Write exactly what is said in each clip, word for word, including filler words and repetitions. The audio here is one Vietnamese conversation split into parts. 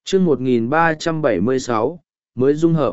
chương một nghìn ba trăm bảy mươi sáu mới dung hợp.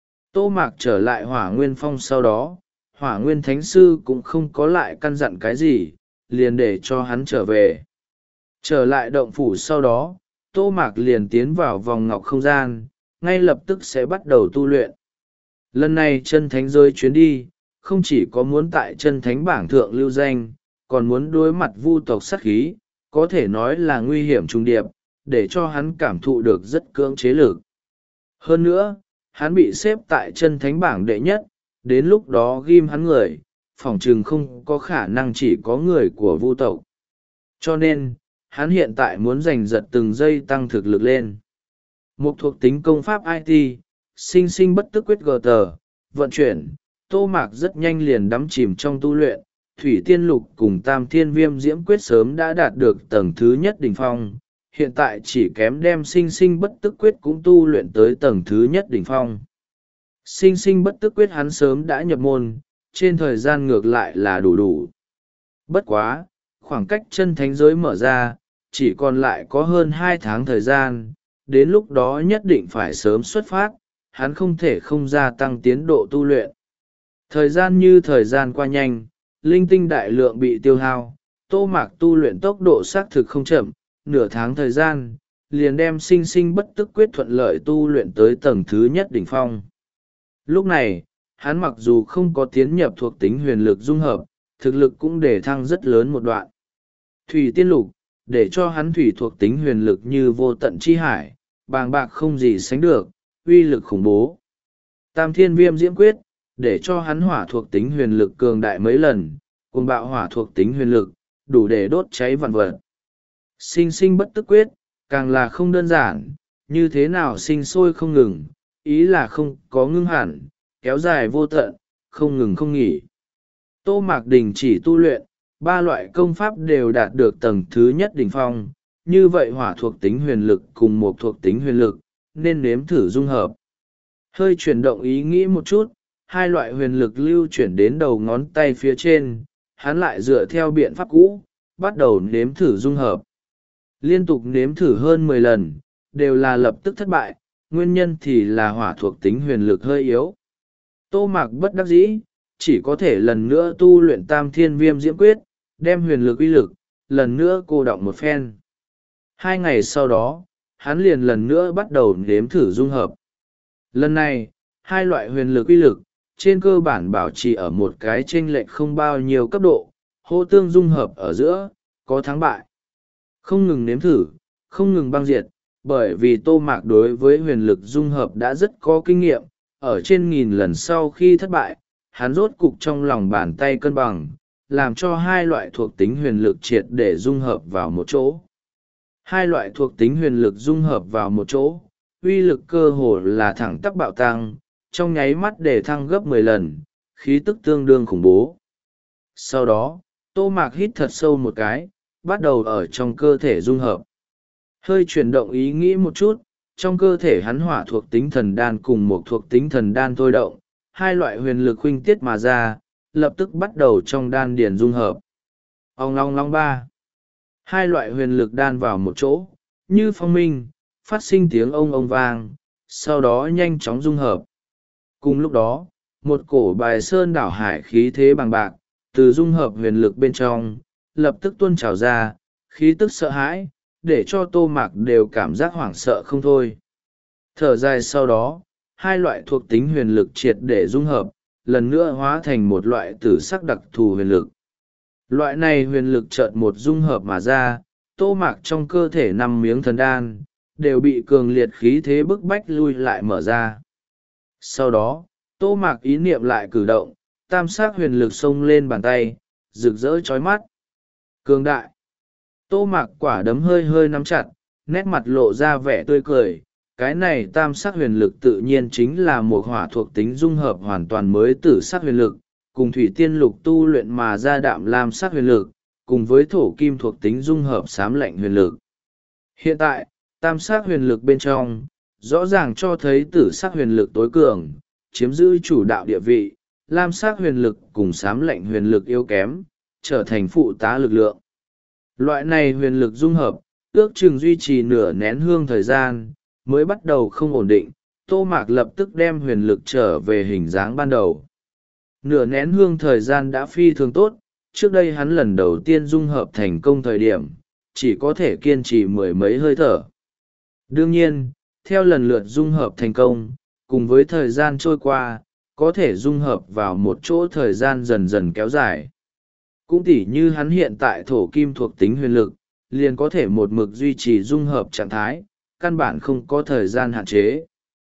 Tô Mạc trở lại Hỏa Nguyên Phong sau đó, Hỏa Nguyên Thánh Sư cũng không có lại căn dặn cái gì, liền để cho hắn trở về. Trở lại động phủ sau đó, Tô Mạc liền tiến vào vòng ngọc không gian, ngay lập tức sẽ bắt đầu tu luyện. Lần này chân thánh giới chuyến đi, không chỉ có muốn tại chân thánh bảng thượng lưu danh, còn muốn đối mặt vu tộc sát khí, có thể nói là nguy hiểm trùng điệp, để cho hắn cảm thụ được rất cưỡng chế lực. Hơn nữa, hắn bị xếp tại chân thánh bảng đệ nhất, đến lúc đó ghim hắn người, phỏng chừng không có khả năng chỉ có người của vu tộc. Cho nên, hắn hiện tại muốn giành giật từng giây tăng thực lực lên. Một thuộc tính công pháp i tê, sinh sinh bất tức quyết gờ tờ, vận chuyển, Tô Mạc rất nhanh liền đắm chìm trong tu luyện. Thủy Tiên Lục cùng Tam Thiên Viêm Diễm Quyết sớm đã đạt được tầng thứ nhất đỉnh phong, hiện tại chỉ kém đem sinh sinh bất tức quyết cũng tu luyện tới tầng thứ nhất đỉnh phong. Sinh sinh bất tức quyết hắn sớm đã nhập môn, trên thời gian ngược lại là đủ đủ. Bất quá, khoảng cách chân thánh giới mở ra, chỉ còn lại có hơn hai tháng thời gian, đến lúc đó nhất định phải sớm xuất phát, hắn không thể không gia tăng tiến độ tu luyện. Thời gian như thời gian qua nhanh, linh tinh đại lượng bị tiêu hao, Tô Mạc tu luyện tốc độ xác thực không chậm, nửa tháng thời gian, liền đem sinh sinh bất tức quyết thuận lợi tu luyện tới tầng thứ nhất đỉnh phong. Lúc này, hắn mặc dù không có tiến nhập thuộc tính huyền lực dung hợp, thực lực cũng để thăng rất lớn một đoạn. Thủy Tiên Lục, để cho hắn thủy thuộc tính huyền lực như vô tận chi hải, bàng bạc không gì sánh được, uy lực khủng bố. Tam Thiên Viêm Diễm Quyết, để cho hắn hỏa thuộc tính huyền lực cường đại mấy lần, cùng bạo hỏa thuộc tính huyền lực, đủ để đốt cháy vạn vật. Sinh sinh bất tức quyết, càng là không đơn giản, như thế nào sinh sôi không ngừng, ý là không có ngưng hẳn, kéo dài vô tận, không ngừng không nghỉ. Tô Mạc đình chỉ tu luyện, ba loại công pháp đều đạt được tầng thứ nhất đỉnh phong, như vậy hỏa thuộc tính huyền lực cùng một thuộc tính huyền lực, nên nếm thử dung hợp. Hơi chuyển động ý nghĩ một chút, hai loại huyền lực lưu chuyển đến đầu ngón tay phía trên, hắn lại dựa theo biện pháp cũ, bắt đầu nếm thử dung hợp. Liên tục nếm thử hơn mười lần, đều là lập tức thất bại, nguyên nhân thì là hỏa thuộc tính huyền lực hơi yếu. Tô Mạc bất đắc dĩ, chỉ có thể lần nữa tu luyện Tam Thiên Viêm Diễm Quyết, đem huyền lực uy lực, lần nữa cô đọng một phen. Hai ngày sau đó, hắn liền lần nữa bắt đầu nếm thử dung hợp. Lần này, hai loại huyền lực uy lực, trên cơ bản bảo trì ở một cái chênh lệch không bao nhiêu cấp độ, hô tương dung hợp ở giữa, có thắng bại. Không ngừng nếm thử, không ngừng băng diệt, bởi vì Tô Mạc đối với huyền lực dung hợp đã rất có kinh nghiệm, ở trên nghìn lần sau khi thất bại, hắn rốt cục trong lòng bàn tay cân bằng, làm cho hai loại thuộc tính huyền lực triệt để dung hợp vào một chỗ. Hai loại thuộc tính huyền lực dung hợp vào một chỗ, uy lực cơ hồ là thẳng tắp bạo tăng, trong nháy mắt để thăng gấp mười lần, khí tức tương đương khủng bố. Sau đó, Tô Mạc hít thật sâu một cái, bắt đầu ở trong cơ thể dung hợp. Hơi chuyển động ý nghĩ một chút, trong cơ thể hắn hỏa thuộc tính thần đan cùng một thuộc tính thần đan thôi động, hai loại huyền lực huynh tiết mà ra, lập tức bắt đầu trong đan điền dung hợp. Ông long long ba. Hai loại huyền lực đan vào một chỗ, như phong minh, phát sinh tiếng ông ông vang, sau đó nhanh chóng dung hợp. Cùng lúc đó, một cổ bài sơn đảo hải khí thế bằng bạc, từ dung hợp huyền lực bên trong, lập tức tuôn trào ra, khí tức sợ hãi, để cho Tô Mạc đều cảm giác hoảng sợ không thôi. Thở dài sau đó, hai loại thuộc tính huyền lực triệt để dung hợp, lần nữa hóa thành một loại tử sắc đặc thù huyền lực. Loại này huyền lực chợt một dung hợp mà ra, Tô Mạc trong cơ thể năm miếng thần đan, đều bị cường liệt khí thế bức bách lui lại mở ra. Sau đó, Tô Mạc ý niệm lại cử động, tam sắc huyền lực xông lên bàn tay, rực rỡ chói mắt. Cường đại. Tô Mạc quả đấm hơi hơi nắm chặt, nét mặt lộ ra vẻ tươi cười. Cái này tam sắc huyền lực tự nhiên chính là một hỏa thuộc tính dung hợp hoàn toàn mới tử sắc huyền lực, cùng thủy tiên lục tu luyện mà ra đạm lam sắc huyền lực, cùng với thổ kim thuộc tính dung hợp xám lạnh huyền lực. Hiện tại, tam sắc huyền lực bên trong, rõ ràng cho thấy tử sắc huyền lực tối cường, chiếm giữ chủ đạo địa vị, lam sắc huyền lực cùng xám lạnh huyền lực yếu kém, trở thành phụ tá lực lượng. Loại này huyền lực dung hợp, ước chừng duy trì nửa nén hương thời gian, mới bắt đầu không ổn định, Tô Mạc lập tức đem huyền lực trở về hình dáng ban đầu. Nửa nén hương thời gian đã phi thường tốt, trước đây hắn lần đầu tiên dung hợp thành công thời điểm, chỉ có thể kiên trì mười mấy hơi thở. Đương nhiên, theo lần lượt dung hợp thành công, cùng với thời gian trôi qua, có thể dung hợp vào một chỗ thời gian dần dần kéo dài. Cũng tỉ như hắn hiện tại thổ kim thuộc tính huyền lực, liền có thể một mực duy trì dung hợp trạng thái, căn bản không có thời gian hạn chế.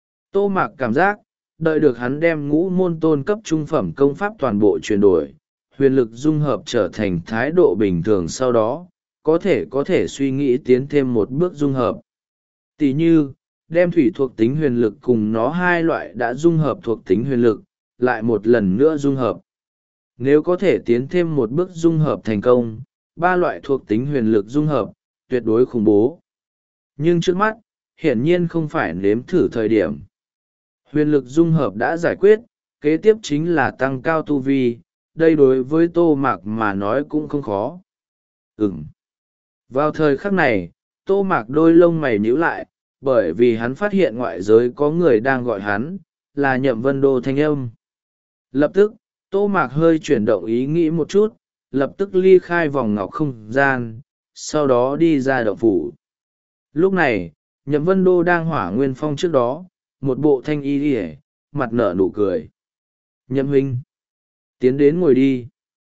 Tô Mạc cảm giác, đợi được hắn đem ngũ môn tôn cấp trung phẩm công pháp toàn bộ chuyển đổi, huyền lực dung hợp trở thành thái độ bình thường sau đó, có thể có thể suy nghĩ tiến thêm một bước dung hợp. Tỉ như, đem thủy thuộc tính huyền lực cùng nó hai loại đã dung hợp thuộc tính huyền lực, lại một lần nữa dung hợp. Nếu có thể tiến thêm một bước dung hợp thành công, ba loại thuộc tính huyền lực dung hợp, tuyệt đối khủng bố. Nhưng trước mắt, hiển nhiên không phải nếm thử thời điểm. Huyền lực dung hợp đã giải quyết, kế tiếp chính là tăng cao tu vi, đây đối với Tô Mạc mà nói cũng không khó. Ừm. Vào thời khắc này, Tô Mạc đôi lông mày nhíu lại, bởi vì hắn phát hiện ngoại giới có người đang gọi hắn, là Nhậm Vân Đô thanh âm. Lập tức, Tô Mạc hơi chuyển động ý nghĩ một chút, lập tức ly khai vòng ngọc không gian, sau đó đi ra động phủ. Lúc này, Nhậm Vân Đô đang hỏa nguyên phong trước đó, một bộ thanh y ỉa, mặt nở nụ cười. Nhậm huynh, tiến đến ngồi đi.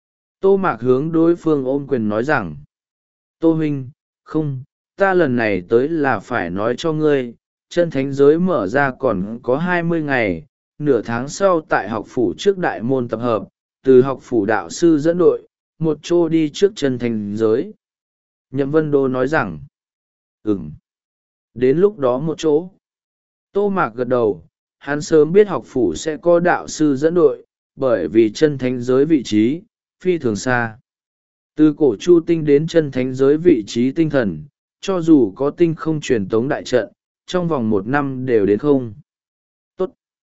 Tô Mạc hướng đối phương ôm quyền nói rằng, Tô huynh, không, ta lần này tới là phải nói cho ngươi, chân thánh giới mở ra còn có hai mươi ngày, nửa tháng sau tại học phủ trước đại môn tập hợp, từ học phủ đạo sư dẫn đội, một chỗ đi trước chân thánh giới. Nhậm Vân Đô nói rằng, ừm, đến lúc đó một chỗ. Tô Mạc gật đầu, hắn sớm biết học phủ sẽ có đạo sư dẫn đội, bởi vì chân thánh giới vị trí, phi thường xa. Từ cổ chu tinh đến chân thánh giới vị trí tinh thần, cho dù có tinh không truyền tống đại trận, trong vòng một năm đều đến không. Tốt!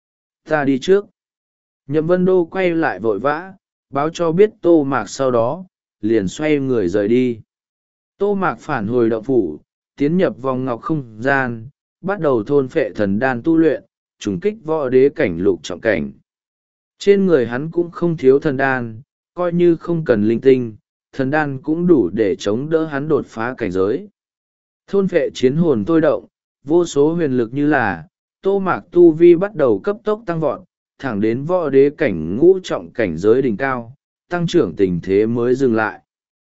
Ta đi trước. Nhậm Vân Đô quay lại vội vã, báo cho biết Tô Mạc sau đó, liền xoay người rời đi. Tô Mạc phản hồi động phủ, tiến nhập vòng ngọc không gian, bắt đầu thôn phệ thần đan tu luyện, trùng kích võ đế cảnh lục trọng cảnh. Trên người hắn cũng không thiếu thần đan, coi như không cần linh tinh, thần đan cũng đủ để chống đỡ hắn đột phá cảnh giới. Thôn phệ chiến hồn tôi động, vô số huyền lực như là, Tô Mạc tu vi bắt đầu cấp tốc tăng vọt, thẳng đến võ đế cảnh ngũ trọng cảnh giới đỉnh cao, tăng trưởng tình thế mới dừng lại.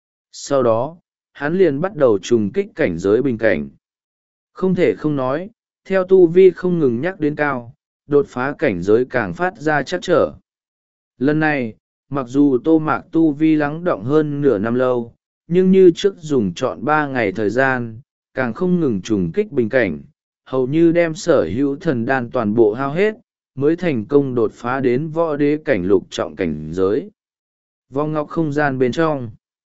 Sau đó, hắn liền bắt đầu trùng kích cảnh giới bình cảnh. Không thể không nói, theo tu vi không ngừng nhắc đến cao, đột phá cảnh giới càng phát ra chắc trở. Lần này, mặc dù Tô Mạc tu vi lắng đọng hơn nửa năm lâu, nhưng như trước dùng trọn ba ngày thời gian, càng không ngừng trùng kích bình cảnh, hầu như đem sở hữu thần đan toàn bộ hao hết, mới thành công đột phá đến võ đế cảnh lục trọng cảnh giới. Vòng ngọc không gian bên trong,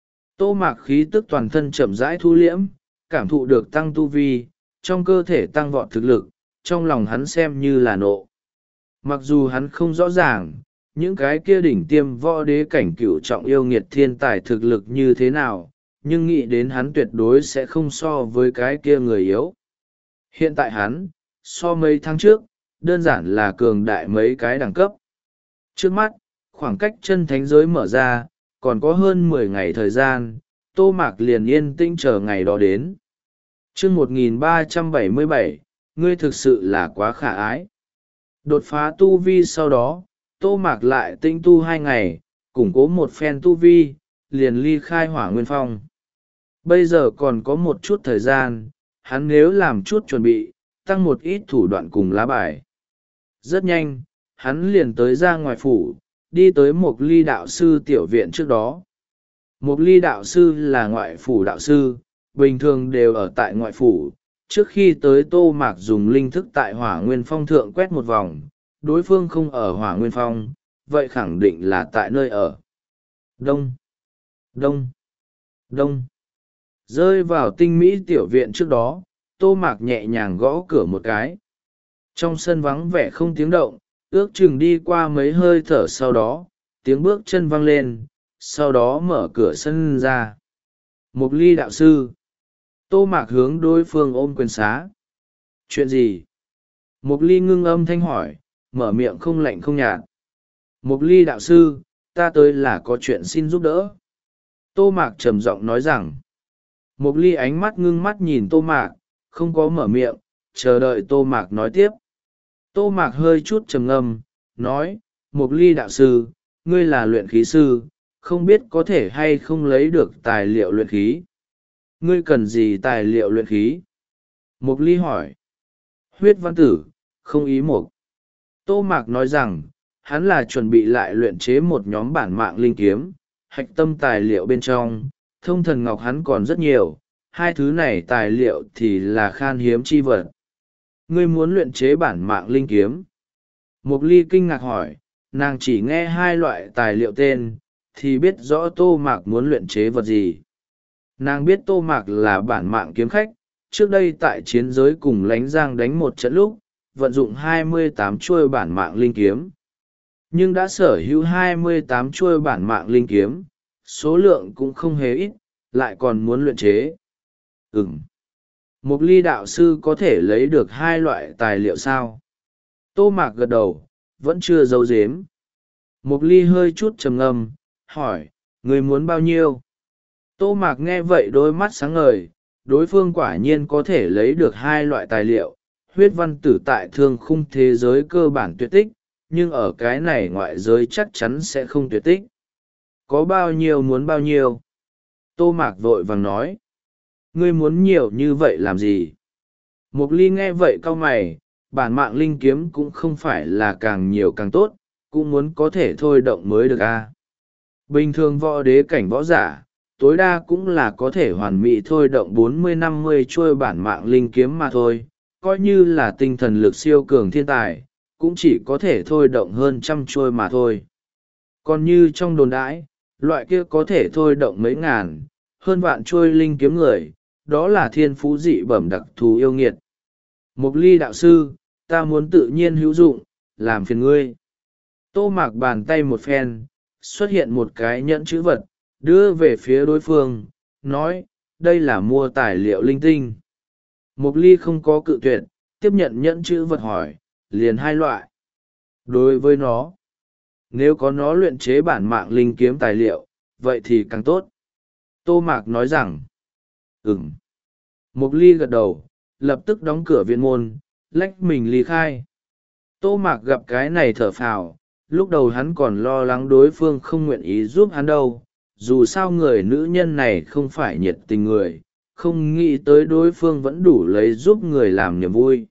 Tô Mạc khí tức toàn thân chậm rãi thu liễm, cảm thụ được tăng tu vi, trong cơ thể tăng vọt thực lực, trong lòng hắn xem như là nộ. Mặc dù hắn không rõ ràng, những cái kia đỉnh tiêm võ đế cảnh cửu trọng yêu nghiệt thiên tài thực lực như thế nào, nhưng nghĩ đến hắn tuyệt đối sẽ không so với cái kia người yếu. Hiện tại hắn, so mấy tháng trước, đơn giản là cường đại mấy cái đẳng cấp. Trước mắt, khoảng cách chân thánh giới mở ra, còn có hơn mười ngày thời gian, Tô Mạc liền yên tĩnh chờ ngày đó đến. Chương một nghìn ba trăm bảy mươi bảy, ngươi thực sự là quá khả ái. Đột phá tu vi sau đó, Tô Mạc lại tinh tu hai ngày, củng cố một phen tu vi, liền ly khai Hỏa Nguyên Phong. Bây giờ còn có một chút thời gian, hắn nếu làm chút chuẩn bị, tăng một ít thủ đoạn cùng lá bài. Rất nhanh, hắn liền tới ra ngoài phủ, đi tới một ly đạo sư tiểu viện trước đó. Một ly đạo sư là ngoại phủ đạo sư, bình thường đều ở tại ngoại phủ. Trước khi tới Tô Mạc dùng linh thức tại Hỏa Nguyên Phong thượng quét một vòng, đối phương không ở Hỏa Nguyên Phong, vậy khẳng định là tại nơi ở. Đông, đông, đông. Rơi vào tinh mỹ tiểu viện trước đó, Tô Mạc nhẹ nhàng gõ cửa một cái. Trong sân vắng vẻ không tiếng động, ước chừng đi qua mấy hơi thở sau đó, tiếng bước chân vang lên, sau đó mở cửa sân ra. Một ly đạo sư. Tô Mạc hướng đối phương ôm quyền xá. Chuyện gì? Mục ly ngưng âm thanh hỏi, mở miệng không lạnh không nhạt. Mục ly đạo sư, ta tới là có chuyện xin giúp đỡ. Tô Mạc trầm giọng nói rằng. Mục ly ánh mắt ngưng mắt nhìn Tô Mạc, không có mở miệng, chờ đợi Tô Mạc nói tiếp. Tô Mạc hơi chút trầm ngâm, nói, Mục ly đạo sư, ngươi là luyện khí sư, không biết có thể hay không lấy được tài liệu luyện khí. Ngươi cần gì tài liệu luyện khí? Mục ly hỏi. Huyết văn tử, không ý mục. Tô Mạc nói rằng, hắn là chuẩn bị lại luyện chế một nhóm bản mạng linh kiếm, hạch tâm tài liệu bên trong, thông thần ngọc hắn còn rất nhiều, hai thứ này tài liệu thì là khan hiếm chi vật. Ngươi muốn luyện chế bản mạng linh kiếm? Mục ly kinh ngạc hỏi, nàng chỉ nghe hai loại tài liệu tên, thì biết rõ Tô Mạc muốn luyện chế vật gì. Nàng biết Tô Mạc là bản mạng kiếm khách, trước đây tại chiến giới cùng Lánh Giang đánh một trận lúc, vận dụng hai mươi tám chuôi bản mạng linh kiếm. Nhưng đã sở hữu hai mươi tám chuôi bản mạng linh kiếm, số lượng cũng không hề ít, lại còn muốn luyện chế. Ừm. Mục ly đạo sư có thể lấy được hai loại tài liệu sao? Tô Mạc gật đầu, vẫn chưa giấu giếm. Mục ly hơi chút trầm ngâm, hỏi, người muốn bao nhiêu? Tô Mạc nghe vậy đôi mắt sáng ngời, đối phương quả nhiên có thể lấy được hai loại tài liệu. Huyết văn tử tại thương khung thế giới cơ bản tuyệt tích, nhưng ở cái này ngoại giới chắc chắn sẽ không tuyệt tích. Có bao nhiêu muốn bao nhiêu? Tô Mạc vội vàng nói. Ngươi muốn nhiều như vậy làm gì? Mục ly nghe vậy cau mày, bản mạng linh kiếm cũng không phải là càng nhiều càng tốt, cũng muốn có thể thôi động mới được a. À? Bình thường võ đế cảnh võ giả, tối đa cũng là có thể hoàn mỹ thôi động bốn mươi năm mươi chuôi bản mạng linh kiếm mà thôi, coi như là tinh thần lực siêu cường thiên tài, cũng chỉ có thể thôi động hơn trăm chuôi mà thôi. Còn như trong đồn đãi, loại kia có thể thôi động mấy ngàn, hơn vạn chuôi linh kiếm người, đó là thiên phú dị bẩm đặc thù yêu nghiệt. Mục ly đạo sư, ta muốn tự nhiên hữu dụng, làm phiền ngươi. Tô Mạc bàn tay một phen, xuất hiện một cái nhẫn chữ vật, đưa về phía đối phương, nói, đây là mua tài liệu linh tinh. Mục ly không có cự tuyệt, tiếp nhận nhẫn chữ vật hỏi, liền hai loại. Đối với nó, nếu có nó luyện chế bản mạng linh kiếm tài liệu, vậy thì càng tốt. Tô Mạc nói rằng, ừm. Mục ly gật đầu, lập tức đóng cửa viện môn, lách mình ly khai. Tô Mạc gặp cái này thở phào, lúc đầu hắn còn lo lắng đối phương không nguyện ý giúp hắn đâu, dù sao người nữ nhân này không phải nhiệt tình người, không nghĩ tới đối phương vẫn đủ lấy giúp người làm niềm vui.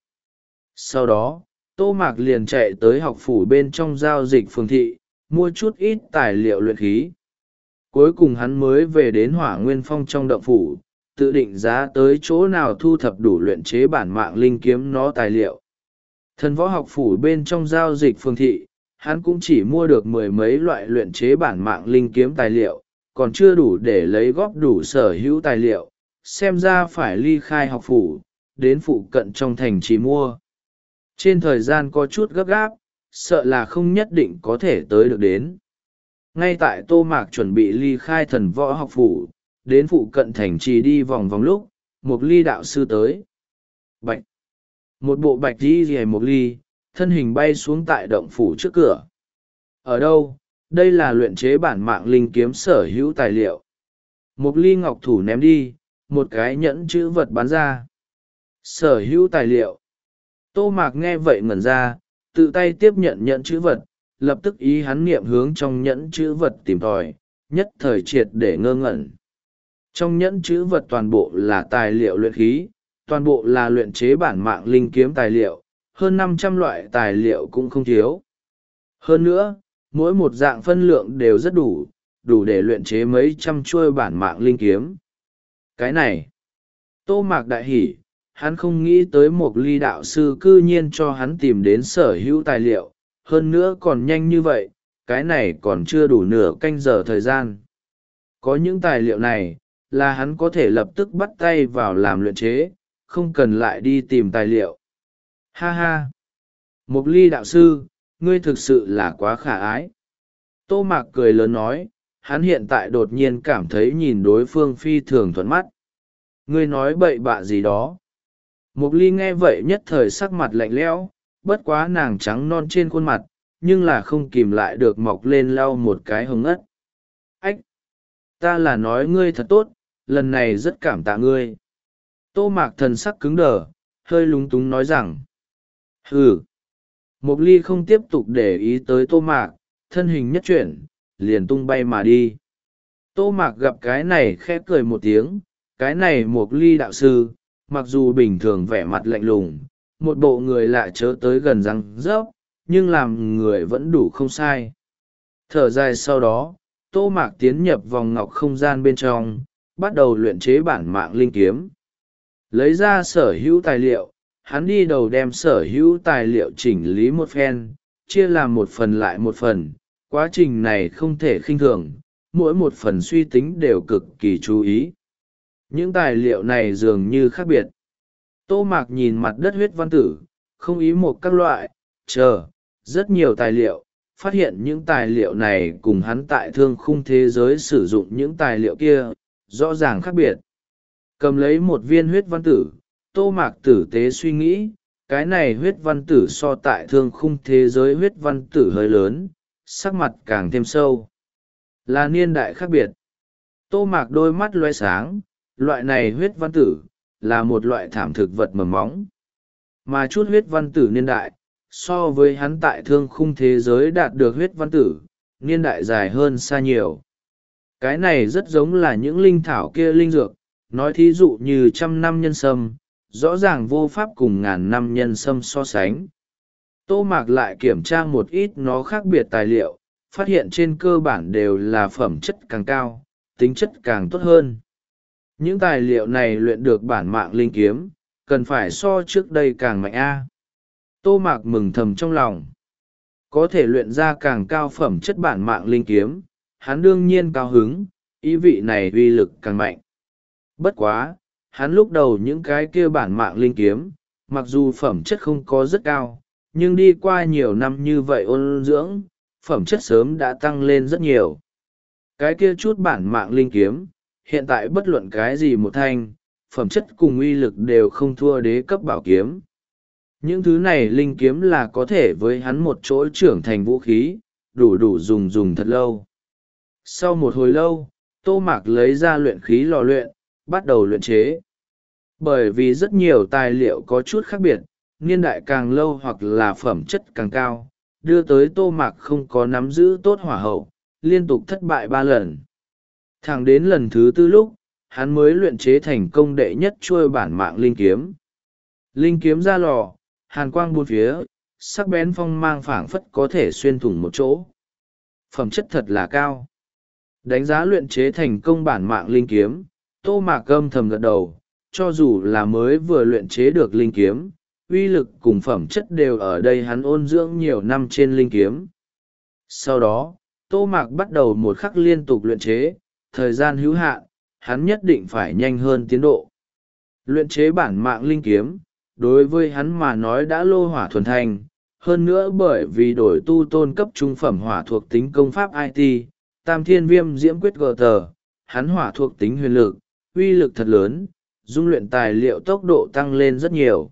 Sau đó, Tô Mạc liền chạy tới học phủ bên trong giao dịch phường thị, mua chút ít tài liệu luyện khí. Cuối cùng hắn mới về đến Hỏa Nguyên Phong trong động phủ, tự định giá tới chỗ nào thu thập đủ luyện chế bản mạng linh kiếm nó tài liệu. Thần võ học phủ bên trong giao dịch phường thị, hắn cũng chỉ mua được mười mấy loại luyện chế bản mạng linh kiếm tài liệu, còn chưa đủ để lấy góp đủ sở hữu tài liệu, xem ra phải ly khai học phủ, đến phụ cận trong thành trì mua. Trên thời gian có chút gấp gáp, sợ là không nhất định có thể tới được đến. Ngay tại Tô Mạc chuẩn bị ly khai thần võ học phủ, đến phụ cận thành trì đi vòng vòng lúc, một ly đạo sư tới. Bạch! Một bộ bạch đi rìa một ly, thân hình bay xuống tại động phủ trước cửa. Ở đâu? Đây là luyện chế bản mạng linh kiếm sở hữu tài liệu. Một ly ngọc thủ ném đi, một cái nhẫn chữ vật bán ra. Sở hữu tài liệu. Tô Mạc nghe vậy ngẩn ra, tự tay tiếp nhận nhẫn chữ vật, lập tức ý hắn niệm hướng trong nhẫn chữ vật tìm tòi, nhất thời triệt để ngơ ngẩn. Trong nhẫn chữ vật toàn bộ là tài liệu luyện khí, toàn bộ là luyện chế bản mạng linh kiếm tài liệu, hơn năm trăm loại tài liệu cũng không thiếu. Hơn nữa, mỗi một dạng phân lượng đều rất đủ, đủ để luyện chế mấy trăm chuôi bản mạng linh kiếm. Cái này, Tô Mạc đại hỉ, hắn không nghĩ tới một ly đạo sư cư nhiên cho hắn tìm đến sở hữu tài liệu, hơn nữa còn nhanh như vậy, cái này còn chưa đủ nửa canh giờ thời gian. Có những tài liệu này, là hắn có thể lập tức bắt tay vào làm luyện chế, không cần lại đi tìm tài liệu. Ha ha! Một ly đạo sư, ngươi thực sự là quá khả ái. Tô Mạc cười lớn nói, hắn hiện tại đột nhiên cảm thấy nhìn đối phương phi thường thuận mắt. Ngươi nói bậy bạ gì đó. Mục ly nghe vậy nhất thời sắc mặt lạnh lẽo, bất quá nàng trắng non trên khuôn mặt, nhưng là không kìm lại được mọc lên lau một cái hồng ngất. Ách! Ta là nói ngươi thật tốt, lần này rất cảm tạ ngươi. Tô Mạc thần sắc cứng đờ, hơi lúng túng nói rằng. Hừ! Mục ly không tiếp tục để ý tới Tô Mạc, thân hình nhất chuyển, liền tung bay mà đi. Tô Mạc gặp cái này khẽ cười một tiếng, cái này Mục ly đạo sư, mặc dù bình thường vẻ mặt lạnh lùng, một bộ người lạ chớ tới gần răng rớp, nhưng làm người vẫn đủ không sai. Thở dài sau đó, Tô Mạc tiến nhập vòng ngọc không gian bên trong, bắt đầu luyện chế bản mạng linh kiếm. Lấy ra sở hữu tài liệu, hắn đi đầu đem sở hữu tài liệu chỉnh lý một phen, chia làm một phần lại một phần. Quá trình này không thể khinh thường, mỗi một phần suy tính đều cực kỳ chú ý. Những tài liệu này dường như khác biệt. Tô Mạc nhìn mặt đất huyết văn tử, không ý một các loại, chờ, rất nhiều tài liệu, phát hiện những tài liệu này cùng hắn tại thương khung thế giới sử dụng những tài liệu kia, rõ ràng khác biệt. Cầm lấy một viên huyết văn tử, Tô Mạc tử tế suy nghĩ, cái này huyết văn tử so tại thương khung thế giới huyết văn tử hơi lớn, sắc mặt càng thêm sâu. Là niên đại khác biệt. Tô Mạc đôi mắt loe sáng, loại này huyết văn tử, là một loại thảm thực vật mầm móng. Mà chút huyết văn tử niên đại, so với hắn tại thương khung thế giới đạt được huyết văn tử, niên đại dài hơn xa nhiều. Cái này rất giống là những linh thảo kia linh dược, nói thí dụ như trăm năm nhân sâm, rõ ràng vô pháp cùng ngàn năm nhân sâm so sánh. Tô Mạc lại kiểm tra một ít nó khác biệt tài liệu, phát hiện trên cơ bản đều là phẩm chất càng cao, tính chất càng tốt hơn. Những tài liệu này luyện được bản mạng linh kiếm, cần phải so trước đây càng mạnh a. Tô Mạc mừng thầm trong lòng. Có thể luyện ra càng cao phẩm chất bản mạng linh kiếm, hắn đương nhiên cao hứng, ý vị này uy lực càng mạnh. Bất quá, hắn lúc đầu những cái kia bản mạng linh kiếm, mặc dù phẩm chất không có rất cao, nhưng đi qua nhiều năm như vậy ôn dưỡng, phẩm chất sớm đã tăng lên rất nhiều. Cái kia chút bản mạng linh kiếm, hiện tại bất luận cái gì một thanh, phẩm chất cùng uy lực đều không thua đế cấp bảo kiếm. Những thứ này linh kiếm là có thể với hắn một chỗ trưởng thành vũ khí, đủ đủ dùng dùng thật lâu. Sau một hồi lâu, Tô Mạc lấy ra luyện khí lò luyện, bắt đầu luyện chế. Bởi vì rất nhiều tài liệu có chút khác biệt, niên đại càng lâu hoặc là phẩm chất càng cao, đưa tới Tô Mạc không có nắm giữ tốt hỏa hậu, liên tục thất bại ba lần. Thẳng đến lần thứ tư lúc, hắn mới luyện chế thành công đệ nhất chuôi bản mạng linh kiếm. Linh kiếm ra lò, hàn quang bốn phía, sắc bén phong mang phảng phất có thể xuyên thủng một chỗ. Phẩm chất thật là cao. Đánh giá luyện chế thành công bản mạng linh kiếm, Tô Mạc âm thầm gật đầu, cho dù là mới vừa luyện chế được linh kiếm, uy lực cùng phẩm chất đều ở đây hắn ôn dưỡng nhiều năm trên linh kiếm. Sau đó, Tô Mạc bắt đầu một khắc liên tục luyện chế, thời gian hữu hạn, hắn nhất định phải nhanh hơn tiến độ. Luyện chế bản mạng linh kiếm, đối với hắn mà nói đã lô hỏa thuần thành, hơn nữa bởi vì đổi tu tôn cấp trung phẩm hỏa thuộc tính công pháp i tê, tam thiên viêm diễm quyết gờ tờ, hắn hỏa thuộc tính huyền lực, uy lực thật lớn, dung luyện tài liệu tốc độ tăng lên rất nhiều.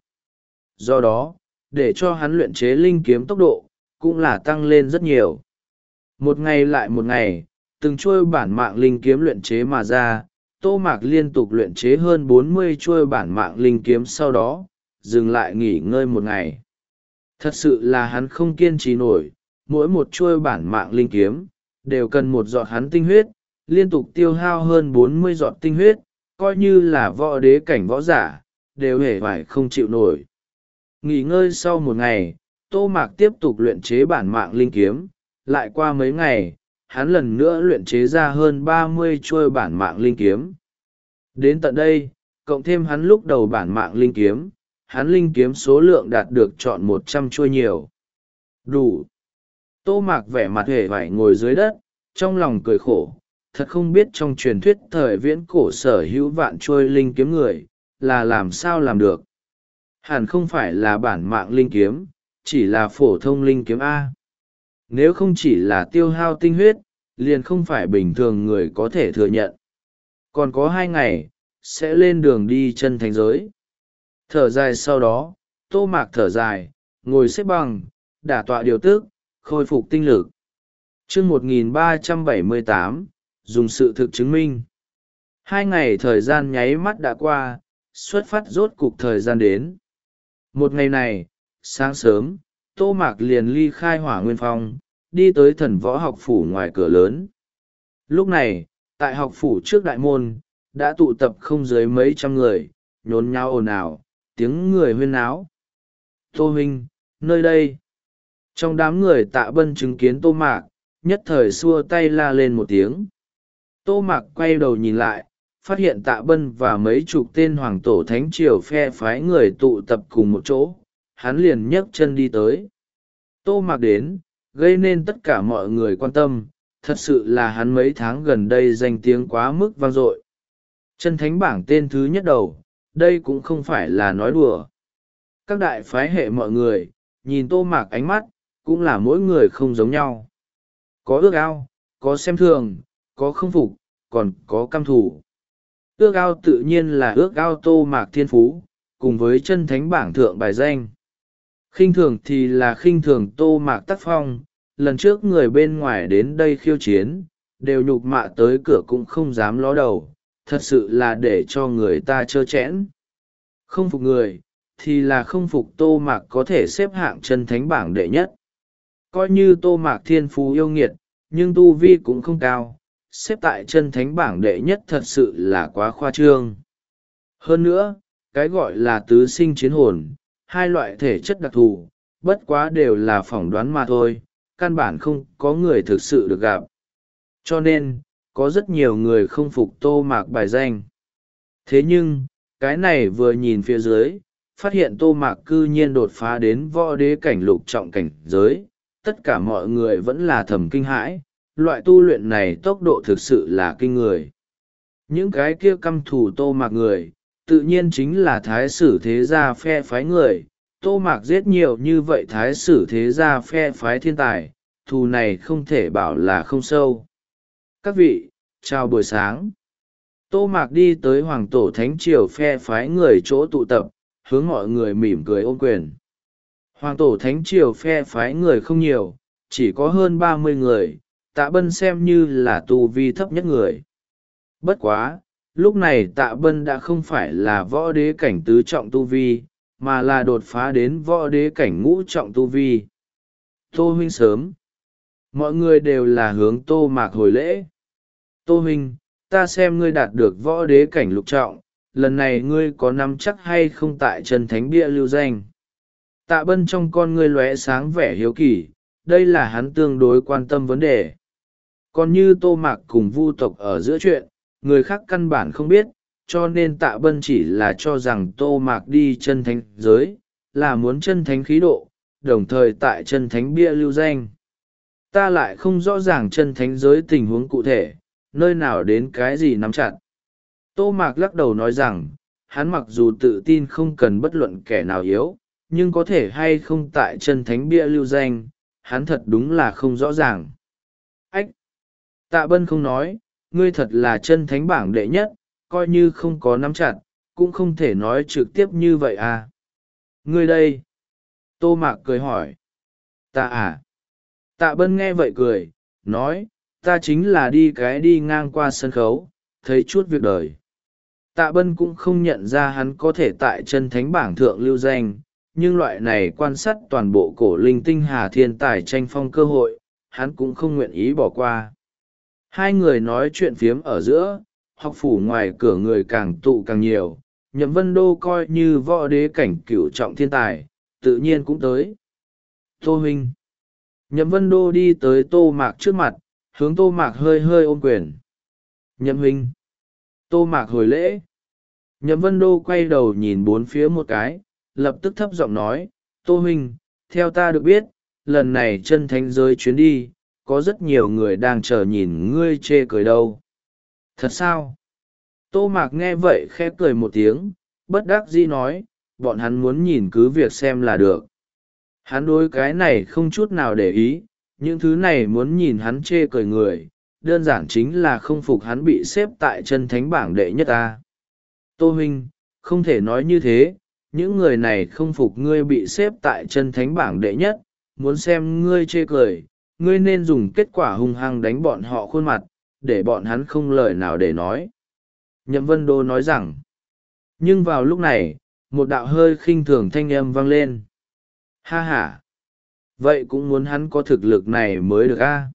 Do đó, để cho hắn luyện chế linh kiếm tốc độ, cũng là tăng lên rất nhiều. Một ngày lại một ngày, từng chuôi bản mạng linh kiếm luyện chế mà ra, Tô Mạc liên tục luyện chế hơn bốn mươi chuôi bản mạng linh kiếm sau đó, dừng lại nghỉ ngơi một ngày. Thật sự là hắn không kiên trì nổi, mỗi một chuôi bản mạng linh kiếm, đều cần một giọt hắn tinh huyết, liên tục tiêu hao hơn bốn mươi giọt tinh huyết, coi như là võ đế cảnh võ giả, đều hề phải không chịu nổi. Nghỉ ngơi sau một ngày, Tô Mạc tiếp tục luyện chế bản mạng linh kiếm, lại qua mấy ngày, hắn lần nữa luyện chế ra hơn ba mươi chuôi bản mạng linh kiếm. Đến tận đây, cộng thêm hắn lúc đầu bản mạng linh kiếm, hắn linh kiếm số lượng đạt được chọn một trăm chuôi nhiều. Đủ. Tô Mạc vẻ mặt hề vải ngồi dưới đất, trong lòng cười khổ, thật không biết trong truyền thuyết thời viễn cổ sở hữu vạn chuôi linh kiếm người, là làm sao làm được. Hẳn không phải là bản mạng linh kiếm, chỉ là phổ thông linh kiếm A. Nếu không chỉ là tiêu hao tinh huyết, liền không phải bình thường người có thể thừa nhận. Còn có hai ngày, sẽ lên đường đi chân thành giới. Thở dài sau đó, Tô Mạc thở dài, ngồi xếp bằng, đả tọa điều tức, khôi phục tinh lực. chương một nghìn ba trăm bảy mươi tám, dùng sự thực chứng minh. Hai ngày thời gian nháy mắt đã qua, xuất phát rốt cục thời gian đến. Một ngày này, sáng sớm, Tô Mạc liền ly khai Hỏa Nguyên Phong, đi tới thần võ học phủ ngoài cửa lớn. Lúc này, tại học phủ trước đại môn, đã tụ tập không dưới mấy trăm người, nhốn nháo ồn ào, tiếng người huyên náo. Tô huynh, nơi đây. Trong đám người Tạ Bân chứng kiến Tô Mạc, nhất thời xua tay la lên một tiếng. Tô Mạc quay đầu nhìn lại, phát hiện Tạ Bân và mấy chục tên hoàng tổ thánh triều phe phái người tụ tập cùng một chỗ, hắn liền nhấc chân đi tới. Tô Mạc đến, gây nên tất cả mọi người quan tâm, thật sự là hắn mấy tháng gần đây danh tiếng quá mức vang dội. Chân thánh bảng tên thứ nhất đầu, đây cũng không phải là nói đùa. Các đại phái hệ mọi người, nhìn Tô Mạc ánh mắt, cũng là mỗi người không giống nhau. Có ước ao, có xem thường, có không phục, còn có căm thù. Ước ao tự nhiên là ước ao Tô Mạc thiên phú, cùng với chân thánh bảng thượng bài danh. Khinh thường thì là khinh thường Tô Mạc tác phong, lần trước người bên ngoài đến đây khiêu chiến, đều nhục mạ tới cửa cũng không dám ló đầu, thật sự là để cho người ta trơ trẽn. Không phục người, thì là không phục Tô Mạc có thể xếp hạng chân thánh bảng đệ nhất. Coi như Tô Mạc thiên phú yêu nghiệt, nhưng tu vi cũng không cao, xếp tại chân thánh bảng đệ nhất thật sự là quá khoa trương. Hơn nữa, cái gọi là tứ sinh chiến hồn, hai loại thể chất đặc thù, bất quá đều là phỏng đoán mà thôi, căn bản không có người thực sự được gặp. Cho nên, có rất nhiều người không phục Tô Mạc bài danh. Thế nhưng, cái này vừa nhìn phía dưới, phát hiện Tô Mạc cư nhiên đột phá đến võ đế cảnh lục trọng cảnh giới, tất cả mọi người vẫn là thầm kinh hãi, loại tu luyện này tốc độ thực sự là kinh người. Những cái kia căm thù Tô Mạc người, tự nhiên chính là thái sử thế gia phe phái người. Tô Mạc giết nhiều như vậy thái sử thế gia phe phái thiên tài, thù này không thể bảo là không sâu. Các vị, chào buổi sáng. Tô Mạc đi tới hoàng tổ thánh triều phe phái người chỗ tụ tập, hướng mọi người mỉm cười ôm quyền. Hoàng tổ thánh triều phe phái người không nhiều, chỉ có hơn ba mươi người, Tạ Bân xem như là tu vi thấp nhất người. Bất quá, lúc này Tạ Bân đã không phải là võ đế cảnh tứ trọng tu vi, mà là đột phá đến võ đế cảnh ngũ trọng tu vi. Tô huynh sớm. Mọi người đều là hướng Tô Mạc hồi lễ. Tô huynh, ta xem ngươi đạt được võ đế cảnh lục trọng, lần này ngươi có nắm chắc hay không tại chân thánh bia lưu danh. Tạ Bân trong con ngươi lóe sáng vẻ hiếu kỳ, đây là hắn tương đối quan tâm vấn đề. Còn như Tô Mạc cùng Vu tộc ở giữa chuyện, người khác căn bản không biết, cho nên Tạ Bân chỉ là cho rằng Tô Mạc đi chân thánh giới, là muốn chân thánh khí độ, đồng thời tại chân thánh bia lưu danh. Ta lại không rõ ràng chân thánh giới tình huống cụ thể, nơi nào đến cái gì nắm chặt. Tô Mạc lắc đầu nói rằng, hắn mặc dù tự tin không cần bất luận kẻ nào yếu, nhưng có thể hay không tại chân thánh bia lưu danh, hắn thật đúng là không rõ ràng. Ách! Tạ Bân không nói, ngươi thật là chân thánh bảng đệ nhất, coi như không có nắm chặt, cũng không thể nói trực tiếp như vậy à. Ngươi đây? Tô Mạc cười hỏi. Ta à? Tạ Bân nghe vậy cười, nói, ta chính là đi cái đi ngang qua sân khấu, thấy chút việc đời. Tạ Bân cũng không nhận ra hắn có thể tại chân thánh bảng thượng lưu danh, nhưng loại này quan sát toàn bộ cổ linh tinh hà thiên tài tranh phong cơ hội, hắn cũng không nguyện ý bỏ qua. Hai người nói chuyện phiếm ở giữa, học phủ ngoài cửa người càng tụ càng nhiều, Nhậm Vân Đô coi như võ đế cảnh cửu trọng thiên tài, tự nhiên cũng tới. Tô huynh. Nhậm Vân Đô đi tới Tô Mạc trước mặt, hướng Tô Mạc hơi hơi ôm quyền. Nhậm huynh. Tô Mạc hồi lễ. Nhậm Vân Đô quay đầu nhìn bốn phía một cái, lập tức thấp giọng nói, Tô huynh, theo ta được biết, lần này chân thánh giới chuyến đi, có rất nhiều người đang chờ nhìn ngươi chê cười đâu. Thật sao? Tô Mạc nghe vậy khẽ cười một tiếng, bất đắc dĩ nói, bọn hắn muốn nhìn cứ việc xem là được. Hắn đối cái này không chút nào để ý, những thứ này muốn nhìn hắn chê cười người, đơn giản chính là không phục hắn bị xếp tại chân thánh bảng đệ nhất ta. Tô huynh, không thể nói như thế, những người này không phục ngươi bị xếp tại chân thánh bảng đệ nhất, muốn xem ngươi chê cười, ngươi nên dùng kết quả hung hăng đánh bọn họ khuôn mặt, để bọn hắn không lời nào để nói. Nhậm Vân Đô nói rằng, nhưng vào lúc này, một đạo hơi khinh thường thanh âm vang lên. Ha ha! Vậy cũng muốn hắn có thực lực này mới được a.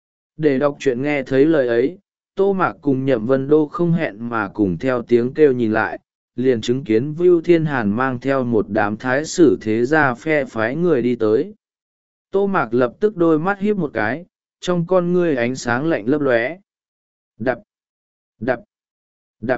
Để đọc truyện nghe thấy lời ấy, Tô Mạc cùng Nhậm Vân Đô không hẹn mà cùng theo tiếng kêu nhìn lại, liền chứng kiến Vưu Thiên Hàn mang theo một đám thái sử thế gia phe phái người đi tới. Tô Mạc lập tức đôi mắt híp một cái, trong con ngươi ánh sáng lạnh lấp lóe. Đập! Đập! Đập!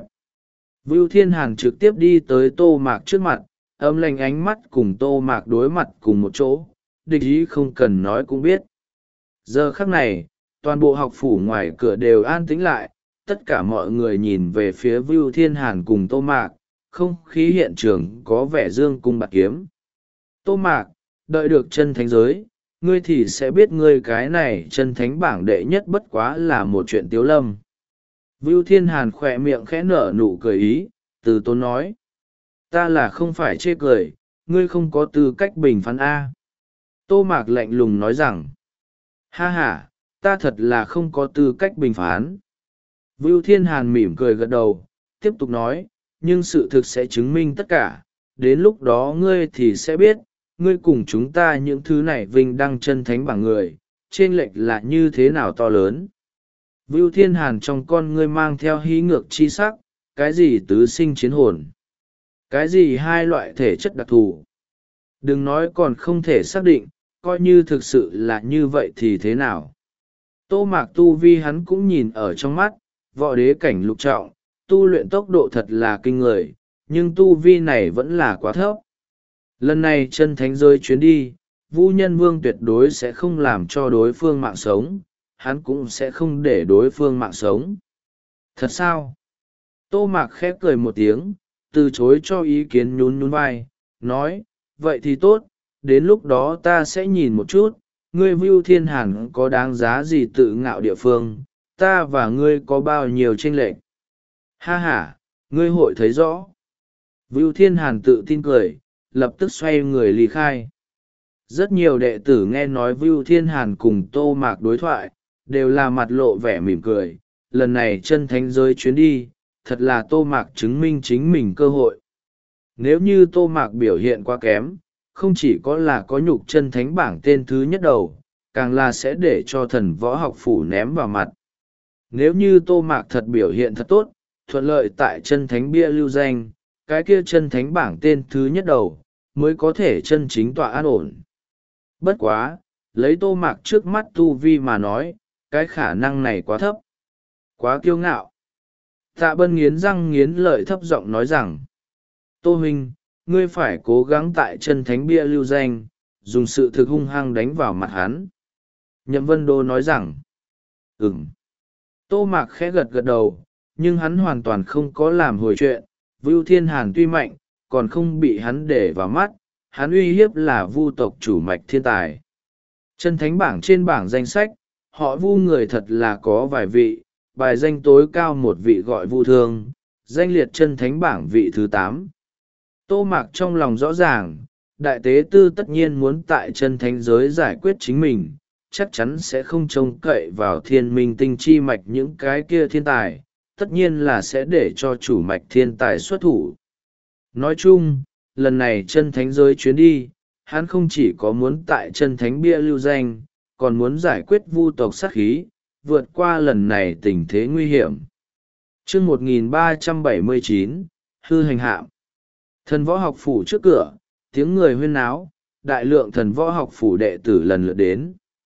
Vưu Thiên Hàn trực tiếp đi tới Tô Mạc trước mặt, âm lạnh ánh mắt cùng Tô Mạc đối mặt cùng một chỗ, địch ý không cần nói cũng biết. Giờ khắc này, toàn bộ học phủ ngoài cửa đều an tĩnh lại, tất cả mọi người nhìn về phía Vưu Thiên Hàn cùng Tô Mạc, không khí hiện trường có vẻ dương cung bạt kiếm. Tô Mạc, đợi được chân thánh giới, ngươi thì sẽ biết ngươi cái này chân thánh bảng đệ nhất bất quá là một chuyện tiếu lâm. Vưu Thiên Hàn khỏe miệng khẽ nở nụ cười ý, từ tốn nói. Ta là không phải chê cười, ngươi không có tư cách bình phán A. Tô Mạc lạnh lùng nói rằng, ha ha, ta thật là không có tư cách bình phán. Vưu Thiên Hàn mỉm cười gật đầu, tiếp tục nói, nhưng sự thực sẽ chứng minh tất cả, đến lúc đó ngươi thì sẽ biết, ngươi cùng chúng ta những thứ này vinh đăng chân thánh bảng người, chênh lệch là như thế nào to lớn. Vưu Thiên Hàn trong con ngươi mang theo hí ngược chi sắc, cái gì tứ sinh chiến hồn, cái gì hai loại thể chất đặc thù. Đừng nói còn không thể xác định, coi như thực sự là như vậy thì thế nào. Tô Mạc tu vi hắn cũng nhìn ở trong mắt, võ đế cảnh lục trọng, tu luyện tốc độ thật là kinh người, nhưng tu vi này vẫn là quá thấp. Lần này chân thánh giới chuyến đi, Vũ Nhân Vương tuyệt đối sẽ không làm cho đối phương mạng sống, hắn cũng sẽ không để đối phương mạng sống. Thật sao? Tô Mạc khép cười một tiếng, từ chối cho ý kiến nhún nhún vai, nói, vậy thì tốt, đến lúc đó ta sẽ nhìn một chút, ngươi Vưu Thiên Hàn có đáng giá gì tự ngạo địa phương, ta và ngươi có bao nhiêu chênh lệch. Ha ha, ngươi hội thấy rõ. Vưu Thiên Hàn tự tin cười, lập tức xoay người ly khai. Rất nhiều đệ tử nghe nói Vưu Thiên Hàn cùng Tô Mạc đối thoại, đều là mặt lộ vẻ mỉm cười, lần này chân thánh giới chuyến đi, thật là Tô Mạc chứng minh chính mình cơ hội. Nếu như Tô Mạc biểu hiện quá kém, không chỉ có là có nhục chân thánh bảng tên thứ nhất đầu, càng là sẽ để cho thần võ học phủ ném vào mặt. Nếu như Tô Mạc thật biểu hiện thật tốt, thuận lợi tại chân thánh bia lưu danh, cái kia chân thánh bảng tên thứ nhất đầu, mới có thể chân chính tọa an ổn. Bất quá, lấy Tô Mạc trước mắt tu vi mà nói, cái khả năng này quá thấp, quá kiêu ngạo. Tạ Bân nghiến răng nghiến lợi thấp giọng nói rằng, Tô huynh, ngươi phải cố gắng tại chân thánh bia lưu danh, dùng sự thực hung hăng đánh vào mặt hắn. Nhậm Vân Đô nói rằng, ừm. Tô Mạc khẽ gật gật đầu, nhưng hắn hoàn toàn không có làm hồi chuyện. Vưu Thiên Hàn tuy mạnh, còn không bị hắn để vào mắt, hắn uy hiếp là Vu tộc chủ mạch thiên tài. Chân thánh bảng trên bảng danh sách, họ Vu người thật là có vài vị, bài danh tối cao một vị gọi Vu Thương, danh liệt chân thánh bảng vị thứ tám. Tô Mạc trong lòng rõ ràng, đại tế tư tất nhiên muốn tại chân thánh giới giải quyết chính mình, chắc chắn sẽ không trông cậy vào thiên minh tinh chi mạch những cái kia thiên tài, tất nhiên là sẽ để cho chủ mạch thiên tài xuất thủ. Nói chung, lần này chân thánh giới chuyến đi, hắn không chỉ có muốn tại chân thánh bia lưu danh, còn muốn giải quyết vu tộc sát khí, vượt qua lần này tình thế nguy hiểm. Chương một nghìn ba trăm bảy mươi chín, hư hành hạm. Thần võ học phủ trước cửa, tiếng người huyên náo, đại lượng thần võ học phủ đệ tử lần lượt đến.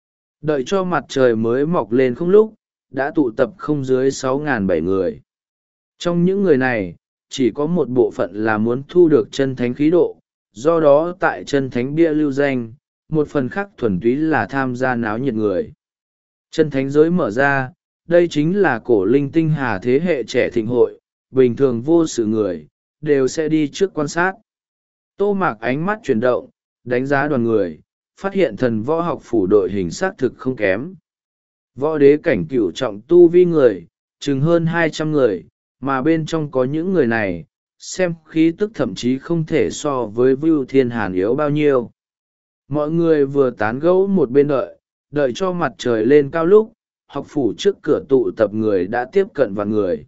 Đợi cho mặt trời mới mọc lên không lúc, đã tụ tập không dưới sáu nghìn bảy người. Trong những người này, chỉ có một bộ phận là muốn thu được chân thánh khí độ, do đó tại chân thánh bia lưu danh, một phần khác thuần túy là tham gia náo nhiệt người. Chân thánh giới mở ra, đây chính là cổ linh tinh hà thế hệ trẻ thịnh hội, bình thường vô sự người, đều sẽ đi trước quan sát. Tô Mạc ánh mắt chuyển động, đánh giá đoàn người, phát hiện thần võ học phủ đội hình xác thực không kém. Võ đế cảnh cửu trọng tu vi người, chừng hơn hai trăm người, mà bên trong có những người này, xem khí tức thậm chí không thể so với Vưu Thiên Hàn yếu bao nhiêu. Mọi người vừa tán gẫu một bên đợi, đợi cho mặt trời lên cao lúc, học phủ trước cửa tụ tập người đã tiếp cận vào người.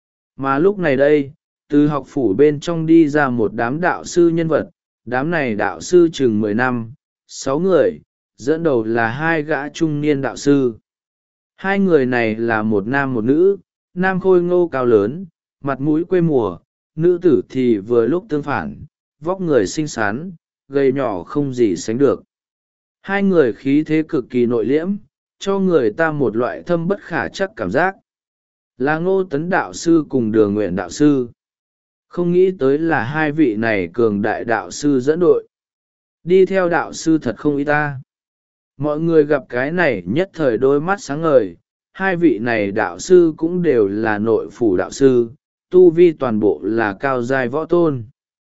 Mà lúc này đây, từ học phủ bên trong đi ra một đám đạo sư nhân vật, đám này đạo sư chừng mười năm, sáu người, dẫn đầu là hai gã trung niên đạo sư. Hai người này là một nam một nữ, nam khôi ngô cao lớn, mặt mũi quê mùa, nữ tử thì vừa lúc tương phản, vóc người xinh xắn, gầy nhỏ không gì sánh được. Hai người khí thế cực kỳ nội liễm, cho người ta một loại thâm bất khả chắc cảm giác. Là Ngô Tấn đạo sư cùng Đường Nguyện đạo sư. Không nghĩ tới là hai vị này cường đại đạo sư dẫn đội. Đi theo đạo sư thật không ít ta. Mọi người gặp cái này nhất thời đôi mắt sáng ngời. Hai vị này đạo sư cũng đều là nội phủ đạo sư, tu vi toàn bộ là cao giai võ tôn.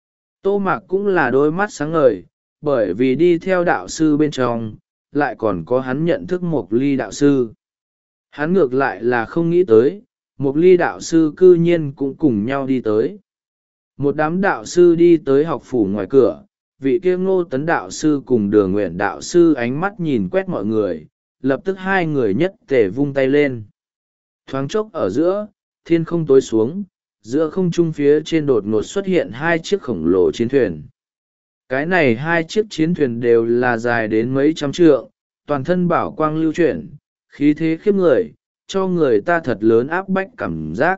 Tô Mạc cũng là đôi mắt sáng ngời, bởi vì đi theo đạo sư bên trong, lại còn có hắn nhận thức Mộc Ly đạo sư. Hắn ngược lại là không nghĩ tới, Mộc Ly đạo sư cư nhiên cũng cùng nhau đi tới. Một đám đạo sư đi tới học phủ ngoài cửa, vị kia Ngô Tấn đạo sư cùng Đường Nguyện đạo sư ánh mắt nhìn quét mọi người, lập tức hai người nhất tề vung tay lên. Thoáng chốc ở giữa, thiên không tối xuống, giữa không trung phía trên đột ngột xuất hiện hai chiếc khổng lồ chiến thuyền. Cái này hai chiếc chiến thuyền đều là dài đến mấy trăm trượng, toàn thân bảo quang lưu chuyển, khí thế khiếp người, cho người ta thật lớn áp bách cảm giác.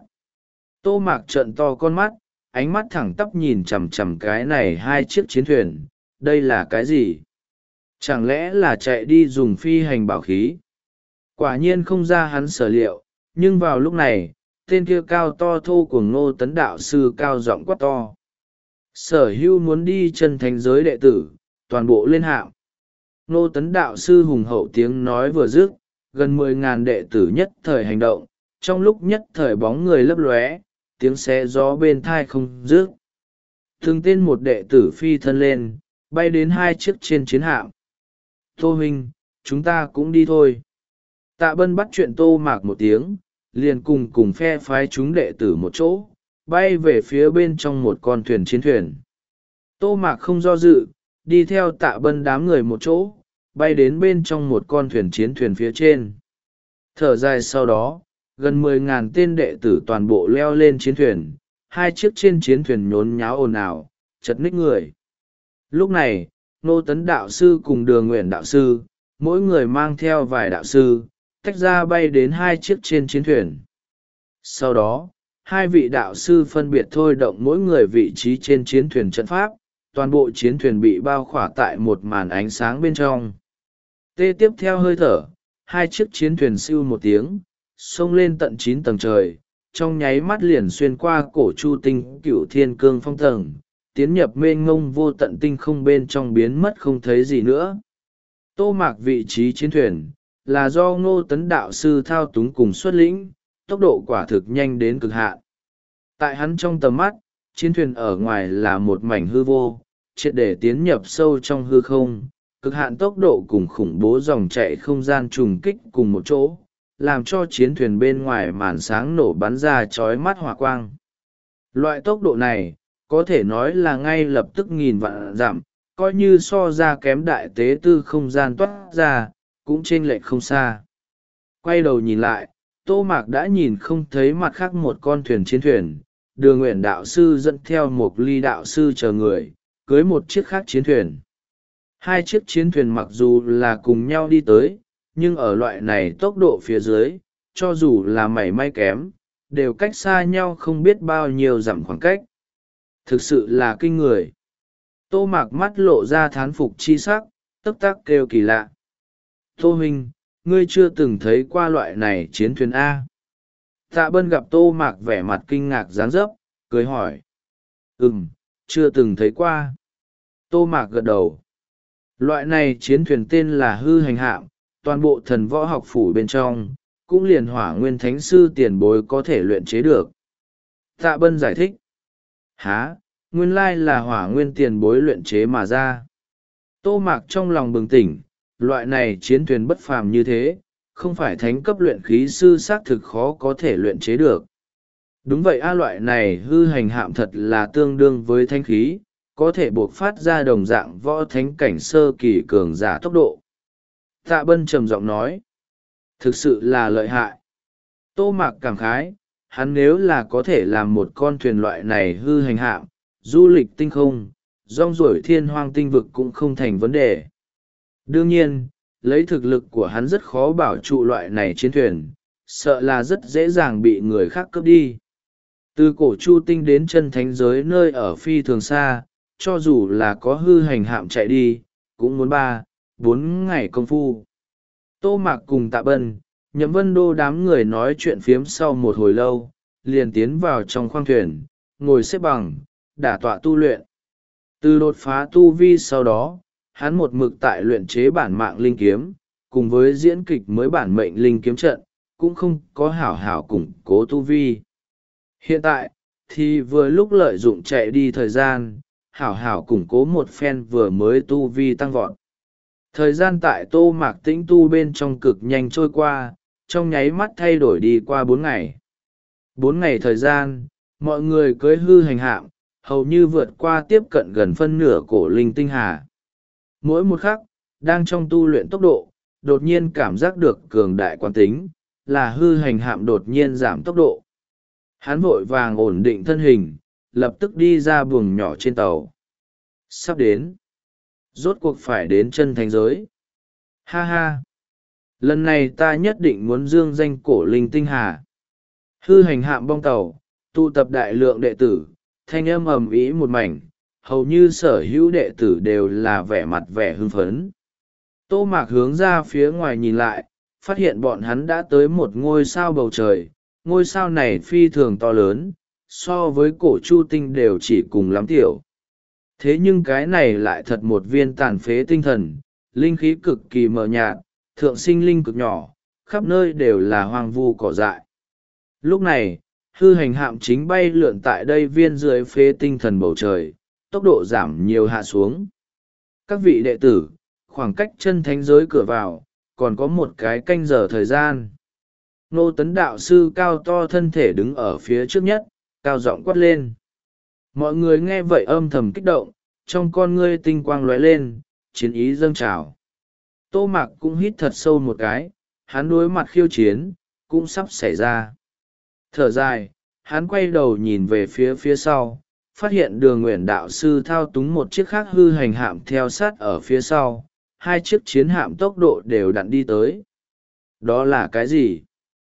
Tô Mạc trợn to con mắt, ánh mắt thẳng tắp nhìn chằm chằm cái này hai chiếc chiến thuyền, đây là cái gì? Chẳng lẽ là chạy đi dùng phi hành bảo khí? Quả nhiên không ra hắn sở liệu, nhưng vào lúc này, tên kia cao to thô của Ngô Tấn đạo sư cao giọng quát to. Sở hưu muốn đi chân thánh giới đệ tử, toàn bộ lên hạm. Ngô Tấn đạo sư hùng hậu tiếng nói vừa dứt, gần mười ngàn đệ tử nhất thời hành động, trong lúc nhất thời bóng người lấp lóe, tiếng xé gió bên thai không dứt. Từng tên một đệ tử phi thân lên, bay đến hai chiếc trên chiến hạm. Tô huynh, chúng ta cũng đi thôi. Tạ Bân bắt chuyện Tô Mạc một tiếng, liền cùng cùng phe phái chúng đệ tử một chỗ, bay về phía bên trong một con thuyền chiến thuyền. Tô Mạc không do dự, đi theo Tạ Bân đám người một chỗ, bay đến bên trong một con thuyền chiến thuyền phía trên. Thở dài sau đó, gần mười ngàn tên đệ tử toàn bộ leo lên chiến thuyền, hai chiếc trên chiến thuyền nhốn nháo ồn ào, chật ních người. Lúc này, Ngô Tấn đạo sư cùng Đường Nguyện đạo sư, mỗi người mang theo vài đạo sư, tách ra bay đến hai chiếc trên chiến thuyền. Sau đó, hai vị đạo sư phân biệt thôi động mỗi người vị trí trên chiến thuyền trận pháp, toàn bộ chiến thuyền bị bao khỏa tại một màn ánh sáng bên trong. Tê tiếp theo hơi thở, hai chiếc chiến thuyền siêu một tiếng, xông lên tận chín tầng trời, trong nháy mắt liền xuyên qua cổ chu tinh cửu thiên cương phong tầng, tiến nhập mênh ngông vô tận tinh không bên trong biến mất không thấy gì nữa. Tô Mạc vị trí chiến thuyền, là do Ngô Tấn đạo sư thao túng cùng xuất lĩnh, tốc độ quả thực nhanh đến cực hạn. Tại hắn trong tầm mắt, chiến thuyền ở ngoài là một mảnh hư vô, triệt để tiến nhập sâu trong hư không, cực hạn tốc độ cùng khủng bố dòng chạy không gian trùng kích cùng một chỗ, làm cho chiến thuyền bên ngoài màn sáng nổ bắn ra chói mắt hỏa quang. Loại tốc độ này, có thể nói là ngay lập tức nghìn vạn dặm, coi như so ra kém đại tế tư không gian toát ra, cũng chênh lệch không xa. Quay đầu nhìn lại, Tô Mạc đã nhìn không thấy mặt khác một con thuyền chiến thuyền, Đường Nguyện đạo sư dẫn theo một Ly đạo sư chờ người, cưới một chiếc khác chiến thuyền. Hai chiếc chiến thuyền mặc dù là cùng nhau đi tới, nhưng ở loại này tốc độ phía dưới, cho dù là mảy may kém, đều cách xa nhau không biết bao nhiêu dặm khoảng cách. Thực sự là kinh người. Tô Mạc mắt lộ ra thán phục chi sắc, tấp tắc kêu kỳ lạ. Tô huynh, ngươi chưa từng thấy qua loại này chiến thuyền A. Tạ Bân gặp Tô Mạc vẻ mặt kinh ngạc dáng dấp, cười hỏi. Ừm, chưa từng thấy qua. Tô Mạc gật đầu. Loại này chiến thuyền tên là hư hành hạm, toàn bộ thần võ học phủ bên trong, cũng liền hỏa nguyên thánh sư tiền bối có thể luyện chế được. Tạ Bân giải thích. Há, nguyên lai là hỏa nguyên tiền bối luyện chế mà ra. Tô Mạc trong lòng bừng tỉnh, loại này chiến thuyền bất phàm như thế, không phải thánh cấp luyện khí sư xác thực khó có thể luyện chế được. Đúng vậy a, loại này hư hành hạm thật là tương đương với thanh khí, có thể buộc phát ra đồng dạng võ thánh cảnh sơ kỳ cường giả tốc độ. Tạ Bân trầm giọng nói, thực sự là lợi hại. Tô Mạc cảm khái, hắn nếu là có thể làm một con thuyền loại này hư hành hạm, du lịch tinh không, rong ruổi thiên hoang tinh vực cũng không thành vấn đề. Đương nhiên, lấy thực lực của hắn rất khó bảo trụ loại này chiến thuyền, sợ là rất dễ dàng bị người khác cướp đi. Từ cổ Chu Tinh đến chân thánh giới nơi ở phi thường xa, cho dù là có hư hành hạm chạy đi, cũng muốn ba, bốn ngày công phu. Tô Mạc cùng Tạ Bân, Nhậm Vân Đô đám người nói chuyện phiếm sau một hồi lâu, liền tiến vào trong khoang thuyền, ngồi xếp bằng, đả tọa tu luyện. Từ đột phá tu vi sau đó, hắn một mực tại luyện chế bản mạng linh kiếm, cùng với diễn kịch mới bản mệnh linh kiếm trận, cũng không có hảo hảo củng cố tu vi. Hiện tại, thì vừa lúc lợi dụng chạy đi thời gian, hảo hảo củng cố một phen vừa mới tu vi tăng vọt. Thời gian tại Tô Mạc tĩnh tu bên trong cực nhanh trôi qua, trong nháy mắt thay đổi đi qua bốn ngày. Bốn ngày thời gian, mọi người cưới hư hành hạm, hầu như vượt qua tiếp cận gần phân nửa cổ linh tinh hà. Mỗi một khắc, đang trong tu luyện tốc độ, đột nhiên cảm giác được cường đại quán tính, là hư hành hạm đột nhiên giảm tốc độ. Hắn vội vàng ổn định thân hình, lập tức đi ra buồng nhỏ trên tàu. Sắp đến. Rốt cuộc phải đến chân thánh giới. Ha ha. Lần này ta nhất định muốn dương danh cổ linh tinh hà. Hư hành hạm bong tàu, tụ tập đại lượng đệ tử, thanh âm ầm ĩ một mảnh, hầu như sở hữu đệ tử đều là vẻ mặt vẻ hưng phấn. Tô Mạc hướng ra phía ngoài nhìn lại, phát hiện bọn hắn đã tới một ngôi sao bầu trời. Ngôi sao này phi thường to lớn, so với cổ Chu Tinh đều chỉ cùng lắm tiểu. Thế nhưng cái này lại thật một viên tàn phế tinh thần, linh khí cực kỳ mờ nhạt, thượng sinh linh cực nhỏ, khắp nơi đều là hoang vu cỏ dại. Lúc này, hư hành hạm chính bay lượn tại đây viên dưới phế tinh thần bầu trời, tốc độ giảm nhiều hạ xuống. Các vị đệ tử, khoảng cách chân thánh giới cửa vào, còn có một cái canh giờ thời gian. Ngô Tấn đạo sư cao to thân thể đứng ở phía trước nhất, cao giọng quát lên. Mọi người nghe vậy âm thầm kích động, trong con ngươi tinh quang lóe lên, chiến ý dâng trào. Tô Mạc cũng hít thật sâu một cái, hắn đối mặt khiêu chiến, cũng sắp xảy ra. Thở dài, hắn quay đầu nhìn về phía phía sau, phát hiện Đường Nguyện đạo sư thao túng một chiếc khác hư hành hạm theo sát ở phía sau, hai chiếc chiến hạm tốc độ đều đặn đi tới. Đó là cái gì?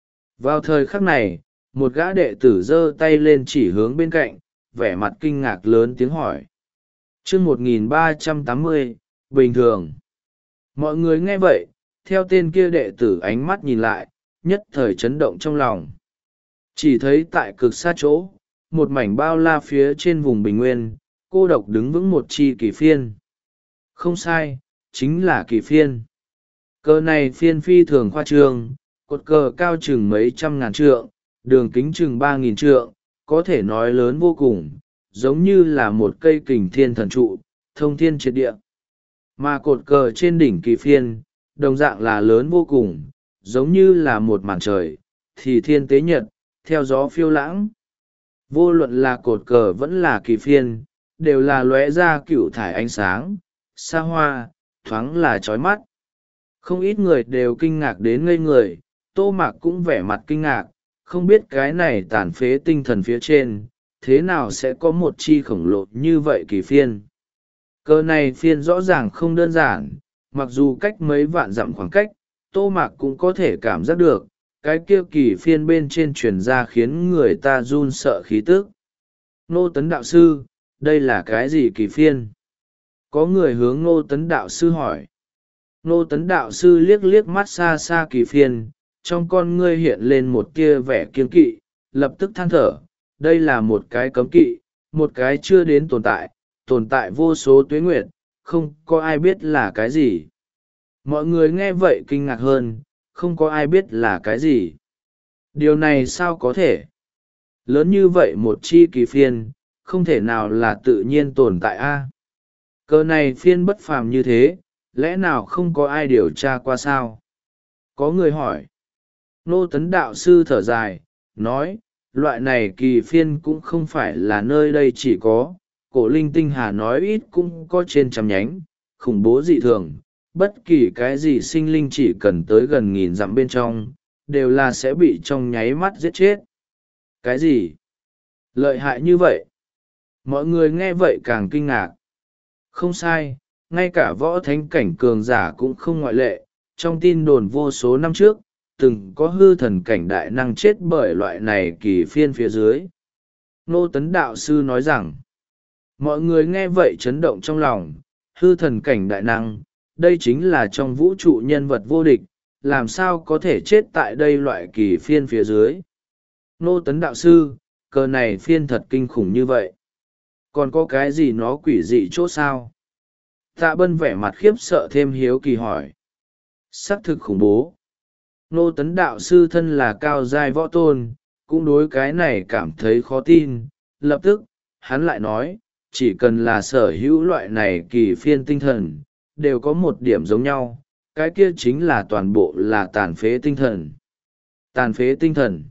Vào thời khắc này, một gã đệ tử giơ tay lên chỉ hướng bên cạnh, vẻ mặt kinh ngạc lớn tiếng hỏi. chương một nghìn ba trăm tám mươi, bình thường. Mọi người nghe vậy, theo tên kia đệ tử ánh mắt nhìn lại, nhất thời chấn động trong lòng. Chỉ thấy tại cực xa chỗ, một mảnh bao la phía trên vùng bình nguyên, cô độc đứng vững một chi kỳ phiên. Không sai, chính là kỳ phiên. Cờ này phiên phi thường khoa trương, cột cờ cao chừng mấy trăm ngàn trượng, đường kính chừng ba nghìn trượng, có thể nói lớn vô cùng, giống như là một cây kình thiên thần trụ, thông thiên triệt địa. Mà cột cờ trên đỉnh kỳ phiên, đồng dạng là lớn vô cùng, giống như là một màn trời, thì thiên tế nhật, theo gió phiêu lãng. Vô luận là cột cờ vẫn là kỳ phiên, đều là lóe ra cựu thải ánh sáng, xa hoa, thoáng là chói mắt. Không ít người đều kinh ngạc đến ngây người, Tô Mạc cũng vẻ mặt kinh ngạc, không biết cái này tàn phế tinh thần phía trên, thế nào sẽ có một chi khổng lồ như vậy kỳ phiên. Cờ này phiên rõ ràng không đơn giản, mặc dù cách mấy vạn dặm khoảng cách, Tô Mạc cũng có thể cảm giác được, cái kia kỳ phiên bên trên truyền ra khiến người ta run sợ khí tức. Ngô Tấn đạo sư, đây là cái gì kỳ phiên? Có người hướng Ngô Tấn đạo sư hỏi. Ngô Tấn đạo sư liếc liếc mắt xa xa kỳ phiên, trong con ngươi hiện lên một tia vẻ kiêng kỵ, lập tức than thở, đây là một cái cấm kỵ, một cái chưa đến tồn tại, tồn tại vô số tuế nguyệt, không có ai biết là cái gì. Mọi người nghe vậy kinh ngạc hơn, không có ai biết là cái gì. Điều này sao có thể? Lớn như vậy một chi kỳ phiên, không thể nào là tự nhiên tồn tại a. Cờ này phiên bất phàm như thế, lẽ nào không có ai điều tra qua sao? Có người hỏi. Nô Tấn đạo sư thở dài, nói, loại này kỳ phiên cũng không phải là nơi đây chỉ có, cổ linh tinh hà nói ít cũng có trên trăm nhánh, khủng bố dị thường, bất kỳ cái gì sinh linh chỉ cần tới gần nghìn dặm bên trong, đều là sẽ bị trong nháy mắt giết chết. Cái gì? Lợi hại như vậy? Mọi người nghe vậy càng kinh ngạc. Không sai, ngay cả võ thánh cảnh cường giả cũng không ngoại lệ, trong tin đồn vô số năm trước, từng có hư thần cảnh đại năng chết bởi loại này kỳ phiên phía dưới. Nô Tấn Đạo Sư nói rằng, mọi người nghe vậy chấn động trong lòng, hư thần cảnh đại năng, đây chính là trong vũ trụ nhân vật vô địch, làm sao có thể chết tại đây loại kỳ phiên phía dưới. Nô Tấn Đạo Sư, cờ này phiên thật kinh khủng như vậy. Còn có cái gì nó quỷ dị chỗ sao? Tạ Bân vẻ mặt khiếp sợ thêm hiếu kỳ hỏi. Xác thực khủng bố. Nô Tấn Đạo Sư thân là cao giai võ tôn, cũng đối cái này cảm thấy khó tin. Lập tức, hắn lại nói, chỉ cần là sở hữu loại này kỳ phiên tinh thần, đều có một điểm giống nhau, cái kia chính là toàn bộ là tàn phế tinh thần. Tàn phế tinh thần.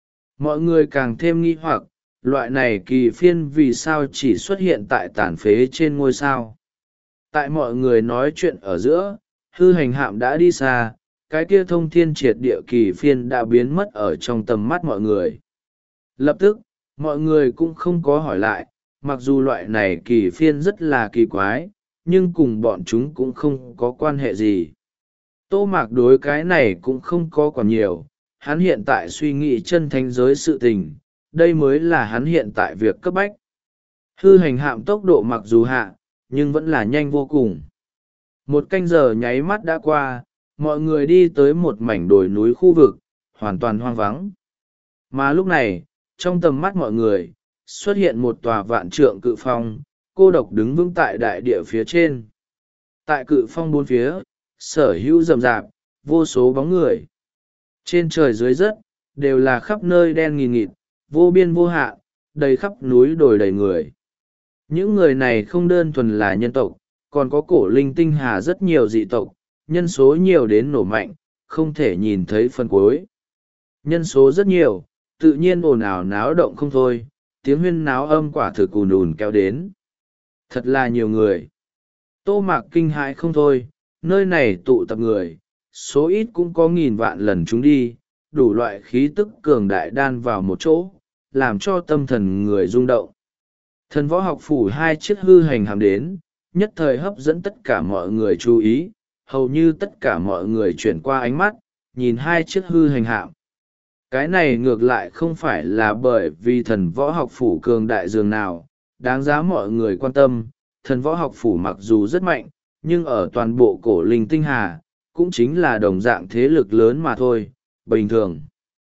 Mọi người càng thêm nghi hoặc, loại này kỳ phiên vì sao chỉ xuất hiện tại tàn phế trên ngôi sao. Tại mọi người nói chuyện ở giữa, hư hành hạm đã đi xa, cái kia thông thiên triệt địa kỳ phiên đã biến mất ở trong tầm mắt mọi người. Lập tức, mọi người cũng không có hỏi lại, mặc dù loại này kỳ phiên rất là kỳ quái, nhưng cùng bọn chúng cũng không có quan hệ gì. Tô Mạc đối cái này cũng không có còn nhiều, hắn hiện tại suy nghĩ chân thánh giới sự tình, đây mới là hắn hiện tại việc cấp bách. Hư hành hạm tốc độ mặc dù hạ, nhưng vẫn là nhanh vô cùng. Một canh giờ nháy mắt đã qua, mọi người đi tới một mảnh đồi núi khu vực, hoàn toàn hoang vắng. Mà lúc này, trong tầm mắt mọi người, xuất hiện một tòa vạn trượng cự phong, cô độc đứng vững tại đại địa phía trên. Tại cự phong bốn phía, sở hữu rậm rạp, vô số bóng người. Trên trời dưới đất, đều là khắp nơi đen nghìn nghịt, vô biên vô hạn, đầy khắp núi đồi đầy người. Những người này không đơn thuần là nhân tộc, còn có cổ linh tinh hà rất nhiều dị tộc, nhân số nhiều đến nổ mạnh, không thể nhìn thấy phần cuối. Nhân số rất nhiều, tự nhiên ồn ào náo động không thôi, tiếng huyên náo âm quả thực ùn ùn kéo đến. Thật là nhiều người. Tô Mạc kinh hãi không thôi, nơi này tụ tập người, số ít cũng có nghìn vạn lần chúng đi, đủ loại khí tức cường đại đan vào một chỗ, làm cho tâm thần người rung động. Thần võ học phủ hai chiếc hư hành hàm đến, nhất thời hấp dẫn tất cả mọi người chú ý, hầu như tất cả mọi người chuyển qua ánh mắt, nhìn hai chiếc hư hành hạm. Cái này ngược lại không phải là bởi vì thần võ học phủ cường đại dường nào, đáng giá mọi người quan tâm. Thần võ học phủ mặc dù rất mạnh, nhưng ở toàn bộ cổ linh tinh hà, cũng chính là đồng dạng thế lực lớn mà thôi, bình thường.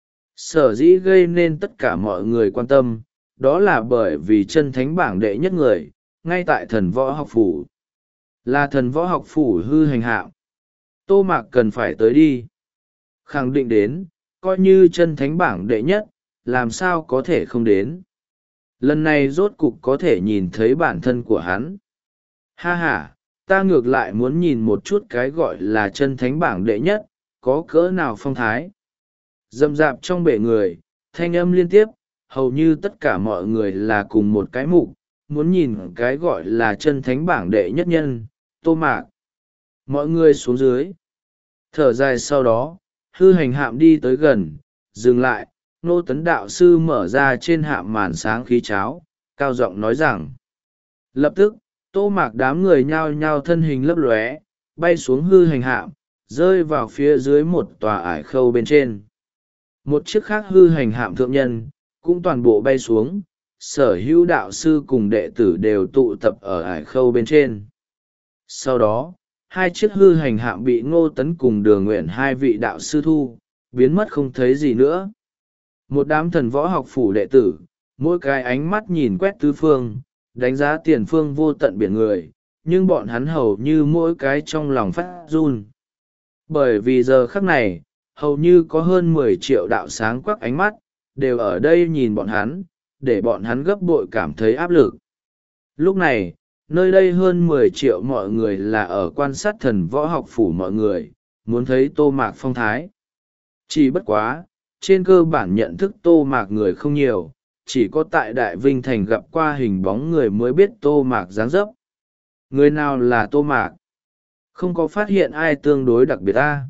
Sở dĩ gây nên tất cả mọi người quan tâm, đó là bởi vì chân thánh bảng đệ nhất người, ngay tại thần võ học phủ. Là thần võ học phủ hư hành hạm. Tô Mạc cần phải tới đi. Khẳng định đến, coi như chân thánh bảng đệ nhất, làm sao có thể không đến. Lần này rốt cục có thể nhìn thấy bản thân của hắn. Ha ha, ta ngược lại muốn nhìn một chút cái gọi là chân thánh bảng đệ nhất, có cỡ nào phong thái. Rậm rạp trong bể người, thanh âm liên tiếp, hầu như tất cả mọi người là cùng một cái mục, muốn nhìn cái gọi là chân thánh bảng đệ nhất nhân, Tô Mạc. Mọi người xuống dưới. Thở dài sau đó, hư hành hạm đi tới gần, dừng lại, Nô Tấn Đạo Sư mở ra trên hạm màn sáng khí cháo, cao giọng nói rằng. Lập tức, Tô Mạc đám người nhao nhao thân hình lấp lóe, bay xuống hư hành hạm, rơi vào phía dưới một tòa ải khâu bên trên. Một chiếc khác hư hành hạm thượng nhân, cũng toàn bộ bay xuống, sở hữu đạo sư cùng đệ tử đều tụ tập ở ải khâu bên trên. Sau đó, hai chiếc hư hành hạm bị Ngô Tấn cùng Đường Nguyện hai vị đạo sư thu, biến mất không thấy gì nữa. Một đám thần võ học phủ đệ tử, mỗi cái ánh mắt nhìn quét tứ phương, đánh giá tiền phương vô tận biển người, nhưng bọn hắn hầu như mỗi cái trong lòng phát run. Bởi vì giờ khắc này, hầu như có hơn mười triệu đạo sáng quắc ánh mắt, đều ở đây nhìn bọn hắn, để bọn hắn gấp bội cảm thấy áp lực. Lúc này, nơi đây hơn mười triệu mọi người là ở quan sát thần võ học phủ mọi người, muốn thấy Tô Mạc phong thái. Chỉ bất quá, trên cơ bản nhận thức Tô Mạc người không nhiều, chỉ có tại Đại Vinh Thành gặp qua hình bóng người mới biết Tô Mạc dáng dấp. Người nào là Tô Mạc? Không có phát hiện ai tương đối đặc biệt ta.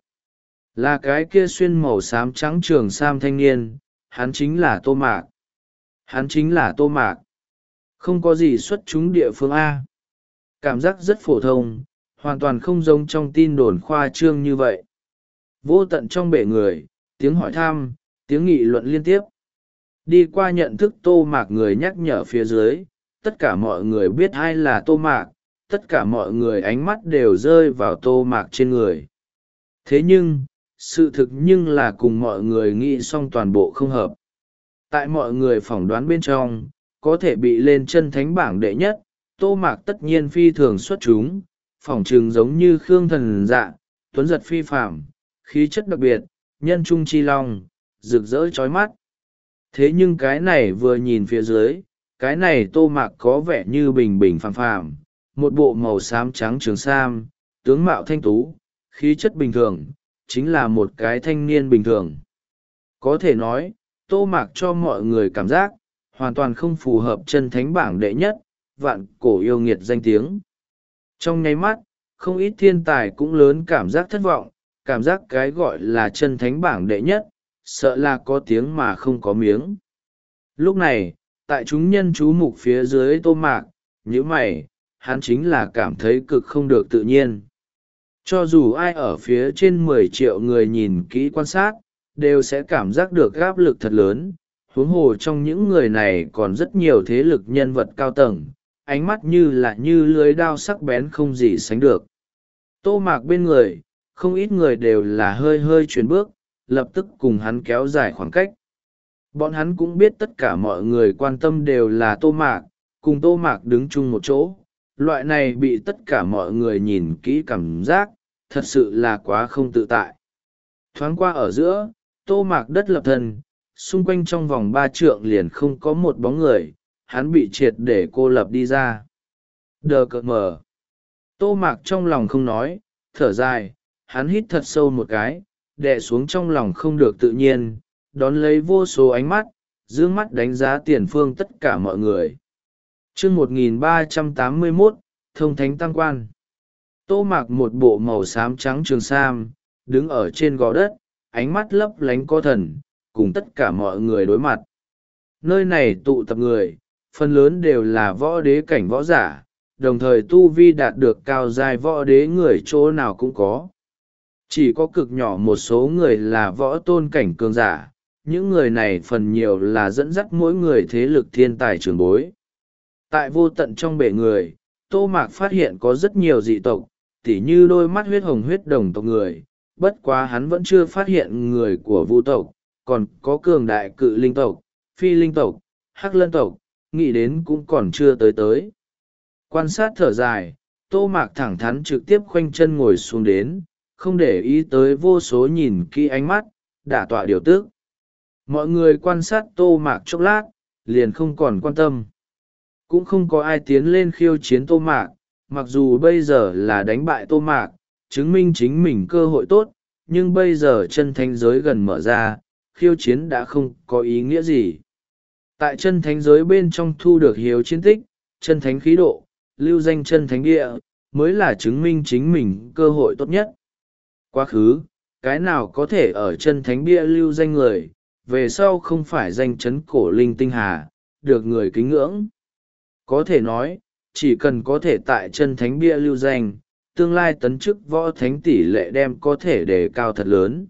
Là cái kia xuyên màu xám trắng trường sam thanh niên, hắn chính là Tô Mạc. Hắn chính là Tô Mạc. Không có gì xuất chúng địa phương A. Cảm giác rất phổ thông, hoàn toàn không giống trong tin đồn khoa trương như vậy. Vô tận trong bể người, tiếng hỏi thăm, tiếng nghị luận liên tiếp. Đi qua nhận thức Tô Mạc người nhắc nhở phía dưới, tất cả mọi người biết ai là Tô Mạc, tất cả mọi người ánh mắt đều rơi vào Tô Mạc trên người. Thế nhưng, sự thực nhưng là cùng mọi người nghĩ xong toàn bộ không hợp. Tại mọi người phỏng đoán bên trong, có thể bị lên chân thánh bảng đệ nhất, Tô Mạc tất nhiên phi thường xuất chúng, phỏng chừng giống như Khương Thần Dạ, tuấn giật phi phạm, khí chất đặc biệt, nhân trung chi long, rực rỡ chói mắt. Thế nhưng cái này vừa nhìn phía dưới, cái này Tô Mạc có vẻ như bình bình phàm phàm, một bộ màu xám trắng trường sam, tướng mạo thanh tú, khí chất bình thường, chính là một cái thanh niên bình thường. Có thể nói, Tô Mạc cho mọi người cảm giác, hoàn toàn không phù hợp chân thánh bảng đệ nhất, vạn cổ yêu nghiệt danh tiếng. Trong nháy mắt, không ít thiên tài cũng lớn cảm giác thất vọng, cảm giác cái gọi là chân thánh bảng đệ nhất, sợ là có tiếng mà không có miếng. Lúc này, tại chúng nhân chú mục phía dưới Tô Mạc, như mày, hắn chính là cảm thấy cực không được tự nhiên. Cho dù ai ở phía trên mười triệu người nhìn kỹ quan sát, đều sẽ cảm giác được áp lực thật lớn. Huống hồ trong những người này còn rất nhiều thế lực nhân vật cao tầng, ánh mắt như là như lưới đao sắc bén không gì sánh được. Tô Mạc bên người, không ít người đều là hơi hơi chuyển bước, lập tức cùng hắn kéo dài khoảng cách. Bọn hắn cũng biết tất cả mọi người quan tâm đều là Tô Mạc, cùng Tô Mạc đứng chung một chỗ. Loại này bị tất cả mọi người nhìn kỹ cảm giác, thật sự là quá không tự tại. Thoáng qua ở giữa, Tô Mạc đất lập thân, xung quanh trong vòng ba trượng liền không có một bóng người, hắn bị triệt để cô lập đi ra. Đờ cợt mờ. Tô Mạc trong lòng không nói, thở dài, hắn hít thật sâu một cái, đè xuống trong lòng không được tự nhiên, đón lấy vô số ánh mắt, dương mắt đánh giá tiền phương tất cả mọi người. Chương một nghìn ba trăm tám mươi mốt, Thông Thánh Tăng Quan. Tô Mạc một bộ màu xám trắng trường sam, đứng ở trên gò đất, ánh mắt lấp lánh có thần, cùng tất cả mọi người đối mặt. Nơi này tụ tập người, phần lớn đều là võ đế cảnh võ giả, đồng thời tu vi đạt được cao giai võ đế người chỗ nào cũng có. Chỉ có cực nhỏ một số người là võ tôn cảnh cường giả, những người này phần nhiều là dẫn dắt mỗi người thế lực thiên tài trường bối. Tại vô tận trong bể người, Tô Mạc phát hiện có rất nhiều dị tộc, tỉ như đôi mắt huyết hồng huyết đồng tộc người, bất quá hắn vẫn chưa phát hiện người của vu tộc, còn có cường đại cự linh tộc, phi linh tộc, hắc lân tộc, nghĩ đến cũng còn chưa tới tới. Quan sát thở dài, Tô Mạc thẳng thắn trực tiếp khoanh chân ngồi xuống đến, không để ý tới vô số nhìn kỹ ánh mắt, đả tọa điều tức. Mọi người quan sát Tô Mạc chốc lát, liền không còn quan tâm. Cũng không có ai tiến lên khiêu chiến Tô Mạc, mặc dù bây giờ là đánh bại Tô Mạc, chứng minh chính mình cơ hội tốt, nhưng bây giờ chân thánh giới gần mở ra, khiêu chiến đã không có ý nghĩa gì. Tại chân thánh giới bên trong thu được hiếu chiến tích, chân thánh khí độ, lưu danh chân thánh địa, mới là chứng minh chính mình cơ hội tốt nhất. Quá khứ, cái nào có thể ở chân thánh bia lưu danh người, về sau không phải danh chấn cổ linh tinh hà, được người kính ngưỡng. Có thể nói, chỉ cần có thể tại chân thánh bia lưu danh, tương lai tấn chức võ thánh tỷ lệ đem có thể đề cao thật lớn.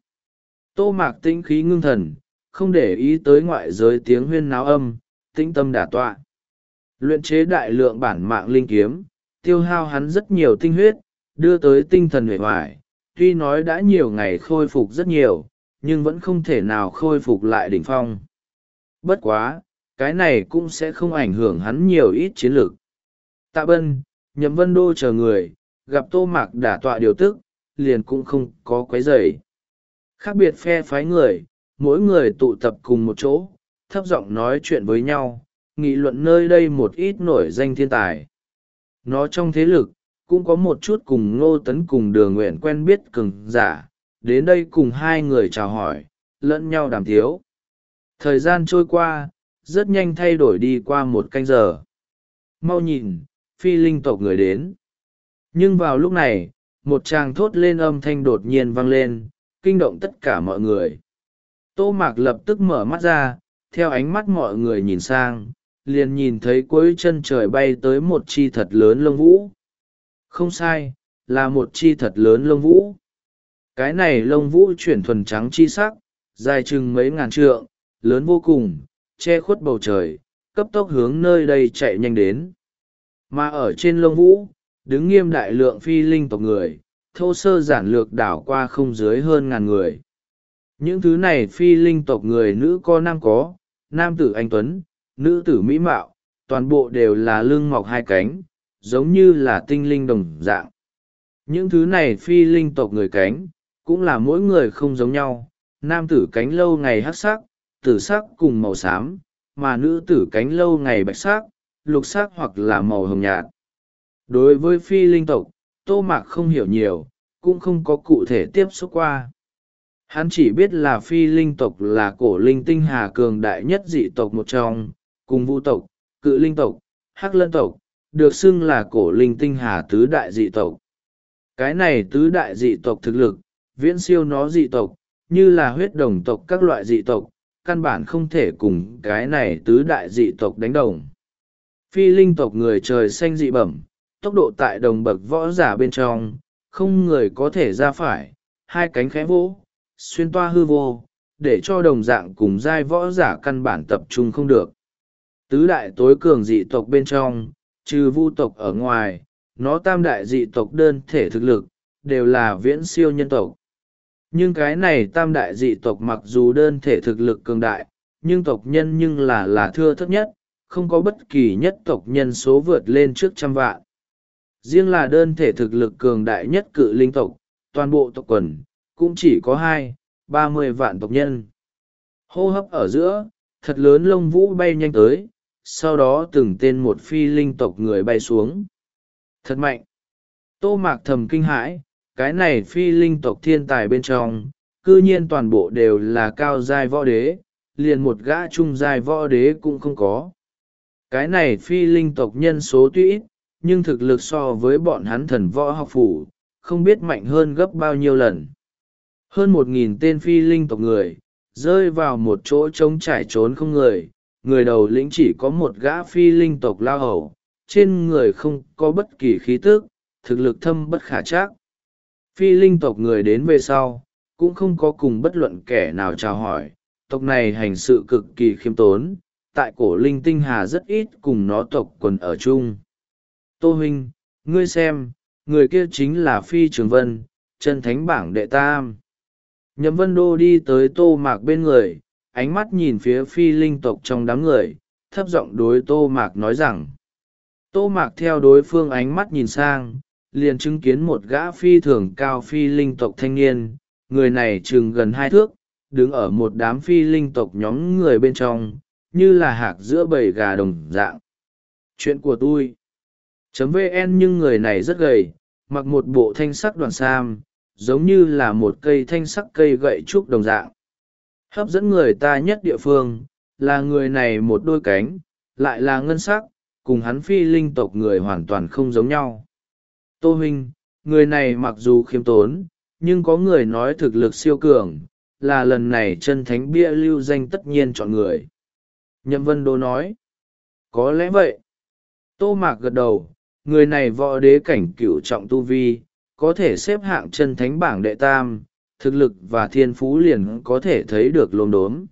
Tô Mạc tĩnh khí ngưng thần, không để ý tới ngoại giới tiếng huyên náo âm, tĩnh tâm đả tọa. Luyện chế đại lượng bản mạng linh kiếm, tiêu hao hắn rất nhiều tinh huyết, đưa tới tinh thần huệ hoài. Tuy nói đã nhiều ngày khôi phục rất nhiều, nhưng vẫn không thể nào khôi phục lại đỉnh phong. Bất quá, cái này cũng sẽ không ảnh hưởng hắn nhiều ít chiến lược. Tạ Bân, Nhậm Vân Đô chờ người, gặp Tô Mạc đả tọa điều tức, liền cũng không có quấy rầy. Khác biệt phe phái người, mỗi người tụ tập cùng một chỗ, thấp giọng nói chuyện với nhau, nghị luận nơi đây một ít nổi danh thiên tài. Nó trong thế lực, cũng có một chút cùng Ngô Tấn cùng Đường Nguyện quen biết cường giả, đến đây cùng hai người chào hỏi, lẫn nhau đàm tiếu. Thời gian trôi qua rất nhanh, thay đổi đi qua một canh giờ. Mau nhìn, phi linh tộc người đến. Nhưng vào lúc này, một tràng thốt lên âm thanh đột nhiên vang lên, kinh động tất cả mọi người. Tô Mạc lập tức mở mắt ra, theo ánh mắt mọi người nhìn sang, liền nhìn thấy cuối chân trời bay tới một chi thật lớn lông vũ. Không sai, là một chi thật lớn lông vũ. Cái này lông vũ chuyển thuần trắng chi sắc, dài chừng mấy ngàn trượng, lớn vô cùng, che khuất bầu trời, cấp tốc hướng nơi đây chạy nhanh đến. Mà ở trên lông vũ, đứng nghiêm đại lượng phi linh tộc người, thô sơ giản lược đảo qua không dưới hơn ngàn người. Những thứ này phi linh tộc người nữ có nam có, nam tử anh tuấn, nữ tử mỹ mạo, toàn bộ đều là lưng mọc hai cánh, giống như là tinh linh đồng dạng. Những thứ này phi linh tộc người cánh, cũng là mỗi người không giống nhau, nam tử cánh lâu ngày hắc sắc, tử sắc cùng màu xám, mà nữ tử cánh lâu ngày bạch sắc, lục sắc hoặc là màu hồng nhạt. Đối với phi linh tộc, Tô Mạc không hiểu nhiều, cũng không có cụ thể tiếp xúc qua. Hắn chỉ biết là phi linh tộc là cổ linh tinh hà cường đại nhất dị tộc một trong, cùng vũ tộc, cự linh tộc, hắc lân tộc, được xưng là cổ linh tinh hà tứ đại dị tộc. Cái này tứ đại dị tộc thực lực, viễn siêu nó dị tộc, như là huyết đồng tộc các loại dị tộc, căn bản không thể cùng cái này tứ đại dị tộc đánh đồng. Phi linh tộc người trời xanh dị bẩm, tốc độ tại đồng bậc võ giả bên trong, không người có thể ra phải, hai cánh khẽ vỗ, xuyên toa hư vô, để cho đồng dạng cùng giai võ giả căn bản tập trung không được. Tứ đại tối cường dị tộc bên trong, trừ vu tộc ở ngoài, nó tam đại dị tộc đơn thể thực lực, đều là viễn siêu nhân tộc. Nhưng cái này tam đại dị tộc mặc dù đơn thể thực lực cường đại, nhưng tộc nhân nhưng là là thưa thấp nhất, không có bất kỳ nhất tộc nhân số vượt lên trước trăm vạn. Riêng là đơn thể thực lực cường đại nhất cự linh tộc, toàn bộ tộc quần, cũng chỉ có hai, ba mươi vạn tộc nhân. Hô hấp ở giữa, thật lớn lông vũ bay nhanh tới, sau đó từng tên một phi linh tộc người bay xuống. Thật mạnh! Tô Mạc thầm kinh hãi, cái này phi linh tộc thiên tài bên trong, cư nhiên toàn bộ đều là cao giai võ đế, liền một gã trung giai võ đế cũng không có. Cái này phi linh tộc nhân số tuy ít, nhưng thực lực so với bọn hắn thần võ học phủ, không biết mạnh hơn gấp bao nhiêu lần. Hơn một nghìn tên phi linh tộc người, rơi vào một chỗ trống trải trốn không người, người đầu lĩnh chỉ có một gã phi linh tộc lao hầu, trên người không có bất kỳ khí tức, thực lực thâm bất khả trắc. Phi linh tộc người đến về sau, cũng không có cùng bất luận kẻ nào chào hỏi, tộc này hành sự cực kỳ khiêm tốn, tại cổ linh tinh hà rất ít cùng nó tộc quần ở chung. Tô huynh, ngươi xem, người kia chính là Phi Trường Vân, chân thánh bảng đệ tam. Nhậm Vân Đô đi tới Tô Mạc bên người, ánh mắt nhìn phía phi linh tộc trong đám người, thấp giọng đối Tô Mạc nói rằng. Tô Mạc theo đối phương ánh mắt nhìn sang, liền chứng kiến một gã phi thường cao phi linh tộc thanh niên, người này chừng gần hai thước, đứng ở một đám phi linh tộc nhóm người bên trong, như là hạc giữa bầy gà đồng dạng. Chuyện của tôi. Chấm vn nhưng người này rất gầy, mặc một bộ thanh sắc đoàn sam, giống như là một cây thanh sắc cây gậy trúc đồng dạng. Hấp dẫn người ta nhất địa phương, là người này một đôi cánh, lại là ngân sắc, cùng hắn phi linh tộc người hoàn toàn không giống nhau. Tô huynh, người này mặc dù khiêm tốn, nhưng có người nói thực lực siêu cường, là lần này chân thánh bia lưu danh tất nhiên chọn người. Nhậm Vân Đô nói. Có lẽ vậy. Tô Mạc gật đầu, người này võ đế cảnh cửu trọng tu vi, có thể xếp hạng chân thánh bảng đệ tam, thực lực và thiên phú liền có thể thấy được lồn đốm.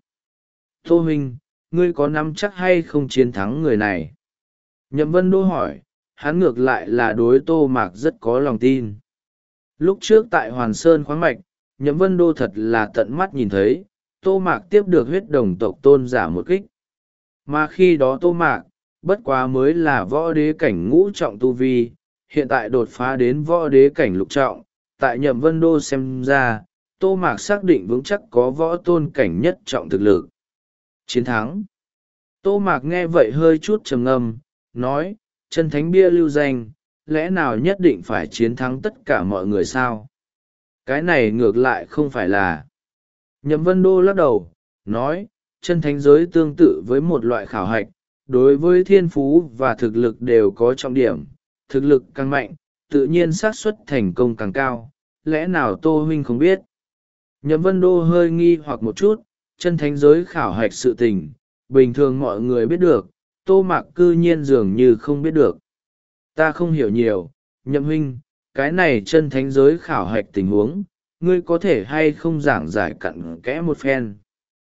Tô huynh, ngươi có nắm chắc hay không chiến thắng người này? Nhậm Vân Đô hỏi, hắn ngược lại là đối Tô Mạc rất có lòng tin. Lúc trước tại Hoàn Sơn khoáng mạch, Nhậm Vân Đô thật là tận mắt nhìn thấy, Tô Mạc tiếp được huyết đồng tộc tôn giả một kích. Mà khi đó Tô Mạc, bất quá mới là võ đế cảnh ngũ trọng tu vi, hiện tại đột phá đến võ đế cảnh lục trọng, tại Nhậm Vân Đô xem ra, Tô Mạc xác định vững chắc có võ tôn cảnh nhất trọng thực lực. Chiến thắng. Tô Mạc nghe vậy hơi chút trầm ngâm, nói, chân thánh bia lưu danh, lẽ nào nhất định phải chiến thắng tất cả mọi người sao? Cái này ngược lại không phải là. Nhậm Vân Đô lắc đầu, nói, chân thánh giới tương tự với một loại khảo hạch, đối với thiên phú và thực lực đều có trọng điểm, thực lực càng mạnh, tự nhiên xác suất thành công càng cao, lẽ nào Tô huynh không biết? Nhậm Vân Đô hơi nghi hoặc một chút, chân thánh giới khảo hạch sự tình, bình thường mọi người biết được, Tô Mạc cư nhiên dường như không biết được. Ta không hiểu nhiều, Nhậm huynh, cái này chân thánh giới khảo hạch tình huống, ngươi có thể hay không giảng giải cặn kẽ một phen.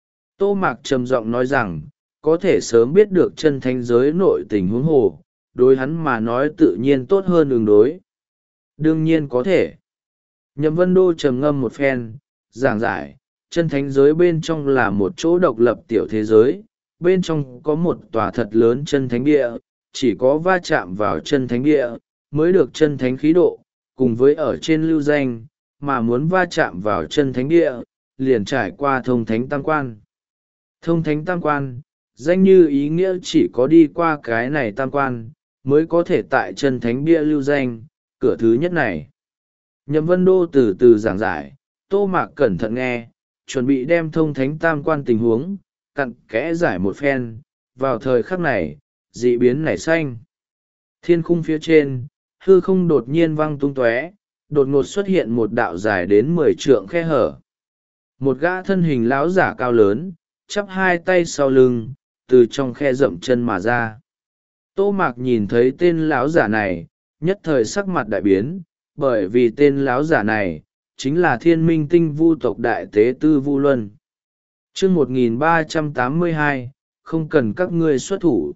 Tô Mạc trầm giọng nói rằng, có thể sớm biết được chân thánh giới nội tình huống hồ, đối hắn mà nói tự nhiên tốt hơn đường đối. Đương nhiên có thể. Nhậm Vân Đô trầm ngâm một phen, giảng giải, chân thánh giới bên trong là một chỗ độc lập tiểu thế giới, bên trong có một tòa thật lớn chân thánh địa, chỉ có va chạm vào chân thánh địa, mới được chân thánh khí độ, cùng với ở trên lưu danh, mà muốn va chạm vào chân thánh địa, liền trải qua thông thánh tam quan. Thông thánh tam quan, danh như ý nghĩa chỉ có đi qua cái này tam quan, mới có thể tại chân thánh bia lưu danh, cửa thứ nhất này. Nhậm Vân Đô từ từ giảng giải, Tô Mạc cẩn thận nghe, chuẩn bị đem thông thánh tam quan tình huống, cặn kẽ giải một phen. Vào thời khắc này, dị biến nảy xanh. Thiên khung phía trên, hư không đột nhiên văng tung tóe, đột ngột xuất hiện một đạo dài đến mười trượng khe hở. Một gã thân hình lão giả cao lớn, chắp hai tay sau lưng, từ trong khe rậm chân mà ra. Tô Mạc nhìn thấy tên lão giả này, nhất thời sắc mặt đại biến, bởi vì tên lão giả này chính là Thiên Minh Tinh Vu tộc đại tế tư Vu Luân. Chương một nghìn ba trăm tám mươi hai, không cần các ngươi xuất thủ.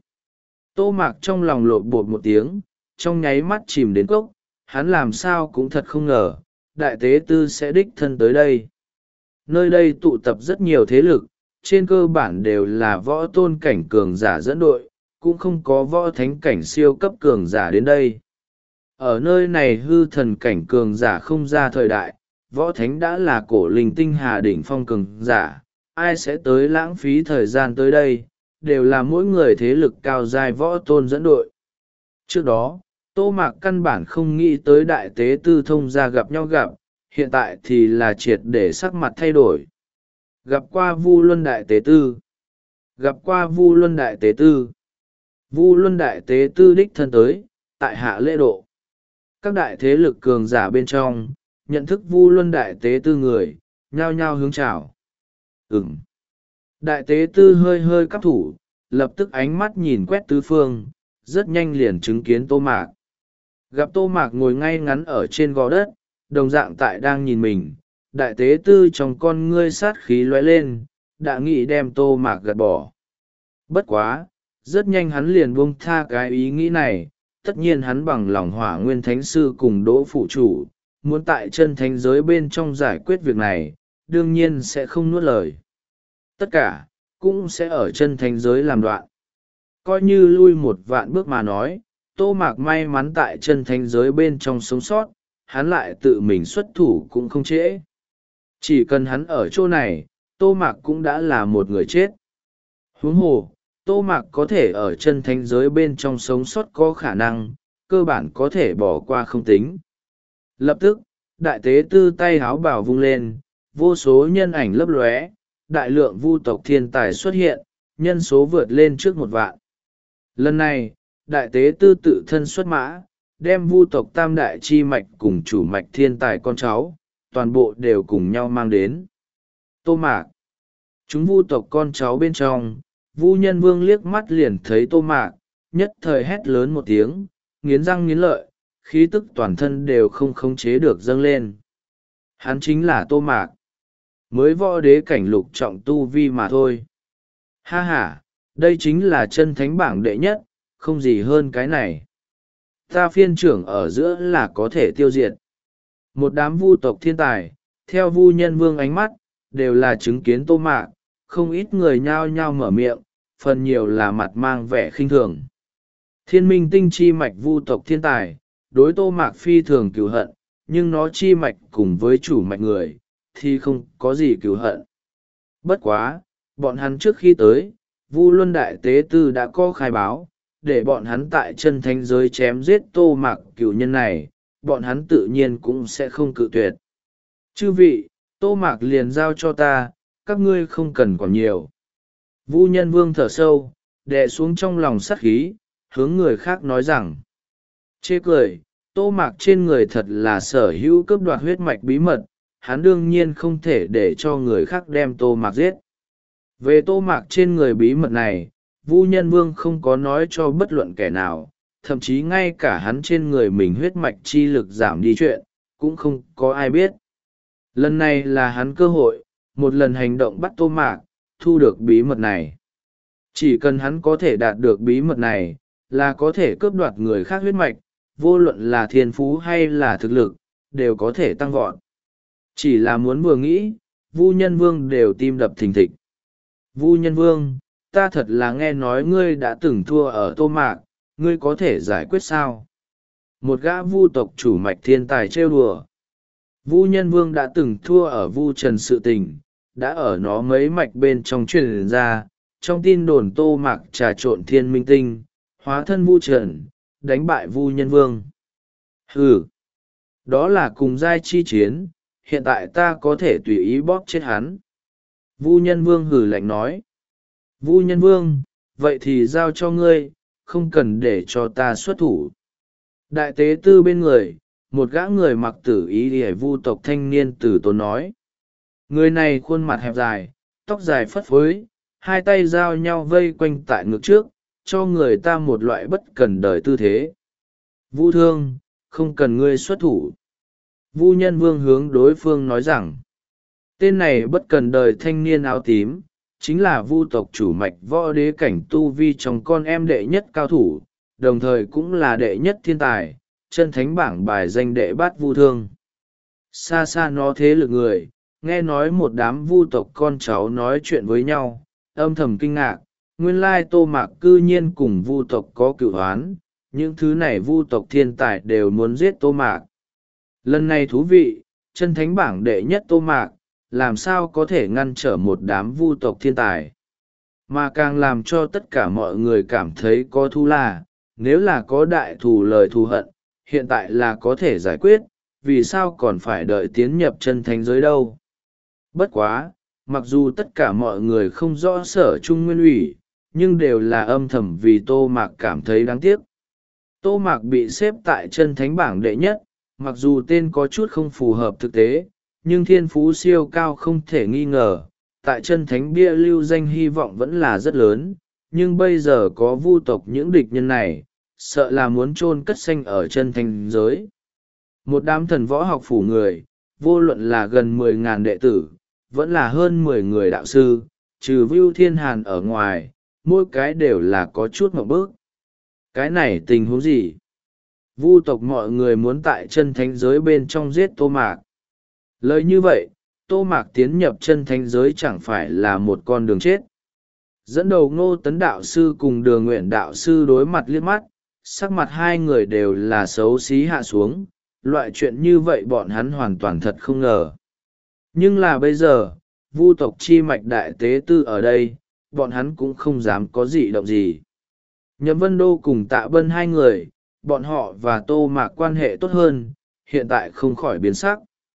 Tô Mạc trong lòng lộn bột một tiếng, trong nháy mắt chìm đến cốc, hắn làm sao cũng thật không ngờ, đại tế tư sẽ đích thân tới đây. Nơi đây tụ tập rất nhiều thế lực, trên cơ bản đều là võ tôn cảnh cường giả dẫn đội, cũng không có võ thánh cảnh siêu cấp cường giả đến đây. Ở nơi này hư thần cảnh cường giả không ra thời đại, võ thánh đã là cổ linh tinh hà đỉnh phong cường giả, ai sẽ tới lãng phí thời gian tới đây, đều là mỗi người thế lực cao giai võ tôn dẫn đội. Trước đó, Tô Mạc căn bản không nghĩ tới đại tế tư thông ra gặp nhau gặp, hiện tại thì là triệt để sắc mặt thay đổi. Gặp qua Vu Luân đại tế tư. Gặp qua Vu Luân đại tế tư. Vu Luân đại tế tư đích thân tới, tại hạ lễ độ. Các đại thế lực cường giả bên trong, nhận thức Vu Luân đại tế tư người, nhao nhao hướng chào. Ừm. Đại tế tư hơi hơi cắp thủ, lập tức ánh mắt nhìn quét tứ phương, rất nhanh liền chứng kiến Tô Mạc. Gặp Tô Mạc ngồi ngay ngắn ở trên gò đất, đồng dạng tại đang nhìn mình, đại tế tư trong con ngươi sát khí lóe lên, đã nghĩ đem Tô Mạc gạt bỏ. Bất quá, rất nhanh hắn liền buông tha cái ý nghĩ này, tất nhiên hắn bằng lòng hỏa nguyên thánh sư cùng đỗ phụ chủ, muốn tại chân thánh giới bên trong giải quyết việc này, đương nhiên sẽ không nuốt lời. Tất cả, cũng sẽ ở chân thánh giới làm đoạn. Coi như lui một vạn bước mà nói, Tô Mạc may mắn tại chân thánh giới bên trong sống sót, hắn lại tự mình xuất thủ cũng không trễ. Chỉ cần hắn ở chỗ này, Tô Mạc cũng đã là một người chết. Huống hồ, Tô Mạc có thể ở chân thánh giới bên trong sống sót có khả năng, cơ bản có thể bỏ qua không tính. Lập tức, đại tế tư tay háo bảo vung lên, vô số nhân ảnh lấp lóe, đại lượng vu tộc thiên tài xuất hiện, nhân số vượt lên trước một vạn. Lần này, đại tế tư tự thân xuất mã, đem vu tộc tam đại chi mạch cùng chủ mạch thiên tài con cháu, toàn bộ đều cùng nhau mang đến. Tô Mạc. Chúng vu tộc con cháu bên trong, Vu Nhân Vương liếc mắt liền thấy Tô Mạc, nhất thời hét lớn một tiếng, nghiến răng nghiến lợi, khí tức toàn thân đều không khống chế được dâng lên. Hắn chính là Tô Mạc. Mới võ đế cảnh lục trọng tu vi mà thôi. Ha ha, đây chính là chân thánh bảng đệ nhất, không gì hơn cái này. Ta phiên trưởng ở giữa là có thể tiêu diệt. Một đám vu tộc thiên tài, theo Vu Nhân Vương ánh mắt, đều là chứng kiến Tô Mạc, không ít người nhao nhao mở miệng, phần nhiều là mặt mang vẻ khinh thường. Thiên Minh Tinh chi mạch vu tộc thiên tài, đối Tô Mạc phi thường cừu hận, nhưng nó chi mạch cùng với chủ mạch người, thì không có gì cừu hận. Bất quá, bọn hắn trước khi tới, Vu Luân đại tế tư đã có khai báo, để bọn hắn tại chân thánh giới chém giết Tô Mạc cửu nhân này, bọn hắn tự nhiên cũng sẽ không cự tuyệt. Chư vị, Tô Mạc liền giao cho ta, các ngươi không cần còn nhiều. Vu Nhân Vương thở sâu, đè xuống trong lòng sát khí, hướng người khác nói rằng. Chê cười, Tô Mạc trên người thật là sở hữu cướp đoạt huyết mạch bí mật, hắn đương nhiên không thể để cho người khác đem Tô Mạc giết. Về Tô Mạc trên người bí mật này, Vu Nhân Vương không có nói cho bất luận kẻ nào, thậm chí ngay cả hắn trên người mình huyết mạch chi lực giảm đi chuyện, cũng không có ai biết. Lần này là hắn cơ hội, một lần hành động bắt Tô Mạc, thu được bí mật này. Chỉ cần hắn có thể đạt được bí mật này, là có thể cướp đoạt người khác huyết mạch, vô luận là thiên phú hay là thực lực, đều có thể tăng vọt. Chỉ là muốn vừa nghĩ, Vu Nhân Vương đều tim đập thình thịch. Vu Nhân Vương, ta thật là nghe nói ngươi đã từng thua ở Tô Mạc, ngươi có thể giải quyết sao? Một gã vu tộc chủ mạch thiên tài trêu đùa. Vu Nhân Vương đã từng thua ở Vu Trần sự tình, đã ở nó mấy mạch bên trong truyền ra, trong tin đồn Tô Mạc trà trộn thiên minh tinh, hóa thân Vu Trần, đánh bại Vu Nhân Vương. Hừ, đó là cùng giai chi chiến, hiện tại ta có thể tùy ý bóp chết hắn. Vu Nhân Vương hừ lạnh nói. Vu Nhân Vương, vậy thì giao cho ngươi, không cần để cho ta xuất thủ. Đại tế tư bên người, một gã người mặc tử ý để vu tộc thanh niên tử tốn nói. Người này khuôn mặt hẹp dài, tóc dài phất phới, hai tay giao nhau vây quanh tại ngực trước, cho người ta một loại bất cần đời tư thế. Vu Thương, không cần ngươi xuất thủ. Vu Nhân Vương hướng đối phương nói rằng, tên này bất cần đời thanh niên áo tím, chính là vu tộc chủ mạch võ đế cảnh tu vi trong con em đệ nhất cao thủ, đồng thời cũng là đệ nhất thiên tài, chân thánh bảng bài danh đệ bát Vu Thương. Xa xa nó thế lực người, nghe nói một đám vu tộc con cháu nói chuyện với nhau, âm thầm kinh ngạc, nguyên lai Tô Mạc cư nhiên cùng vu tộc có cửu oán, những thứ này vu tộc thiên tài đều muốn giết Tô Mạc. Lần này thú vị, chân thánh bảng đệ nhất Tô Mạc, làm sao có thể ngăn trở một đám vu tộc thiên tài. Mà càng làm cho tất cả mọi người cảm thấy có thú là, nếu là có đại thù lời thù hận, hiện tại là có thể giải quyết, vì sao còn phải đợi tiến nhập chân thánh giới đâu. Bất quá, mặc dù tất cả mọi người không rõ sở trung nguyên ủy, nhưng đều là âm thầm vì Tô Mạc cảm thấy đáng tiếc. Tô Mạc bị xếp tại chân thánh bảng đệ nhất, mặc dù tên có chút không phù hợp thực tế, nhưng thiên phú siêu cao không thể nghi ngờ, tại chân thánh bia lưu danh hy vọng vẫn là rất lớn, nhưng bây giờ có vu tộc những địch nhân này, sợ là muốn chôn cất xanh ở chân thánh giới. Một đám thần võ học phủ người, vô luận là gần mười ngàn đệ tử, vẫn là hơn mười người đạo sư, trừ Vưu Thiên Hàn ở ngoài, mỗi cái đều là có chút một bước. Cái này tình huống gì? Vu tộc mọi người muốn tại chân thánh giới bên trong giết Tô Mạc. Lời như vậy, Tô Mạc tiến nhập chân thánh giới chẳng phải là một con đường chết. Dẫn đầu Ngô Tấn đạo sư cùng Đường Nguyện đạo sư đối mặt liếc mắt, sắc mặt hai người đều là xấu xí hạ xuống, loại chuyện như vậy bọn hắn hoàn toàn thật không ngờ. Nhưng là bây giờ, vu tộc chi mạch đại tế tư ở đây, bọn hắn cũng không dám có gì động gì. Nhậm Vân Đô cùng Tạ Bân hai người, bọn họ và Tô Mạc quan hệ tốt hơn, hiện tại không khỏi biến sắc.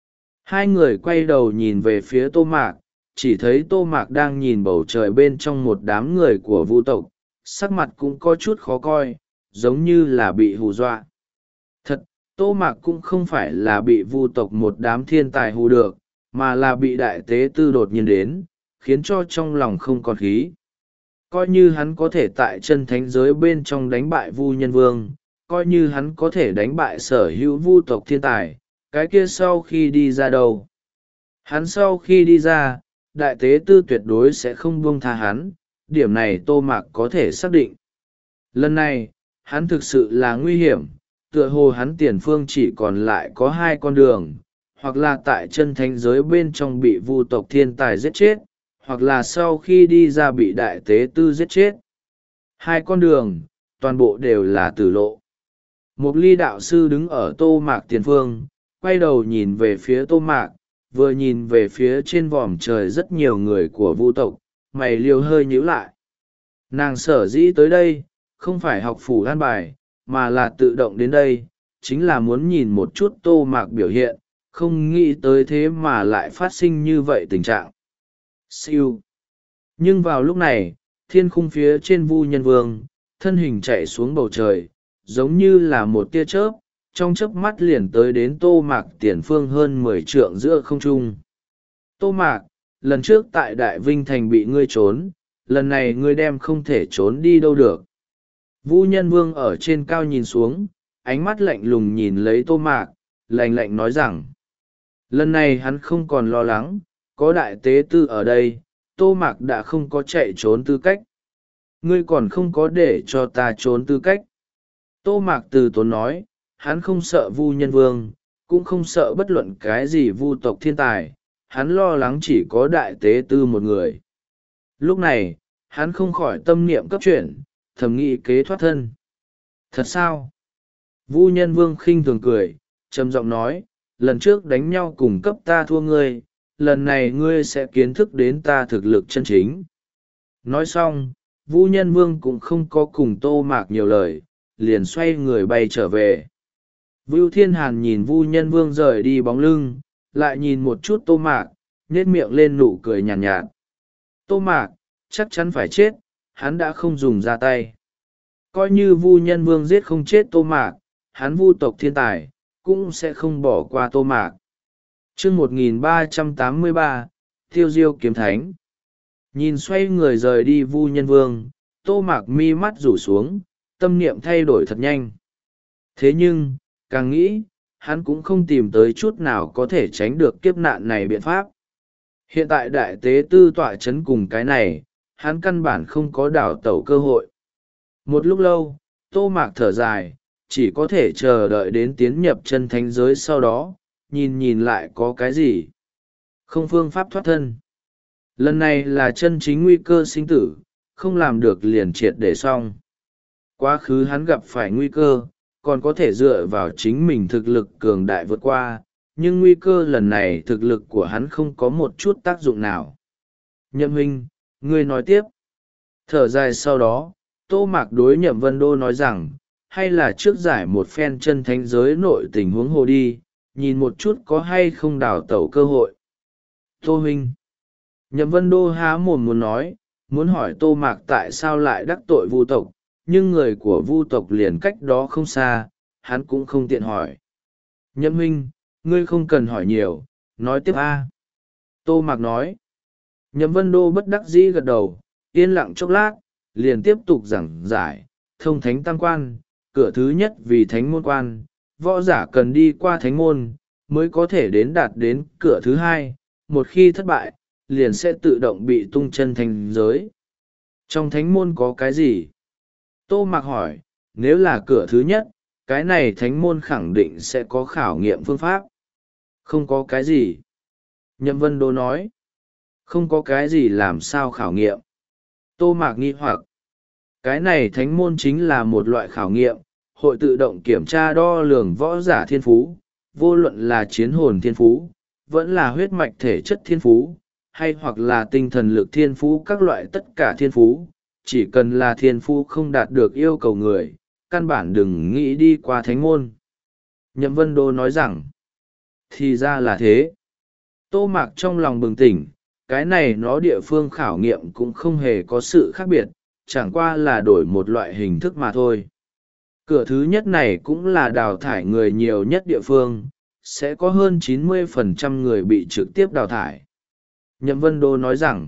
Hai người quay đầu nhìn về phía Tô Mạc, chỉ thấy Tô Mạc đang nhìn bầu trời bên trong một đám người của vu tộc, sắc mặt cũng có chút khó coi, giống như là bị hù dọa. Thật, Tô Mạc cũng không phải là bị vu tộc một đám thiên tài hù được, mà là bị đại tế tư đột nhiên đến, khiến cho trong lòng không còn khí. Coi như hắn có thể tại chân thánh giới bên trong đánh bại Vu Nhân Vương, coi như hắn có thể đánh bại sở hữu vu tộc thiên tài, cái kia sau khi đi ra đâu? Hắn sau khi đi ra, đại tế tư tuyệt đối sẽ không buông tha hắn, điểm này Tô Mạc có thể xác định. Lần này, hắn thực sự là nguy hiểm, tựa hồ hắn tiền phương chỉ còn lại có hai con đường, hoặc là tại chân thánh giới bên trong bị vu tộc thiên tài giết chết, hoặc là sau khi đi ra bị đại tế tư giết chết. Hai con đường, toàn bộ đều là tử lộ. Một ly đạo sư đứng ở Tô Mạc tiền phương, quay đầu nhìn về phía Tô Mạc, vừa nhìn về phía trên vòm trời rất nhiều người của vu tộc, mày liều hơi nhíu lại. Nàng sở dĩ tới đây, không phải học phủ an bài, mà là tự động đến đây, chính là muốn nhìn một chút Tô Mạc biểu hiện, không nghĩ tới thế mà lại phát sinh như vậy tình trạng. Siêu. Nhưng vào lúc này, thiên khung phía trên Vu Nhân Vương, thân hình chạy xuống bầu trời, giống như là một tia chớp, trong chớp mắt liền tới đến Tô Mạc tiền phương hơn mười trượng giữa không trung. Tô Mạc, lần trước tại Đại Vinh Thành bị ngươi trốn, lần này ngươi đem không thể trốn đi đâu được. Vu Nhân Vương ở trên cao nhìn xuống, ánh mắt lạnh lùng nhìn lấy Tô Mạc, lạnh lạnh nói rằng, lần này hắn không còn lo lắng, có đại tế tư ở đây, Tô Mạc đã không có chạy trốn tư cách. Ngươi còn không có để cho ta trốn tư cách. Tô Mạc từ tốn nói, hắn không sợ Vu Nhân Vương, cũng không sợ bất luận cái gì vu tộc thiên tài, hắn lo lắng chỉ có đại tế tư một người. Lúc này, hắn không khỏi tâm niệm cấp chuyển, thầm nghĩ kế thoát thân. Thật sao? Vu Nhân Vương khinh thường cười, trầm giọng nói, lần trước đánh nhau cùng cấp ta thua ngươi, lần này ngươi sẽ kiến thức đến ta thực lực chân chính. Nói xong, Vu Nhân Vương cũng không có cùng Tô Mạc nhiều lời, liền xoay người bay trở về. Vưu Thiên Hàn nhìn Vu Nhân Vương rời đi bóng lưng, lại nhìn một chút Tô Mạc, nhếch miệng lên nụ cười nhàn nhạt, nhạt. Tô Mạc, chắc chắn phải chết, hắn đã không dùng ra tay. Coi như Vu Nhân Vương giết không chết Tô Mạc, hắn Vu tộc thiên tài, cũng sẽ không bỏ qua Tô Mạc. Chương một nghìn ba trăm tám mươi ba, Tiêu Diêu Kiếm Thánh. Nhìn xoay người rời đi Vu Nhân Vương, Tô Mạc mi mắt rủ xuống, tâm niệm thay đổi thật nhanh. Thế nhưng, càng nghĩ, hắn cũng không tìm tới chút nào có thể tránh được kiếp nạn này biện pháp. Hiện tại đại tế tư tọa chấn cùng cái này, hắn căn bản không có đảo tẩu cơ hội. Một lúc lâu, Tô Mạc thở dài, chỉ có thể chờ đợi đến tiến nhập chân thánh giới sau đó, nhìn nhìn lại có cái gì. Không phương pháp thoát thân. Lần này là chân chính nguy cơ sinh tử, không làm được liền triệt để xong. Quá khứ hắn gặp phải nguy cơ, còn có thể dựa vào chính mình thực lực cường đại vượt qua, nhưng nguy cơ lần này thực lực của hắn không có một chút tác dụng nào. Nhậm huynh, ngươi nói tiếp. Thở dài sau đó, Tô Mạc đối Nhậm Vân Đô nói rằng, hay là trước giải một phen chân thánh giới nội tình huống hồ đi, nhìn một chút có hay không đào tẩu cơ hội. Tô huynh. Nhậm Vân Đô há mồm muốn nói, muốn hỏi Tô Mạc tại sao lại đắc tội Vu tộc, nhưng người của Vu tộc liền cách đó không xa, hắn cũng không tiện hỏi. Nhậm huynh, ngươi không cần hỏi nhiều, nói tiếp a. Tô Mạc nói. Nhậm Vân Đô bất đắc dĩ gật đầu, yên lặng chốc lát, liền tiếp tục giảng giải, thông thánh tam quan, cửa thứ nhất vì thánh môn quan, võ giả cần đi qua thánh môn, mới có thể đến đạt đến cửa thứ hai, một khi thất bại, liền sẽ tự động bị tung chân thành giới. Trong thánh môn có cái gì? Tô Mạc hỏi, nếu là cửa thứ nhất, cái này thánh môn khẳng định sẽ có khảo nghiệm phương pháp. Không có cái gì. Nhậm Vân Đô nói, không có cái gì làm sao khảo nghiệm. Tô Mạc nghi hoặc, cái này thánh môn chính là một loại khảo nghiệm, hội tự động kiểm tra đo lường võ giả thiên phú, vô luận là chiến hồn thiên phú, vẫn là huyết mạch thể chất thiên phú, hay hoặc là tinh thần lực thiên phú, các loại tất cả thiên phú, chỉ cần là thiên phú không đạt được yêu cầu người, căn bản đừng nghĩ đi qua thánh môn. Nhậm Vân Đô nói rằng, thì ra là thế. Tô Mạc trong lòng bừng tỉnh, cái này nó địa phương khảo nghiệm cũng không hề có sự khác biệt, chẳng qua là đổi một loại hình thức mà thôi. Cửa thứ nhất này cũng là đào thải người nhiều nhất địa phương, sẽ có hơn chín mươi phần trăm người bị trực tiếp đào thải. Nhậm Vân Đô nói rằng,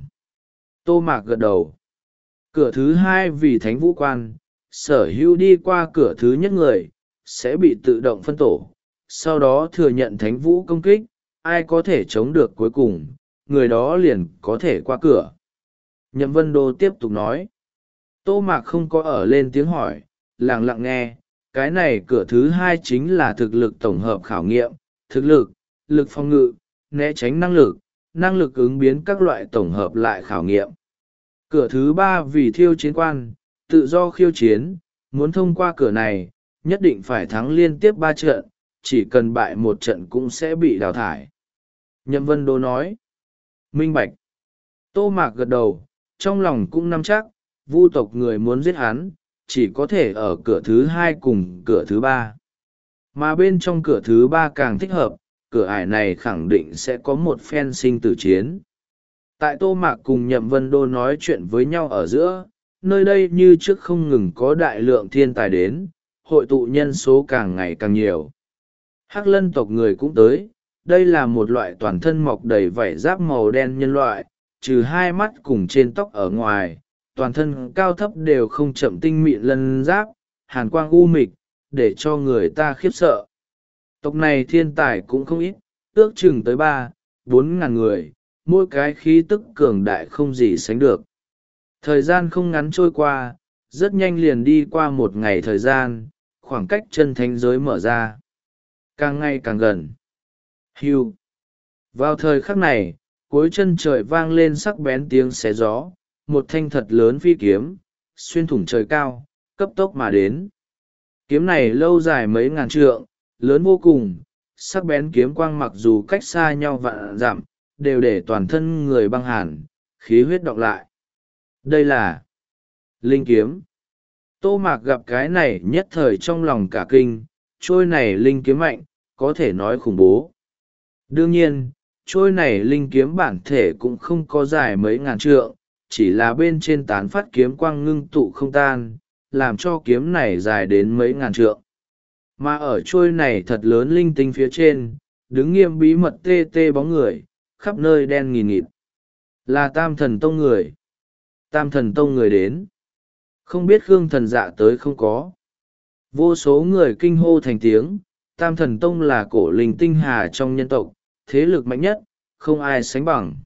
Tô Mạc gật đầu. Cửa thứ hai vì thánh vũ quan, sở hữu đi qua cửa thứ nhất người, sẽ bị tự động phân tổ, sau đó thừa nhận thánh vũ công kích, ai có thể chống được cuối cùng, người đó liền có thể qua cửa. Nhậm Vân Đô tiếp tục nói, Tô Mạc không có ở lên tiếng hỏi, lặng lặng nghe, cái này cửa thứ hai chính là thực lực tổng hợp khảo nghiệm, thực lực, lực phòng ngự, né tránh năng lực, năng lực ứng biến các loại tổng hợp lại khảo nghiệm. Cửa thứ ba vì thiêu chiến quan, tự do khiêu chiến, muốn thông qua cửa này, nhất định phải thắng liên tiếp ba trận, chỉ cần bại một trận cũng sẽ bị đào thải. Nhậm Vân Đô nói, minh bạch. Tô Mạc gật đầu, trong lòng cũng nắm chắc, Vu tộc người muốn giết hắn, chỉ có thể ở cửa thứ hai cùng cửa thứ ba. Mà bên trong cửa thứ ba càng thích hợp, cửa ải này khẳng định sẽ có một phen sinh tử chiến. Tại Tô Mạc cùng Nhậm Vân Đô nói chuyện với nhau ở giữa, nơi đây như trước không ngừng có đại lượng thiên tài đến, hội tụ nhân số càng ngày càng nhiều. Hắc Lân tộc người cũng tới, đây là một loại toàn thân mọc đầy vảy giáp màu đen nhân loại, trừ hai mắt cùng trên tóc ở ngoài, toàn thân cao thấp đều không chậm tinh mịn lân giáp, hàn quang u mịch, để cho người ta khiếp sợ. Tộc này thiên tài cũng không ít, ước chừng tới ba, bốn ngàn người, mỗi cái khí tức cường đại không gì sánh được. Thời gian không ngắn trôi qua, rất nhanh liền đi qua một ngày thời gian, khoảng cách chân thánh giới mở ra. Càng ngày càng gần. Hưu. Vào thời khắc này, cuối chân trời vang lên sắc bén tiếng xé gió, một thanh thật lớn phi kiếm, xuyên thủng trời cao, cấp tốc mà đến. Kiếm này lâu dài mấy ngàn trượng, lớn vô cùng, sắc bén kiếm quang mặc dù cách xa nhau vạn dặm, đều để toàn thân người băng hàn, khí huyết đọng lại. Đây là linh kiếm. Tô Mạc gặp cái này nhất thời trong lòng cả kinh, trôi này linh kiếm mạnh, có thể nói khủng bố. Đương nhiên, trôi này linh kiếm bản thể cũng không có dài mấy ngàn trượng, chỉ là bên trên tán phát kiếm quang ngưng tụ không tan, làm cho kiếm này dài đến mấy ngàn trượng. Mà ở trôi này thật lớn linh tinh phía trên, đứng nghiêm bí mật tê tê bóng người, khắp nơi đen nghìn nghịt. Là Tam Thần Tông người. Tam Thần Tông người đến. Không biết Khương Thần Dạ tới không có. Vô số người kinh hô thành tiếng, Tam Thần Tông là cổ linh tinh hà trong nhân tộc, thế lực mạnh nhất, không ai sánh bằng.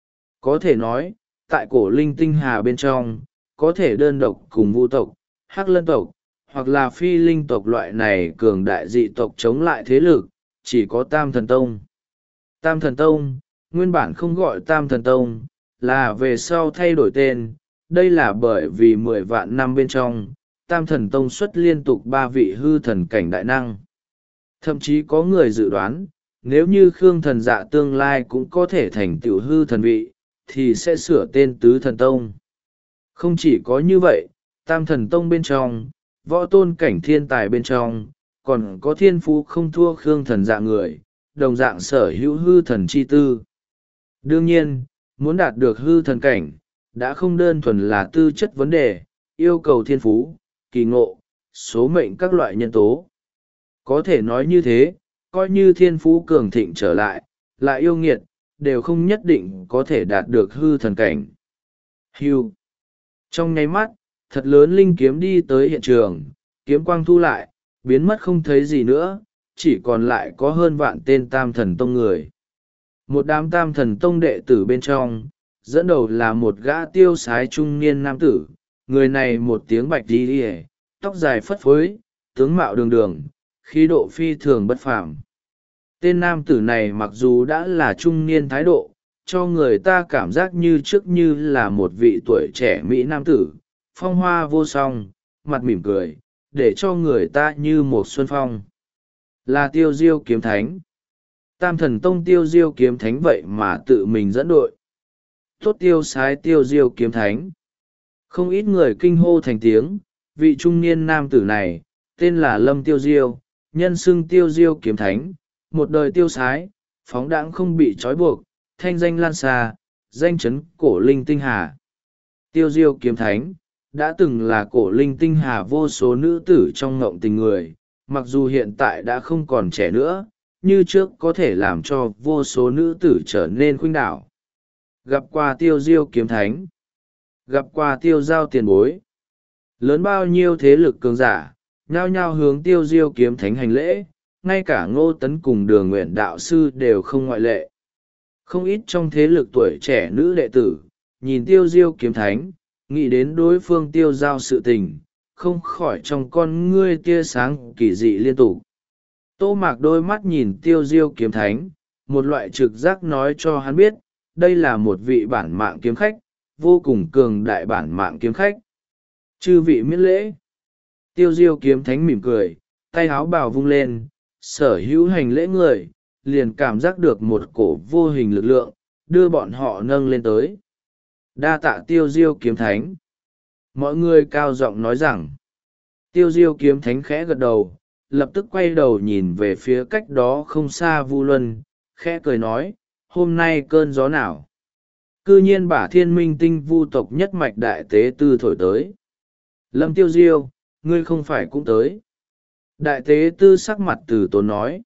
Có thể nói, tại cổ linh tinh hà bên trong, có thể đơn độc cùng Vu tộc, Hắc Lân tộc, hoặc là phi linh tộc loại này cường đại dị tộc chống lại thế lực, chỉ có Tam Thần Tông. Tam Thần Tông, nguyên bản không gọi Tam Thần Tông, là về sau thay đổi tên, đây là bởi vì mười vạn năm bên trong, Tam Thần Tông xuất liên tục ba vị hư thần cảnh đại năng. Thậm chí có người dự đoán, nếu như Khương Thần Dạ tương lai cũng có thể thành tựu hư thần vị, thì sẽ sửa tên Tứ Thần Tông. Không chỉ có như vậy, Tam Thần Tông bên trong, võ tôn cảnh thiên tài bên trong, còn có thiên phú không thua Khương Thần Dạ người, đồng dạng sở hữu hư thần chi tư. Đương nhiên, muốn đạt được hư thần cảnh, đã không đơn thuần là tư chất vấn đề, yêu cầu thiên phú, kỳ ngộ, số mệnh các loại nhân tố. Có thể nói như thế, coi như thiên phú cường thịnh trở lại, lại yêu nghiệt, đều không nhất định có thể đạt được hư thần cảnh. Hưu. Trong nháy mắt, thật lớn linh kiếm đi tới hiện trường, kiếm quang thu lại, biến mất không thấy gì nữa, chỉ còn lại có hơn vạn tên Tam Thần Tông người. Một đám Tam Thần Tông đệ tử bên trong, dẫn đầu là một gã tiêu sái trung niên nam tử, người này một tiếng bạch đi đi, tóc dài phất phới, tướng mạo đường đường, khí độ phi thường bất phàm. Tên nam tử này mặc dù đã là trung niên thái độ, cho người ta cảm giác như trước như là một vị tuổi trẻ mỹ nam tử, phong hoa vô song, mặt mỉm cười, để cho người ta như một xuân phong. Là Tiêu Diêu Kiếm Thánh. Tam Thần Tông Tiêu Diêu Kiếm Thánh vậy mà tự mình dẫn đội. Tốt tiêu sái Tiêu Diêu Kiếm Thánh. Không ít người kinh hô thành tiếng, vị trung niên nam tử này, tên là Lâm Tiêu Diêu, nhân xưng Tiêu Diêu Kiếm Thánh, một đời tiêu sái, phóng đãng không bị trói buộc, thanh danh lan xa, danh chấn cổ linh tinh hà. Tiêu Diêu Kiếm Thánh, đã từng là cổ linh tinh hà vô số nữ tử trong ngộng tình người, mặc dù hiện tại đã không còn trẻ nữa, như trước có thể làm cho vô số nữ tử trở nên khuynh đảo. Gặp qua Tiêu Diêu Kiếm Thánh, gặp qua Tiêu Giao tiền bối. Lớn bao nhiêu thế lực cường giả, nhao nhao hướng Tiêu Diêu Kiếm Thánh hành lễ, ngay cả Ngô Tấn cùng Đường Nguyện đạo sư đều không ngoại lệ. Không ít trong thế lực tuổi trẻ nữ đệ tử, nhìn Tiêu Diêu Kiếm Thánh, nghĩ đến đối phương tiêu giao sự tình, không khỏi trong con ngươi tia sáng kỳ dị liên tục. Tô Mạc đôi mắt nhìn Tiêu Diêu Kiếm Thánh, một loại trực giác nói cho hắn biết, đây là một vị bản mạng kiếm khách, vô cùng cường đại bản mạng kiếm khách. Chư vị miễn lễ. Tiêu Diêu Kiếm Thánh mỉm cười, tay áo bào vung lên, sở hữu hành lễ người, liền cảm giác được một cổ vô hình lực lượng, đưa bọn họ nâng lên tới. Đa tạ Tiêu Diêu Kiếm Thánh. Mọi người cao giọng nói rằng. Tiêu Diêu Kiếm Thánh khẽ gật đầu, lập tức quay đầu nhìn về phía cách đó không xa Vu Luân, khẽ cười nói, hôm nay cơn gió nào? Cư nhiên bả thiên minh tinh vu tộc nhất mạch đại tế tư thổi tới. Lâm Tiêu Diêu, ngươi không phải cũng tới. Đại tế tư sắc mặt từ tốn nói.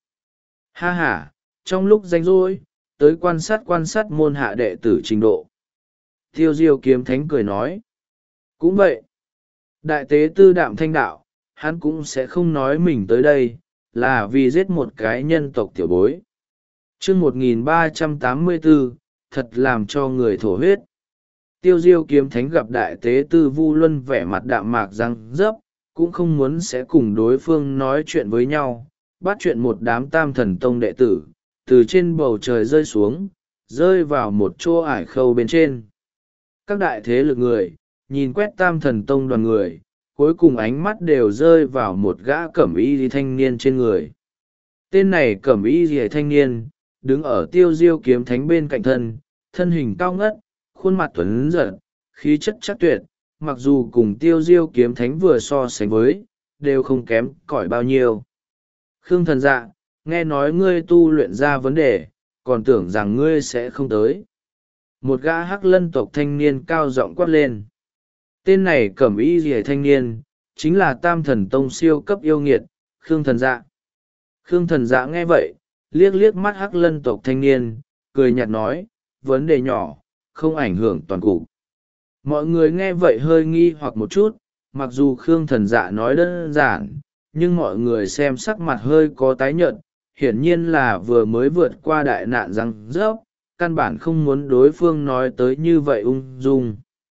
Ha ha, trong lúc rảnh rỗi, tới quan sát quan sát môn hạ đệ tử trình độ. Tiêu Diêu kiếm thánh cười nói. Cũng vậy. Đại tế tư đạm thanh đạo, hắn cũng sẽ không nói mình tới đây, là vì giết một cái nhân tộc tiểu bối. chương một nghìn ba trăm tám mươi bốn, thật làm cho người thổ huyết. Tiêu Diêu kiếm thánh gặp đại tế tư Vu Luân vẻ mặt đạm mạc răng rớp, cũng không muốn sẽ cùng đối phương nói chuyện với nhau, bắt chuyện một đám tam thần tông đệ tử, từ trên bầu trời rơi xuống, rơi vào một chỗ ải khâu bên trên. Các đại thế lực người, nhìn quét tam thần tông đoàn người, cuối cùng ánh mắt đều rơi vào một gã cẩm y thanh niên trên người. Tên này cẩm y thanh niên, đứng ở Tiêu Diêu kiếm thánh bên cạnh thân, thân hình cao ngất, khuôn mặt tuấn giật, khí chất chắc tuyệt, mặc dù cùng Tiêu Diêu kiếm thánh vừa so sánh với, đều không kém cỏi bao nhiêu. Khương Thần Dạ, nghe nói ngươi tu luyện ra vấn đề, còn tưởng rằng ngươi sẽ không tới. Một gã hắc lân tộc thanh niên cao giọng quát lên. Tên này cẩm y rìa thanh niên, chính là tam thần tông siêu cấp yêu nghiệt, Khương Thần Dạ. Khương Thần Dạ nghe vậy, liếc liếc mắt hắc lân tộc thanh niên, cười nhạt nói, vấn đề nhỏ, không ảnh hưởng toàn cục. Mọi người nghe vậy hơi nghi hoặc một chút, mặc dù Khương Thần Dạ nói đơn giản, nhưng mọi người xem sắc mặt hơi có tái nhợt, hiển nhiên là vừa mới vượt qua đại nạn răng rớp, căn bản không muốn đối phương nói tới như vậy ung dung.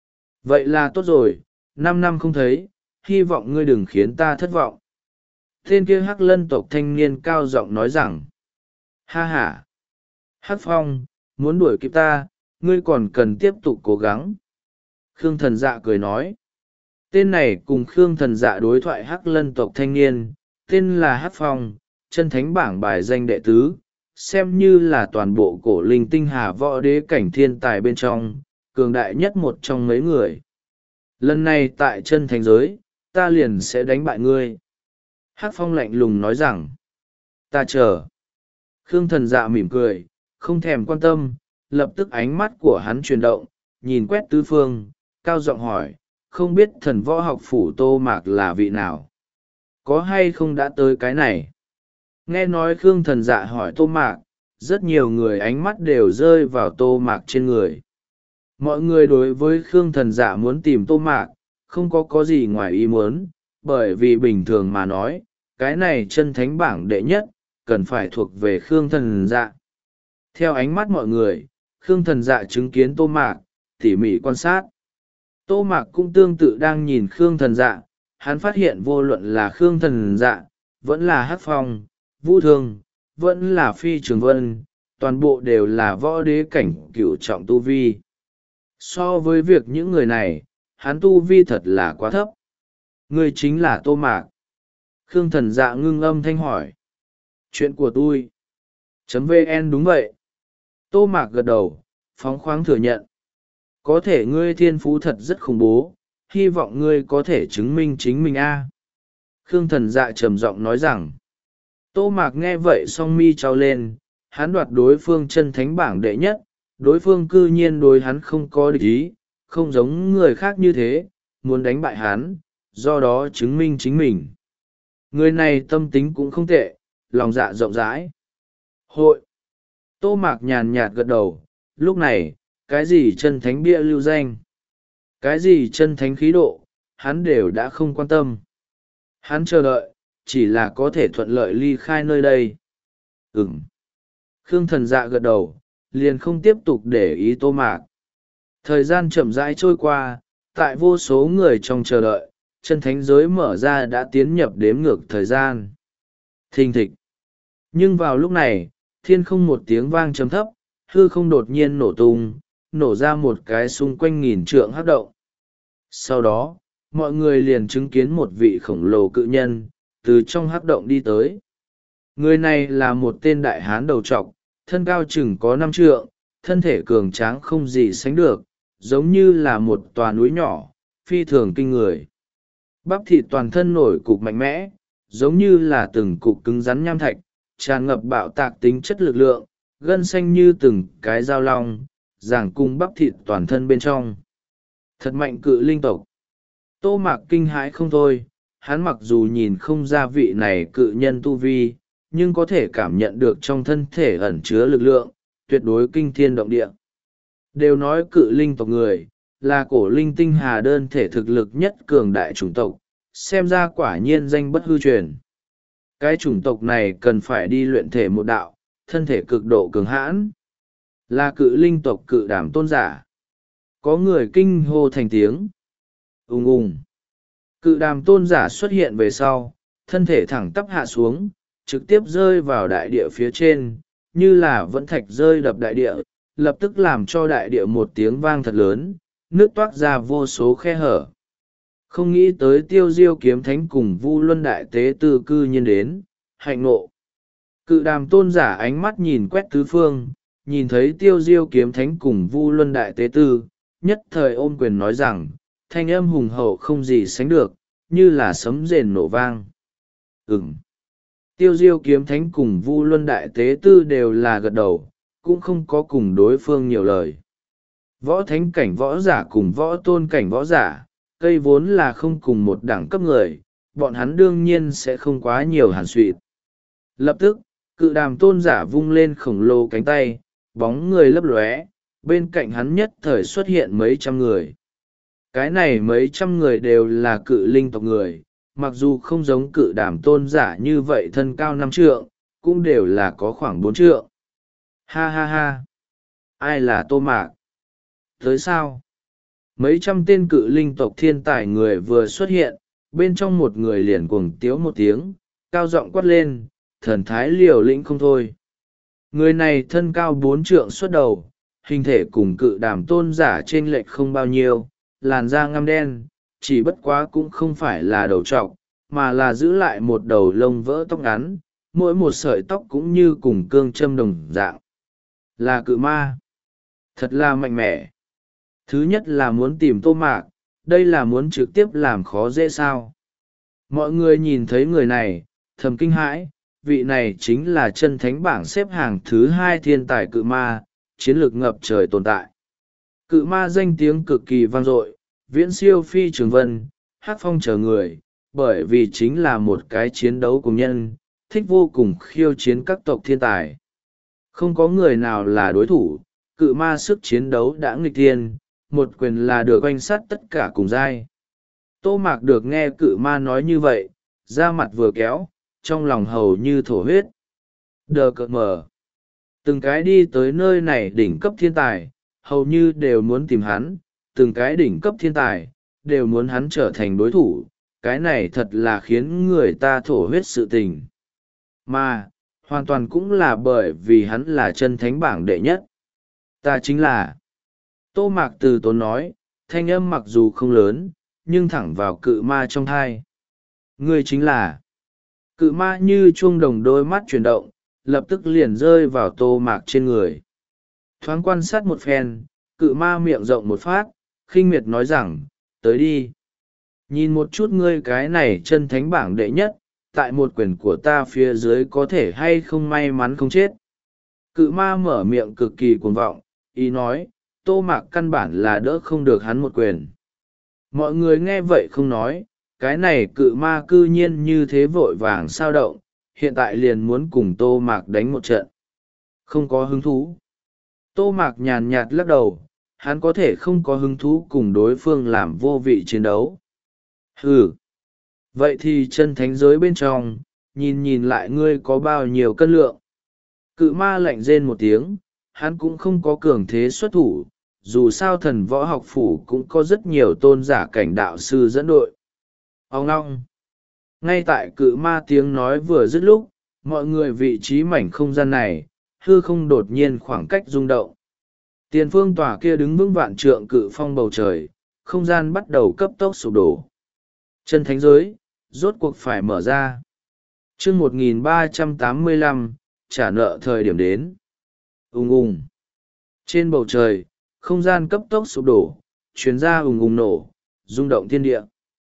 Vậy là tốt rồi, năm năm không thấy, hy vọng ngươi đừng khiến ta thất vọng. Tên kia hắc lân tộc thanh niên cao giọng nói rằng, ha ha, hắc phong, muốn đuổi kịp ta, ngươi còn cần tiếp tục cố gắng. Khương Thần Dạ cười nói, tên này cùng Khương Thần Dạ đối thoại hắc lân tộc thanh niên, tên là hắc phong, chân thánh bảng bài danh đệ tứ, xem như là toàn bộ cổ linh tinh hà võ đế cảnh thiên tài bên trong, cường đại nhất một trong mấy người. Lần này tại chân thánh giới, ta liền sẽ đánh bại ngươi. Hắc phong lạnh lùng nói rằng, ta chờ. Khương Thần Dạ mỉm cười, không thèm quan tâm, lập tức ánh mắt của hắn chuyển động, nhìn quét tứ phương, cao giọng hỏi, không biết thần võ học phủ Tô Mạc là vị nào? Có hay không đã tới cái này? Nghe nói Khương Thần Dạ hỏi Tô Mạc, rất nhiều người ánh mắt đều rơi vào Tô Mạc trên người. Mọi người đối với Khương Thần Dạ muốn tìm Tô Mạc, không có có gì ngoài ý muốn, bởi vì bình thường mà nói, cái này chân thánh bảng đệ nhất, cần phải thuộc về Khương Thần Dạ. Theo ánh mắt mọi người, Khương Thần Dạ chứng kiến Tô Mạc, tỉ mỉ quan sát. Tô Mạc cũng tương tự đang nhìn Khương Thần Dạ, hắn phát hiện vô luận là Khương Thần Dạ, vẫn là Hắc Phong, Vũ Thương, vẫn là Phi Trường Vân, toàn bộ đều là võ đế cảnh cửu trọng tu vi. So với việc những người này, hắn tu vi thật là quá thấp. Người chính là Tô Mạc. Khương Thần Dạ ngưng âm thanh hỏi. Chuyện của tôi. Chấm vn đúng vậy. Tô Mạc gật đầu, phóng khoáng thừa nhận. Có thể ngươi thiên phú thật rất khủng bố, hy vọng ngươi có thể chứng minh chính mình a. Khương Thần Dạ trầm giọng nói rằng. Tô Mạc nghe vậy song mi trao lên, hắn đoạt đối phương chân thánh bảng đệ nhất, đối phương cư nhiên đối hắn không có địch ý, không giống người khác như thế, muốn đánh bại hắn, do đó chứng minh chính mình. Người này tâm tính cũng không tệ, lòng dạ rộng rãi. Hội. Tô Mạc nhàn nhạt gật đầu, lúc này, cái gì chân thánh bia lưu danh, cái gì chân thánh khí độ, hắn đều đã không quan tâm. Hắn chờ đợi, chỉ là có thể thuận lợi ly khai nơi đây. Ừm. Khương Thần Dạ gật đầu, liền không tiếp tục để ý Tô Mạc. Thời gian chậm rãi trôi qua, tại vô số người trong chờ đợi, chân thánh giới mở ra đã tiến nhập đếm ngược thời gian. Thình thịch. Nhưng vào lúc này, thiên không một tiếng vang trầm thấp, hư không đột nhiên nổ tung, nổ ra một cái xung quanh nghìn trượng hắc động. Sau đó, mọi người liền chứng kiến một vị khổng lồ cự nhân, từ trong hắc động đi tới. Người này là một tên đại hán đầu trọc, thân cao chừng có năm trượng, thân thể cường tráng không gì sánh được, giống như là một tòa núi nhỏ, phi thường kinh người. Bắp thịt toàn thân nổi cục mạnh mẽ, giống như là từng cục cứng rắn nham thạch, tràn ngập bạo tạc tính chất lực lượng, gân xanh như từng cái dao long, giảng cung bắp thịt toàn thân bên trong. Thật mạnh cự linh tộc. Tô Mạc kinh hãi không thôi, hắn mặc dù nhìn không ra vị này cự nhân tu vi, nhưng có thể cảm nhận được trong thân thể ẩn chứa lực lượng, tuyệt đối kinh thiên động địa. Đều nói cự linh tộc người, là cổ linh tinh hà đơn thể thực lực nhất cường đại chủng tộc, xem ra quả nhiên danh bất hư truyền. Cái chủng tộc này cần phải đi luyện thể một đạo, thân thể cực độ cường hãn. Là cự linh tộc cự đảm tôn giả. Có người kinh hô thành tiếng. Ùng ùng. Cự đàm tôn giả xuất hiện về sau, thân thể thẳng tắp hạ xuống, trực tiếp rơi vào đại địa phía trên, như là vẫn thạch rơi đập đại địa, lập tức làm cho đại địa một tiếng vang thật lớn, nước toát ra vô số khe hở. Không nghĩ tới Tiêu Diêu kiếm thánh cùng Vu Luân đại tế tư cư nhiên đến, hạnh nộ. Cự đàm tôn giả ánh mắt nhìn quét tứ phương, nhìn thấy Tiêu Diêu kiếm thánh cùng Vu Luân đại tế tư, nhất thời ôm quyền nói rằng, thanh âm hùng hậu không gì sánh được, như là sấm rền nổ vang. Ừm. Tiêu Diêu kiếm thánh cùng Vu Luân đại tế tư đều là gật đầu, cũng không có cùng đối phương nhiều lời. Võ thánh cảnh võ giả cùng võ tôn cảnh võ giả, cây vốn là không cùng một đẳng cấp người, bọn hắn đương nhiên sẽ không quá nhiều hàn suỵt. Lập tức, cự đàm tôn giả vung lên khổng lồ cánh tay, bóng người lấp lóe, bên cạnh hắn nhất thời xuất hiện mấy trăm người. Cái này mấy trăm người đều là cự linh tộc người, mặc dù không giống cự đàm tôn giả như vậy thân cao năm trượng, cũng đều là có khoảng bốn trượng. Ha ha ha! Ai là Tô Mạc? Tới sao? Mấy trăm tên cự linh tộc thiên tài người vừa xuất hiện, bên trong một người liền cuồng tiếu một tiếng, cao giọng quát lên, thần thái liều lĩnh không thôi. Người này thân cao bốn trượng xuất đầu, hình thể cùng cự đàm tôn giả trên lệch không bao nhiêu, làn da ngăm đen, chỉ bất quá cũng không phải là đầu trọc, mà là giữ lại một đầu lông vỡ tóc ngắn, mỗi một sợi tóc cũng như cùng cương châm đồng dạng. Là cự ma. Thật là mạnh mẽ. Thứ nhất là muốn tìm Tô Mạc, đây là muốn trực tiếp làm khó dễ sao. Mọi người nhìn thấy người này, thầm kinh hãi, vị này chính là chân thánh bảng xếp hàng thứ hai thiên tài cự ma, chiến lược ngập trời tồn tại. Cự ma danh tiếng cực kỳ vang dội, viễn siêu Phi Trường Vân, Hắc Phong chờ người, bởi vì chính là một cái chiến đấu cùng nhân, thích vô cùng khiêu chiến các tộc thiên tài. Không có người nào là đối thủ, cự ma sức chiến đấu đã nghịch thiên, một quyền là được oanh sát tất cả cùng giai. Tô Mạc được nghe cự ma nói như vậy, da mặt vừa kéo, trong lòng hầu như thổ huyết. Đờ cợt mờ. Từng cái đi tới nơi này đỉnh cấp thiên tài, hầu như đều muốn tìm hắn, từng cái đỉnh cấp thiên tài, đều muốn hắn trở thành đối thủ, cái này thật là khiến người ta thổ huyết sự tình. Mà, hoàn toàn cũng là bởi vì hắn là chân thánh bảng đệ nhất. Ta chính là... Tô Mạc từ tốn nói, thanh âm mặc dù không lớn, nhưng thẳng vào cự ma trong thai. Ngươi chính là... Cự ma như chuông đồng đôi mắt chuyển động, lập tức liền rơi vào Tô Mạc trên người. Thoáng quan sát một phen, cự ma miệng rộng một phát, khinh miệt nói rằng, tới đi. Nhìn một chút ngươi cái này chân thánh bảng đệ nhất, tại một quyền của ta phía dưới có thể hay không may mắn không chết. Cự ma mở miệng cực kỳ cuồng vọng, ý nói, Tô Mạc căn bản là đỡ không được hắn một quyền. Mọi người nghe vậy không nói, cái này cự ma cư nhiên như thế vội vàng sao động, hiện tại liền muốn cùng Tô Mạc đánh một trận. Không có hứng thú. Tô Mạc nhàn nhạt lắc đầu, hắn có thể không có hứng thú cùng đối phương làm vô vị chiến đấu. Ừ. Vậy thì chân thánh giới bên trong, nhìn nhìn lại ngươi có bao nhiêu cân lượng. Cự ma lạnh rên một tiếng, hắn cũng không có cường thế xuất thủ, dù sao thần võ học phủ cũng có rất nhiều tôn giả cảnh đạo sư dẫn đội. Ông long. Ngay tại cự ma tiếng nói vừa dứt lúc, mọi người vị trí mảnh không gian này, hư không đột nhiên khoảng cách rung động. Tiền phương tòa kia đứng vững vạn trượng cự phong bầu trời, không gian bắt đầu cấp tốc sụp đổ. Chân thánh giới, rốt cuộc phải mở ra. chương một nghìn ba trăm tám mươi lăm, trả nợ thời điểm đến. Ùng ùng. Trên bầu trời, không gian cấp tốc sụp đổ, chuyến ra ùng ùng nổ, rung động thiên địa.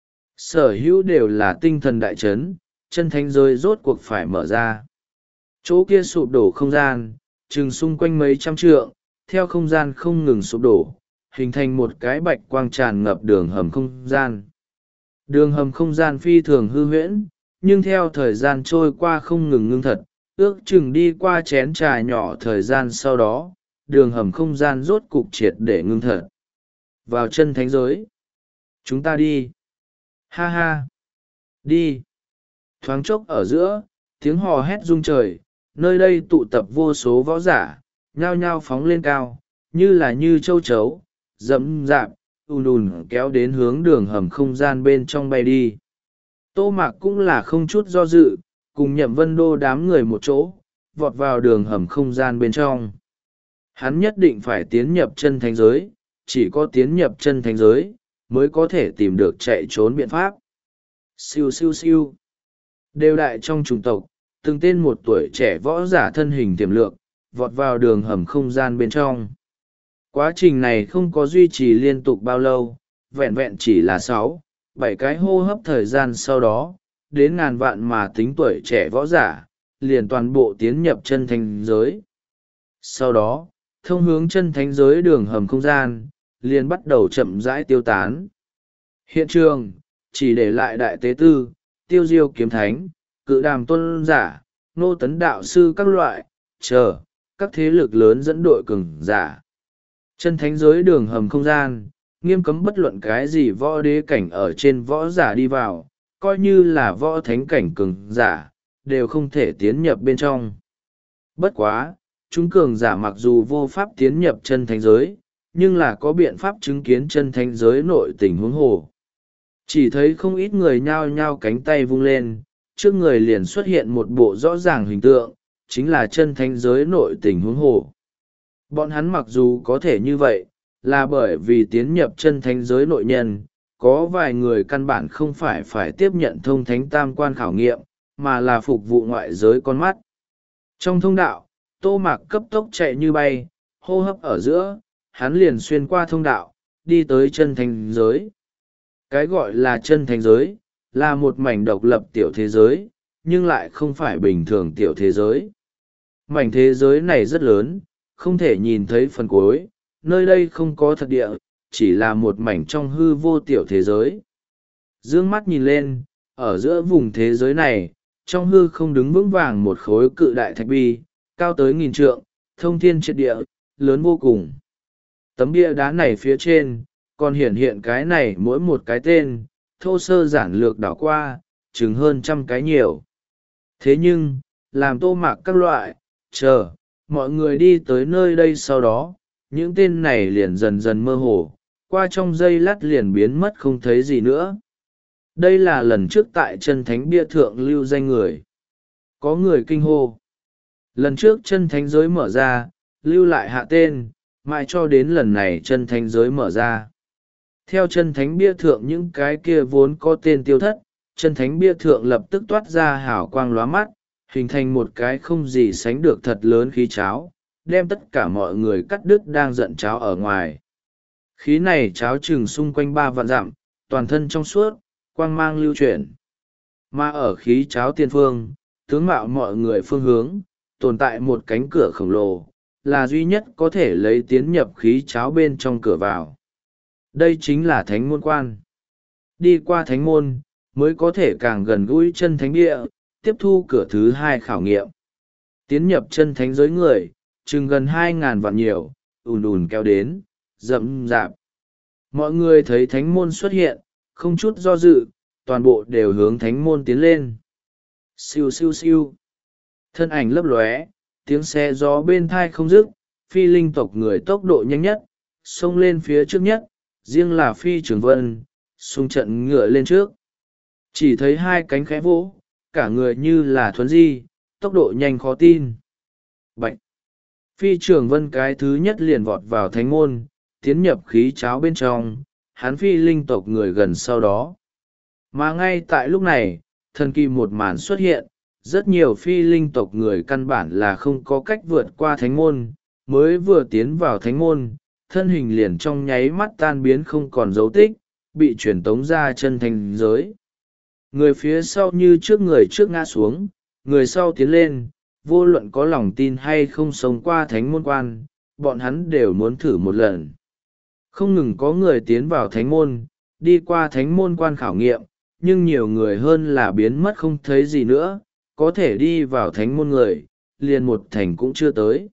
Sở hữu đều là tinh thần đại chấn, chân thánh giới rốt cuộc phải mở ra. Chỗ kia sụp đổ không gian, chừng xung quanh mấy trăm trượng, theo không gian không ngừng sụp đổ, hình thành một cái bạch quang tràn ngập đường hầm không gian. Đường hầm không gian phi thường hư huyễn, nhưng theo thời gian trôi qua không ngừng ngưng thật, ước chừng đi qua chén trà nhỏ thời gian sau đó, đường hầm không gian rốt cục triệt để ngưng thật. Vào chân thánh giới. Chúng ta đi. Ha ha. Đi. Thoáng chốc ở giữa, tiếng hò hét rung trời, nơi đây tụ tập vô số võ giả, nhao nhao phóng lên cao, như là như châu chấu, dẫm dạp, ùn ùn kéo đến hướng đường hầm không gian bên trong bay đi. Tô Mạc cũng là không chút do dự, cùng Nhậm Vân Đô đám người một chỗ, vọt vào đường hầm không gian bên trong. Hắn nhất định phải tiến nhập chân thánh giới, chỉ có tiến nhập chân thánh giới, mới có thể tìm được chạy trốn biện pháp. Siêu siêu siêu. Đều đại trong chủng tộc, từng tên một tuổi trẻ võ giả thân hình tiềm lượng, vọt vào đường hầm không gian bên trong. Quá trình này không có duy trì liên tục bao lâu, vẹn vẹn chỉ là sáu, bảy cái hô hấp thời gian sau đó, đến ngàn vạn mà tính tuổi trẻ võ giả, liền toàn bộ tiến nhập chân thánh giới. Sau đó, thông hướng chân thánh giới đường hầm không gian, liền bắt đầu chậm rãi tiêu tán. Hiện trường, chỉ để lại đại tế tư, tiêu diêu kiếm thánh, cự đàm tôn giả, nô tấn đạo sư các loại, chờ, các thế lực lớn dẫn đội cường giả. Chân thánh giới đường hầm không gian, nghiêm cấm bất luận cái gì võ đế cảnh ở trên võ giả đi vào, coi như là võ thánh cảnh cường giả, đều không thể tiến nhập bên trong. Bất quá, chúng cường giả mặc dù vô pháp tiến nhập chân thánh giới, nhưng là có biện pháp chứng kiến chân thánh giới nội tình huống hồ. Chỉ thấy không ít người nhao nhao cánh tay vung lên, trước người liền xuất hiện một bộ rõ ràng hình tượng, chính là chân thánh giới nội tình huống hồ. Bọn hắn mặc dù có thể như vậy, là bởi vì tiến nhập chân thánh giới nội nhân, có vài người căn bản không phải phải tiếp nhận thông thánh tam quan khảo nghiệm, mà là phục vụ ngoại giới con mắt. Trong thông đạo, Tô Mạc cấp tốc chạy như bay, hô hấp ở giữa, hắn liền xuyên qua thông đạo, đi tới chân thánh giới. Cái gọi là chân thánh giới, là một mảnh độc lập tiểu thế giới, nhưng lại không phải bình thường tiểu thế giới. Mảnh thế giới này rất lớn, không thể nhìn thấy phần cuối, nơi đây không có thật địa, chỉ là một mảnh trong hư vô tiểu thế giới. Dương mắt nhìn lên, ở giữa vùng thế giới này, trong hư không đứng vững vàng một khối cự đại thạch bi, cao tới nghìn trượng, thông thiên triệt địa, lớn vô cùng. Tấm bia đá này phía trên, còn hiển hiện cái này mỗi một cái tên, thô sơ giản lược đảo qua, chừng hơn trăm cái nhiều. Thế nhưng, làm Tô Mạc các loại, chờ, mọi người đi tới nơi đây sau đó, những tên này liền dần dần mơ hồ, qua trong giây lát liền biến mất không thấy gì nữa. Đây là lần trước tại chân thánh bia thượng lưu danh người. Có người kinh hô. Lần trước chân thánh giới mở ra, lưu lại hạ tên, mãi cho đến lần này chân thánh giới mở ra. Theo chân thánh bia thượng những cái kia vốn có tên tiêu thất, chân thánh bia thượng lập tức toát ra hào quang lóa mắt, hình thành một cái không gì sánh được thật lớn khí cháo, đem tất cả mọi người cắt đứt đang giận cháo ở ngoài. Khí này cháo chừng xung quanh ba vạn dặm, toàn thân trong suốt, quang mang lưu chuyển. Mà ở khí cháo tiên phương, tướng mạo mọi người phương hướng, tồn tại một cánh cửa khổng lồ, là duy nhất có thể lấy tiến nhập khí cháo bên trong cửa vào. Đây chính là thánh môn quan. Đi qua thánh môn, mới có thể càng gần gũi chân thánh địa, tiếp thu cửa thứ hai khảo nghiệm. Tiến nhập chân thánh giới người, chừng gần hai ngàn vạn nhiều, ùn ùn kéo đến, rậm rạp. Mọi người thấy thánh môn xuất hiện, không chút do dự, toàn bộ đều hướng thánh môn tiến lên. Siêu siêu siêu. Thân ảnh lấp lóe, tiếng xe gió bên thai không dứt, phi linh tộc người tốc độ nhanh nhất, xông lên phía trước nhất, riêng là phi trường vân, xung trận ngựa lên trước. Chỉ thấy hai cánh khẽ vỗ, cả người như là thuấn di, tốc độ nhanh khó tin. Bạch! Phi trường vân cái thứ nhất liền vọt vào thánh môn, tiến nhập khí cháo bên trong, hắn phi linh tộc người gần sau đó. Mà ngay tại lúc này, thần kỳ một màn xuất hiện, rất nhiều phi linh tộc người căn bản là không có cách vượt qua thánh môn, mới vừa tiến vào thánh môn, thân hình liền trong nháy mắt tan biến không còn dấu tích, bị truyền tống ra chân thánh giới. Người phía sau như trước người trước ngã xuống, người sau tiến lên, vô luận có lòng tin hay không sống qua thánh môn quan, bọn hắn đều muốn thử một lần. Không ngừng có người tiến vào thánh môn, đi qua thánh môn quan khảo nghiệm, nhưng nhiều người hơn là biến mất không thấy gì nữa, có thể đi vào thánh môn người, liền một thành cũng chưa tới.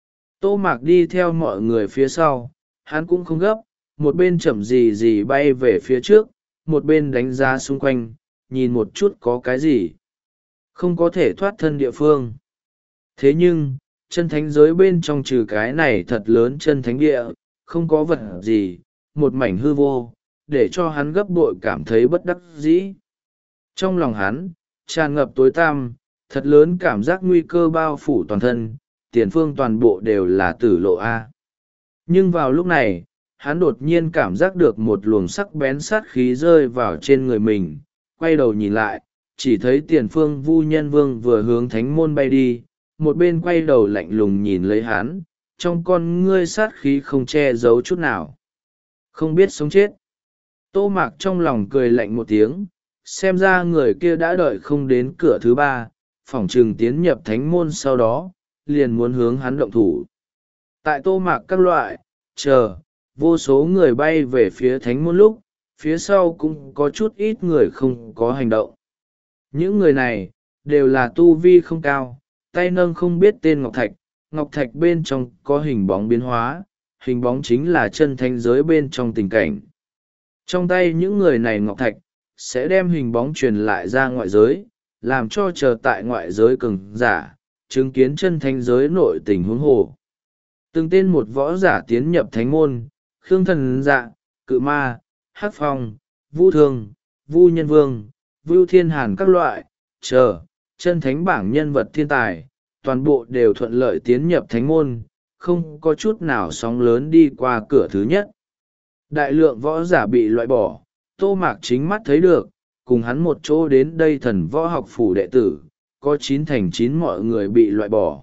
Tô Mạc đi theo mọi người phía sau, hắn cũng không gấp, một bên chậm gì gì bay về phía trước, một bên đánh giá xung quanh, nhìn một chút có cái gì. Không có thể thoát thân địa phương. Thế nhưng, chân thánh giới bên trong trừ cái này thật lớn chân thánh địa, không có vật gì, một mảnh hư vô, để cho hắn gấp bội cảm thấy bất đắc dĩ. Trong lòng hắn, tràn ngập tối tăm, thật lớn cảm giác nguy cơ bao phủ toàn thân, tiền phương toàn bộ đều là tử lộ A. Nhưng vào lúc này, hắn đột nhiên cảm giác được một luồng sắc bén sát khí rơi vào trên người mình, quay đầu nhìn lại, chỉ thấy tiền phương Vu Nhân Vương vừa hướng thánh môn bay đi, một bên quay đầu lạnh lùng nhìn lấy hắn, trong con ngươi sát khí không che giấu chút nào. Không biết sống chết. Tô Mạc trong lòng cười lạnh một tiếng, xem ra người kia đã đợi không đến cửa thứ ba, phỏng chừng tiến nhập thánh môn sau đó, liền muốn hướng hắn động thủ. Tại Tô Mạc các loại, chờ, vô số người bay về phía thánh môn lúc, phía sau cũng có chút ít người không có hành động. Những người này, đều là tu vi không cao, tay nâng không biết tên ngọc thạch, ngọc thạch bên trong có hình bóng biến hóa, hình bóng chính là chân thánh giới bên trong tình cảnh. Trong tay những người này ngọc thạch, sẽ đem hình bóng truyền lại ra ngoại giới, làm cho chờ tại ngoại giới cường giả, chứng kiến chân thánh giới nội tình huống hồ. Từng tên một võ giả tiến nhập thánh môn, Khương Thần Dạ, Cự Ma, Hắc Phong, Vũ Thương, Vu Nhân Vương, Vưu Thiên Hàn các loại, chờ, chân thánh bảng nhân vật thiên tài, toàn bộ đều thuận lợi tiến nhập thánh môn, không có chút nào sóng lớn đi qua cửa thứ nhất. Đại lượng võ giả bị loại bỏ, Tô Mạc chính mắt thấy được, cùng hắn một chỗ đến đây thần võ học phủ đệ tử, có chín thành chín mọi người bị loại bỏ.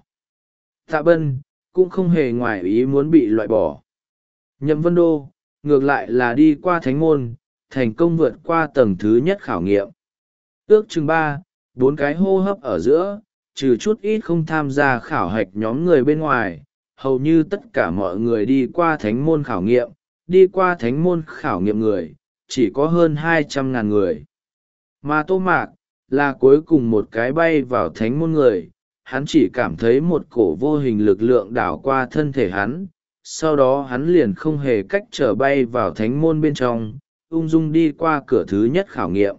Tạ Bân, cũng không hề ngoài ý muốn bị loại bỏ. Nhậm Vân Đô, ngược lại là đi qua thánh môn, thành công vượt qua tầng thứ nhất khảo nghiệm. Ước chừng ba, bốn cái hô hấp ở giữa, trừ chút ít không tham gia khảo hạch nhóm người bên ngoài, hầu như tất cả mọi người đi qua thánh môn khảo nghiệm, đi qua thánh môn khảo nghiệm người, chỉ có hơn hai trăm ngàn người. Mà Tô Mạc, là cuối cùng một cái bay vào thánh môn người, hắn chỉ cảm thấy một cổ vô hình lực lượng đảo qua thân thể hắn, sau đó hắn liền không hề cách trở bay vào thánh môn bên trong, ung dung đi qua cửa thứ nhất khảo nghiệm.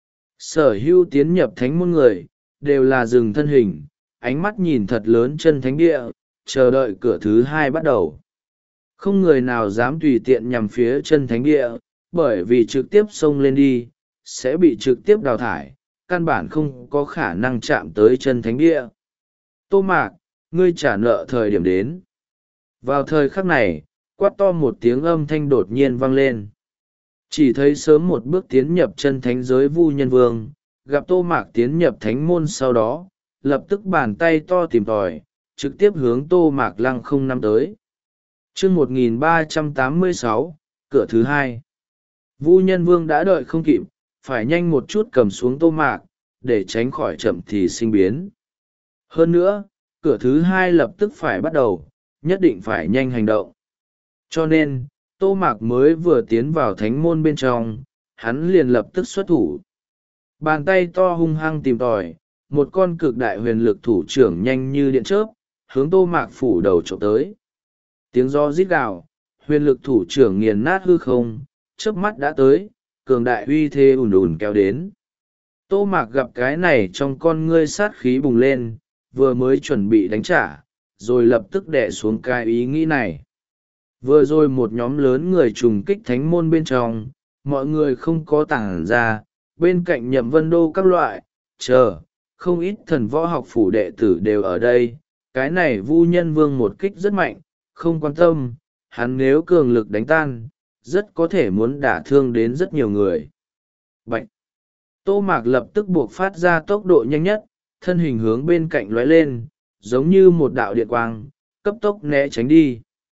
Sở hữu tiến nhập thánh môn người, đều là dừng thân hình, ánh mắt nhìn thật lớn chân thánh địa, chờ đợi cửa thứ hai bắt đầu. Không người nào dám tùy tiện nhằm phía chân thánh địa, bởi vì trực tiếp xông lên đi, sẽ bị trực tiếp đào thải, căn bản không có khả năng chạm tới chân thánh địa. Tô Mạc, ngươi trả nợ thời điểm đến. Vào thời khắc này, quát to một tiếng âm thanh đột nhiên vang lên. Chỉ thấy sớm một bước tiến nhập chân thánh giới Vu Nhân Vương, gặp Tô Mạc tiến nhập thánh môn sau đó, lập tức bàn tay to tìm tòi, trực tiếp hướng Tô Mạc lăng không năm tới. chương một nghìn ba trăm tám mươi sáu, cửa thứ hai. Vu Nhân Vương đã đợi không kịp, phải nhanh một chút cầm xuống Tô Mạc, để tránh khỏi chậm thì sinh biến. Hơn nữa, cửa thứ hai lập tức phải bắt đầu, nhất định phải nhanh hành động. Cho nên, Tô Mạc mới vừa tiến vào thánh môn bên trong, hắn liền lập tức xuất thủ. Bàn tay to hung hăng tìm tòi, một con cực đại huyền lực thủ trưởng nhanh như điện chớp, hướng Tô Mạc phủ đầu trộm tới. Tiếng gió rít gào, huyền lực thủ trưởng nghiền nát hư không, chớp mắt đã tới, cường đại uy thế ùn ùn kéo đến. Tô Mạc gặp cái này trong con ngươi sát khí bùng lên, vừa mới chuẩn bị đánh trả, rồi lập tức đè xuống cái ý nghĩ này. Vừa rồi một nhóm lớn người trùng kích thánh môn bên trong, mọi người không có tản ra, bên cạnh Nhậm Vân Đô các loại, chờ, không ít thần võ học phủ đệ tử đều ở đây. Cái này Vu Nhân Vương một kích rất mạnh, không quan tâm, hắn nếu cường lực đánh tan, rất có thể muốn đả thương đến rất nhiều người. Bạch! Tô Mạc lập tức buộc phát ra tốc độ nhanh nhất, thân hình hướng bên cạnh lóe lên, giống như một đạo điện quang, cấp tốc né tránh đi.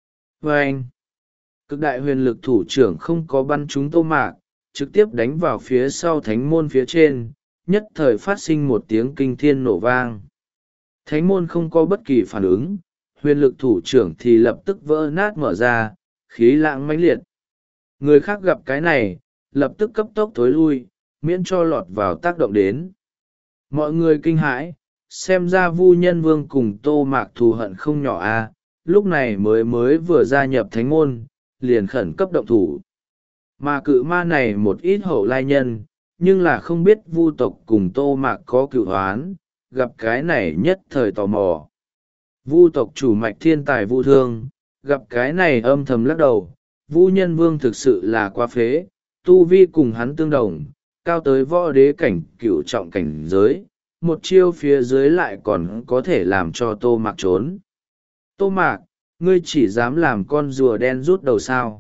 Và anh, cực đại huyền lực thủ trưởng không có bắn trúng Tô Mạc, trực tiếp đánh vào phía sau thánh môn phía trên, nhất thời phát sinh một tiếng kinh thiên nổ vang. Thánh môn không có bất kỳ phản ứng, huyền lực thủ trưởng thì lập tức vỡ nát mở ra, khí lãng mãnh liệt. Người khác gặp cái này, lập tức cấp tốc thối lui, miễn cho lọt vào tác động đến. Mọi người kinh hãi, xem ra Vu Nhân Vương cùng Tô Mạc thù hận không nhỏ a, lúc này mới mới vừa gia nhập thánh môn, liền khẩn cấp động thủ. Mà cự ma này một ít hậu lai nhân, nhưng là không biết Vu tộc cùng Tô Mạc có cựu hoán, gặp cái này nhất thời tò mò. Vu tộc chủ mạch thiên tài Vu Thương, gặp cái này âm thầm lắc đầu, Vu Nhân Vương thực sự là quá phế, tu vi cùng hắn tương đồng, cao tới võ đế cảnh cựu trọng cảnh giới, một chiêu phía dưới lại còn có thể làm cho Tô Mạc trốn. Tô Mạc, ngươi chỉ dám làm con rùa đen rút đầu sao?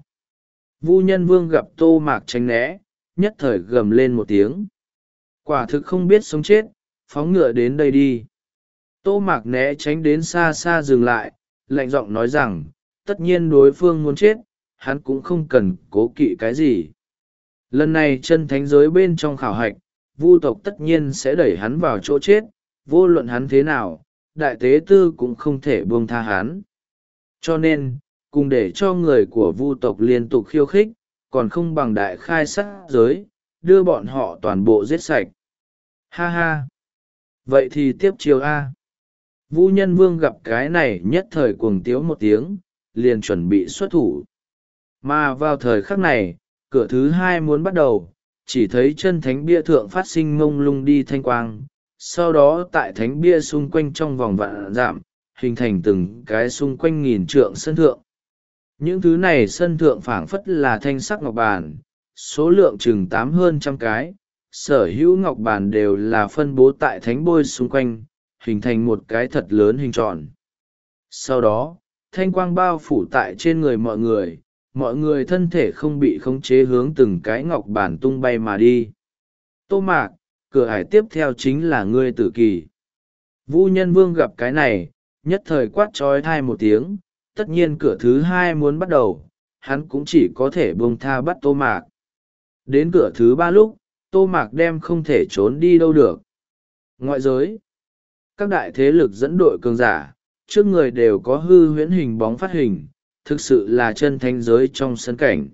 Vu Nhân Vương gặp Tô Mạc tránh né, nhất thời gầm lên một tiếng. Quả thực không biết sống chết, phóng ngựa đến đây đi. Tô Mạc né tránh đến xa xa dừng lại, lạnh giọng nói rằng, tất nhiên đối phương muốn chết, hắn cũng không cần cố kỵ cái gì. Lần này chân thánh giới bên trong khảo hạch, Vu tộc tất nhiên sẽ đẩy hắn vào chỗ chết, vô luận hắn thế nào, đại tế tư cũng không thể buông tha hắn. Cho nên, cùng để cho người của Vu tộc liên tục khiêu khích, còn không bằng đại khai sát giới, đưa bọn họ toàn bộ giết sạch. Ha ha! Vậy thì tiếp chiều A. Vu Nhân Vương gặp cái này nhất thời cuồng tiếu một tiếng, liền chuẩn bị xuất thủ. Mà vào thời khắc này, cửa thứ hai muốn bắt đầu, chỉ thấy chân thánh bia thượng phát sinh mông lung đi thanh quang, sau đó tại thánh bia xung quanh trong vòng vạn dặm, hình thành từng cái xung quanh nghìn trượng sân thượng. Những thứ này sân thượng phảng phất là thanh sắc ngọc bàn, số lượng chừng tám hơn trăm cái, sở hữu ngọc bàn đều là phân bố tại thánh bôi xung quanh, hình thành một cái thật lớn hình tròn. Sau đó, thanh quang bao phủ tại trên người mọi người, mọi người thân thể không bị khống chế hướng từng cái ngọc bàn tung bay mà đi. Tô Mạc, cửa ải tiếp theo chính là ngươi tử kỳ. Vu Nhân Vương gặp cái này, nhất thời quát trói thai một tiếng, tất nhiên cửa thứ hai muốn bắt đầu, hắn cũng chỉ có thể buông tha bắt Tô Mạc. Đến cửa thứ ba lúc, Tô Mạc đem không thể trốn đi đâu được. Ngoại giới, các đại thế lực dẫn đội cường giả, trước người đều có hư huyễn hình bóng phát hình, thực sự là chân thánh giới trong sân cảnh.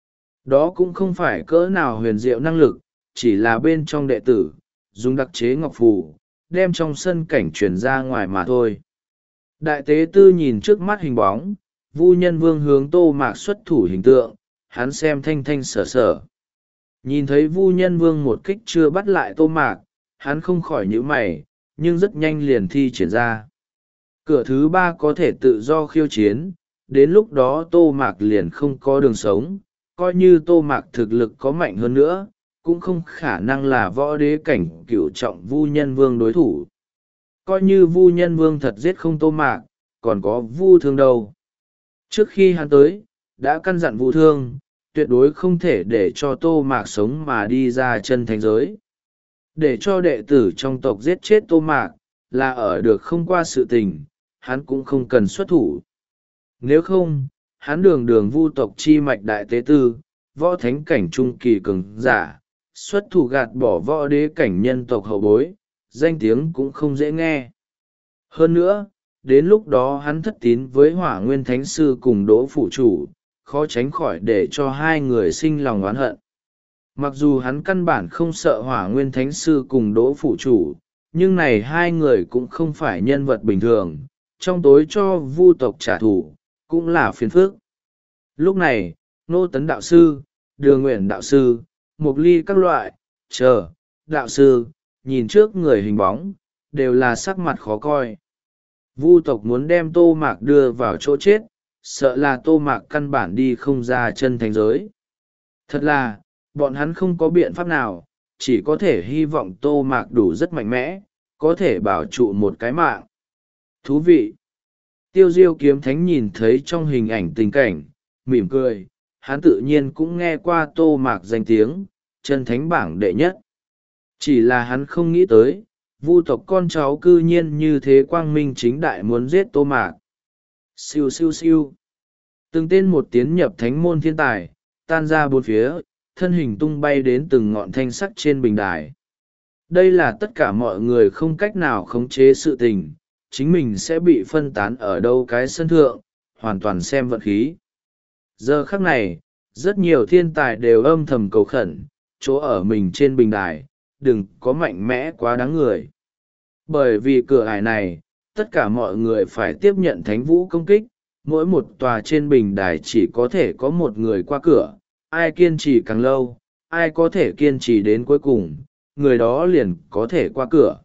Đó cũng không phải cỡ nào huyền diệu năng lực, chỉ là bên trong đệ tử, dùng đặc chế ngọc phù, đem trong sân cảnh truyền ra ngoài mà thôi. Đại tế tư nhìn trước mắt hình bóng, Vu Nhân Vương hướng Tô Mạc xuất thủ hình tượng, hắn xem thanh thanh sở sở. Nhìn thấy Vu Nhân Vương một kích chưa bắt lại Tô Mạc, hắn không khỏi nhíu mày, nhưng rất nhanh liền thi triển ra. Cửa thứ ba có thể tự do khiêu chiến, đến lúc đó Tô Mạc liền không có đường sống, coi như Tô Mạc thực lực có mạnh hơn nữa, cũng không khả năng là võ đế cảnh cửu trọng Vu Nhân Vương đối thủ. Coi như Vu Nhân Vương thật giết không Tô Mạc, còn có Vu Thương đâu. Trước khi hắn tới, đã căn dặn Vu Thương, tuyệt đối không thể để cho Tô Mạc sống mà đi ra chân thánh giới. Để cho đệ tử trong tộc giết chết Tô Mạc, là ở được không qua sự tình, hắn cũng không cần xuất thủ. Nếu không, hắn đường đường Vu tộc chi mạch đại tế tư, võ thánh cảnh trung kỳ cường giả, xuất thủ gạt bỏ võ đế cảnh nhân tộc hậu bối, danh tiếng cũng không dễ nghe. Hơn nữa, đến lúc đó hắn thất tín với Hỏa Nguyên Thánh Sư cùng Đỗ Phủ Chủ, khó tránh khỏi để cho hai người sinh lòng oán hận. Mặc dù hắn căn bản không sợ Hỏa Nguyên Thánh Sư cùng Đỗ Phủ Chủ, nhưng này hai người cũng không phải nhân vật bình thường, trong tối cho Vu tộc trả thù, cũng là phiền phức. Lúc này, Nô Tấn Đạo Sư, Đường Nguyện Đạo Sư, Mục Ly các loại, chờ, Đạo Sư, nhìn trước người hình bóng, đều là sắc mặt khó coi. Vu tộc muốn đem Tô Mạc đưa vào chỗ chết, sợ là Tô Mạc căn bản đi không ra chân thánh giới. Thật là, bọn hắn không có biện pháp nào, chỉ có thể hy vọng Tô Mạc đủ rất mạnh mẽ, có thể bảo trụ một cái mạng. Thú vị! Tiêu Diêu Kiếm Thánh nhìn thấy trong hình ảnh tình cảnh, mỉm cười, hắn tự nhiên cũng nghe qua Tô Mạc danh tiếng, chân thánh bảng đệ nhất. Chỉ là hắn không nghĩ tới, Vu tộc con cháu cư nhiên như thế quang minh chính đại muốn giết Tô Mạc. Siêu siêu siêu. Từng tên một tiến nhập thánh môn thiên tài, tan ra bốn phía, thân hình tung bay đến từng ngọn thanh sắc trên bình đài. Đây là tất cả mọi người không cách nào khống chế sự tình, chính mình sẽ bị phân tán ở đâu cái sân thượng, hoàn toàn xem vận khí. Giờ khắc này, rất nhiều thiên tài đều âm thầm cầu khẩn, chỗ ở mình trên bình đài, đừng có mạnh mẽ quá đáng người. Bởi vì cửa ải này, tất cả mọi người phải tiếp nhận thánh vũ công kích, mỗi một tòa trên bình đài chỉ có thể có một người qua cửa, ai kiên trì càng lâu, ai có thể kiên trì đến cuối cùng, người đó liền có thể qua cửa.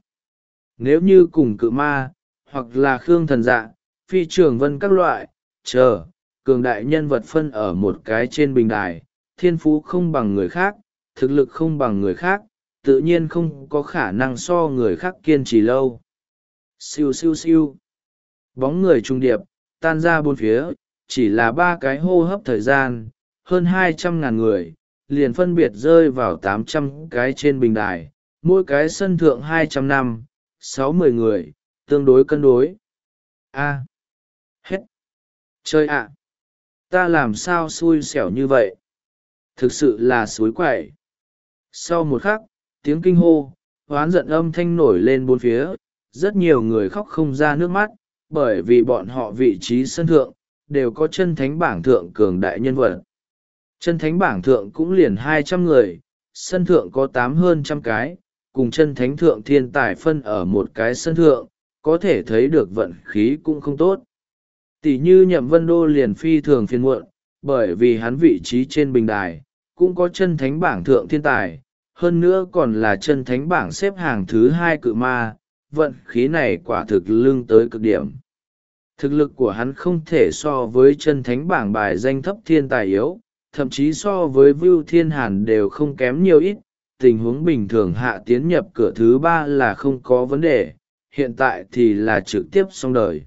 Nếu như cùng cự ma, hoặc là khương thần dạ, phi trường vân các loại, chờ, cường đại nhân vật phân ở một cái trên bình đài, thiên phú không bằng người khác, thực lực không bằng người khác, tự nhiên không có khả năng so người khác kiên trì lâu. Siêu siêu siêu. Bóng người trung điệp, tan ra bốn phía, chỉ là ba cái hô hấp thời gian, hơn hai trăm ngàn người, liền phân biệt rơi vào tám trăm cái trên bình đài, mỗi cái sân thượng hai trăm năm, sáu mươi người, tương đối cân đối. A. Hết. Chơi ạ. Ta làm sao xui xẻo như vậy? Thực sự là suối quậy. Sau một khắc, tiếng kinh hô, oán giận âm thanh nổi lên bốn phía, rất nhiều người khóc không ra nước mắt, bởi vì bọn họ vị trí sân thượng, đều có chân thánh bảng thượng cường đại nhân vật. Chân thánh bảng thượng cũng liền hai trăm người, sân thượng có tám hơn trăm cái, cùng chân thánh thượng thiên tài phân ở một cái sân thượng, có thể thấy được vận khí cũng không tốt. Tỷ như Nhậm Vân Đô liền phi thường phiền muộn, bởi vì hắn vị trí trên bình đài, cũng có chân thánh bảng thượng thiên tài, hơn nữa còn là chân thánh bảng xếp hàng thứ hai cự ma, vận khí này quả thực lưng tới cực điểm. Thực lực của hắn không thể so với chân thánh bảng bài danh thấp thiên tài yếu, thậm chí so với Vưu Thiên Hàn đều không kém nhiều ít, tình huống bình thường hạ tiến nhập cửa thứ ba là không có vấn đề, hiện tại thì là trực tiếp xong đời.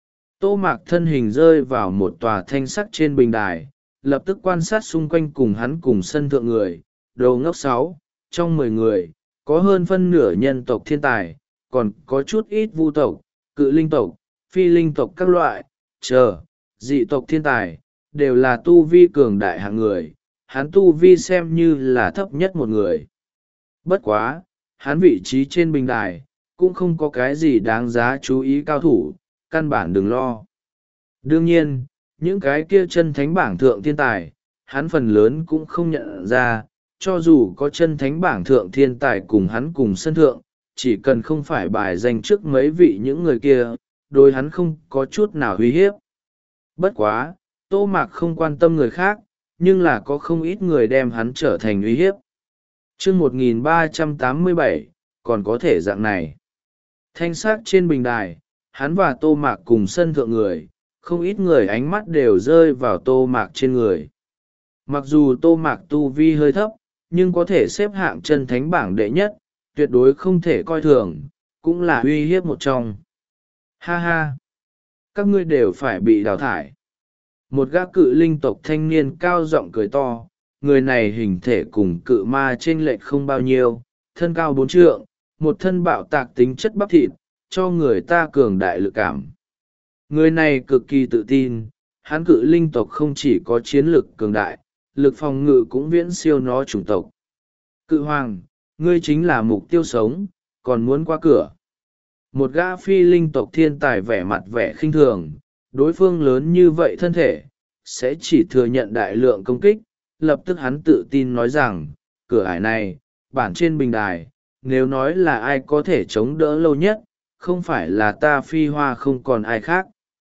Tô Mạc thân hình rơi vào một tòa thanh sắc trên bình đài, lập tức quan sát xung quanh cùng hắn cùng sân thượng người, đầu ngốc sáu, trong mười người, có hơn phân nửa nhân tộc thiên tài, còn có chút ít vu tộc, cự linh tộc, phi linh tộc các loại, chờ, dị tộc thiên tài, đều là tu vi cường đại hạng người, hắn tu vi xem như là thấp nhất một người. Bất quá, hắn vị trí trên bình đài, cũng không có cái gì đáng giá chú ý cao thủ, căn bản đừng lo. Đương nhiên, những cái kia chân thánh bảng thượng thiên tài, hắn phần lớn cũng không nhận ra, cho dù có chân thánh bảng thượng thiên tài cùng hắn cùng sân thượng, chỉ cần không phải bài danh trước mấy vị những người kia, đối hắn không có chút nào uy hiếp. Bất quá, Tô Mạc không quan tâm người khác, nhưng là có không ít người đem hắn trở thành uy hiếp. Chương một nghìn ba trăm tám mươi bảy, còn có thể dạng này. Thanh sắc trên bình đài, hắn và Tô Mạc cùng sân thượng người, không ít người ánh mắt đều rơi vào Tô Mạc trên người. Mặc dù Tô Mạc tu vi hơi thấp, nhưng có thể xếp hạng chân thánh bảng đệ nhất, tuyệt đối không thể coi thường, cũng là uy hiếp một trong. Ha ha! Các ngươi đều phải bị đào thải. Một gã cự linh tộc thanh niên cao giọng cười to, người này hình thể cùng cự ma chênh lệch không bao nhiêu, thân cao bốn trượng, một thân bạo tạc tính chất bắp thịt, cho người ta cường đại lực cảm. Người này cực kỳ tự tin, hắn cự linh tộc không chỉ có chiến lực cường đại, lực phòng ngự cũng viễn siêu nó chủng tộc. Cự hoàng, ngươi chính là mục tiêu sống, còn muốn qua cửa. Một gã phi linh tộc thiên tài vẻ mặt vẻ khinh thường, đối phương lớn như vậy thân thể, sẽ chỉ thừa nhận đại lượng công kích. Lập tức hắn tự tin nói rằng, cửa ải này, bản trên bình đài, nếu nói là ai có thể chống đỡ lâu nhất, không phải là ta phi hoa không còn ai khác.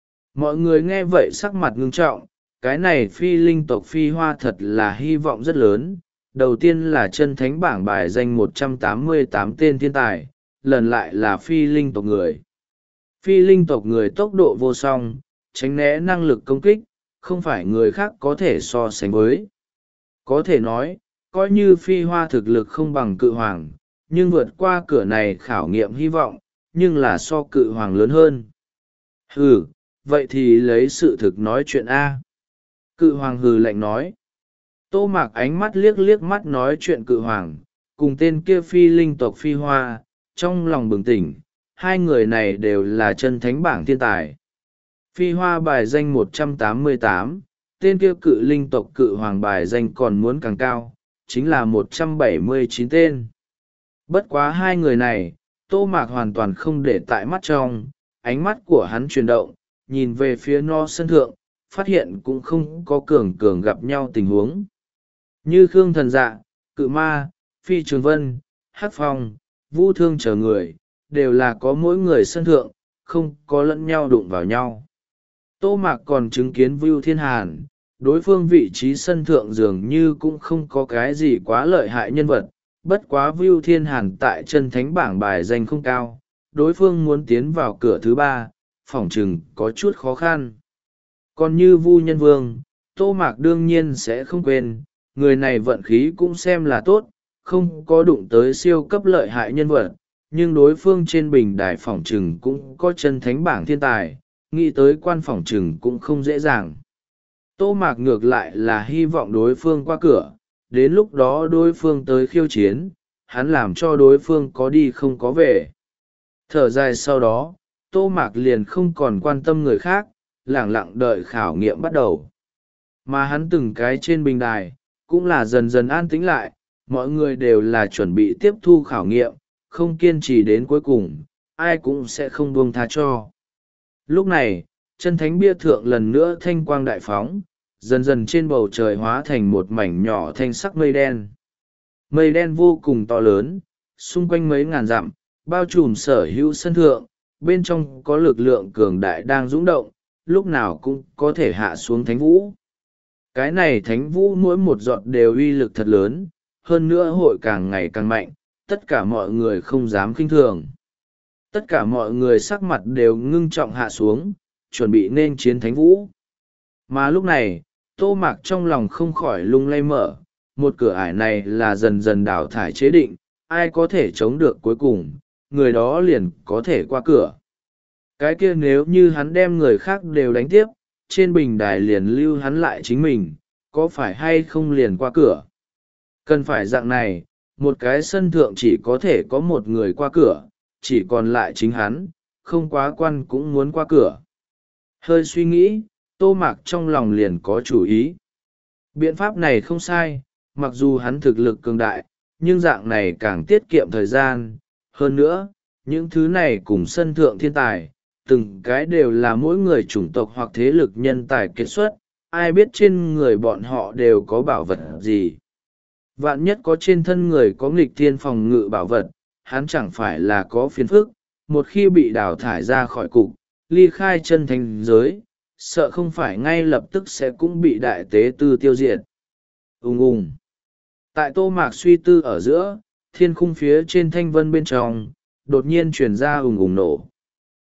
Mọi người nghe vậy sắc mặt ngưng trọng, cái này phi linh tộc phi hoa thật là hy vọng rất lớn. Đầu tiên là chân thánh bảng bài danh một trăm tám mươi tám tên thiên tài, lần lại là phi linh tộc người. Phi linh tộc người tốc độ vô song, tránh né năng lực công kích, không phải người khác có thể so sánh với. Có thể nói, coi như phi hoa thực lực không bằng cự hoàng, nhưng vượt qua cửa này khảo nghiệm hy vọng, nhưng là so cự hoàng lớn hơn. Hừ, vậy thì lấy sự thực nói chuyện A. Cự hoàng hừ lạnh nói. Tô Mạc ánh mắt liếc liếc mắt nói chuyện cự hoàng, cùng tên kia phi linh tộc phi hoa, trong lòng bừng tỉnh, hai người này đều là chân thánh bảng thiên tài. Phi hoa bài danh một trăm tám mươi tám, tên kia cự linh tộc cự hoàng bài danh còn muốn càng cao, chính là một trăm bảy mươi chín tên. Bất quá hai người này, Tô Mạc hoàn toàn không để tại mắt trong, ánh mắt của hắn chuyển động, nhìn về phía no sân thượng, phát hiện cũng không có cường cường gặp nhau tình huống. Như Khương Thần Dạ, Cự Ma, Phi Trường Vân, Hắc Phong, Vũ Thương chờ người, đều là có mỗi người sân thượng, không có lẫn nhau đụng vào nhau. Tô Mạc còn chứng kiến Vưu Thiên Hàn, đối phương vị trí sân thượng dường như cũng không có cái gì quá lợi hại nhân vật, bất quá Vưu Thiên Hàn tại chân thánh bảng bài danh không cao, đối phương muốn tiến vào cửa thứ ba, phỏng chừng có chút khó khăn. Còn như Vu Nhân Vương, Tô Mạc đương nhiên sẽ không quên, người này vận khí cũng xem là tốt, không có đụng tới siêu cấp lợi hại nhân vật, nhưng đối phương trên bình đài phỏng chừng cũng có chân thánh bảng thiên tài, nghĩ tới quan phỏng chừng cũng không dễ dàng. Tô Mạc ngược lại là hy vọng đối phương qua cửa, đến lúc đó đối phương tới khiêu chiến, hắn làm cho đối phương có đi không có về. Thở dài sau đó, Tô Mạc liền không còn quan tâm người khác, lẳng lặng đợi khảo nghiệm bắt đầu. Mà hắn từng cái trên bình đài, cũng là dần dần an tĩnh lại, mọi người đều là chuẩn bị tiếp thu khảo nghiệm, không kiên trì đến cuối cùng, ai cũng sẽ không buông tha cho. Lúc này, chân thánh bia thượng lần nữa thanh quang đại phóng, dần dần trên bầu trời hóa thành một mảnh nhỏ thanh sắc mây đen. Mây đen vô cùng to lớn, xung quanh mấy ngàn dặm, bao trùm sở hữu sân thượng, bên trong có lực lượng cường đại đang dũng động, lúc nào cũng có thể hạ xuống thánh vũ. Cái này thánh vũ mỗi một giọt đều uy lực thật lớn, hơn nữa hội càng ngày càng mạnh, tất cả mọi người không dám khinh thường. Tất cả mọi người sắc mặt đều ngưng trọng hạ xuống, chuẩn bị nên chiến thánh vũ. Mà lúc này, Tô Mạc trong lòng không khỏi lung lay mở, một cửa ải này là dần dần đào thải chế định, ai có thể chống được cuối cùng, người đó liền có thể qua cửa. Cái kia nếu như hắn đem người khác đều đánh tiếp, trên bình đài liền lưu hắn lại chính mình, có phải hay không liền qua cửa? Cần phải dạng này, một cái sân thượng chỉ có thể có một người qua cửa, chỉ còn lại chính hắn, không quá quan cũng muốn qua cửa. Hơi suy nghĩ, Tô Mạc trong lòng liền có chủ ý. Biện pháp này không sai, mặc dù hắn thực lực cường đại, nhưng dạng này càng tiết kiệm thời gian. Hơn nữa, những thứ này cùng sân thượng thiên tài, từng cái đều là mỗi người chủng tộc hoặc thế lực nhân tài kết xuất, ai biết trên người bọn họ đều có bảo vật gì. Vạn nhất có trên thân người có nghịch thiên phòng ngự bảo vật, hắn chẳng phải là có phiền phức, một khi bị đào thải ra khỏi cục, ly khai chân thánh giới, sợ không phải ngay lập tức sẽ cũng bị đại tế tư tiêu diệt. Ùng ùng. Tại Tô Mạc suy tư ở giữa, thiên khung phía trên thanh vân bên trong, đột nhiên truyền ra ùng ùng nổ.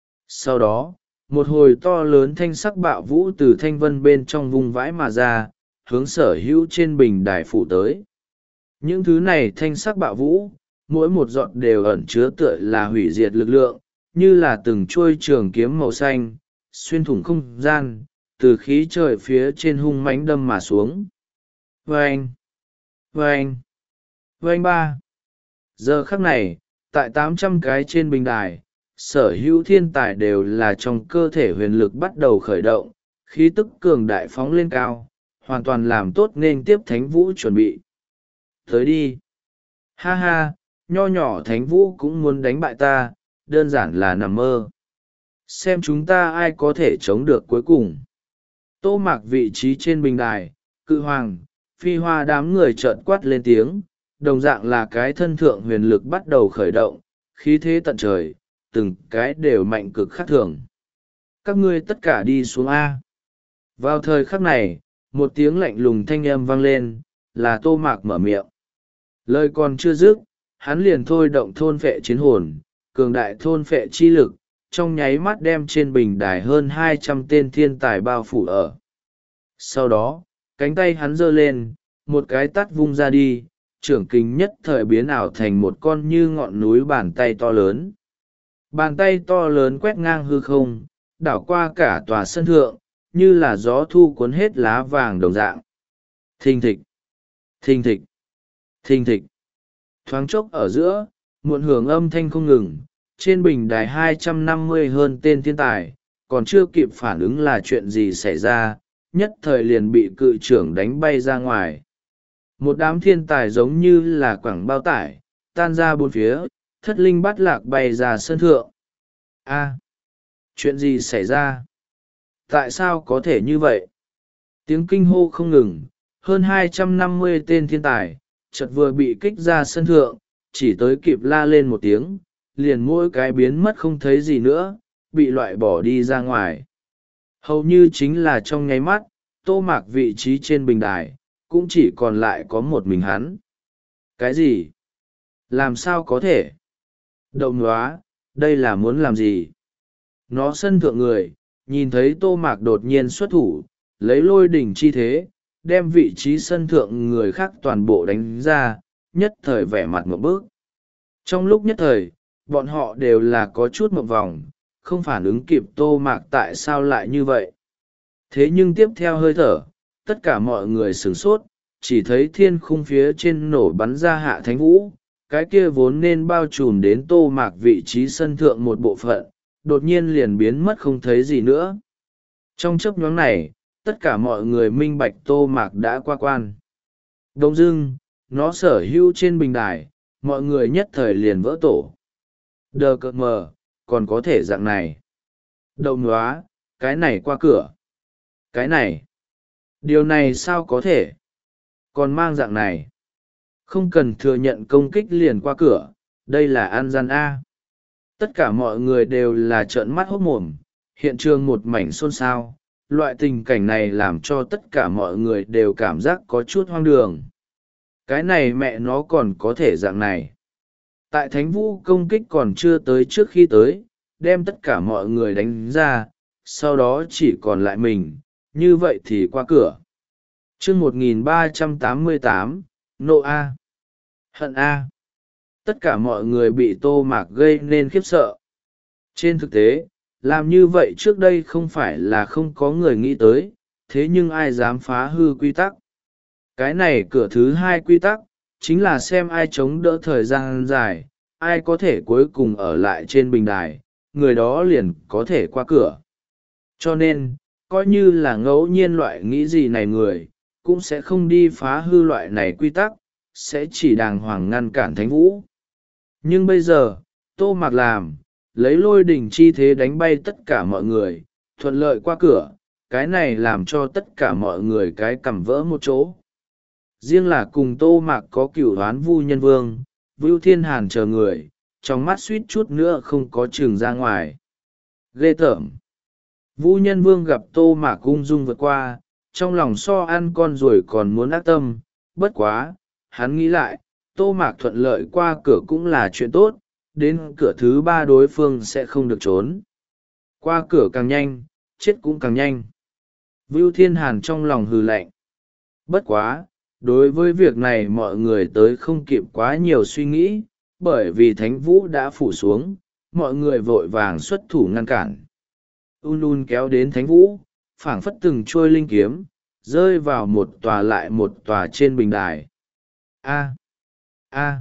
Sau đó, một hồi to lớn thanh sắc bạo vũ từ thanh vân bên trong vùng vãi mà ra, hướng sở hữu trên bình đài phủ tới. Những thứ này thanh sắc bạo vũ, mỗi một giọt đều ẩn chứa tựa là hủy diệt lực lượng, như là từng chuôi trường kiếm màu xanh, xuyên thủng không gian, từ khí trời phía trên hung mãnh đâm mà xuống. Vâng! Vâng! Vâng ba! Giờ khắc này, tại tám trăm cái trên bình đài, sở hữu thiên tài đều là trong cơ thể huyền lực bắt đầu khởi động, khí tức cường đại phóng lên cao, hoàn toàn làm tốt nên tiếp thánh vũ chuẩn bị. Tới đi! Ha ha! Nho nhỏ thánh vũ cũng muốn đánh bại ta, đơn giản là nằm mơ. Xem chúng ta ai có thể chống được cuối cùng. Tô Mạc vị trí trên bình đài, Cự Hoàng, Phi Hoa đám người trợn quát lên tiếng, đồng dạng là cái thân thượng huyền lực bắt đầu khởi động, khí thế tận trời, từng cái đều mạnh cực khác thường. Các ngươi tất cả đi xuống A. Vào thời khắc này, một tiếng lạnh lùng thanh âm vang lên, là Tô Mạc mở miệng. Lời còn chưa dứt, hắn liền thôi động thôn phệ chiến hồn, cường đại thôn phệ chi lực, trong nháy mắt đem trên bình đài hơn hai trăm tên thiên tài bao phủ ở. Sau đó, cánh tay hắn giơ lên, một cái tát vung ra đi, trưởng kình nhất thời biến ảo thành một con như ngọn núi bàn tay to lớn. Bàn tay to lớn quét ngang hư không, đảo qua cả tòa sân thượng, như là gió thu cuốn hết lá vàng đồng dạng. Thình thịch, thình thịch, thình thịch. Thoáng chốc ở giữa, muộn hưởng âm thanh không ngừng, trên bình đài hai trăm năm mươi hơn tên thiên tài, còn chưa kịp phản ứng là chuyện gì xảy ra, nhất thời liền bị cự trưởng đánh bay ra ngoài. Một đám thiên tài giống như là quẳng bao tải, tan ra bốn phía, thất linh bát lạc bay ra sân thượng. A. Chuyện gì xảy ra? Tại sao có thể như vậy? Tiếng kinh hô không ngừng, hơn hai trăm năm mươi tên thiên tài, chợt vừa bị kích ra sân thượng, chỉ tới kịp la lên một tiếng, liền mỗi cái biến mất không thấy gì nữa, bị loại bỏ đi ra ngoài. Hầu như chính là trong nháy mắt, Tô Mạc vị trí trên bình đài, cũng chỉ còn lại có một mình hắn. Cái gì? Làm sao có thể? Đậu nóa, đây là muốn làm gì? Nó sân thượng người, nhìn thấy Tô Mạc đột nhiên xuất thủ, lấy lôi đỉnh chi thế, đem vị trí sân thượng người khác toàn bộ đánh ra, nhất thời vẻ mặt ngộp bức. Trong lúc nhất thời, bọn họ đều là có chút ngộp vòng, không phản ứng kịp Tô Mạc tại sao lại như vậy. Thế nhưng tiếp theo hơi thở, tất cả mọi người sửng sốt, chỉ thấy thiên khung phía trên nổ bắn ra Hạ Thánh Vũ, cái kia vốn nên bao trùm đến Tô Mạc vị trí sân thượng một bộ phận, đột nhiên liền biến mất không thấy gì nữa. Trong chớp nhoáng này, tất cả mọi người minh bạch Tô Mạc đã qua quan. Đông dưng, nó sở hữu trên bình đài, mọi người nhất thời liền vỡ tổ. Đờ cợt mờ, còn có thể dạng này. Đậu nóa, cái này qua cửa. Cái này. Điều này sao có thể? Còn mang dạng này. Không cần thừa nhận công kích liền qua cửa, đây là ăn gian A. Tất cả mọi người đều là trợn mắt hốt mồm, hiện trường một mảnh xôn xao. Loại tình cảnh này làm cho tất cả mọi người đều cảm giác có chút hoang đường. Cái này mẹ nó còn có thể dạng này. Tại Thánh Vũ công kích còn chưa tới trước khi tới, đem tất cả mọi người đánh ra, sau đó chỉ còn lại mình, như vậy thì qua cửa. chương một nghìn ba trăm tám mươi tám, nộ A. Hận A. Tất cả mọi người bị Tô Mạc gây nên khiếp sợ. Trên thực tế, làm như vậy trước đây không phải là không có người nghĩ tới, thế nhưng ai dám phá hư quy tắc. Cái này cửa thứ hai quy tắc, chính là xem ai chống đỡ thời gian dài, ai có thể cuối cùng ở lại trên bình đài, người đó liền có thể qua cửa. Cho nên, coi như là ngẫu nhiên loại nghĩ gì này người, cũng sẽ không đi phá hư loại này quy tắc, sẽ chỉ đàng hoàng ngăn cản Thánh Vũ. Nhưng bây giờ, Tô Mạc làm, lấy lôi đỉnh chi thế đánh bay tất cả mọi người, thuận lợi qua cửa, cái này làm cho tất cả mọi người cái cằm vỡ một chỗ. Riêng là cùng Tô Mạc có cửu đoán Vu Nhân Vương, Vưu Thiên Hàn chờ người, trong mắt suýt chút nữa không có chừng ra ngoài. Ghê tởm. Vu Nhân Vương gặp Tô Mạc ung dung vượt qua, trong lòng so ăn con rồi còn muốn ác tâm, bất quá, hắn nghĩ lại, Tô Mạc thuận lợi qua cửa cũng là chuyện tốt, đến cửa thứ ba đối phương sẽ không được trốn. Qua cửa càng nhanh, chết cũng càng nhanh. Vưu Thiên Hàn trong lòng hừ lạnh. Bất quá, đối với việc này mọi người tới không kịp quá nhiều suy nghĩ, bởi vì Thánh Vũ đã phủ xuống, mọi người vội vàng xuất thủ ngăn cản. Un Un kéo đến Thánh Vũ, phảng phất từng trôi linh kiếm, rơi vào một tòa lại một tòa trên bình đài. A. A.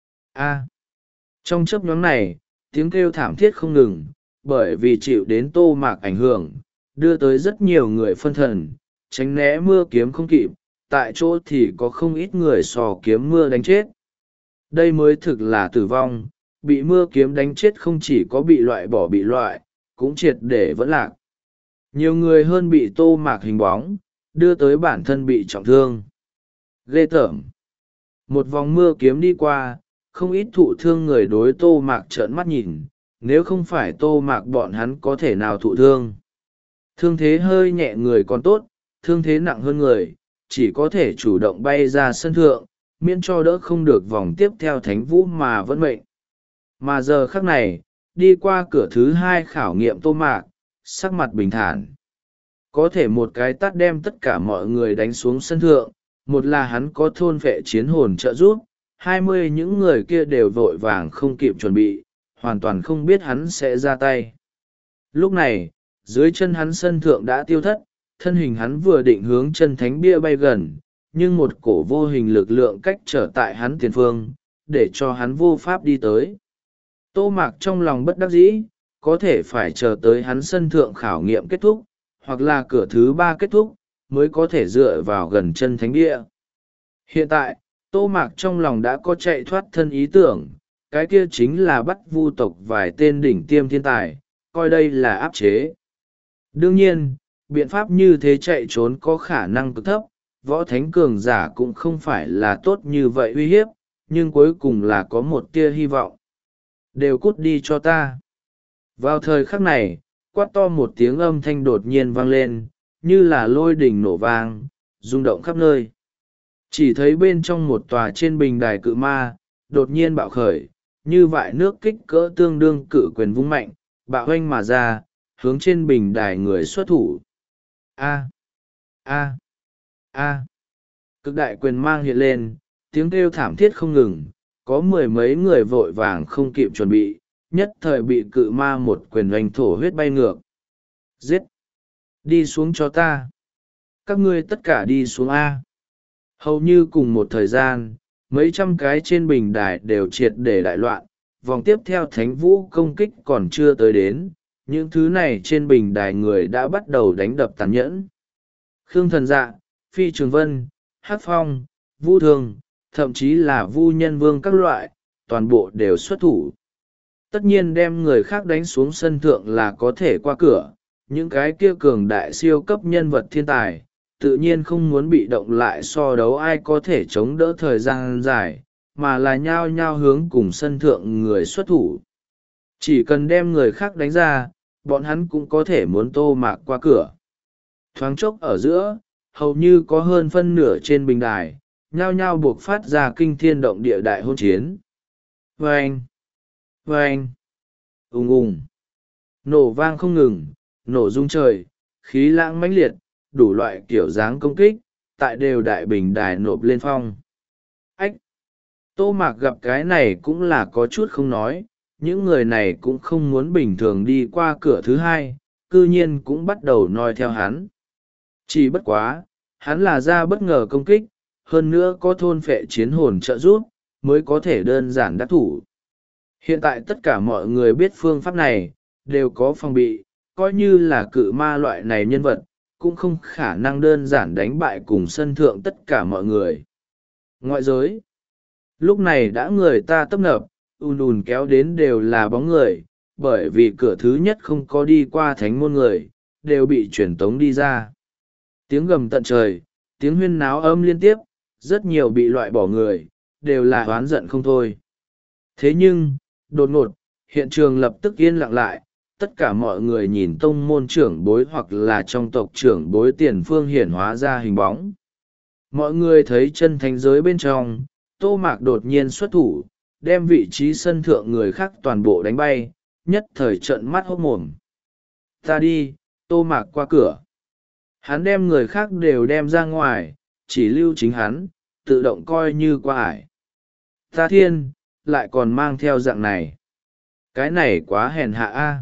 A. Trong chớp nhoáng này, tiếng kêu thảm thiết không ngừng, bởi vì chịu đến Tô Mạc ảnh hưởng, đưa tới rất nhiều người phân thần, tránh né mưa kiếm không kịp, tại chỗ thì có không ít người sò kiếm mưa đánh chết. Đây mới thực là tử vong, bị mưa kiếm đánh chết không chỉ có bị loại bỏ bị loại, cũng triệt để vẫn lạc. Nhiều người hơn bị Tô Mạc hình bóng, đưa tới bản thân bị trọng thương. Ghê tởm. Một vòng mưa kiếm đi qua, không ít thụ thương người đối Tô Mạc trợn mắt nhìn, nếu không phải Tô Mạc bọn hắn có thể nào thụ thương. Thương thế hơi nhẹ người còn tốt, thương thế nặng hơn người, chỉ có thể chủ động bay ra sân thượng, miễn cho đỡ không được vòng tiếp theo Thánh Vũ mà vẫn mệnh. Mà giờ khắc này, đi qua cửa thứ hai khảo nghiệm Tô Mạc, sắc mặt bình thản. Có thể một cái tát đem tất cả mọi người đánh xuống sân thượng, một là hắn có thôn vệ chiến hồn trợ giúp, hai mươi những người kia đều vội vàng không kịp chuẩn bị, hoàn toàn không biết hắn sẽ ra tay. Lúc này, dưới chân hắn sân thượng đã tiêu thất, thân hình hắn vừa định hướng chân thánh bia bay gần, nhưng một cổ vô hình lực lượng cách trở tại hắn tiền phương, để cho hắn vô pháp đi tới. Tô Mạc trong lòng bất đắc dĩ, có thể phải chờ tới hắn sân thượng khảo nghiệm kết thúc, hoặc là cửa thứ ba kết thúc, mới có thể dựa vào gần chân thánh bia. Hiện tại, Tô Mạc trong lòng đã có chạy thoát thân ý tưởng, cái kia chính là bắt vu tộc vài tên đỉnh tiêm thiên tài, coi đây là áp chế. Đương nhiên, biện pháp như thế chạy trốn có khả năng cực thấp, võ thánh cường giả cũng không phải là tốt như vậy uy hiếp, nhưng cuối cùng là có một tia hy vọng. Đều cút đi cho ta. Vào thời khắc này, quát to một tiếng âm thanh đột nhiên vang lên, như là lôi đình nổ vang, rung động khắp nơi. Chỉ thấy bên trong một tòa trên bình đài cự ma, đột nhiên bạo khởi, như vại nước kích cỡ tương đương cự quyền vung mạnh, bạo hoanh mà ra, hướng trên bình đài người xuất thủ. A. A. A. Cực đại quyền mang hiện lên, tiếng kêu thảm thiết không ngừng, có mười mấy người vội vàng không kịp chuẩn bị, nhất thời bị cự ma một quyền oanh thổ huyết bay ngược. Giết! Đi xuống cho ta! Các ngươi tất cả đi xuống A. Hầu như cùng một thời gian, mấy trăm cái trên bình đài đều triệt để đại loạn, vòng tiếp theo thánh vũ công kích còn chưa tới đến, những thứ này trên bình đài người đã bắt đầu đánh đập tàn nhẫn. Khương Thần Dạ, Phi Trường Vân, Hắc Phong, Vu Thường, thậm chí là Vu Nhân Vương các loại, toàn bộ đều xuất thủ. Tất nhiên đem người khác đánh xuống sân thượng là có thể qua cửa, những cái kia cường đại siêu cấp nhân vật thiên tài, tự nhiên không muốn bị động lại so đấu ai có thể chống đỡ thời gian dài, mà là nhao nhao hướng cùng sân thượng người xuất thủ. Chỉ cần đem người khác đánh ra, bọn hắn cũng có thể muốn Tô Mạc qua cửa. Thoáng chốc ở giữa, hầu như có hơn phân nửa trên bình đài, nhao nhao buộc phát ra kinh thiên động địa đại hôn chiến. Vâng! Vâng! Ùng ùng! Nổ vang không ngừng, nổ rung trời, khí lãng mãnh liệt, đủ loại kiểu dáng công kích, tại đều đại bình đài nộp lên phong. Ách! Tô Mạc gặp cái này cũng là có chút không nói, những người này cũng không muốn bình thường đi qua cửa thứ hai, cư nhiên cũng bắt đầu noi theo hắn. Chỉ bất quá, hắn là ra bất ngờ công kích, hơn nữa có thôn phệ chiến hồn trợ giúp, mới có thể đơn giản đắc thủ. Hiện tại tất cả mọi người biết phương pháp này, đều có phòng bị, coi như là cự ma loại này nhân vật, cũng không khả năng đơn giản đánh bại cùng sân thượng tất cả mọi người. Ngoại giới, lúc này đã người ta tấp nập, ùn ùn kéo đến đều là bóng người, bởi vì cửa thứ nhất không có đi qua thánh môn người, đều bị truyền tống đi ra. Tiếng gầm tận trời, tiếng huyên náo âm liên tiếp, rất nhiều bị loại bỏ người, đều là oán giận không thôi. Thế nhưng, đột ngột, hiện trường lập tức yên lặng lại, tất cả mọi người nhìn tông môn trưởng bối hoặc là trong tộc trưởng bối tiền phương hiển hóa ra hình bóng. Mọi người thấy chân thánh giới bên trong, Tô Mạc đột nhiên xuất thủ, đem vị trí sân thượng người khác toàn bộ đánh bay, nhất thời trợn mắt hốt mồm. Ta đi, Tô Mạc qua cửa. Hắn đem người khác đều đem ra ngoài, chỉ lưu chính hắn, tự động coi như qua ải. Ta thiên, lại còn mang theo dạng này. Cái này quá hèn hạ a.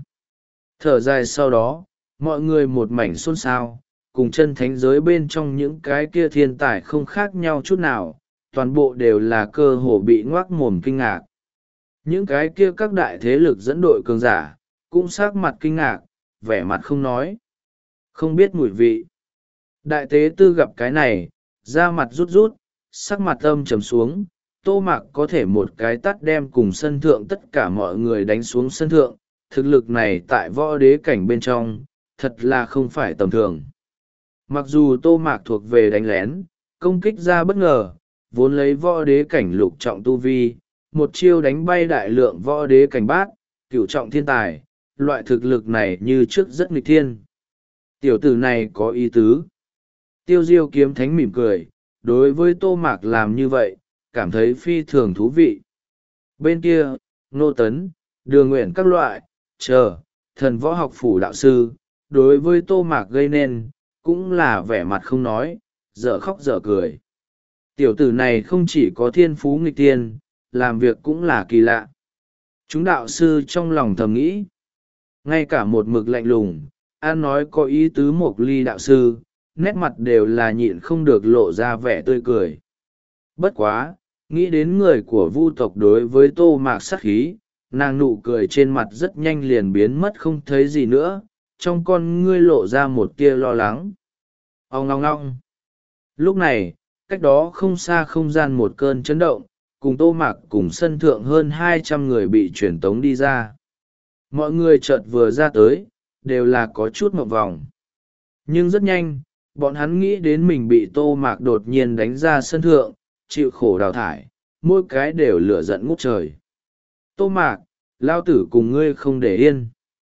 Thở dài sau đó, mọi người một mảnh xôn xao, cùng chân thánh giới bên trong những cái kia thiên tài không khác nhau chút nào, toàn bộ đều là cơ hồ bị ngoác mồm kinh ngạc. Những cái kia các đại thế lực dẫn đội cường giả, cũng sắc mặt kinh ngạc, vẻ mặt không nói. Không biết mùi vị. Đại tế tư gặp cái này, da mặt rút rút, sắc mặt âm trầm xuống, Tô Mạc có thể một cái tắt đem cùng sân thượng tất cả mọi người đánh xuống sân thượng, thực lực này tại võ đế cảnh bên trong, thật là không phải tầm thường. Mặc dù Tô Mạc thuộc về đánh lén, công kích ra bất ngờ, vốn lấy võ đế cảnh lục trọng tu vi, một chiêu đánh bay đại lượng võ đế cảnh bát, cửu trọng thiên tài, loại thực lực này như trước rất nghịch thiên. Tiểu tử này có ý tứ. Tiêu Diêu kiếm thánh mỉm cười, đối với Tô Mạc làm như vậy, cảm thấy phi thường thú vị. Bên kia, Nô Tấn, Đường Nguyện các loại, chờ, thần võ học phủ đạo sư, đối với Tô Mạc gây nên, cũng là vẻ mặt không nói, dở khóc dở cười. Tiểu tử này không chỉ có thiên phú nghịch tiên, làm việc cũng là kỳ lạ. Chúng đạo sư trong lòng thầm nghĩ, ngay cả một mực lạnh lùng, an nói có ý tứ Mộc Ly đạo sư, nét mặt đều là nhịn không được lộ ra vẻ tươi cười. Bất quá, nghĩ đến người của Vu tộc đối với Tô Mạc sát khí, nàng nụ cười trên mặt rất nhanh liền biến mất không thấy gì nữa, trong con ngươi lộ ra một tia lo lắng. Ong ngong ngong. Lúc này, cách đó không xa không gian một cơn chấn động, cùng Tô Mạc cùng sân thượng hơn hai trăm người bị truyền tống đi ra. mọi người chợt vừa ra tới đều là có chút ngượng vòng. Nhưng rất nhanh bọn hắn nghĩ đến mình bị Tô Mạc đột nhiên đánh ra sân thượng, chịu khổ đào thải, mỗi cái đều lửa giận ngút trời. Tô Mạc, lao tử cùng ngươi không để yên.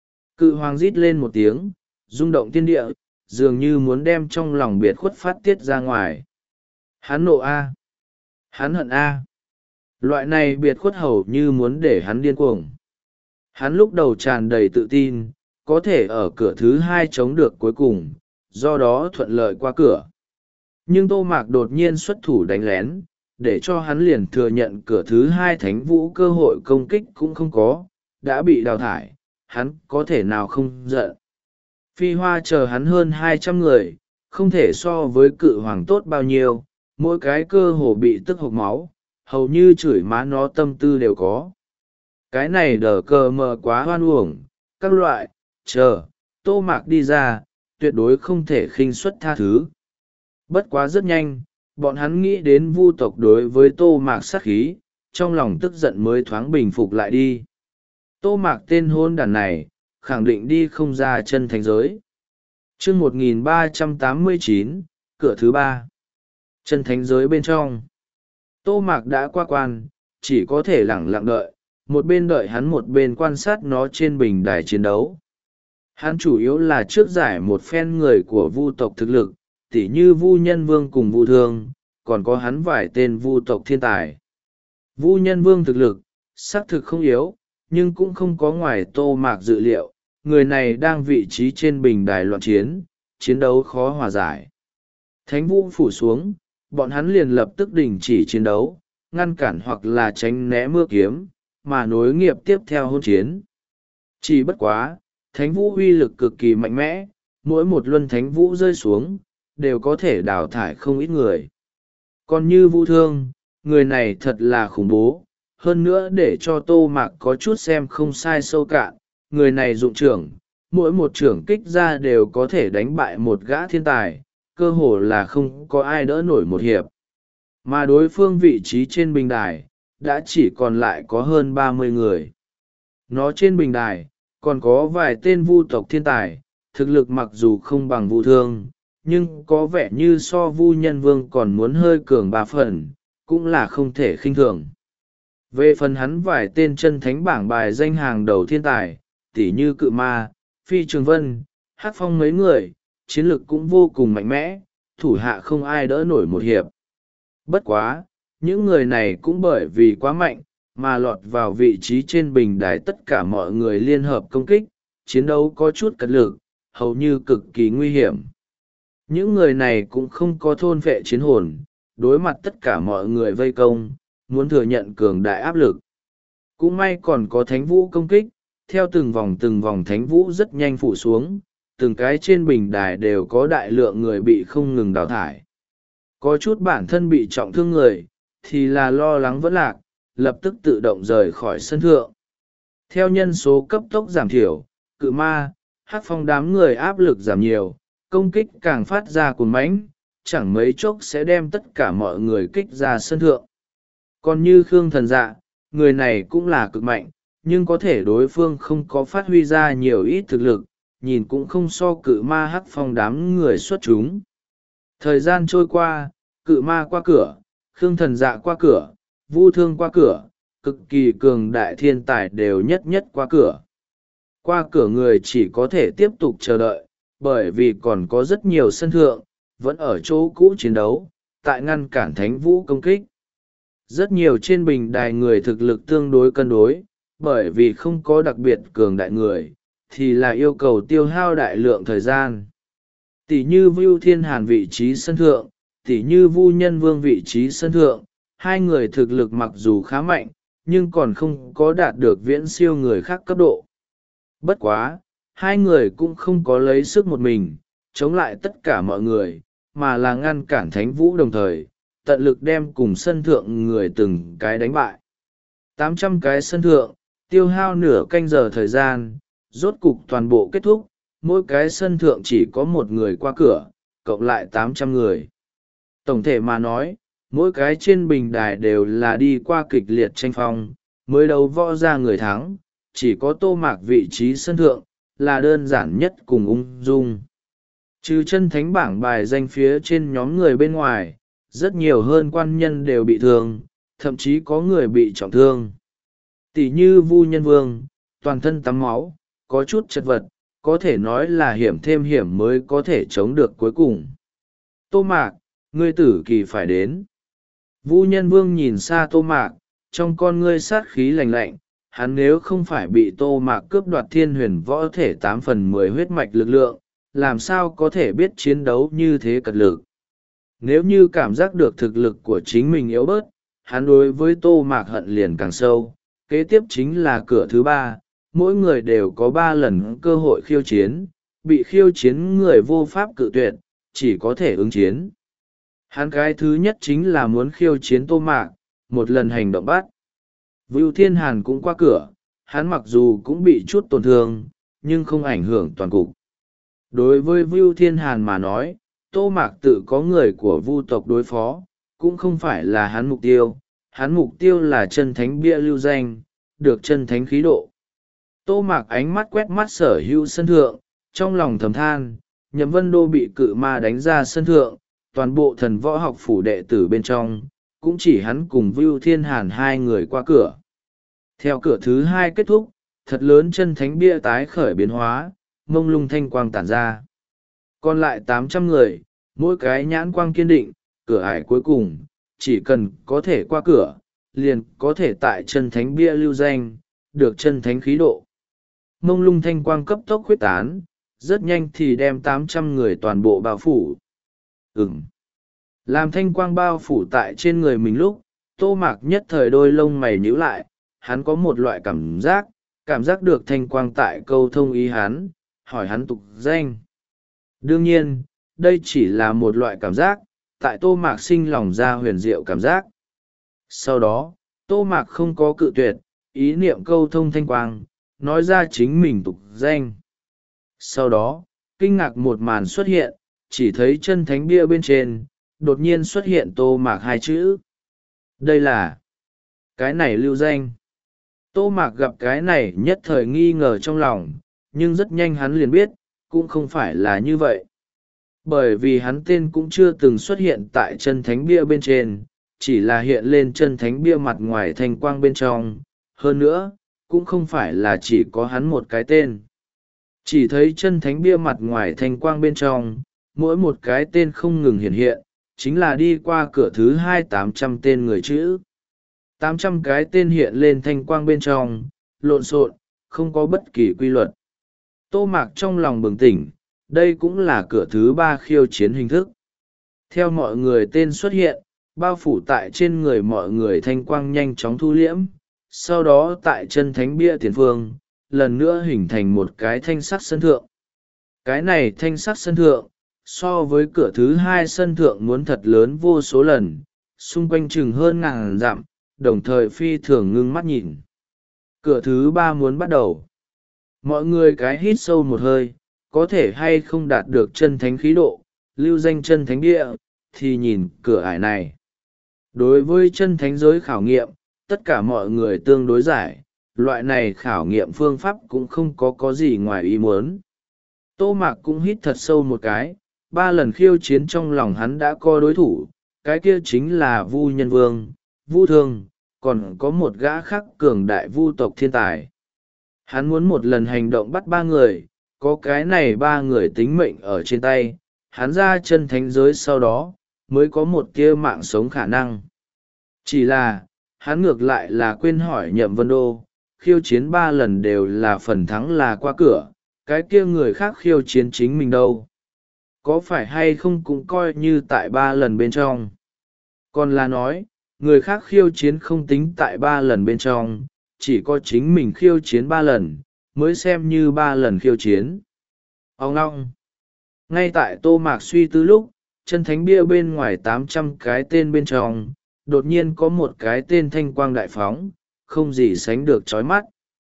Cự hoàng rít lên một tiếng, rung động thiên địa, dường như muốn đem trong lòng biệt khuất phát tiết ra ngoài. Hắn nộ a, hắn hận a. Loại này biệt khuất hầu như muốn để hắn điên cuồng. Hắn lúc đầu tràn đầy tự tin, có thể ở cửa thứ hai chống được cuối cùng, do đó thuận lợi qua cửa. Nhưng Tô Mạc đột nhiên xuất thủ đánh lén, để cho hắn liền thừa nhận cửa thứ hai thánh vũ cơ hội công kích cũng không có, đã bị đào thải, hắn có thể nào không giận. Phi Hoa chờ hắn hơn hai trăm người, không thể so với cự hoàng tốt bao nhiêu, mỗi cái cơ hồ bị tức hộc máu, hầu như chửi má nó tâm tư đều có. Cái này đờ cờ mờ quá hoan uổng, các loại, chờ, Tô Mạc đi ra, tuyệt đối không thể khinh suất tha thứ. Bất quá rất nhanh, bọn hắn nghĩ đến vu tộc đối với Tô Mạc sát khí, trong lòng tức giận mới thoáng bình phục lại đi. Tô Mạc tên hôn đàn này, khẳng định đi không ra chân thánh giới. chương một nghìn ba trăm tám mươi chín, cửa thứ ba. Chân thánh giới bên trong. Tô Mạc đã qua quan, chỉ có thể lẳng lặng đợi, một bên đợi hắn một bên quan sát nó trên bình đài chiến đấu. Hắn chủ yếu là trước giải một phen người của vu tộc thực lực, tỉ như Vu Nhân Vương cùng Vu Thương, còn có hắn vài tên vu tộc thiên tài. Vu Nhân Vương thực lực, xác thực không yếu, nhưng cũng không có ngoài Tô Mạc dự liệu, người này đang vị trí trên bình đài loạn chiến, chiến đấu khó hòa giải. Thánh vũ phủ xuống, bọn hắn liền lập tức đình chỉ chiến đấu, ngăn cản hoặc là tránh né mưa kiếm, mà nối nghiệp tiếp theo hôn chiến. Chỉ bất quá, thánh vũ uy lực cực kỳ mạnh mẽ, mỗi một luân thánh vũ rơi xuống, đều có thể đào thải không ít người. Còn như Vu Thương, người này thật là khủng bố, hơn nữa để cho Tô Mạc có chút xem không sai sâu cạn, người này dụng trưởng, mỗi một trưởng kích ra đều có thể đánh bại một gã thiên tài, cơ hồ là không có ai đỡ nổi một hiệp. Mà đối phương vị trí trên bình đài, đã chỉ còn lại có hơn ba mươi người. Nó trên bình đài, còn có vài tên vu tộc thiên tài, thực lực mặc dù không bằng Vu Thương, nhưng có vẻ như so Vu Nhân Vương còn muốn hơi cường ba phần, cũng là không thể khinh thường. Về phần hắn vài tên chân thánh bảng bài danh hàng đầu thiên tài, tỉ như Cự Ma, Phi Trường Vân, Hắc Phong mấy người, chiến lực cũng vô cùng mạnh mẽ, thủ hạ không ai đỡ nổi một hiệp. Bất quá, những người này cũng bởi vì quá mạnh, mà lọt vào vị trí trên bình đài tất cả mọi người liên hợp công kích, chiến đấu có chút cật lực, hầu như cực kỳ nguy hiểm. Những người này cũng không có thôn vệ chiến hồn, đối mặt tất cả mọi người vây công, muốn thừa nhận cường đại áp lực. Cũng may còn có thánh vũ công kích, theo từng vòng từng vòng thánh vũ rất nhanh phủ xuống, từng cái trên bình đài đều có đại lượng người bị không ngừng đào thải. Có chút bản thân bị trọng thương người, thì là lo lắng vẫn lạc, lập tức tự động rời khỏi sân thượng. Theo nhân số cấp tốc giảm thiểu, Cự Ma, Hắc Phong đám người áp lực giảm nhiều, công kích càng phát ra cuồng mãnh, chẳng mấy chốc sẽ đem tất cả mọi người kích ra sân thượng. Còn như Khương Thần Dạ, người này cũng là cực mạnh, nhưng có thể đối phương không có phát huy ra nhiều ít thực lực, nhìn cũng không so Cự Ma Hắc Phong đám người xuất chúng. Thời gian trôi qua, Cự Ma qua cửa, Khương Thần Dạ qua cửa, Vu Thương qua cửa, cực kỳ cường đại thiên tài đều nhất nhất qua cửa. Qua cửa người chỉ có thể tiếp tục chờ đợi, bởi vì còn có rất nhiều sân thượng, vẫn ở chỗ cũ chiến đấu, tại ngăn cản thánh vũ công kích. Rất nhiều trên bình đài người thực lực tương đối cân đối, bởi vì không có đặc biệt cường đại người, thì là yêu cầu tiêu hao đại lượng thời gian. Tỷ như Vưu Thiên Hàn vị trí sân thượng, tỷ như Vu Nhân Vương vị trí sân thượng, hai người thực lực mặc dù khá mạnh, nhưng còn không có đạt được viễn siêu người khác cấp độ. Bất quá, hai người cũng không có lấy sức một mình, chống lại tất cả mọi người, mà là ngăn cản thánh vũ đồng thời, tận lực đem cùng sân thượng người từng cái đánh bại. tám trăm cái sân thượng, tiêu hao nửa canh giờ thời gian, rốt cục toàn bộ kết thúc, mỗi cái sân thượng chỉ có một người qua cửa, cộng lại tám trăm người. Tổng thể mà nói, mỗi cái trên bình đài đều là đi qua kịch liệt tranh phong, mới đấu võ ra người thắng, chỉ có Tô Mạc vị trí sân thượng, là đơn giản nhất cùng ung dung. Trừ chân thánh bảng bài danh phía trên nhóm người bên ngoài, rất nhiều hơn quan nhân đều bị thương, thậm chí có người bị trọng thương. Tỷ như Vu Nhân Vương, toàn thân tắm máu, có chút chật vật, có thể nói là hiểm thêm hiểm mới có thể chống được cuối cùng. Tô Mạc, ngươi tử kỳ phải đến. Vu Nhân Vương nhìn xa Tô Mạc, trong con ngươi sát khí lạnh lạnh, hắn nếu không phải bị Tô Mạc cướp đoạt thiên huyền võ thể tám phần mười huyết mạch lực lượng, làm sao có thể biết chiến đấu như thế cật lực. Nếu như cảm giác được thực lực của chính mình yếu bớt, hắn đối với Tô Mạc hận liền càng sâu. Kế tiếp chính là cửa thứ ba, mỗi người đều có ba lần cơ hội khiêu chiến, bị khiêu chiến người vô pháp cự tuyệt, chỉ có thể ứng chiến. Hắn cái thứ nhất chính là muốn khiêu chiến Tô Mạc, một lần hành động bắt. Vưu Thiên Hàn cũng qua cửa, hắn mặc dù cũng bị chút tổn thương, nhưng không ảnh hưởng toàn cục. Đối với Vưu Thiên Hàn mà nói, Tô Mạc tự có người của Vu tộc đối phó, cũng không phải là hắn mục tiêu. Hắn mục tiêu là chân thánh bia lưu danh, được chân thánh khí độ. Tô Mạc ánh mắt quét mắt sở hữu sân thượng, trong lòng thầm than, Nhậm Vân Đô bị cự ma đánh ra sân thượng, toàn bộ thần võ học phủ đệ tử bên trong, cũng chỉ hắn cùng Vưu Thiên Hàn hai người qua cửa. Theo cửa thứ hai kết thúc, thật lớn chân thánh bia tái khởi biến hóa, mông lung thanh quang tản ra. Còn lại tám trăm người, mỗi cái nhãn quang kiên định, cửa ải cuối cùng, chỉ cần có thể qua cửa, liền có thể tại chân thánh bia lưu danh, được chân thánh khí độ. Mông lung thanh quang cấp tốc huyết tán, rất nhanh thì đem tám trăm người toàn bộ bao phủ. Ừm. Làm thanh quang bao phủ tại trên người mình lúc, Tô Mạc nhất thời đôi lông mày nhíu lại, hắn có một loại cảm giác, cảm giác được thanh quang tại câu thông ý hắn, hỏi hắn tục danh. Đương nhiên, đây chỉ là một loại cảm giác, tại Tô Mạc sinh lòng ra huyền diệu cảm giác. Sau đó, Tô Mạc không có cự tuyệt, ý niệm câu thông thanh quang, nói ra chính mình tục danh. Sau đó, kinh ngạc một màn xuất hiện, chỉ thấy chân thánh bia bên trên, đột nhiên xuất hiện Tô Mạc hai chữ. Đây là cái này lưu danh. Tô Mạc gặp cái này nhất thời nghi ngờ trong lòng, nhưng rất nhanh hắn liền biết, cũng không phải là như vậy. Bởi vì hắn tên cũng chưa từng xuất hiện tại chân thánh bia bên trên, chỉ là hiện lên chân thánh bia mặt ngoài thanh quang bên trong. Hơn nữa, cũng không phải là chỉ có hắn một cái tên. Chỉ thấy chân thánh bia mặt ngoài thanh quang bên trong, mỗi một cái tên không ngừng hiện hiện, chính là đi qua cửa thứ hai tám trăm tên người chữ. tám trăm cái tên hiện lên thanh quang bên trong, lộn xộn, không có bất kỳ quy luật. Tô Mạc trong lòng bừng tỉnh, đây cũng là cửa thứ ba khiêu chiến hình thức. Theo mọi người tên xuất hiện, bao phủ tại trên người mọi người thanh quang nhanh chóng thu liễm, sau đó tại chân thánh bia tiền phương, lần nữa hình thành một cái thanh sắc sân thượng. Cái này thanh sắc sân thượng, so với cửa thứ hai sân thượng muốn thật lớn vô số lần, xung quanh chừng hơn ngàn dặm, đồng thời phi thường ngưng mắt nhìn. Cửa thứ ba muốn bắt đầu. Mọi người cái hít sâu một hơi, có thể hay không đạt được chân thánh khí độ, lưu danh chân thánh địa, thì nhìn cửa ải này. Đối với chân thánh giới khảo nghiệm, tất cả mọi người tương đối giải, loại này khảo nghiệm phương pháp cũng không có có gì ngoài ý muốn. Tô Mạc cũng hít thật sâu một cái, ba lần khiêu chiến trong lòng hắn đã có đối thủ, cái kia chính là Vu Nhân Vương, Vu Thương, còn có một gã khác cường đại Vu tộc thiên tài. Hắn muốn một lần hành động bắt ba người, có cái này ba người tính mệnh ở trên tay, hắn ra chân thánh giới sau đó, mới có một tia mạng sống khả năng. Chỉ là, hắn ngược lại là quên hỏi Nhậm Vân Đô, khiêu chiến ba lần đều là phần thắng là qua cửa, cái kia người khác khiêu chiến chính mình đâu. Có phải hay không cũng coi như tại ba lần bên trong. Còn là nói, người khác khiêu chiến không tính tại ba lần bên trong, chỉ có chính mình khiêu chiến ba lần, mới xem như ba lần khiêu chiến. Ông ngong. Ngay tại Tô Mạc suy tư lúc, chân thánh bia bên ngoài tám trăm cái tên bên trong, đột nhiên có một cái tên thanh quang đại phóng, không gì sánh được chói mắt.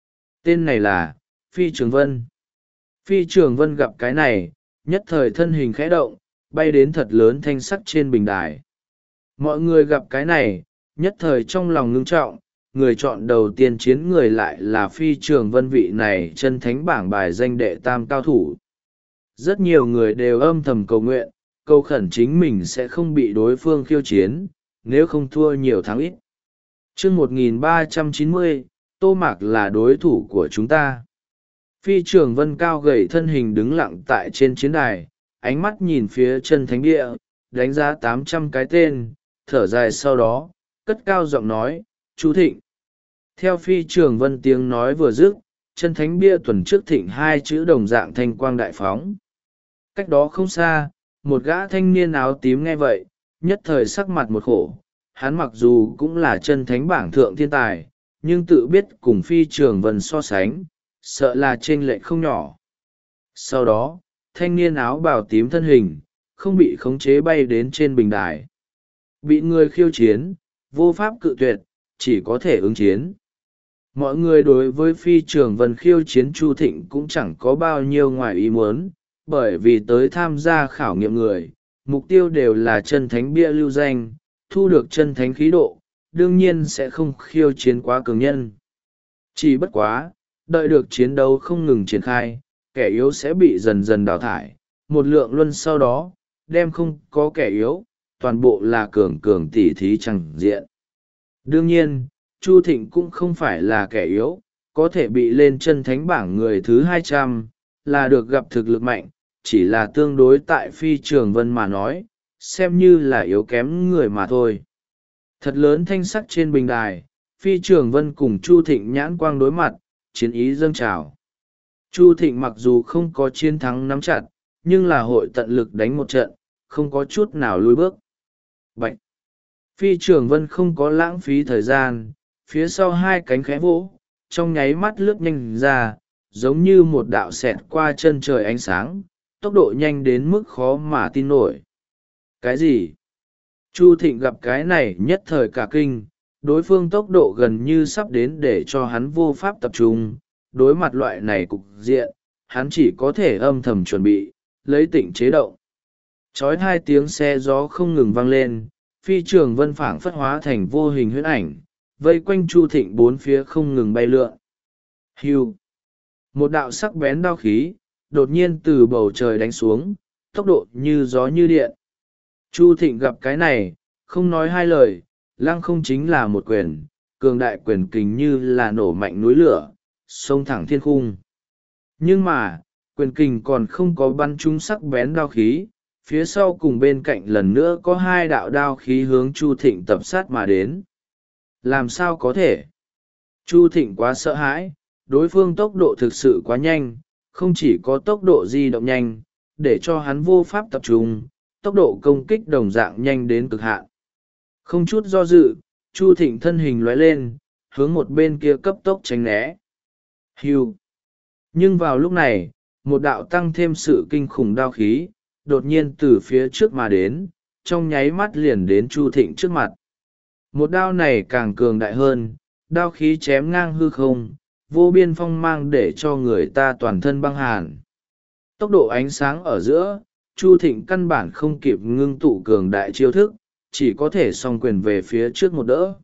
Tên này là Phi Trường Vân. Phi Trường Vân gặp cái này, nhất thời thân hình khẽ động, bay đến thật lớn thanh sắc trên bình đài. Mọi người gặp cái này, nhất thời trong lòng ngưng trọng, người chọn đầu tiên chiến người lại là Phi Trường Vân, vị này chân thánh bảng bài danh đệ tam cao thủ. Rất nhiều người đều âm thầm cầu nguyện, cầu khẩn chính mình sẽ không bị đối phương khiêu chiến, nếu không thua nhiều thắng ít. Chương một nghìn ba trăm chín mươi, Tô Mạc là đối thủ của chúng ta. Phi Trường Vân cao gầy thân hình đứng lặng tại trên chiến đài, ánh mắt nhìn phía chân thánh địa, đánh giá tám trăm cái tên, thở dài sau đó, cất cao giọng nói, Chu Thịnh. Theo Phi Trường Vân tiếng nói vừa dứt, chân thánh bia tuần trước thịnh hai chữ đồng dạng thanh quang đại phóng. Cách đó không xa, một gã thanh niên áo tím nghe vậy, nhất thời sắc mặt một khổ. Hắn mặc dù cũng là chân thánh bảng thượng thiên tài, nhưng tự biết cùng Phi Trường Vân so sánh, sợ là chênh lệch không nhỏ. Sau đó, thanh niên áo bào tím thân hình, không bị khống chế bay đến trên bình đài. Bị người khiêu chiến, vô pháp cự tuyệt, chỉ có thể ứng chiến. Mọi người đối với Phi Trường Vân khiêu chiến Chu Thịnh cũng chẳng có bao nhiêu ngoài ý muốn, bởi vì tới tham gia khảo nghiệm người, mục tiêu đều là chân thánh bia lưu danh, thu được chân thánh khí độ, đương nhiên sẽ không khiêu chiến quá cường nhân. Chỉ bất quá, đợi được chiến đấu không ngừng triển khai, kẻ yếu sẽ bị dần dần đào thải, một lượng luân sau đó, đem không có kẻ yếu, toàn bộ là cường cường tỉ thí chẳng diện. Đương nhiên, Chu Thịnh cũng không phải là kẻ yếu, có thể bị lên chân thánh bảng người thứ hai trăm, là được gặp thực lực mạnh, chỉ là tương đối tại Phi Trường Vân mà nói, xem như là yếu kém người mà thôi. Thật lớn thanh sắc trên bình đài, Phi Trường Vân cùng Chu Thịnh nhãn quang đối mặt, chiến ý dâng trào. Chu Thịnh mặc dù không có chiến thắng nắm chặt, nhưng là hội tận lực đánh một trận, không có chút nào lùi bước. Bạch! Phi Trường Vân không có lãng phí thời gian, phía sau hai cánh khẽ vỗ, trong nháy mắt lướt nhanh ra, giống như một đạo xẹt qua chân trời ánh sáng, tốc độ nhanh đến mức khó mà tin nổi. Cái gì? Chu Thịnh gặp cái này nhất thời cả kinh, đối phương tốc độ gần như sắp đến để cho hắn vô pháp tập trung, đối mặt loại này cục diện, hắn chỉ có thể âm thầm chuẩn bị, lấy tỉnh chế động. Chói hai tiếng xe gió không ngừng vang lên, Phi Trường Vân phảng phất hóa thành vô hình huyễn ảnh, vây quanh Chu Thịnh bốn phía không ngừng bay lượn. Hưu! Một đạo sắc bén đao khí, đột nhiên từ bầu trời đánh xuống, tốc độ như gió như điện. Chu Thịnh gặp cái này, không nói hai lời, lăng không chính là một quyền, cường đại quyền kình như là nổ mạnh núi lửa, xông thẳng thiên khung. Nhưng mà, quyền kình còn không có bắn trúng sắc bén đao khí, phía sau cùng bên cạnh lần nữa có hai đạo đao khí hướng Chu Thịnh tập sát mà đến. Làm sao có thể? Chu Thịnh quá sợ hãi, đối phương tốc độ thực sự quá nhanh, không chỉ có tốc độ di động nhanh, để cho hắn vô pháp tập trung, tốc độ công kích đồng dạng nhanh đến cực hạn. Không chút do dự, Chu Thịnh thân hình lóe lên, hướng một bên kia cấp tốc tránh né. Hưu! Nhưng vào lúc này, một đạo tăng thêm sự kinh khủng đao khí, đột nhiên từ phía trước mà đến, trong nháy mắt liền đến Chu Thịnh trước mặt. Một đao này càng cường đại hơn, đao khí chém ngang hư không, vô biên phong mang để cho người ta toàn thân băng hàn. Tốc độ ánh sáng ở giữa, Chu Thịnh căn bản không kịp ngưng tụ cường đại chiêu thức, chỉ có thể song quyền về phía trước một đỡ.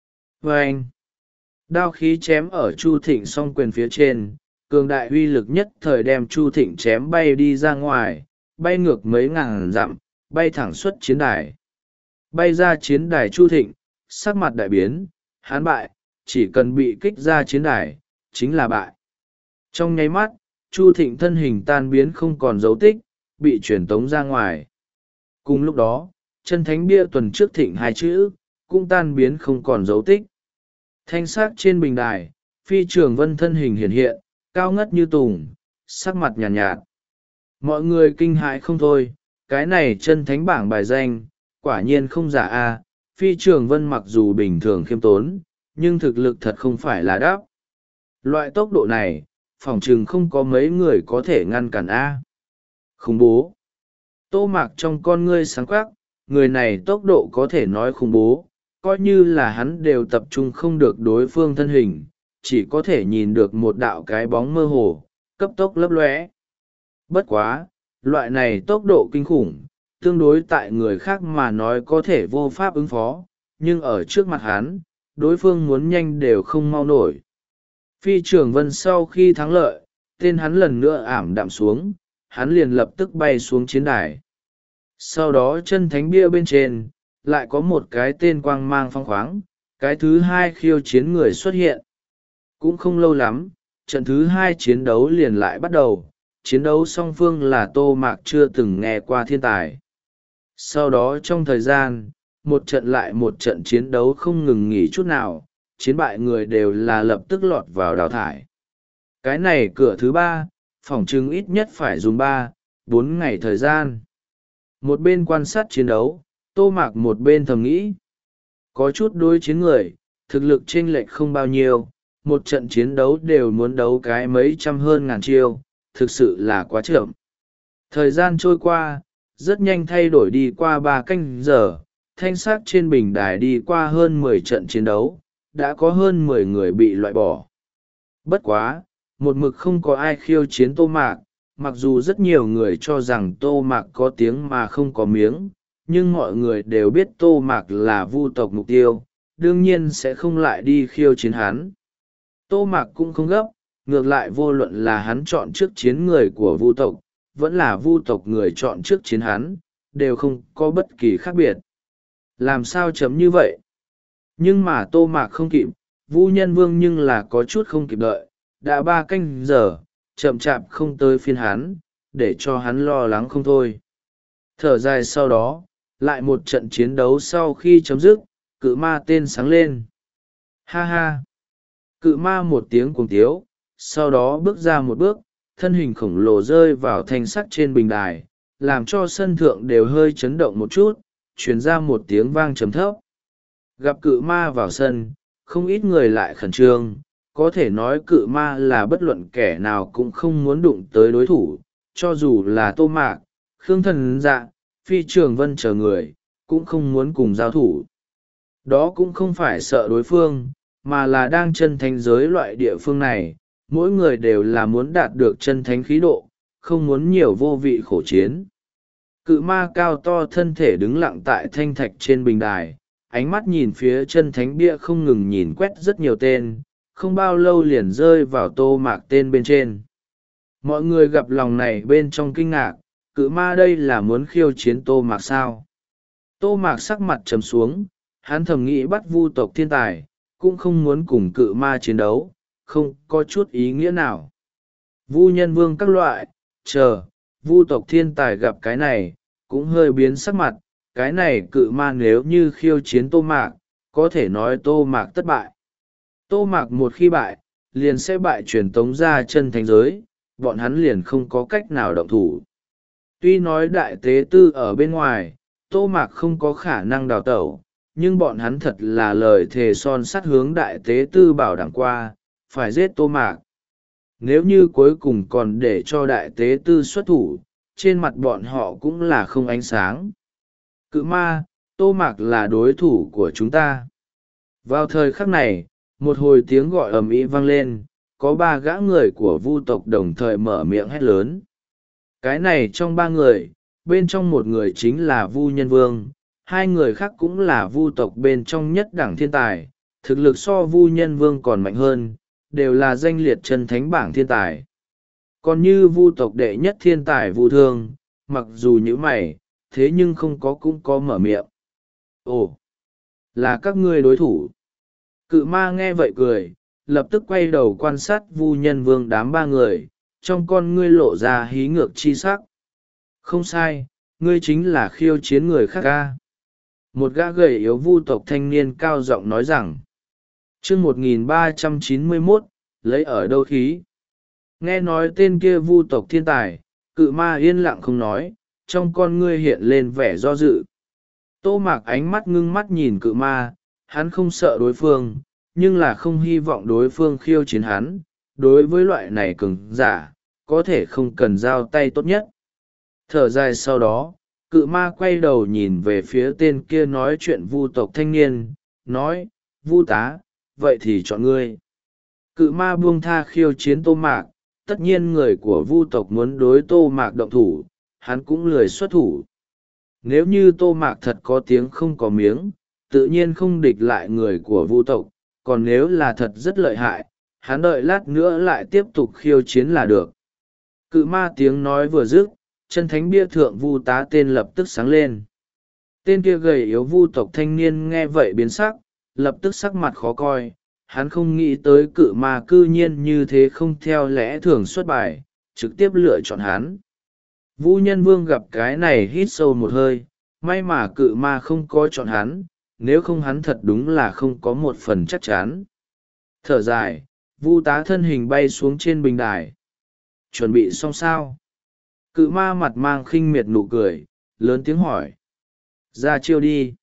Vâng! Đao khí chém ở Chu Thịnh song quyền phía trên, cường đại uy lực nhất thời đem Chu Thịnh chém bay đi ra ngoài, bay ngược mấy ngàn dặm, bay thẳng xuất chiến đài. Bay ra chiến đài Chu Thịnh, sắc mặt đại biến, hắn bại, chỉ cần bị kích ra chiến đài, chính là bại. Trong nháy mắt, Chu Thịnh thân hình tan biến không còn dấu tích, bị truyền tống ra ngoài. Cùng lúc đó, chân thánh bia tuần trước thịnh hai chữ, cũng tan biến không còn dấu tích. Thanh sắc trên bình đài, Phi Trường Vân thân hình hiện hiện, cao ngất như tùng, sắc mặt nhàn nhạt, nhạt. Mọi người kinh hãi không thôi, cái này chân thánh bảng bài danh, quả nhiên không giả a. Phi Trường Vân mặc dù bình thường khiêm tốn, nhưng thực lực thật không phải là đáp. Loại tốc độ này, phỏng chừng không có mấy người có thể ngăn cản a. Khủng bố! Tô Mạc trong con ngươi sáng quắc, người này tốc độ có thể nói khủng bố, coi như là hắn đều tập trung không được đối phương thân hình, chỉ có thể nhìn được một đạo cái bóng mơ hồ, cấp tốc lấp lóe. Bất quá, loại này tốc độ kinh khủng, tương đối tại người khác mà nói có thể vô pháp ứng phó, nhưng ở trước mặt hắn, đối phương muốn nhanh đều không mau nổi. Phi Trường Vân sau khi thắng lợi, tên hắn lần nữa ảm đạm xuống, hắn liền lập tức bay xuống chiến đài. Sau đó chân thánh bia bên trên, lại có một cái tên quang mang phong khoáng, cái thứ hai khiêu chiến người xuất hiện. Cũng không lâu lắm, trận thứ hai chiến đấu liền lại bắt đầu, chiến đấu song phương là Tô Mạc chưa từng nghe qua thiên tài. Sau đó trong thời gian, một trận lại một trận chiến đấu không ngừng nghỉ chút nào, chiến bại người đều là lập tức lọt vào đào thải. Cái này cửa thứ ba, phỏng chừng ít nhất phải dùng ba, bốn ngày thời gian. Một bên quan sát chiến đấu, Tô Mạc một bên thầm nghĩ. Có chút đối chiến người, thực lực chênh lệch không bao nhiêu, một trận chiến đấu đều muốn đấu cái mấy trăm hơn ngàn chiêu, thực sự là quá chậm. Thời gian trôi qua, rất nhanh thay đổi đi qua ba canh giờ, thanh sắc trên bình đài đi qua hơn mười trận chiến đấu, đã có hơn mười người bị loại bỏ. Bất quá, một mực không có ai khiêu chiến Tô Mạc, mặc dù rất nhiều người cho rằng Tô Mạc có tiếng mà không có miếng, nhưng mọi người đều biết Tô Mạc là vu tộc mục tiêu, đương nhiên sẽ không lại đi khiêu chiến hắn. Tô Mạc cũng không gấp, ngược lại vô luận là hắn chọn trước chiến người của vu tộc, vẫn là vu tộc người chọn trước chiến hắn, đều không có bất kỳ khác biệt. Làm sao chấm như vậy? Nhưng mà Tô Mạc không kịp, Vu Nhân Vương nhưng là có chút không kịp đợi, đã ba canh giờ, chậm chạp không tới phiên hắn, để cho hắn lo lắng không thôi. Thở dài sau đó, lại một trận chiến đấu sau khi chấm dứt, cự ma tên sáng lên. Ha ha! Cự ma một tiếng cuồng tiếu, sau đó bước ra một bước, thân hình khổng lồ rơi vào thanh sắt trên bình đài, làm cho sân thượng đều hơi chấn động một chút, truyền ra một tiếng vang trầm thấp. Gặp cự ma vào sân, không ít người lại khẩn trương, có thể nói cự ma là bất luận kẻ nào cũng không muốn đụng tới đối thủ, cho dù là Tô Mạc, Khương Thần Dạ, Phi Trường Vân chờ người, cũng không muốn cùng giao thủ. Đó cũng không phải sợ đối phương, mà là đang chân thánh giới loại địa phương này, mỗi người đều là muốn đạt được chân thánh khí độ, không muốn nhiều vô vị khổ chiến. Cự ma cao to thân thể đứng lặng tại thanh thạch trên bình đài, ánh mắt nhìn phía chân thánh bia không ngừng nhìn quét rất nhiều tên, không bao lâu liền rơi vào Tô Mạc tên bên trên. Mọi người gặp lòng này bên trong kinh ngạc, cự ma đây là muốn khiêu chiến Tô Mạc sao? Tô Mạc sắc mặt trầm xuống, hắn thầm nghĩ bắt vu tộc thiên tài, cũng không muốn cùng cự ma chiến đấu, không có chút ý nghĩa nào. Vu Nhân Vương các loại, chờ, vu tộc thiên tài gặp cái này, cũng hơi biến sắc mặt, cái này cự ma nếu như khiêu chiến Tô Mạc, có thể nói Tô Mạc thất bại. Tô Mạc một khi bại, liền sẽ bại truyền tống ra chân thánh giới, bọn hắn liền không có cách nào động thủ. Tuy nói đại tế tư ở bên ngoài, Tô Mạc không có khả năng đào tẩu, nhưng bọn hắn thật là lời thề son sắt hướng đại tế tư bảo đảm qua, phải giết Tô Mạc. Nếu như cuối cùng còn để cho đại tế tư xuất thủ, trên mặt bọn họ cũng là không ánh sáng. Cự ma, Tô Mạc là đối thủ của chúng ta. Vào thời khắc này, một hồi tiếng gọi ầm ĩ vang lên, có ba gã người của vu tộc đồng thời mở miệng hét lớn. Cái này trong ba người, bên trong một người chính là Vu Nhân Vương, hai người khác cũng là vu tộc bên trong nhất đẳng thiên tài, thực lực so Vu Nhân Vương còn mạnh hơn, đều là danh liệt chân thánh bảng thiên tài. Còn như vu tộc đệ nhất thiên tài Vu Thương, mặc dù như mày, thế nhưng không có cũng có mở miệng. Ồ, là các ngươi đối thủ. Cự ma nghe vậy cười, lập tức quay đầu quan sát Vu Nhân Vương đám ba người, trong con ngươi lộ ra hí ngược chi sắc. Không sai, ngươi chính là khiêu chiến người khác ca. Một gã gầy yếu vu tộc thanh niên cao giọng nói rằng. chương một nghìn ba trăm chín mươi mốt, lấy ở đâu khí. Nghe nói tên kia vu tộc thiên tài, cự ma yên lặng không nói, trong con ngươi hiện lên vẻ do dự. Tô Mạc ánh mắt ngưng mắt nhìn cự ma, hắn không sợ đối phương, nhưng là không hy vọng đối phương khiêu chiến hắn. Đối với loại này cường giả, có thể không cần giao tay tốt nhất. Thở dài sau đó, cự ma quay đầu nhìn về phía tên kia nói chuyện vu tộc thanh niên, nói, vu tá, vậy thì chọn ngươi. Cự ma buông tha khiêu chiến Tô Mạc, tất nhiên người của vu tộc muốn đối Tô Mạc động thủ, hắn cũng lười xuất thủ. Nếu như Tô Mạc thật có tiếng không có miếng, tự nhiên không địch lại người của vu tộc, còn nếu là thật rất lợi hại, hắn đợi lát nữa lại tiếp tục khiêu chiến là được. Cự ma tiếng nói vừa dứt, chân thánh bia thượng vu tá tên lập tức sáng lên. Tên kia gầy yếu vu tộc thanh niên nghe vậy biến sắc, lập tức sắc mặt khó coi. Hắn không nghĩ tới cự ma cư nhiên như thế, không theo lẽ thường xuất bài, trực tiếp lựa chọn hắn. Vu Nhân Vương gặp cái này hít sâu một hơi, may mà cự ma không có chọn hắn, nếu không hắn thật đúng là không có một phần chắc chắn. Thở dài, Vu tá thân hình bay xuống trên bình đài. Chuẩn bị xong sao? Cự ma mặt mang khinh miệt nụ cười, lớn tiếng hỏi. Ra chiêu đi.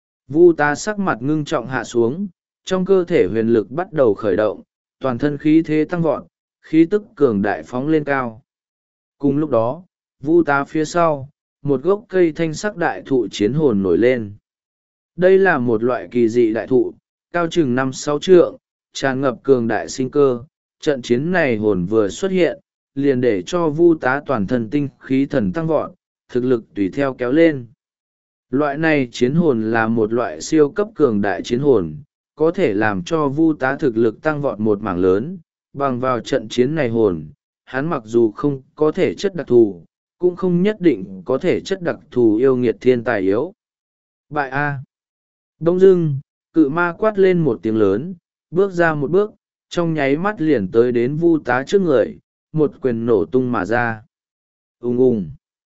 Vu tá sắc mặt ngưng trọng hạ xuống, trong cơ thể huyền lực bắt đầu khởi động, toàn thân khí thế tăng vọt, khí tức cường đại phóng lên cao. Cùng lúc đó, vu tá phía sau, một gốc cây thanh sắc đại thụ chiến hồn nổi lên. Đây là một loại kỳ dị đại thụ, cao chừng năm sáu trượng, tràn ngập cường đại sinh cơ. Trận chiến này hồn vừa xuất hiện, liền để cho vu tá toàn thân tinh khí thần tăng vọt, thực lực tùy theo kéo lên. Loại này chiến hồn là một loại siêu cấp cường đại chiến hồn, có thể làm cho vu tá thực lực tăng vọt một mảng lớn. Bằng vào trận chiến này hồn, hắn mặc dù không có thể chất đặc thù, cũng không nhất định có thể chất đặc thù yêu nghiệt thiên tài yếu. Bại A. Đông dưng, cự ma quát lên một tiếng lớn, bước ra một bước, trong nháy mắt liền tới đến vu tá trước người, một quyền nổ tung mà ra. Ùng ùng.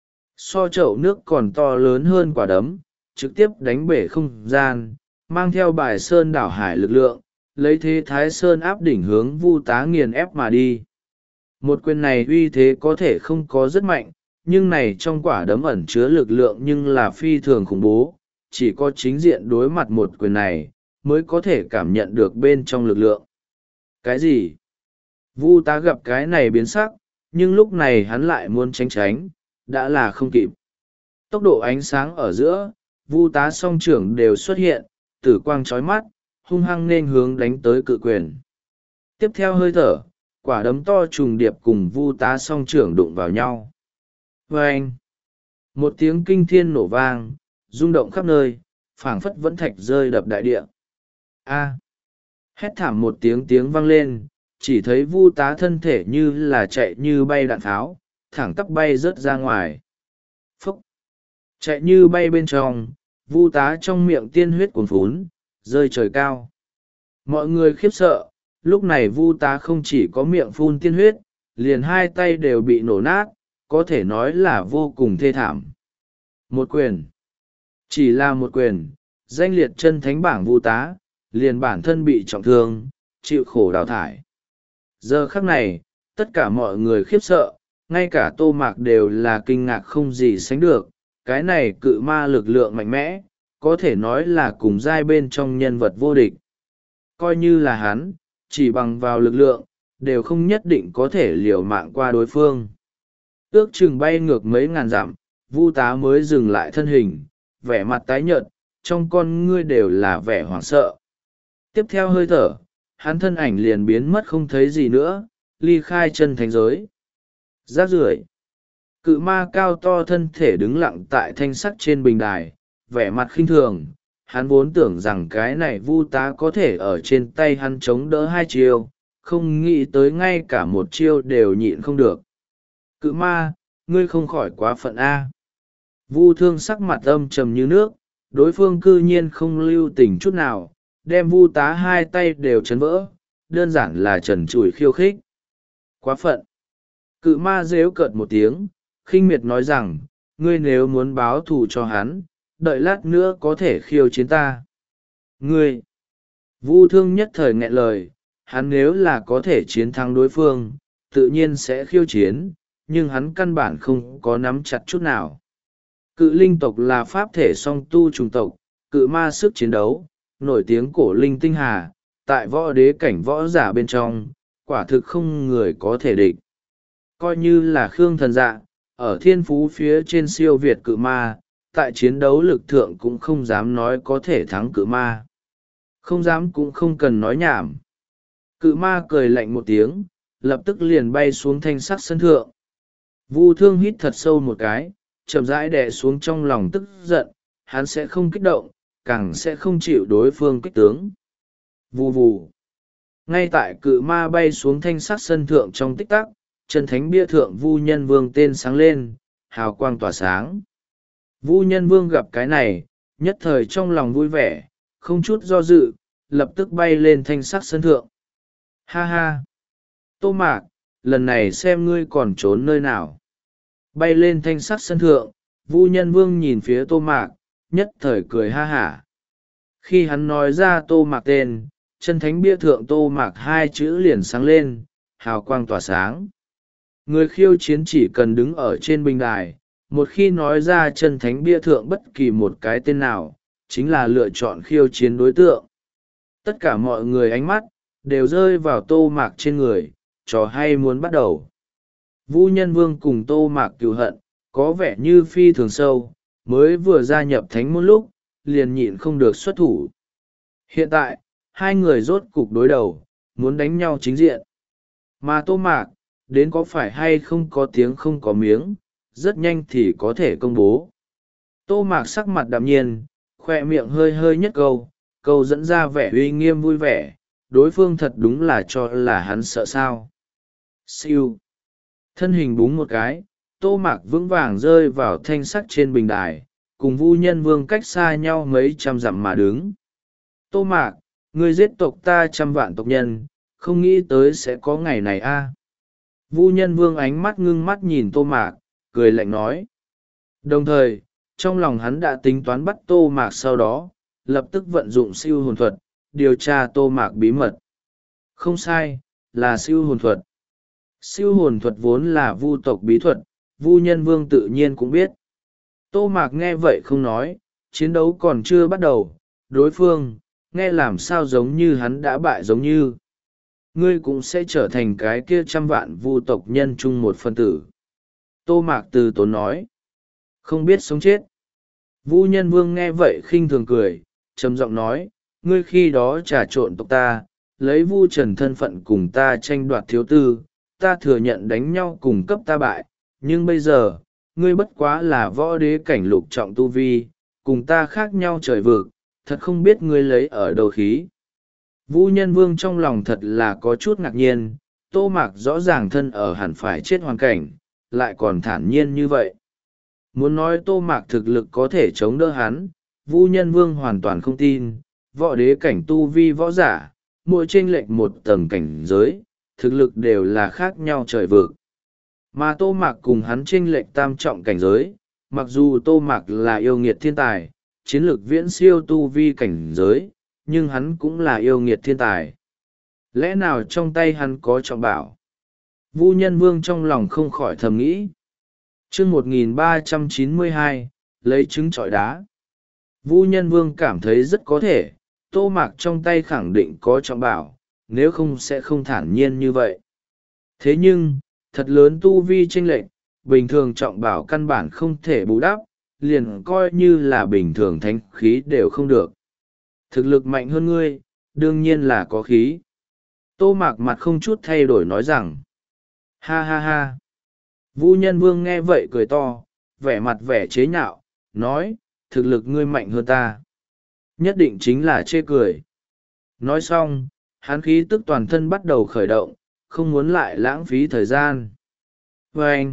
So chậu nước còn to lớn hơn quả đấm, trực tiếp đánh bể không gian, mang theo bài sơn đảo hải lực lượng, lấy thế thái sơn áp đỉnh hướng vu tá nghiền ép mà đi. Một quyền này uy thế có thể không có rất mạnh, nhưng này trong quả đấm ẩn chứa lực lượng nhưng là phi thường khủng bố, chỉ có chính diện đối mặt một quyền này, mới có thể cảm nhận được bên trong lực lượng. Cái gì? Vu tá gặp cái này biến sắc, nhưng lúc này hắn lại muốn tránh tránh, đã là không kịp. Tốc độ ánh sáng ở giữa, vu tá song trưởng đều xuất hiện, tử quang chói mắt, hung hăng nên hướng đánh tới cự quyền. Tiếp theo hơi thở, quả đấm to trùng điệp cùng vu tá song trưởng đụng vào nhau. Vâng! Một tiếng kinh thiên nổ vang, rung động khắp nơi, phảng phất vẫn thạch rơi đập đại địa. A! Hét thảm một tiếng tiếng vang lên, chỉ thấy vu tá thân thể như là chạy như bay đạn tháo, thẳng tắp bay rớt ra ngoài. Phúc! Chạy như bay bên trong, vu tá trong miệng tiên huyết cuồn phún, rơi trời cao. Mọi người khiếp sợ, lúc này vu tá không chỉ có miệng phun tiên huyết, liền hai tay đều bị nổ nát, có thể nói là vô cùng thê thảm. Một quyền. Chỉ là một quyền, danh liệt chân thánh bảng vu tá, liền bản thân bị trọng thương, chịu khổ đào thải. Giờ khắc này, tất cả mọi người khiếp sợ, ngay cả Tô Mạc đều là kinh ngạc không gì sánh được. Cái này cự ma lực lượng mạnh mẽ, có thể nói là cùng giai bên trong nhân vật vô địch. Coi như là hắn, chỉ bằng vào lực lượng, đều không nhất định có thể liều mạng qua đối phương. Ước chừng bay ngược mấy ngàn dặm, vu tá mới dừng lại thân hình, vẻ mặt tái nhợt, trong con ngươi đều là vẻ hoảng sợ. Tiếp theo hơi thở, hắn thân ảnh liền biến mất không thấy gì nữa, ly khai chân thánh giới. Rác rưởi. Cự ma cao to thân thể đứng lặng tại thanh sắc trên bình đài, vẻ mặt khinh thường. Hắn vốn tưởng rằng cái này vu tá có thể ở trên tay hắn chống đỡ hai chiêu, không nghĩ tới ngay cả một chiêu đều nhịn không được. Cự ma, ngươi không khỏi quá phận A. Vu thương sắc mặt âm trầm như nước, đối phương cư nhiên không lưu tình chút nào, đem vu tá hai tay đều chấn vỡ, đơn giản là trần trụi khiêu khích. Quá phận. Cự ma rếu cợt một tiếng, khinh miệt nói rằng, ngươi nếu muốn báo thù cho hắn, đợi lát nữa có thể khiêu chiến ta. Ngươi! Vu thương nhất thời nghẹn lời, hắn nếu là có thể chiến thắng đối phương, tự nhiên sẽ khiêu chiến, nhưng hắn căn bản không có nắm chặt chút nào. Cự linh tộc là pháp thể song tu trùng tộc, cự ma sức chiến đấu, nổi tiếng cổ linh tinh hà, tại võ đế cảnh võ giả bên trong, quả thực không người có thể địch. Coi như là Khương Thần Dạ, ở thiên phú phía trên siêu việt cự ma, tại chiến đấu lực thượng cũng không dám nói có thể thắng cự ma. Không dám cũng không cần nói nhảm. Cự ma cười lạnh một tiếng, lập tức liền bay xuống thanh sắc sân thượng. Vu thương hít thật sâu một cái, chậm rãi đè xuống trong lòng tức giận, hắn sẽ không kích động, càng sẽ không chịu đối phương kích tướng. Vù vù. Ngay tại cự ma bay xuống thanh sắc sân thượng trong tích tắc, chân thánh bia thượng Vu Nhân Vương tên sáng lên, hào quang tỏa sáng. Vu Nhân Vương gặp cái này, nhất thời trong lòng vui vẻ, không chút do dự, lập tức bay lên thanh sắc sân thượng. Ha ha! Tô Mạc, lần này xem ngươi còn trốn nơi nào. Bay lên thanh sắc sân thượng, Vu Nhân Vương nhìn phía Tô Mạc, nhất thời cười ha hả. Khi hắn nói ra Tô Mạc tên, chân thánh bia thượng Tô Mạc hai chữ liền sáng lên, hào quang tỏa sáng. Người khiêu chiến chỉ cần đứng ở trên bình đài, một khi nói ra chân thánh bia thượng bất kỳ một cái tên nào, chính là lựa chọn khiêu chiến đối tượng. Tất cả mọi người ánh mắt, đều rơi vào Tô Mạc trên người, trò hay muốn bắt đầu. Vu Nhân Vương cùng Tô Mạc cừu hận, có vẻ như phi thường sâu, mới vừa gia nhập thánh môn lúc, liền nhịn không được xuất thủ. Hiện tại, hai người rốt cục đối đầu, muốn đánh nhau chính diện. Mà Tô Mạc, đến có phải hay không có tiếng không có miếng, rất nhanh thì có thể công bố. Tô Mạc sắc mặt đạm nhiên, khoe miệng hơi hơi nhất câu, câu dẫn ra vẻ uy nghiêm vui vẻ, đối phương thật đúng là cho là hắn sợ sao. Siêu. Thân hình búng một cái, Tô Mạc vững vàng rơi vào thanh sắc trên bình đài, cùng Vu Nhân Vương cách xa nhau mấy trăm dặm mà đứng. Tô Mạc, ngươi giết tộc ta trăm vạn tộc nhân, không nghĩ tới sẽ có ngày này a. Vu Nhân Vương ánh mắt ngưng mắt nhìn Tô Mạc, cười lạnh nói. Đồng thời, trong lòng hắn đã tính toán bắt Tô Mạc, sau đó lập tức vận dụng siêu hồn thuật, điều tra Tô Mạc bí mật. Không sai, là siêu hồn thuật. Siêu hồn thuật vốn là vu tộc bí thuật, Vu Nhân Vương tự nhiên cũng biết. Tô Mạc nghe vậy không nói, chiến đấu còn chưa bắt đầu, đối phương, nghe làm sao giống như hắn đã bại giống như. Ngươi cũng sẽ trở thành cái kia trăm vạn vu tộc nhân chung một phân tử. Tô Mạc từ tốn nói. Không biết sống chết. Vu Nhân Vương nghe vậy khinh thường cười, trầm giọng nói, ngươi khi đó trà trộn tộc ta, lấy Vu Trần thân phận cùng ta tranh đoạt thiếu tư, ta thừa nhận đánh nhau cùng cấp ta bại, nhưng bây giờ, ngươi bất quá là võ đế cảnh lục trọng tu vi, cùng ta khác nhau trời vực, thật không biết ngươi lấy ở đâu khí. Vu Nhân Vương trong lòng thật là có chút ngạc nhiên, Tô Mạc rõ ràng thân ở hẳn phải chết hoàn cảnh, lại còn thản nhiên như vậy. Muốn nói Tô Mạc thực lực có thể chống đỡ hắn, Vu Nhân Vương hoàn toàn không tin, võ đế cảnh tu vi võ giả, mỗi chênh lệch một tầng cảnh giới, thực lực đều là khác nhau trời vực. Mà Tô Mạc cùng hắn chênh lệch tam trọng cảnh giới, mặc dù Tô Mạc là yêu nghiệt thiên tài, chiến lược viễn siêu tu vi cảnh giới, nhưng hắn cũng là yêu nghiệt thiên tài. Lẽ nào trong tay hắn có trọng bảo? Vu Nhân Vương trong lòng không khỏi thầm nghĩ. Chương một nghìn ba trăm chín mươi hai, lấy trứng trọi đá. Vu Nhân Vương cảm thấy rất có thể, Tô Mạc trong tay khẳng định có trọng bảo, nếu không sẽ không thản nhiên như vậy. Thế nhưng, thật lớn tu vi chênh lệch, bình thường trọng bảo căn bản không thể bù đắp, liền coi như là bình thường thánh khí đều không được. Thực lực mạnh hơn ngươi, đương nhiên là có khí. Tô Mạc mặt không chút thay đổi nói rằng. Ha ha ha. Vu Nhân Vương nghe vậy cười to, vẻ mặt vẻ chế nhạo, nói, thực lực ngươi mạnh hơn ta. Nhất định chính là chê cười. Nói xong, hắn khí tức toàn thân bắt đầu khởi động, không muốn lại lãng phí thời gian. Vâng!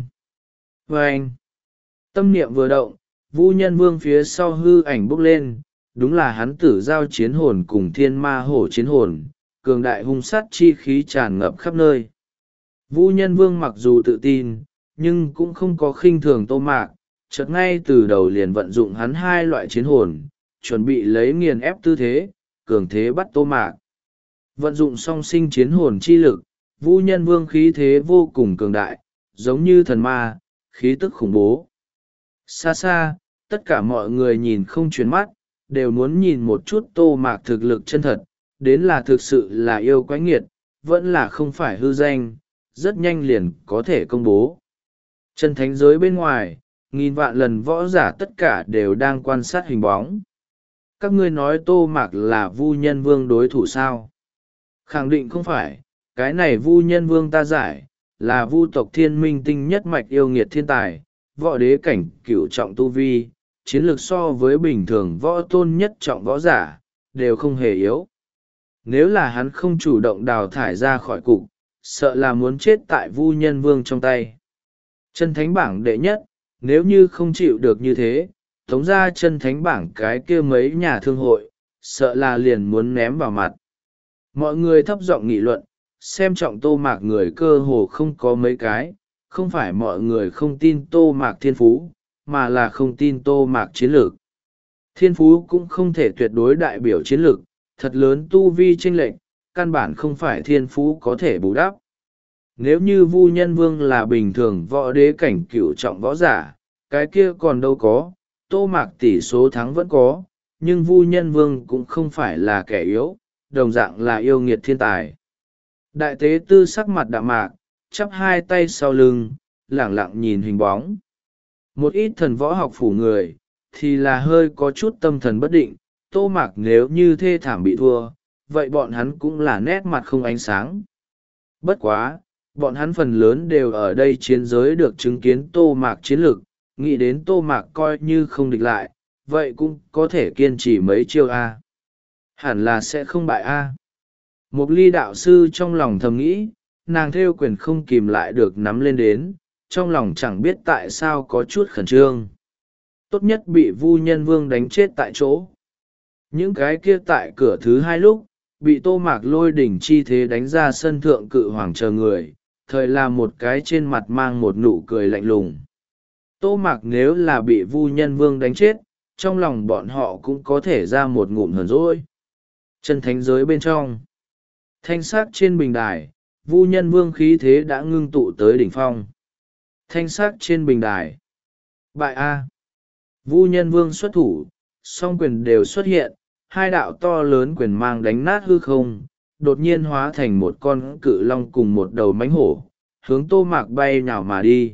Vâng! Tâm niệm vừa động, Vu Nhân Vương phía sau hư ảnh bốc lên, đúng là hắn tử giao chiến hồn cùng thiên ma hổ chiến hồn, cường đại hung sát chi khí tràn ngập khắp nơi. Vu Nhân Vương mặc dù tự tin, nhưng cũng không có khinh thường Tô Mạc, chợt ngay từ đầu liền vận dụng hắn hai loại chiến hồn, chuẩn bị lấy nghiền ép tư thế, cường thế bắt Tô Mạc. Vận dụng song sinh chiến hồn chi lực, Vu Nhân Vương khí thế vô cùng cường đại, giống như thần ma, khí tức khủng bố. Xa xa, tất cả mọi người nhìn không chuyển mắt, đều muốn nhìn một chút Tô Mạc thực lực chân thật, đến là thực sự là yêu quái nghiệt, vẫn là không phải hư danh, rất nhanh liền có thể công bố. Chân thánh giới bên ngoài, nghìn vạn lần võ giả tất cả đều đang quan sát hình bóng. Các ngươi nói Tô Mạc là Vu Nhân Vương đối thủ sao? Khẳng định không phải, cái này Vu Nhân Vương ta giải, là Vu tộc thiên minh tinh nhất mạch yêu nghiệt thiên tài, võ đế cảnh cửu trọng tu vi, chiến lược so với bình thường võ tôn nhất trọng võ giả, đều không hề yếu. Nếu là hắn không chủ động đào thải ra khỏi cục, sợ là muốn chết tại Vu Nhân Vương trong tay. Chân thánh bảng đệ nhất, nếu như không chịu được như thế, tống ra chân thánh bảng cái kia mấy nhà thương hội, sợ là liền muốn ném vào mặt. Mọi người thấp giọng nghị luận, xem trọng Tô Mạc người cơ hồ không có mấy cái, không phải mọi người không tin Tô Mạc thiên phú, mà là không tin Tô Mạc chiến lược. Thiên phú cũng không thể tuyệt đối đại biểu chiến lược, thật lớn tu vi chênh lệch, căn bản không phải thiên phú có thể bù đắp. Nếu như Vu Nhân Vương là bình thường võ đế cảnh cửu trọng võ giả, cái kia còn đâu có, Tô Mạc tỷ số thắng vẫn có, nhưng Vu Nhân Vương cũng không phải là kẻ yếu, đồng dạng là yêu nghiệt thiên tài. Đại tế tư sắc mặt đạm mạc, chắp hai tay sau lưng, lẳng lặng nhìn hình bóng. Một ít thần võ học phủ người, thì là hơi có chút tâm thần bất định, Tô Mạc nếu như thê thảm bị thua, vậy bọn hắn cũng là nét mặt không ánh sáng. Bất quá, bọn hắn phần lớn đều ở đây chiến giới được chứng kiến Tô Mạc chiến lược, nghĩ đến Tô Mạc coi như không địch lại, vậy cũng có thể kiên trì mấy chiêu A. Hẳn là sẽ không bại A. Một ly đạo sư trong lòng thầm nghĩ, nàng theo quyền không kìm lại được nắm lên đến, trong lòng chẳng biết tại sao có chút khẩn trương. Tốt nhất bị Vu Nhân Vương đánh chết tại chỗ. Những cái kia tại cửa thứ hai lúc, bị Tô Mạc lôi đỉnh chi thế đánh ra sân thượng cự hoàng chờ người, thời là một cái trên mặt mang một nụ cười lạnh lùng. Tô Mạc nếu là bị Vu Nhân Vương đánh chết, trong lòng bọn họ cũng có thể ra một ngụm hờn dỗi. Chân thánh giới bên trong, thanh sắc trên bình đài, Vu Nhân Vương khí thế đã ngưng tụ tới đỉnh phong. Thanh sắc trên bình đài, bại A. Vu Nhân Vương xuất thủ, song quyền đều xuất hiện, hai đạo to lớn quyền mang đánh nát hư không, đột nhiên hóa thành một con cự long cùng một đầu mãnh hổ, hướng Tô Mạc bay nhào mà đi.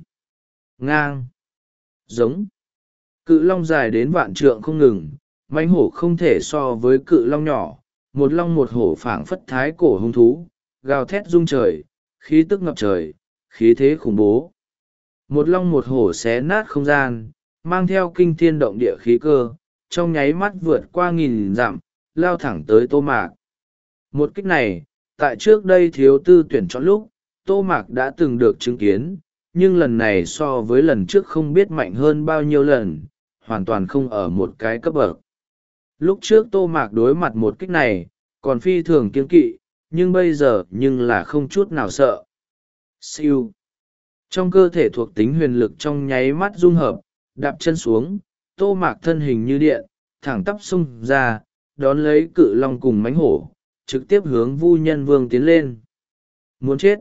Ngang, giống, cự long dài đến vạn trượng không ngừng, mãnh hổ không thể so với cự long nhỏ, một long một hổ phảng phất thái cổ hung thú, gào thét rung trời, khí tức ngập trời, khí thế khủng bố. Một long một hổ xé nát không gian, mang theo kinh thiên động địa khí cơ, trong nháy mắt vượt qua nghìn dặm, lao thẳng tới Tô Mạc. Một kích này, tại trước đây thiếu tư tuyển chọn lúc, Tô Mạc đã từng được chứng kiến, nhưng lần này so với lần trước không biết mạnh hơn bao nhiêu lần, hoàn toàn không ở một cái cấp bậc. Lúc trước Tô Mạc đối mặt một kích này, còn phi thường kiên kỵ, nhưng bây giờ nhưng là không chút nào sợ. Siêu. Trong cơ thể thuộc tính huyền lực trong nháy mắt dung hợp, đạp chân xuống, Tô Mạc thân hình như điện, thẳng tắp xung ra, đón lấy cự long cùng mãnh hổ, trực tiếp hướng Vu Nhân Vương tiến lên. Muốn chết.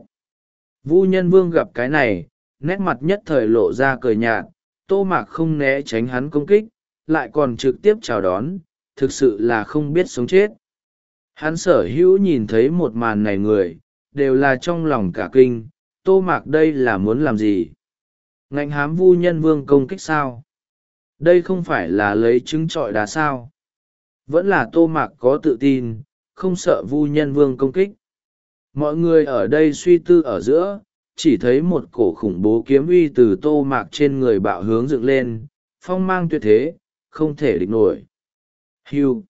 Vu Nhân Vương gặp cái này, nét mặt nhất thời lộ ra cười nhạt, Tô Mạc không né tránh hắn công kích, lại còn trực tiếp chào đón, thực sự là không biết sống chết. Hắn sở hữu nhìn thấy một màn này người, đều là trong lòng cả kinh, Tô Mạc đây là muốn làm gì? Ngạnh hám Vu Nhân Vương công kích sao? Đây không phải là lấy trứng trọi đá sao? Vẫn là Tô Mạc có tự tin, không sợ Vu Nhân Vương công kích. Mọi người ở đây suy tư ở giữa, chỉ thấy một cổ khủng bố kiếm uy từ Tô Mạc trên người bạo hướng dựng lên, phong mang tuyệt thế, không thể địch nổi. Hiu!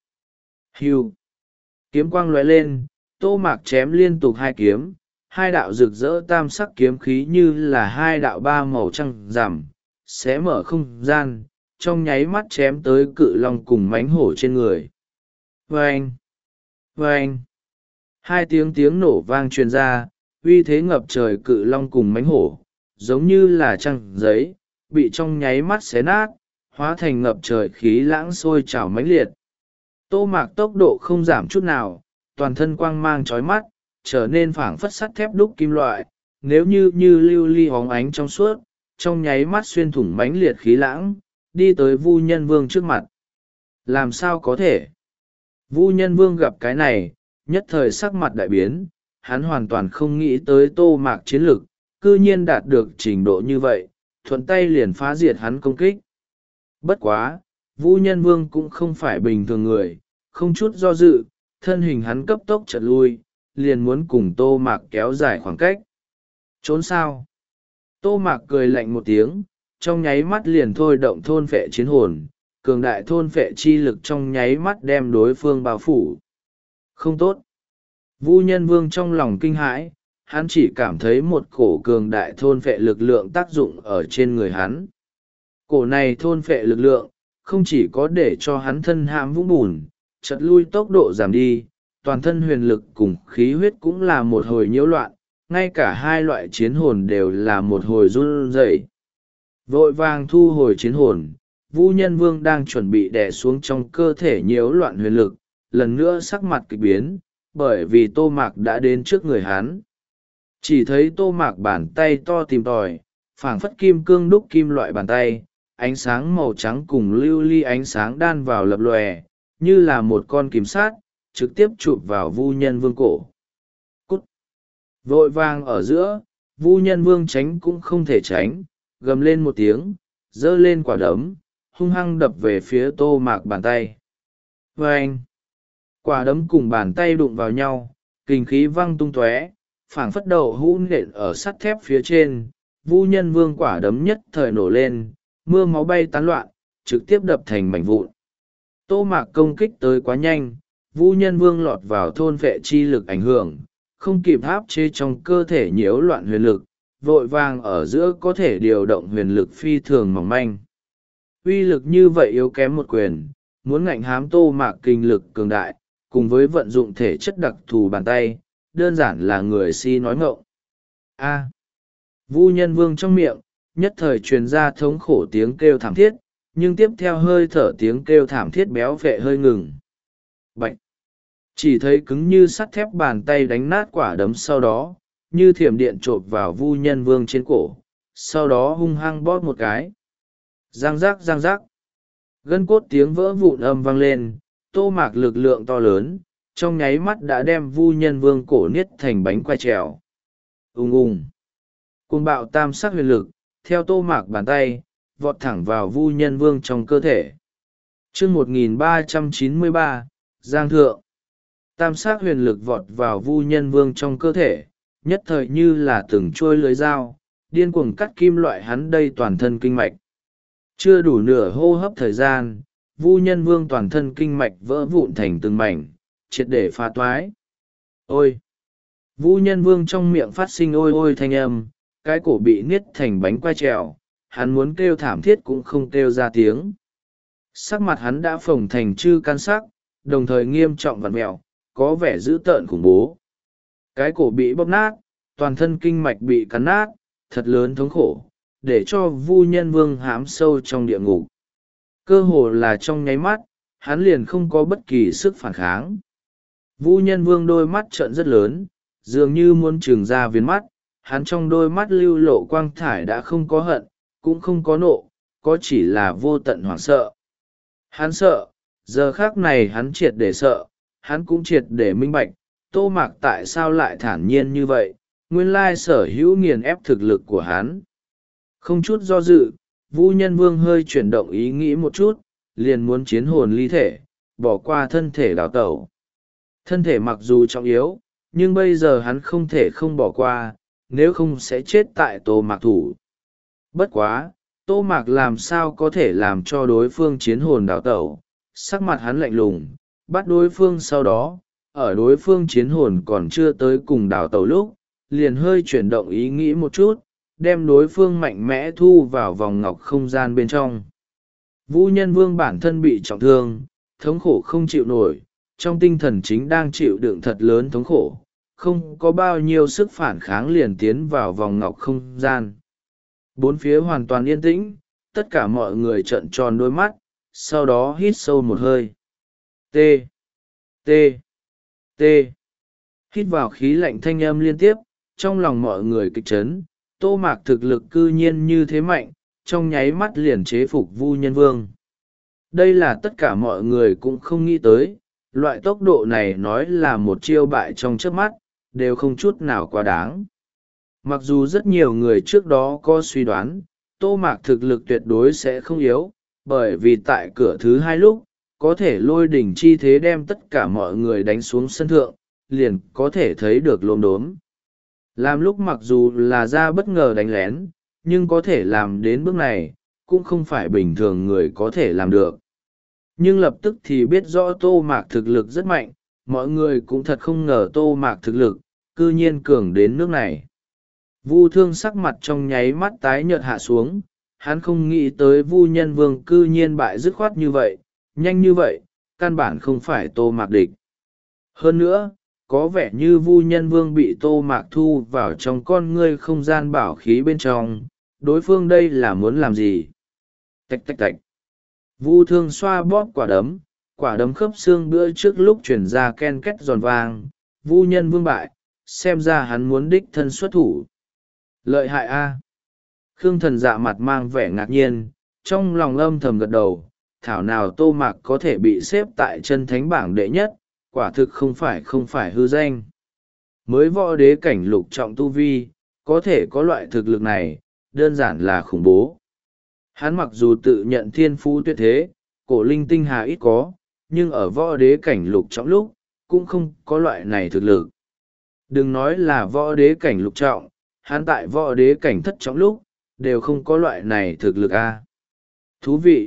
Hiu! Kiếm quang lóe lên, Tô Mạc chém liên tục hai kiếm, hai đạo rực rỡ tam sắc kiếm khí như là hai đạo ba màu trăng rằm, xé mở không gian, trong nháy mắt chém tới cự long cùng mãnh hổ trên người. Vâng! Vâng! Hai tiếng tiếng nổ vang truyền ra, uy thế ngập trời cự long cùng mãnh hổ, giống như là trăng giấy, bị trong nháy mắt xé nát, hóa thành ngập trời khí lãng sôi trào mãnh liệt. Tô Mạc tốc độ không giảm chút nào, toàn thân quang mang chói mắt, trở nên phảng phất sắt thép đúc kim loại, nếu như như lưu ly hóng ánh trong suốt, trong nháy mắt xuyên thủng mãnh liệt khí lãng, đi tới Vu Nhân Vương trước mặt. Làm sao có thể? Vu Nhân Vương gặp cái này, nhất thời sắc mặt đại biến, hắn hoàn toàn không nghĩ tới Tô Mạc chiến lực, cư nhiên đạt được trình độ như vậy, thuận tay liền phá diệt hắn công kích. Bất quá, Vu Nhân Vương cũng không phải bình thường người, không chút do dự, thân hình hắn cấp tốc chợt lui, liền muốn cùng Tô Mạc kéo dài khoảng cách. Trốn sao? Tô Mạc cười lạnh một tiếng, trong nháy mắt liền thôi động thôn phệ chiến hồn, cường đại thôn phệ chi lực trong nháy mắt đem đối phương bao phủ. Không tốt. Vu Nhân Vương trong lòng kinh hãi, hắn chỉ cảm thấy một cổ cường đại thôn phệ lực lượng tác dụng ở trên người hắn. Cổ này thôn phệ lực lượng, không chỉ có để cho hắn thân hãm vũng bùn, chật lui tốc độ giảm đi, toàn thân huyền lực cùng khí huyết cũng là một hồi nhiễu loạn, ngay cả hai loại chiến hồn đều là một hồi run rẩy. Vội vàng thu hồi chiến hồn, Vu Nhân Vương đang chuẩn bị đè xuống trong cơ thể nhiễu loạn huyền lực, lần nữa sắc mặt kịch biến, bởi vì Tô Mạc đã đến trước người hắn. Chỉ thấy Tô Mạc bàn tay to tìm tòi, phảng phất kim cương đúc kim loại bàn tay, ánh sáng màu trắng cùng lưu ly ánh sáng đan vào lập lòe, như là một con kìm sát, trực tiếp chụp vào Vu Nhân Vương cổ. Cút! Vội vàng ở giữa, Vu Nhân Vương tránh cũng không thể tránh, gầm lên một tiếng, giơ lên quả đấm, hung hăng đập về phía Tô Mạc bàn tay. Vâng! Quả đấm cùng bàn tay đụng vào nhau, kình khí văng tung tóe, phảng phất đầu hũ nện ở sắt thép phía trên. Vu Nhân Vương quả đấm nhất thời nổ lên, mưa máu bay tán loạn, trực tiếp đập thành mảnh vụn. Tô Mạc công kích tới quá nhanh, Vu Nhân Vương lọt vào thôn vệ chi lực ảnh hưởng, không kịp áp chế trong cơ thể nhiễu loạn huyền lực, vội vàng ở giữa có thể điều động huyền lực phi thường mỏng manh. Uy lực như vậy yếu kém một quyền, muốn ngạnh hám Tô Mạc kinh lực cường đại, cùng với vận dụng thể chất đặc thù bàn tay, đơn giản là người si nói ngọng. A. Vu Nhân Vương trong miệng, nhất thời truyền ra thống khổ tiếng kêu thảm thiết, nhưng tiếp theo hơi thở tiếng kêu thảm thiết béo vệ hơi ngừng. Bạch! Chỉ thấy cứng như sắt thép bàn tay đánh nát quả đấm, sau đó, như thiểm điện chộp vào Vu Nhân Vương trên cổ, sau đó hung hăng bóp một cái. Giang giác giang giác! Gân cốt tiếng vỡ vụn âm vang lên, Tô Mạc lực lượng to lớn, trong nháy mắt đã đem Vu Nhân Vương cổ niết thành bánh quai trèo. Ùng ùng! Cuồng bạo tam sắc huyền lực, theo Tô Mạc bàn tay, vọt thẳng vào Vu Nhân Vương trong cơ thể. Chương một nghìn ba trăm chín mươi ba, Giang Thượng. Tam sắc huyền lực vọt vào Vu Nhân Vương trong cơ thể, nhất thời như là từng trôi lưới dao, điên cuồng cắt kim loại hắn đây toàn thân kinh mạch. Chưa đủ nửa hô hấp thời gian, Vu Nhân Vương toàn thân kinh mạch vỡ vụn thành từng mảnh, triệt để phá toái. Ôi! Vu Nhân Vương trong miệng phát sinh ôi ôi thanh âm, cái cổ bị niết thành bánh quai trèo, hắn muốn kêu thảm thiết cũng không kêu ra tiếng. Sắc mặt hắn đã phồng thành chư căn sắc, đồng thời nghiêm trọng vặn mẹo, có vẻ dữ tợn khủng bố. Cái cổ bị bóp nát, toàn thân kinh mạch bị cắn nát, thật lớn thống khổ, để cho Vu Nhân Vương hãm sâu trong địa ngục. Cơ hồ là trong nháy mắt, hắn liền không có bất kỳ sức phản kháng. Vu Nhân Vương đôi mắt trợn rất lớn, dường như muốn trừng ra viền mắt, hắn trong đôi mắt lưu lộ quang thải đã không có hận, cũng không có nộ, có chỉ là vô tận hoảng sợ. Hắn sợ, giờ khác này hắn triệt để sợ, hắn cũng triệt để minh bạch, Tô Mạc tại sao lại thản nhiên như vậy, nguyên lai sở hữu nghiền ép thực lực của hắn. Không chút do dự, Vu Nhân Vương hơi chuyển động ý nghĩ một chút, liền muốn chiến hồn ly thể, bỏ qua thân thể đào tẩu. Thân thể mặc dù trọng yếu, nhưng bây giờ hắn không thể không bỏ qua, nếu không sẽ chết tại Tô Mạc thủ. Bất quá, Tô Mạc làm sao có thể làm cho đối phương chiến hồn đào tẩu, sắc mặt hắn lạnh lùng, bắt đối phương sau đó, ở đối phương chiến hồn còn chưa tới cùng đào tẩu lúc, liền hơi chuyển động ý nghĩ một chút, đem đối phương mạnh mẽ thu vào vòng ngọc không gian bên trong. Vu Nhân Vương bản thân bị trọng thương, thống khổ không chịu nổi, trong tinh thần chính đang chịu đựng thật lớn thống khổ, không có bao nhiêu sức phản kháng liền tiến vào vòng ngọc không gian. Bốn phía hoàn toàn yên tĩnh, tất cả mọi người trợn tròn đôi mắt, sau đó hít sâu một hơi. T, T, T. Hít vào khí lạnh thanh âm liên tiếp, trong lòng mọi người kịch chấn, Tô Mạc thực lực cư nhiên như thế mạnh, trong nháy mắt liền chế phục Vu Nhân Vương. Đây là tất cả mọi người cũng không nghĩ tới, loại tốc độ này nói là một chiêu bại trong chớp mắt, đều không chút nào quá đáng. Mặc dù rất nhiều người trước đó có suy đoán, Tô Mạc thực lực tuyệt đối sẽ không yếu, bởi vì tại cửa thứ hai lúc, có thể lôi đỉnh chi thế đem tất cả mọi người đánh xuống sân thượng, liền có thể thấy được lốm đốm. Làm lúc mặc dù là ra bất ngờ đánh lén, nhưng có thể làm đến bước này, cũng không phải bình thường người có thể làm được. nhưng lập tức thì biết rõ tô mạc thực lực rất mạnh. Mọi người cũng thật không ngờ tô mạc thực lực cư nhiên cường đến nước này. Vu Thương sắc mặt trong nháy mắt tái nhợt hạ xuống, hắn không nghĩ tới Vu Nhân Vương cư nhiên bại dứt khoát như vậy, nhanh như vậy, căn bản không phải tô mạc địch. Hơn nữa, có vẻ như Vu Nhân Vương bị tô mạc thu vào trong con ngươi không gian bảo khí bên trong, đối phương đây là muốn làm gì? Tạch tạch tạch. Vu Thương xoa bóp quả đấm, quả đấm khớp xương bữa trước lúc chuyển ra ken két giòn vang. Vu Nhân Vương bại, xem ra hắn muốn đích thân xuất thủ. Lợi hại a! Khương Thần Dạ mặt mang vẻ ngạc nhiên, trong lòng âm thầm gật đầu, thảo nào tô mạc có thể bị xếp tại chân thánh bảng đệ nhất, quả thực không phải không phải hư danh. Mới võ đế cảnh lục trọng tu vi, có thể có loại thực lực này, đơn giản là khủng bố. Hắn mặc dù tự nhận thiên phú tuyệt thế, cổ linh tinh hà ít có, nhưng ở võ đế cảnh lục trọng lúc, cũng không có loại này thực lực. Đừng nói là võ đế cảnh lục trọng, hắn tại võ đế cảnh thất trọng lúc, đều không có loại này thực lực a. Thú vị!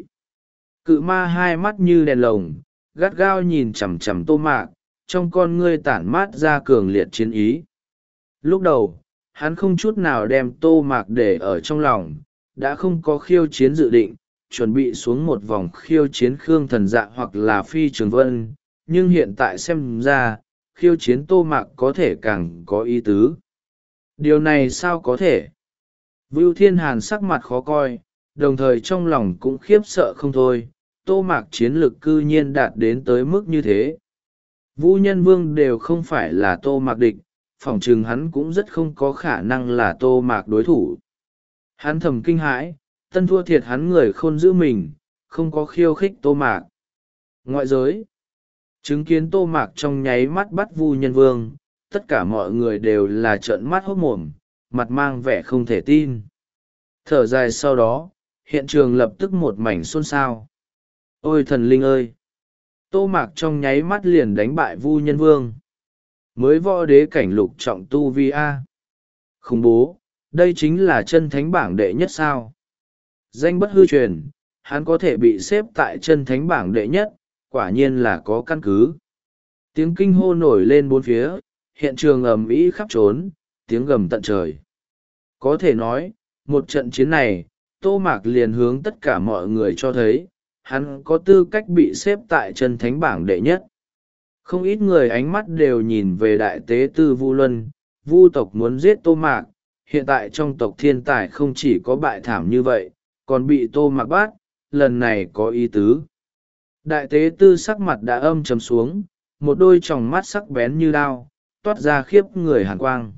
Cự ma hai mắt như đèn lồng, gắt gao nhìn chằm chằm tô mạc, trong con ngươi tản mát ra cường liệt chiến ý. Lúc đầu, hắn không chút nào đem tô mạc để ở trong lòng, đã không có khiêu chiến dự định, chuẩn bị xuống một vòng khiêu chiến Khương Thần Dạ hoặc là Phi Trường Vân, nhưng hiện tại xem ra, khiêu chiến tô mạc có thể càng có ý tứ. Điều này sao có thể? Vưu Thiên Hàn sắc mặt khó coi, đồng thời trong lòng cũng khiếp sợ không thôi, tô mạc chiến lực cư nhiên đạt đến tới mức như thế. Vũ Nhân Vương đều không phải là tô mạc địch, phỏng chừng hắn cũng rất không có khả năng là tô mạc đối thủ. Hắn thầm kinh hãi, tân thua thiệt hắn người khôn giữ mình, không có khiêu khích tô mạc. Ngoại giới, chứng kiến tô mạc trong nháy mắt bắt Vu Nhân Vương, tất cả mọi người đều là trợn mắt hốt mồm, mặt mang vẻ không thể tin. Thở dài sau đó, hiện trường lập tức một mảnh xôn xao. Ôi thần linh ơi! Tô mạc trong nháy mắt liền đánh bại Vu Nhân Vương. Mới võ đế cảnh lục trọng tu vi A. Khủng bố, đây chính là chân thánh bảng đệ nhất sao. Danh bất hư truyền, hắn có thể bị xếp tại chân thánh bảng đệ nhất, quả nhiên là có căn cứ. Tiếng kinh hô nổi lên bốn phía, hiện trường ầm ĩ khắp trốn, tiếng gầm tận trời. Có thể nói, một trận chiến này, Tô Mạc liền hướng tất cả mọi người cho thấy, hắn có tư cách bị xếp tại chân thánh bảng đệ nhất. Không ít người ánh mắt đều nhìn về đại tế tư Vu Luân, Vu tộc muốn giết Tô Mạc, hiện tại trong tộc thiên tài không chỉ có bại thảm như vậy, còn bị Tô Mạc bắt, lần này có ý tứ. Đại tế tư sắc mặt đã âm trầm xuống, một đôi tròng mắt sắc bén như đao, toát ra khiếp người hàn quang.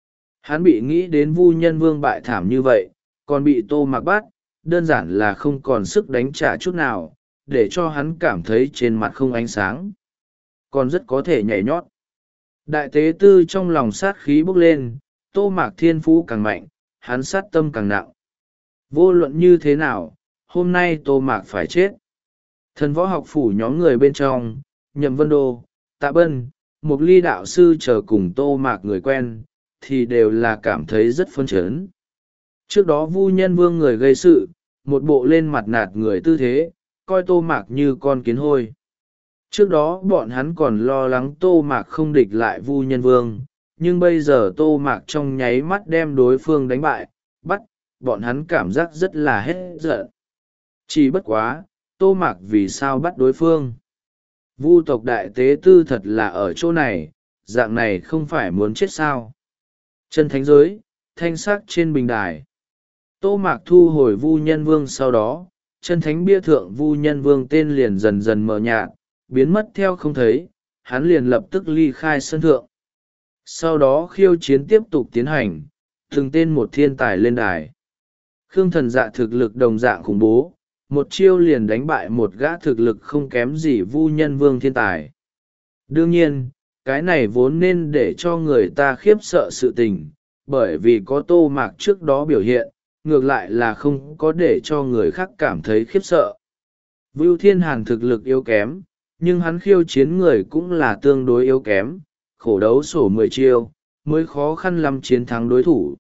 Hắn bị nghĩ đến Vu Nhân Vương bại thảm như vậy, còn bị Tô Mạc bắt, đơn giản là không còn sức đánh trả chút nào, để cho hắn cảm thấy trên mặt không ánh sáng. Còn rất có thể nhảy nhót. Đại tế tư trong lòng sát khí bốc lên, Tô Mạc thiên phú càng mạnh, hắn sát tâm càng nặng. Vô luận như thế nào, hôm nay Tô Mạc phải chết. Thần võ học phủ nhóm người bên trong, Nhậm Vân Đô, Tạ Bân, Mục Ly đạo sư chờ cùng Tô Mạc người quen, thì đều là cảm thấy rất phấn chấn. Trước đó Vu Nhân Vương người gây sự, một bộ lên mặt nạt người tư thế, coi Tô Mạc như con kiến hôi. Trước đó bọn hắn còn lo lắng Tô Mạc không địch lại Vu Nhân Vương, nhưng bây giờ Tô Mạc trong nháy mắt đem đối phương đánh bại, bắt, bọn hắn cảm giác rất là hết giận. Chỉ bất quá, Tô Mạc vì sao bắt đối phương? Vu tộc đại tế tư thật là ở chỗ này, dạng này không phải muốn chết sao? Chân thánh giới, thanh sắc trên bình đài. Tô Mạc thu hồi Vu Nhân Vương sau đó, chân thánh bia thượng Vu Nhân Vương tên liền dần dần mờ nhạt, biến mất theo không thấy, hắn liền lập tức ly khai sân thượng. Sau đó khiêu chiến tiếp tục tiến hành, từng tên một thiên tài lên đài. Khương Thần Dạ thực lực đồng dạng khủng bố, một chiêu liền đánh bại một gã thực lực không kém gì Vu Nhân Vương thiên tài. Đương nhiên, cái này vốn nên để cho người ta khiếp sợ sự tình, bởi vì có Tô Mạc trước đó biểu hiện, ngược lại là không có để cho người khác cảm thấy khiếp sợ. Vưu Thiên Hàn thực lực yếu kém, nhưng hắn khiêu chiến người cũng là tương đối yếu kém, khổ đấu sổ mười chiêu, mới khó khăn lắm chiến thắng đối thủ.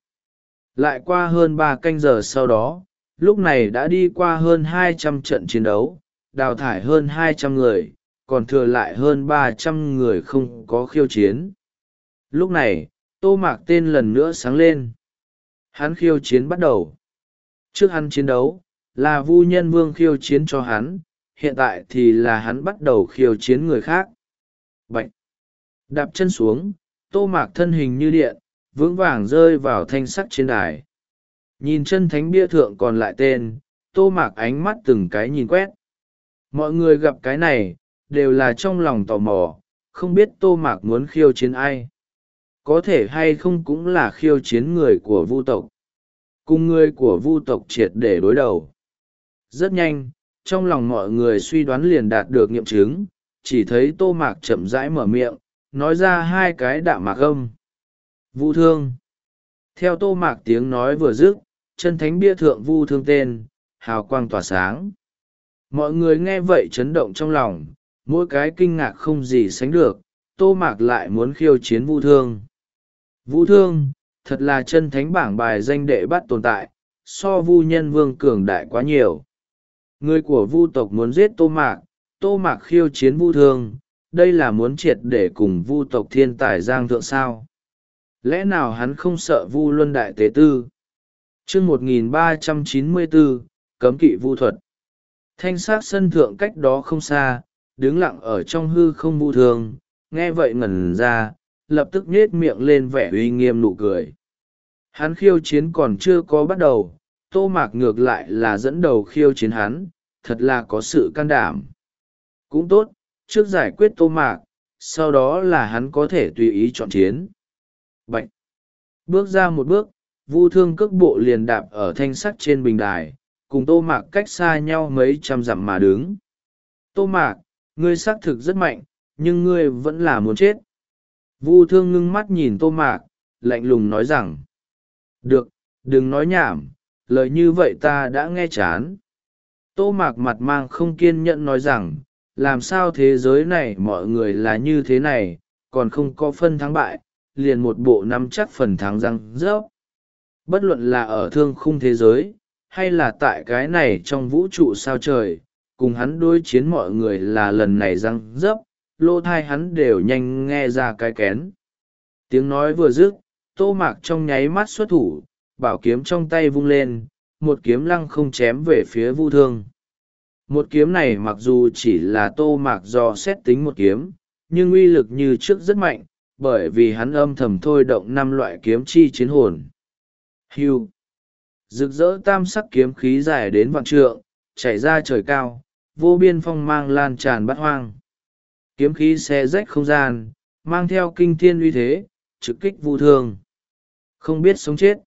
Lại qua hơn ba canh giờ sau đó, lúc này đã đi qua hơn hai trăm trận chiến đấu, đào thải hơn hai trăm người, còn thừa lại hơn ba trăm người không có khiêu chiến. Lúc này, Tô Mạc tên lần nữa sáng lên. Hắn khiêu chiến bắt đầu. Trước hắn chiến đấu, là Vu Nhân Vương khiêu chiến cho hắn, hiện tại thì là hắn bắt đầu khiêu chiến người khác. Bạch! Đạp chân xuống, Tô Mạc thân hình như điện, vững vàng rơi vào thanh sắt trên đài. Nhìn chân thánh bia thượng còn lại tên, Tô Mạc ánh mắt từng cái nhìn quét. Mọi người gặp cái này, đều là trong lòng tò mò, không biết Tô Mạc muốn khiêu chiến ai. Có thể hay không cũng là khiêu chiến người của Vu tộc. Cùng người của Vu tộc triệt để đối đầu. Rất nhanh, trong lòng mọi người suy đoán liền đạt được nghiệm chứng, chỉ thấy Tô Mạc chậm rãi mở miệng, nói ra hai cái đạm mạc âm. Vu Thương. Theo Tô Mạc tiếng nói vừa dứt, chân thánh bia thượng Vu Thương tên, hào quang tỏa sáng. Mọi người nghe vậy chấn động trong lòng, mỗi cái kinh ngạc không gì sánh được, Tô Mạc lại muốn khiêu chiến Vu Thương. Vu Thương, thật là chân thánh bảng bài danh đệ bắt tồn tại, so Vu Nhân Vương cường đại quá nhiều. Người của Vu tộc muốn giết Tô Mạc, Tô Mạc khiêu chiến Vu Thương, đây là muốn triệt để cùng Vu tộc thiên tài giang thượng sao. Lẽ nào hắn không sợ Vu Luân Đại Tế Tư? Chương một nghìn ba trăm chín mươi bốn, Cấm kỵ Vu thuật. Thanh sát sân thượng cách đó không xa, đứng lặng ở trong hư không Vu Thương, nghe vậy ngẩn ra, lập tức nhết miệng lên vẻ uy nghiêm nụ cười. Hắn khiêu chiến còn chưa có bắt đầu, Tô Mạc ngược lại là dẫn đầu khiêu chiến hắn, thật là có sự can đảm. Cũng tốt, trước giải quyết Tô Mạc, sau đó là hắn có thể tùy ý chọn chiến. Bạch! Bước ra một bước, Vu Thương cước bộ liền đạp ở thanh sắt trên bình đài, cùng Tô Mạc cách xa nhau mấy trăm dặm mà đứng. Tô Mạc, ngươi xác thực rất mạnh, nhưng ngươi vẫn là muốn chết. Vu Thương ngưng mắt nhìn Tô Mạc, lạnh lùng nói rằng. Được, đừng nói nhảm, lời như vậy ta đã nghe chán. Tô Mạc mặt mang không kiên nhẫn nói rằng, làm sao thế giới này mọi người là như thế này, còn không có phân thắng bại, liền một bộ nắm chắc phần thắng răng rớp. Bất luận là ở thương khung thế giới, hay là tại cái này trong vũ trụ sao trời, cùng hắn đối chiến mọi người là lần này răng rớp, lỗ thai hắn đều nhanh nghe ra cái kén. Tiếng nói vừa dứt, Tô Mạc trong nháy mắt xuất thủ, bảo kiếm trong tay vung lên, một kiếm lăng không chém về phía Vu Thương. Một kiếm này mặc dù chỉ là Tô Mạc do xét tính một kiếm, nhưng uy lực như trước rất mạnh, bởi vì hắn âm thầm thôi động năm loại kiếm chi chiến hồn. Hưu! Rực rỡ tam sắc kiếm khí dài đến vạn trượng, chảy ra trời cao, vô biên phong mang lan tràn bát hoang. Kiếm khí xé rách không gian, mang theo kinh thiên uy thế, trực kích Vu Thương. Không biết sống chết.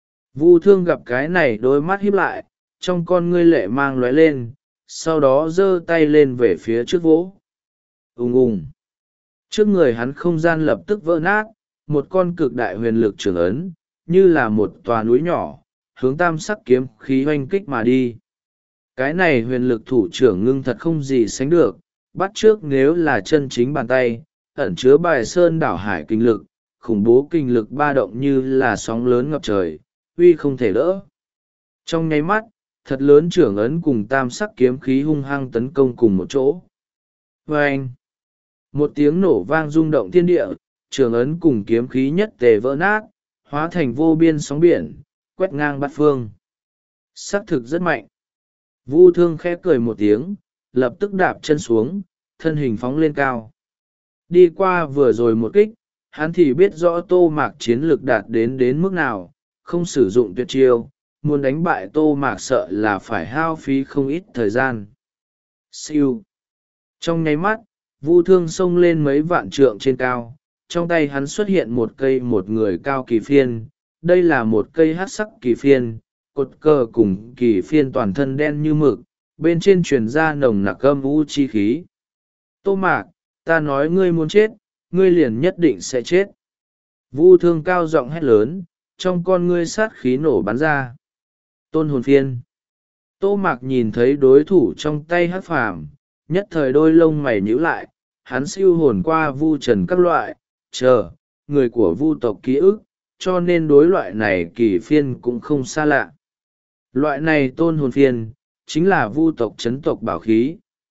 Vu Thương gặp cái này đôi mắt híp lại, trong con ngươi lệ mang lóe lên, sau đó giơ tay lên về phía trước vỗ. Ùng ùng. Trước người hắn không gian lập tức vỡ nát, một con cực đại huyền lực trường ấn, như là một tòa núi nhỏ, hướng tam sắc kiếm khí hoanh kích mà đi. Cái này huyền lực thủ trưởng ngưng thật không gì sánh được, bắt trước nếu là chân chính bàn tay, ẩn chứa bài sơn đảo hải kinh lực, khủng bố kinh lực ba động như là sóng lớn ngập trời, uy không thể đỡ. Trong nháy mắt, thật lớn trưởng ấn cùng tam sắc kiếm khí hung hăng tấn công cùng một chỗ. Vâng! Một tiếng nổ vang rung động thiên địa, trưởng ấn cùng kiếm khí nhất tề vỡ nát, hóa thành vô biên sóng biển, quét ngang bát phương. Sắc thực rất mạnh. Vu Thương khẽ cười một tiếng, lập tức đạp chân xuống, thân hình phóng lên cao. Đi qua vừa rồi một kích, hắn thì biết rõ Tô Mạc chiến lược đạt đến đến mức nào, không sử dụng tuyệt chiêu, muốn đánh bại Tô Mạc sợ là phải hao phí không ít thời gian. Siêu. Trong nháy mắt, Vu Thương xông lên mấy vạn trượng trên cao, trong tay hắn xuất hiện một cây một người cao kỳ phiên, đây là một cây hắc sắc kỳ phiên, cột cờ cùng kỳ phiên toàn thân đen như mực, bên trên truyền ra nồng nặc âm u chi khí. Tô Mạc, ta nói ngươi muốn chết, ngươi liền nhất định sẽ chết. Vu Thương cao giọng hét lớn, trong con ngươi sát khí nổ bắn ra. Tôn hồn phiên. Tô Mạc nhìn thấy đối thủ trong tay hắc phàm, nhất thời đôi lông mày nhíu lại, hắn siêu hồn qua Vu Trần các loại, chờ, người của Vu tộc ký ức, cho nên đối loại này kỳ phiên cũng không xa lạ. Loại này tôn hồn phiên, chính là Vu tộc chấn tộc bảo khí,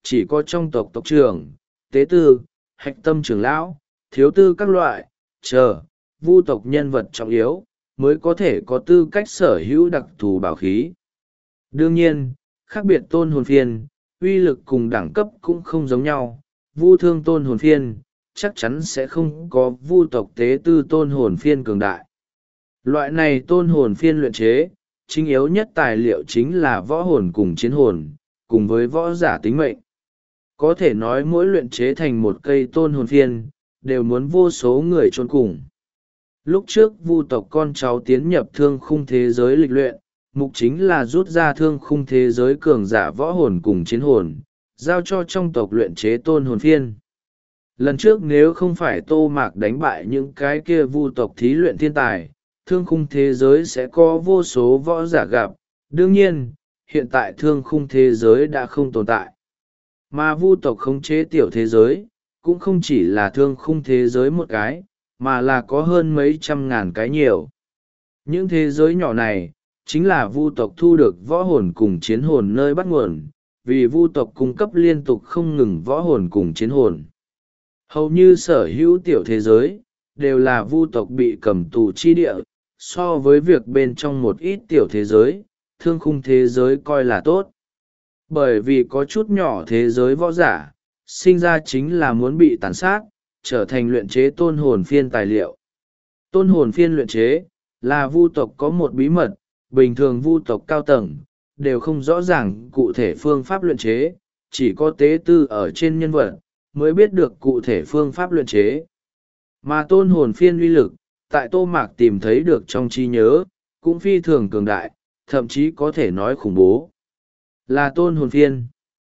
chỉ có trong tộc tộc trưởng, tế tư, hạch tâm trưởng lão, thiếu tư các loại, chờ, vu tộc nhân vật trọng yếu, mới có thể có tư cách sở hữu đặc thù bảo khí. Đương nhiên, khác biệt tôn hồn phiên, uy lực cùng đẳng cấp cũng không giống nhau. Vu thương tôn hồn phiên, chắc chắn sẽ không có vu tộc tế tư tôn hồn phiên cường đại. Loại này tôn hồn phiên luyện chế, chính yếu nhất tài liệu chính là võ hồn cùng chiến hồn, cùng với võ giả tính mệnh. Có thể nói mỗi luyện chế thành một cây tôn hồn phiên, đều muốn vô số người chôn cùng. Lúc trước vu tộc con cháu tiến nhập thương khung thế giới lịch luyện, mục chính là rút ra thương khung thế giới cường giả võ hồn cùng chiến hồn, giao cho trong tộc luyện chế tôn hồn phiên. Lần trước nếu không phải Tô Mạc đánh bại những cái kia vu tộc thí luyện thiên tài, thương khung thế giới sẽ có vô số võ giả gặp. Đương nhiên, hiện tại thương khung thế giới đã không tồn tại. Mà vu tộc khống chế tiểu thế giới, cũng không chỉ là thương khung thế giới một cái, mà là có hơn mấy trăm ngàn cái nhiều. Những thế giới nhỏ này, chính là vu tộc thu được võ hồn cùng chiến hồn nơi bắt nguồn, vì vu tộc cung cấp liên tục không ngừng võ hồn cùng chiến hồn. Hầu như sở hữu tiểu thế giới, đều là vu tộc bị cầm tù chi địa, so với việc bên trong một ít tiểu thế giới, thương khung thế giới coi là tốt. Bởi vì có chút nhỏ thế giới võ giả, sinh ra chính là muốn bị tàn sát, trở thành luyện chế tôn hồn phiên tài liệu. Tôn hồn phiên luyện chế, là vu tộc có một bí mật, bình thường vu tộc cao tầng, đều không rõ ràng cụ thể phương pháp luyện chế, chỉ có tế tư ở trên nhân vật, mới biết được cụ thể phương pháp luyện chế. Mà tôn hồn phiên uy lực, tại Tô Mạc tìm thấy được trong trí nhớ, cũng phi thường cường đại, thậm chí có thể nói khủng bố. Là tôn hồn phiên.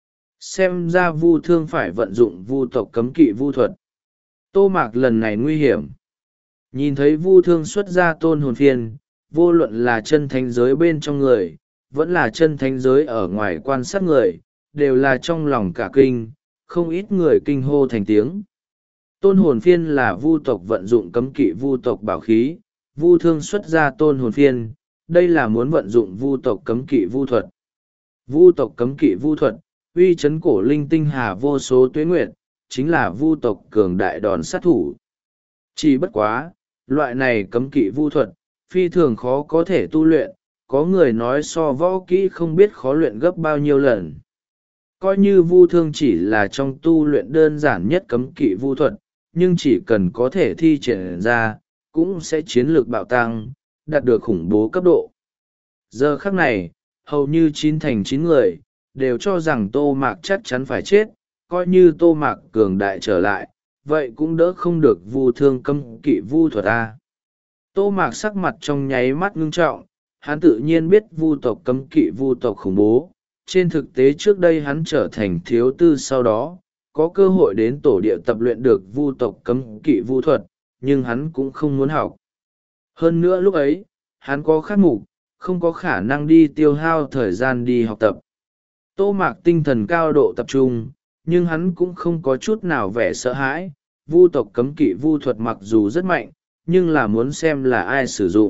Xem ra vu thương phải vận dụng vu tộc cấm kỵ vu thuật. Tô Mạc lần này nguy hiểm. Nhìn thấy vu thương xuất ra tôn hồn phiên, vô luận là chân thánh giới bên trong người, vẫn là chân thánh giới ở ngoài quan sát người, đều là trong lòng cả kinh, không ít người kinh hô thành tiếng. Tôn hồn phiên là vu tộc vận dụng cấm kỵ vu tộc bảo khí, vu thương xuất ra tôn hồn phiên, đây là muốn vận dụng vu tộc cấm kỵ vu thuật. Vu tộc cấm kỵ vu thuật, uy chấn cổ linh tinh hà vô số tuế nguyệt, chính là vu tộc cường đại đòn sát thủ. Chỉ bất quá, loại này cấm kỵ vu thuật, phi thường khó có thể tu luyện, có người nói so võ kỹ không biết khó luyện gấp bao nhiêu lần. Coi như vu thương chỉ là trong tu luyện đơn giản nhất cấm kỵ vu thuật, nhưng chỉ cần có thể thi triển ra, cũng sẽ chiến lược bạo tăng, đạt được khủng bố cấp độ. Giờ khắc này, hầu như chín thành chín người, đều cho rằng Tô Mạc chắc chắn phải chết, coi như Tô Mạc cường đại trở lại, vậy cũng đỡ không được vu thương cấm kỵ vu thuật a. Tô Mạc sắc mặt trong nháy mắt ngưng trọng, hắn tự nhiên biết vu tộc cấm kỵ vu tộc khủng bố. Trên thực tế trước đây hắn trở thành thiếu tư sau đó, có cơ hội đến tổ địa tập luyện được vu tộc cấm kỵ vu thuật, nhưng hắn cũng không muốn học. Hơn nữa lúc ấy, hắn có khát mục, không có khả năng đi tiêu hao thời gian đi học tập. Tô Mạc tinh thần cao độ tập trung, nhưng hắn cũng không có chút nào vẻ sợ hãi. Vu tộc cấm kỵ vu thuật mặc dù rất mạnh, nhưng là muốn xem là ai sử dụng.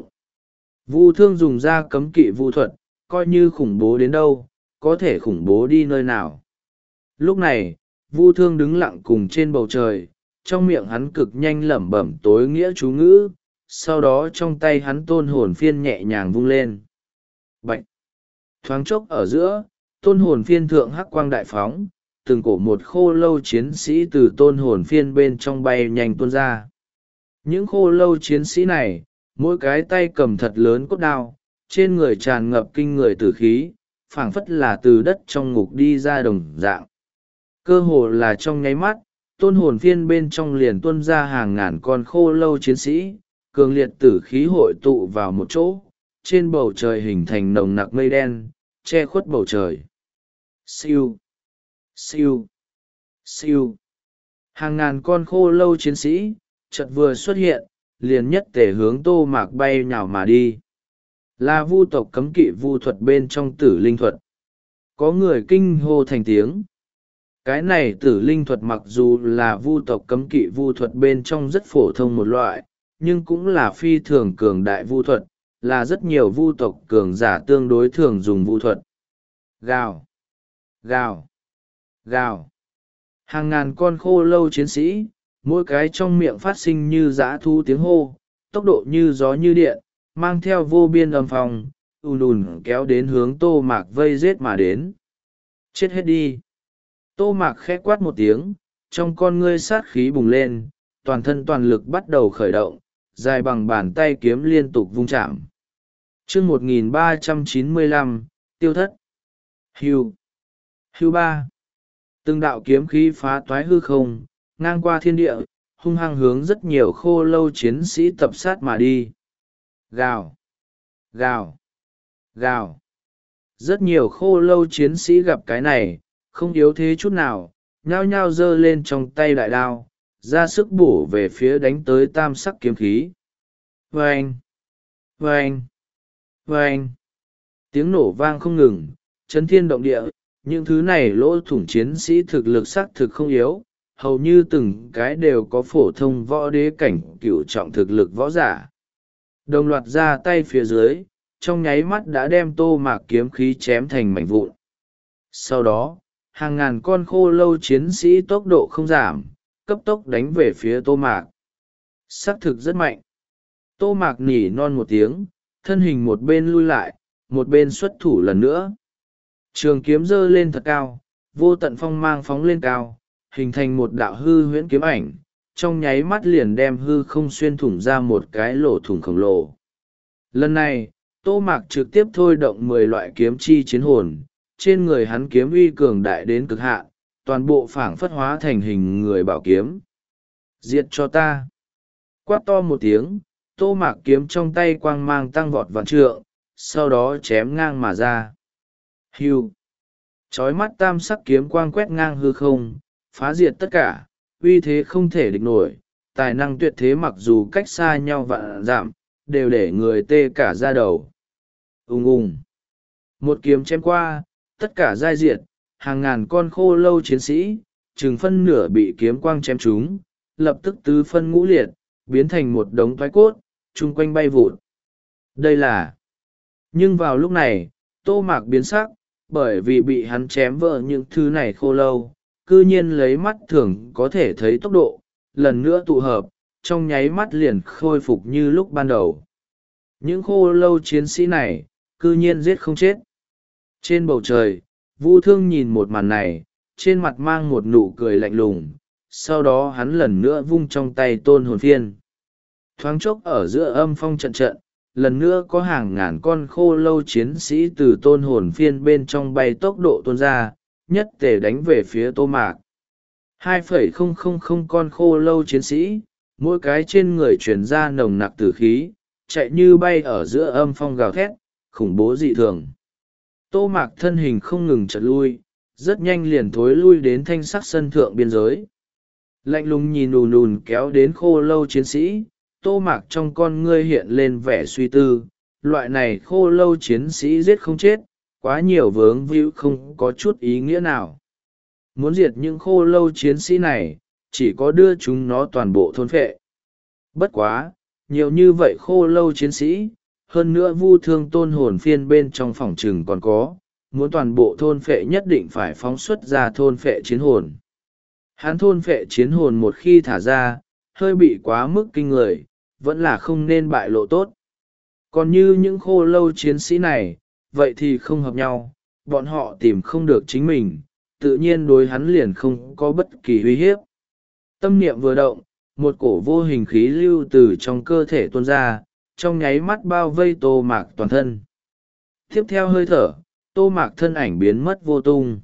Vu thương dùng ra cấm kỵ vu thuật, coi như khủng bố đến đâu, có thể khủng bố đi nơi nào. Lúc này, vu thương đứng lặng cùng trên bầu trời, trong miệng hắn cực nhanh lẩm bẩm tối nghĩa chú ngữ, sau đó trong tay hắn tôn hồn phiên nhẹ nhàng vung lên. Bạch! Thoáng chốc ở giữa, tôn hồn phiên thượng hắc quang đại phóng, từng cổ một khô lâu chiến sĩ từ tôn hồn phiên bên trong bay nhanh tuôn ra. Những khô lâu chiến sĩ này, mỗi cái tay cầm thật lớn cốt đao, trên người tràn ngập kinh người tử khí, phảng phất là từ đất trong ngục đi ra đồng dạng. Cơ hồ là trong nháy mắt, tôn hồn phiên bên trong liền tuôn ra hàng ngàn con khô lâu chiến sĩ, cường liệt tử khí hội tụ vào một chỗ, trên bầu trời hình thành nồng nặc mây đen, che khuất bầu trời. Siêu, siêu, siêu. Hàng ngàn con khô lâu chiến sĩ, chợt vừa xuất hiện, liền nhất tể hướng Tô Mạc bay nhào mà đi. Là vu tộc cấm kỵ vu thuật bên trong tử linh thuật. Có người kinh hô thành tiếng. Cái này tử linh thuật mặc dù là vu tộc cấm kỵ vu thuật bên trong rất phổ thông một loại, nhưng cũng là phi thường cường đại vu thuật, là rất nhiều vu tộc cường giả tương đối thường dùng vu thuật. Gào! Gào! Gào. Hàng ngàn con khô lâu chiến sĩ, mỗi cái trong miệng phát sinh như dã thu tiếng hô, tốc độ như gió như điện, mang theo vô biên âm phong, ùn ùn kéo đến hướng Tô Mạc vây giết mà đến. Chết hết đi. Tô Mạc khẽ quát một tiếng, trong con ngươi sát khí bùng lên, toàn thân toàn lực bắt đầu khởi động, dài bằng bàn tay kiếm liên tục vung chạm. chương một nghìn ba trăm chín mươi lăm, tiêu thất. Hưu. Hưu ba. Từng đạo kiếm khí phá toái hư không, ngang qua thiên địa, hung hăng hướng rất nhiều khô lâu chiến sĩ tập sát mà đi. Gào. Gào. Gào. Rất nhiều khô lâu chiến sĩ gặp cái này, không yếu thế chút nào, nhao nhao giơ lên trong tay đại đao, ra sức bổ về phía đánh tới tam sắc kiếm khí. Vâng! Vâng! Vâng! Tiếng nổ vang không ngừng, chấn thiên động địa, những thứ này lỗ thủng chiến sĩ thực lực xác thực không yếu, hầu như từng cái đều có phổ thông võ đế cảnh cửu trọng thực lực võ giả. Đồng loạt ra tay phía dưới, trong nháy mắt đã đem Tô Mạc kiếm khí chém thành mảnh vụn. Sau đó, hàng ngàn con khô lâu chiến sĩ tốc độ không giảm, cấp tốc đánh về phía Tô Mạc. Xác thực rất mạnh. Tô Mạc nỉ non một tiếng, thân hình một bên lui lại, một bên xuất thủ lần nữa. Trường kiếm giơ lên thật cao, vô tận phong mang phóng lên cao, hình thành một đạo hư huyễn kiếm ảnh, trong nháy mắt liền đem hư không xuyên thủng ra một cái lỗ thủng khổng lồ. Lần này, Tô Mạc trực tiếp thôi động mười loại kiếm chi chiến hồn, trên người hắn kiếm uy cường đại đến cực hạn, toàn bộ phảng phất hóa thành hình người bảo kiếm. Diệt cho ta! Quát to một tiếng, Tô Mạc kiếm trong tay quang mang tăng vọt vạn trượng, sau đó chém ngang mà ra. Hưu! Chói mắt tam sắc kiếm quang quét ngang hư không, phá diệt tất cả, uy thế không thể địch nổi, tài năng tuyệt thế mặc dù cách xa nhau vạn dặm, đều để người tê cả da đầu. Ùng ùng! Một kiếm chém qua, tất cả giai diệt, hàng ngàn con khô lâu chiến sĩ, chừng phân nửa bị kiếm quang chém trúng, lập tức tứ phân ngũ liệt, biến thành một đống thoái cốt, chung quanh bay vụt. Đây là... Nhưng vào lúc này, Tô Mạc biến sắc, bởi vì bị hắn chém vỡ những thứ này khô lâu, cư nhiên lấy mắt thường có thể thấy tốc độ, lần nữa tụ hợp, trong nháy mắt liền khôi phục như lúc ban đầu. Những khô lâu chiến sĩ này, cư nhiên giết không chết. Trên bầu trời, Vu Thương nhìn một màn này, trên mặt mang một nụ cười lạnh lùng, sau đó hắn lần nữa vung trong tay tôn hồn phiên. Thoáng chốc ở giữa âm phong trận trận, lần nữa có hàng ngàn con khô lâu chiến sĩ từ tôn hồn phiên bên trong bay tốc độ tuôn ra, nhất tề đánh về phía Tô Mạc. hai phẩy không không không con khô lâu chiến sĩ, mỗi cái trên người truyền ra nồng nặc tử khí, chạy như bay ở giữa âm phong gào thét, khủng bố dị thường. Tô Mạc thân hình không ngừng chật lui, rất nhanh liền thối lui đến thanh sắc sân thượng biên giới. Lạnh lùng nhìn ùn ùn kéo đến khô lâu chiến sĩ, Tô Mạc trong con ngươi hiện lên vẻ suy tư, loại này khô lâu chiến sĩ giết không chết, quá nhiều vướng víu không có chút ý nghĩa nào. Muốn diệt những khô lâu chiến sĩ này, chỉ có đưa chúng nó toàn bộ thôn phệ. Bất quá, nhiều như vậy khô lâu chiến sĩ, hơn nữa Vu Thương tôn hồn phiên bên trong phòng trừng còn có, muốn toàn bộ thôn phệ nhất định phải phóng xuất ra thôn phệ chiến hồn. Hắn thôn phệ chiến hồn một khi thả ra, hơi bị quá mức kinh người, vẫn là không nên bại lộ tốt. Còn như những khô lâu chiến sĩ này, vậy thì không hợp nhau, bọn họ tìm không được chính mình, tự nhiên đối hắn liền không có bất kỳ uy hiếp. Tâm niệm vừa động, một cổ vô hình khí lưu từ trong cơ thể tuôn ra, trong nháy mắt bao vây Tô Mạc toàn thân. Tiếp theo hơi thở, Tô Mạc thân ảnh biến mất vô tung.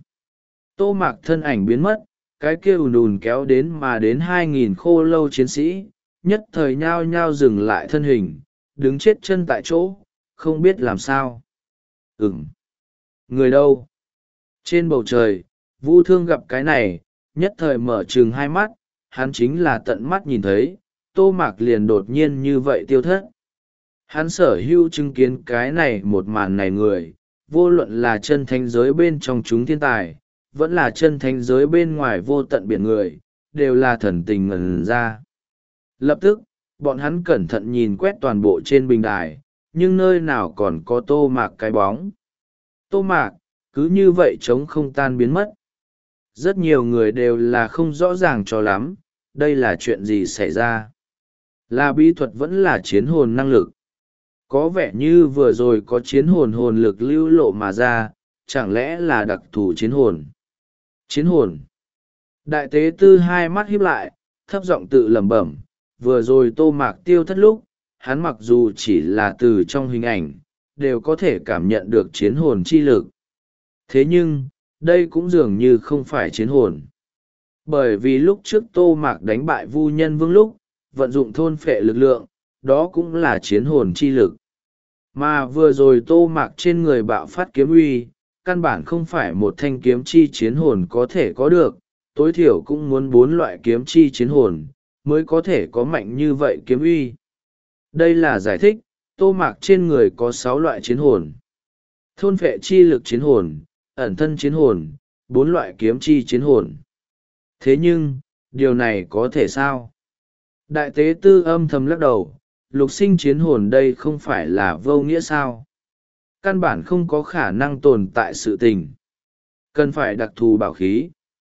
Tô Mạc thân ảnh biến mất, cái kia ùn ùn kéo đến mà đến hai nghìn khô lâu chiến sĩ, nhất thời nhao nhao dừng lại thân hình, đứng chết chân tại chỗ, không biết làm sao. Ừm. Người đâu? Trên bầu trời, Vu Thương gặp cái này, nhất thời mở trừng hai mắt, hắn chính là tận mắt nhìn thấy, Tô Mạc liền đột nhiên như vậy tiêu thất. Hắn sở hữu chứng kiến cái này một màn này người, vô luận là chân thánh giới bên trong chúng thiên tài, vẫn là chân thánh giới bên ngoài vô tận biển người, đều là thần tình ngần ra. Lập tức, bọn hắn cẩn thận nhìn quét toàn bộ trên bình đài, nhưng nơi nào còn có Tô Mạc cái bóng. Tô Mạc, cứ như vậy trống không tan biến mất. rất nhiều người đều là không rõ ràng cho lắm đây là chuyện gì xảy ra. Là bí thuật vẫn là chiến hồn năng lực? Có vẻ như vừa rồi có chiến hồn hồn lực lưu lộ mà ra, chẳng lẽ là đặc thù chiến hồn? Chiến hồn. Đại tế tư hai mắt híp lại, thấp giọng tự lẩm bẩm, vừa rồi Tô Mạc tiêu thất lúc, hắn mặc dù chỉ là từ trong hình ảnh, đều có thể cảm nhận được chiến hồn chi lực. Thế nhưng, đây cũng dường như không phải chiến hồn. Bởi vì lúc trước Tô Mạc đánh bại Vu Nhân Vương lúc, vận dụng thôn phệ lực lượng, đó cũng là chiến hồn chi lực. Mà vừa rồi Tô Mạc trên người bạo phát kiếm uy, căn bản không phải một thanh kiếm chi chiến hồn có thể có được, tối thiểu cũng muốn bốn loại kiếm chi chiến hồn, mới có thể có mạnh như vậy kiếm uy. Đây là giải thích, Tô Mạc trên người có sáu loại chiến hồn. Thôn phệ chi lực chiến hồn, ẩn thân chiến hồn, bốn loại kiếm chi chiến hồn. Thế nhưng, điều này có thể sao? Đại tế tư âm thầm lắc đầu, lục sinh chiến hồn đây không phải là vô nghĩa sao? Căn bản không có khả năng tồn tại sự tình. Cần phải đặc thù bảo khí.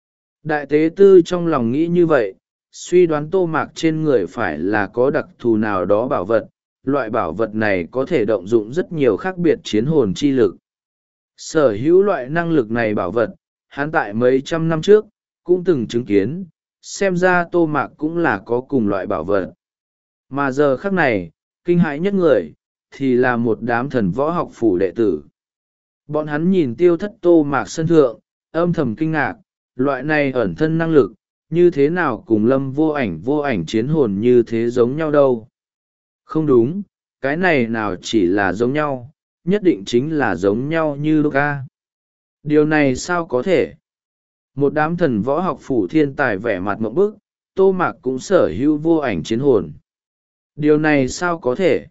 Đại tế tư trong lòng nghĩ như vậy, suy đoán Tô Mạc trên người phải là có đặc thù nào đó bảo vật. Loại bảo vật này có thể động dụng rất nhiều khác biệt chiến hồn chi lực. Sở hữu loại năng lực này bảo vật, hắn tại mấy trăm năm trước, cũng từng chứng kiến, xem ra Tô Mạc cũng là có cùng loại bảo vật. Mà giờ khắc này, kinh hãi nhất người, thì là một đám thần võ học phủ đệ tử. Bọn hắn nhìn tiêu thất Tô Mạc sân thượng, âm thầm kinh ngạc, loại này ẩn thân năng lực, như thế nào cùng Lâm vô ảnh vô ảnh chiến hồn như thế giống nhau đâu. Không đúng, cái này nào chỉ là giống nhau, nhất định chính là giống nhau như Luca. Điều này sao có thể? Một đám thần võ học phủ thiên tài vẻ mặt mộng bức, Tô Mạc cũng sở hữu vô ảnh chiến hồn. Điều này sao có thể?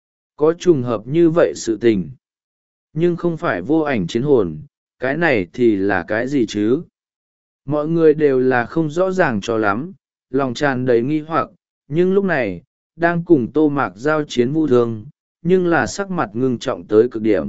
Có trùng hợp như vậy sự tình. Nhưng không phải vô ảnh chiến hồn, cái này thì là cái gì chứ? Mọi người đều là không rõ ràng cho lắm, lòng tràn đầy nghi hoặc, nhưng lúc này, đang cùng Tô Mạc giao chiến Vu Thương, nhưng là sắc mặt ngưng trọng tới cực điểm.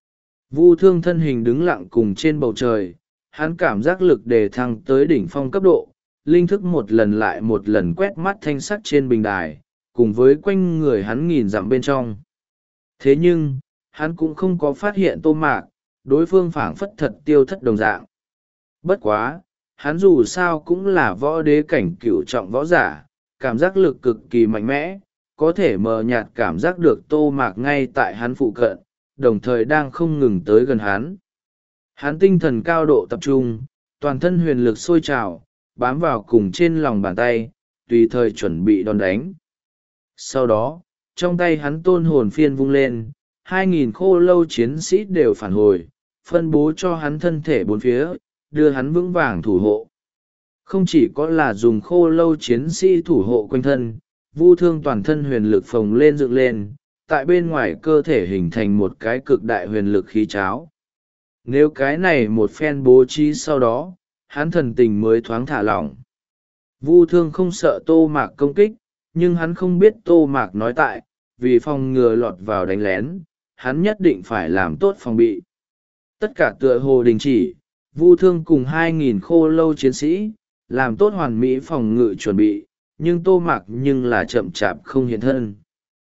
Vu Thương thân hình đứng lặng cùng trên bầu trời, hắn cảm giác lực đề thăng tới đỉnh phong cấp độ, linh thức một lần lại một lần quét mắt thanh sắc trên bình đài, cùng với quanh người hắn nghìn dặm bên trong. Thế nhưng, hắn cũng không có phát hiện Tô Mạc, đối phương phảng phất thật tiêu thất đồng dạng. Bất quá, hắn dù sao cũng là võ đế cảnh cửu trọng võ giả, cảm giác lực cực kỳ mạnh mẽ, có thể mờ nhạt cảm giác được Tô Mạc ngay tại hắn phụ cận, đồng thời đang không ngừng tới gần hắn. Hắn tinh thần cao độ tập trung, toàn thân huyền lực sôi trào, bám vào cùng trên lòng bàn tay, tùy thời chuẩn bị đòn đánh. Sau đó, trong tay hắn tôn hồn phiên vung lên, hai nghìn khô lâu chiến sĩ đều phản hồi, phân bố cho hắn thân thể bốn phía, đưa hắn vững vàng thủ hộ. Không chỉ có là dùng khô lâu chiến sĩ thủ hộ quanh thân, Vu Thương toàn thân huyền lực phồng lên dựng lên, tại bên ngoài cơ thể hình thành một cái cực đại huyền lực khí cháo. Nếu cái này một phen bố trí sau đó, hắn thần tình mới thoáng thả lỏng. Vu Thương không sợ Tô Mạc công kích, nhưng hắn không biết Tô Mạc nói tại, vì phòng ngừa lọt vào đánh lén, hắn nhất định phải làm tốt phòng bị. Tất cả tựa hồ đình chỉ, Vu Thương cùng hai nghìn khô lâu chiến sĩ, làm tốt hoàn mỹ phòng ngự chuẩn bị, nhưng Tô Mạc nhưng là chậm chạp không hiện thân.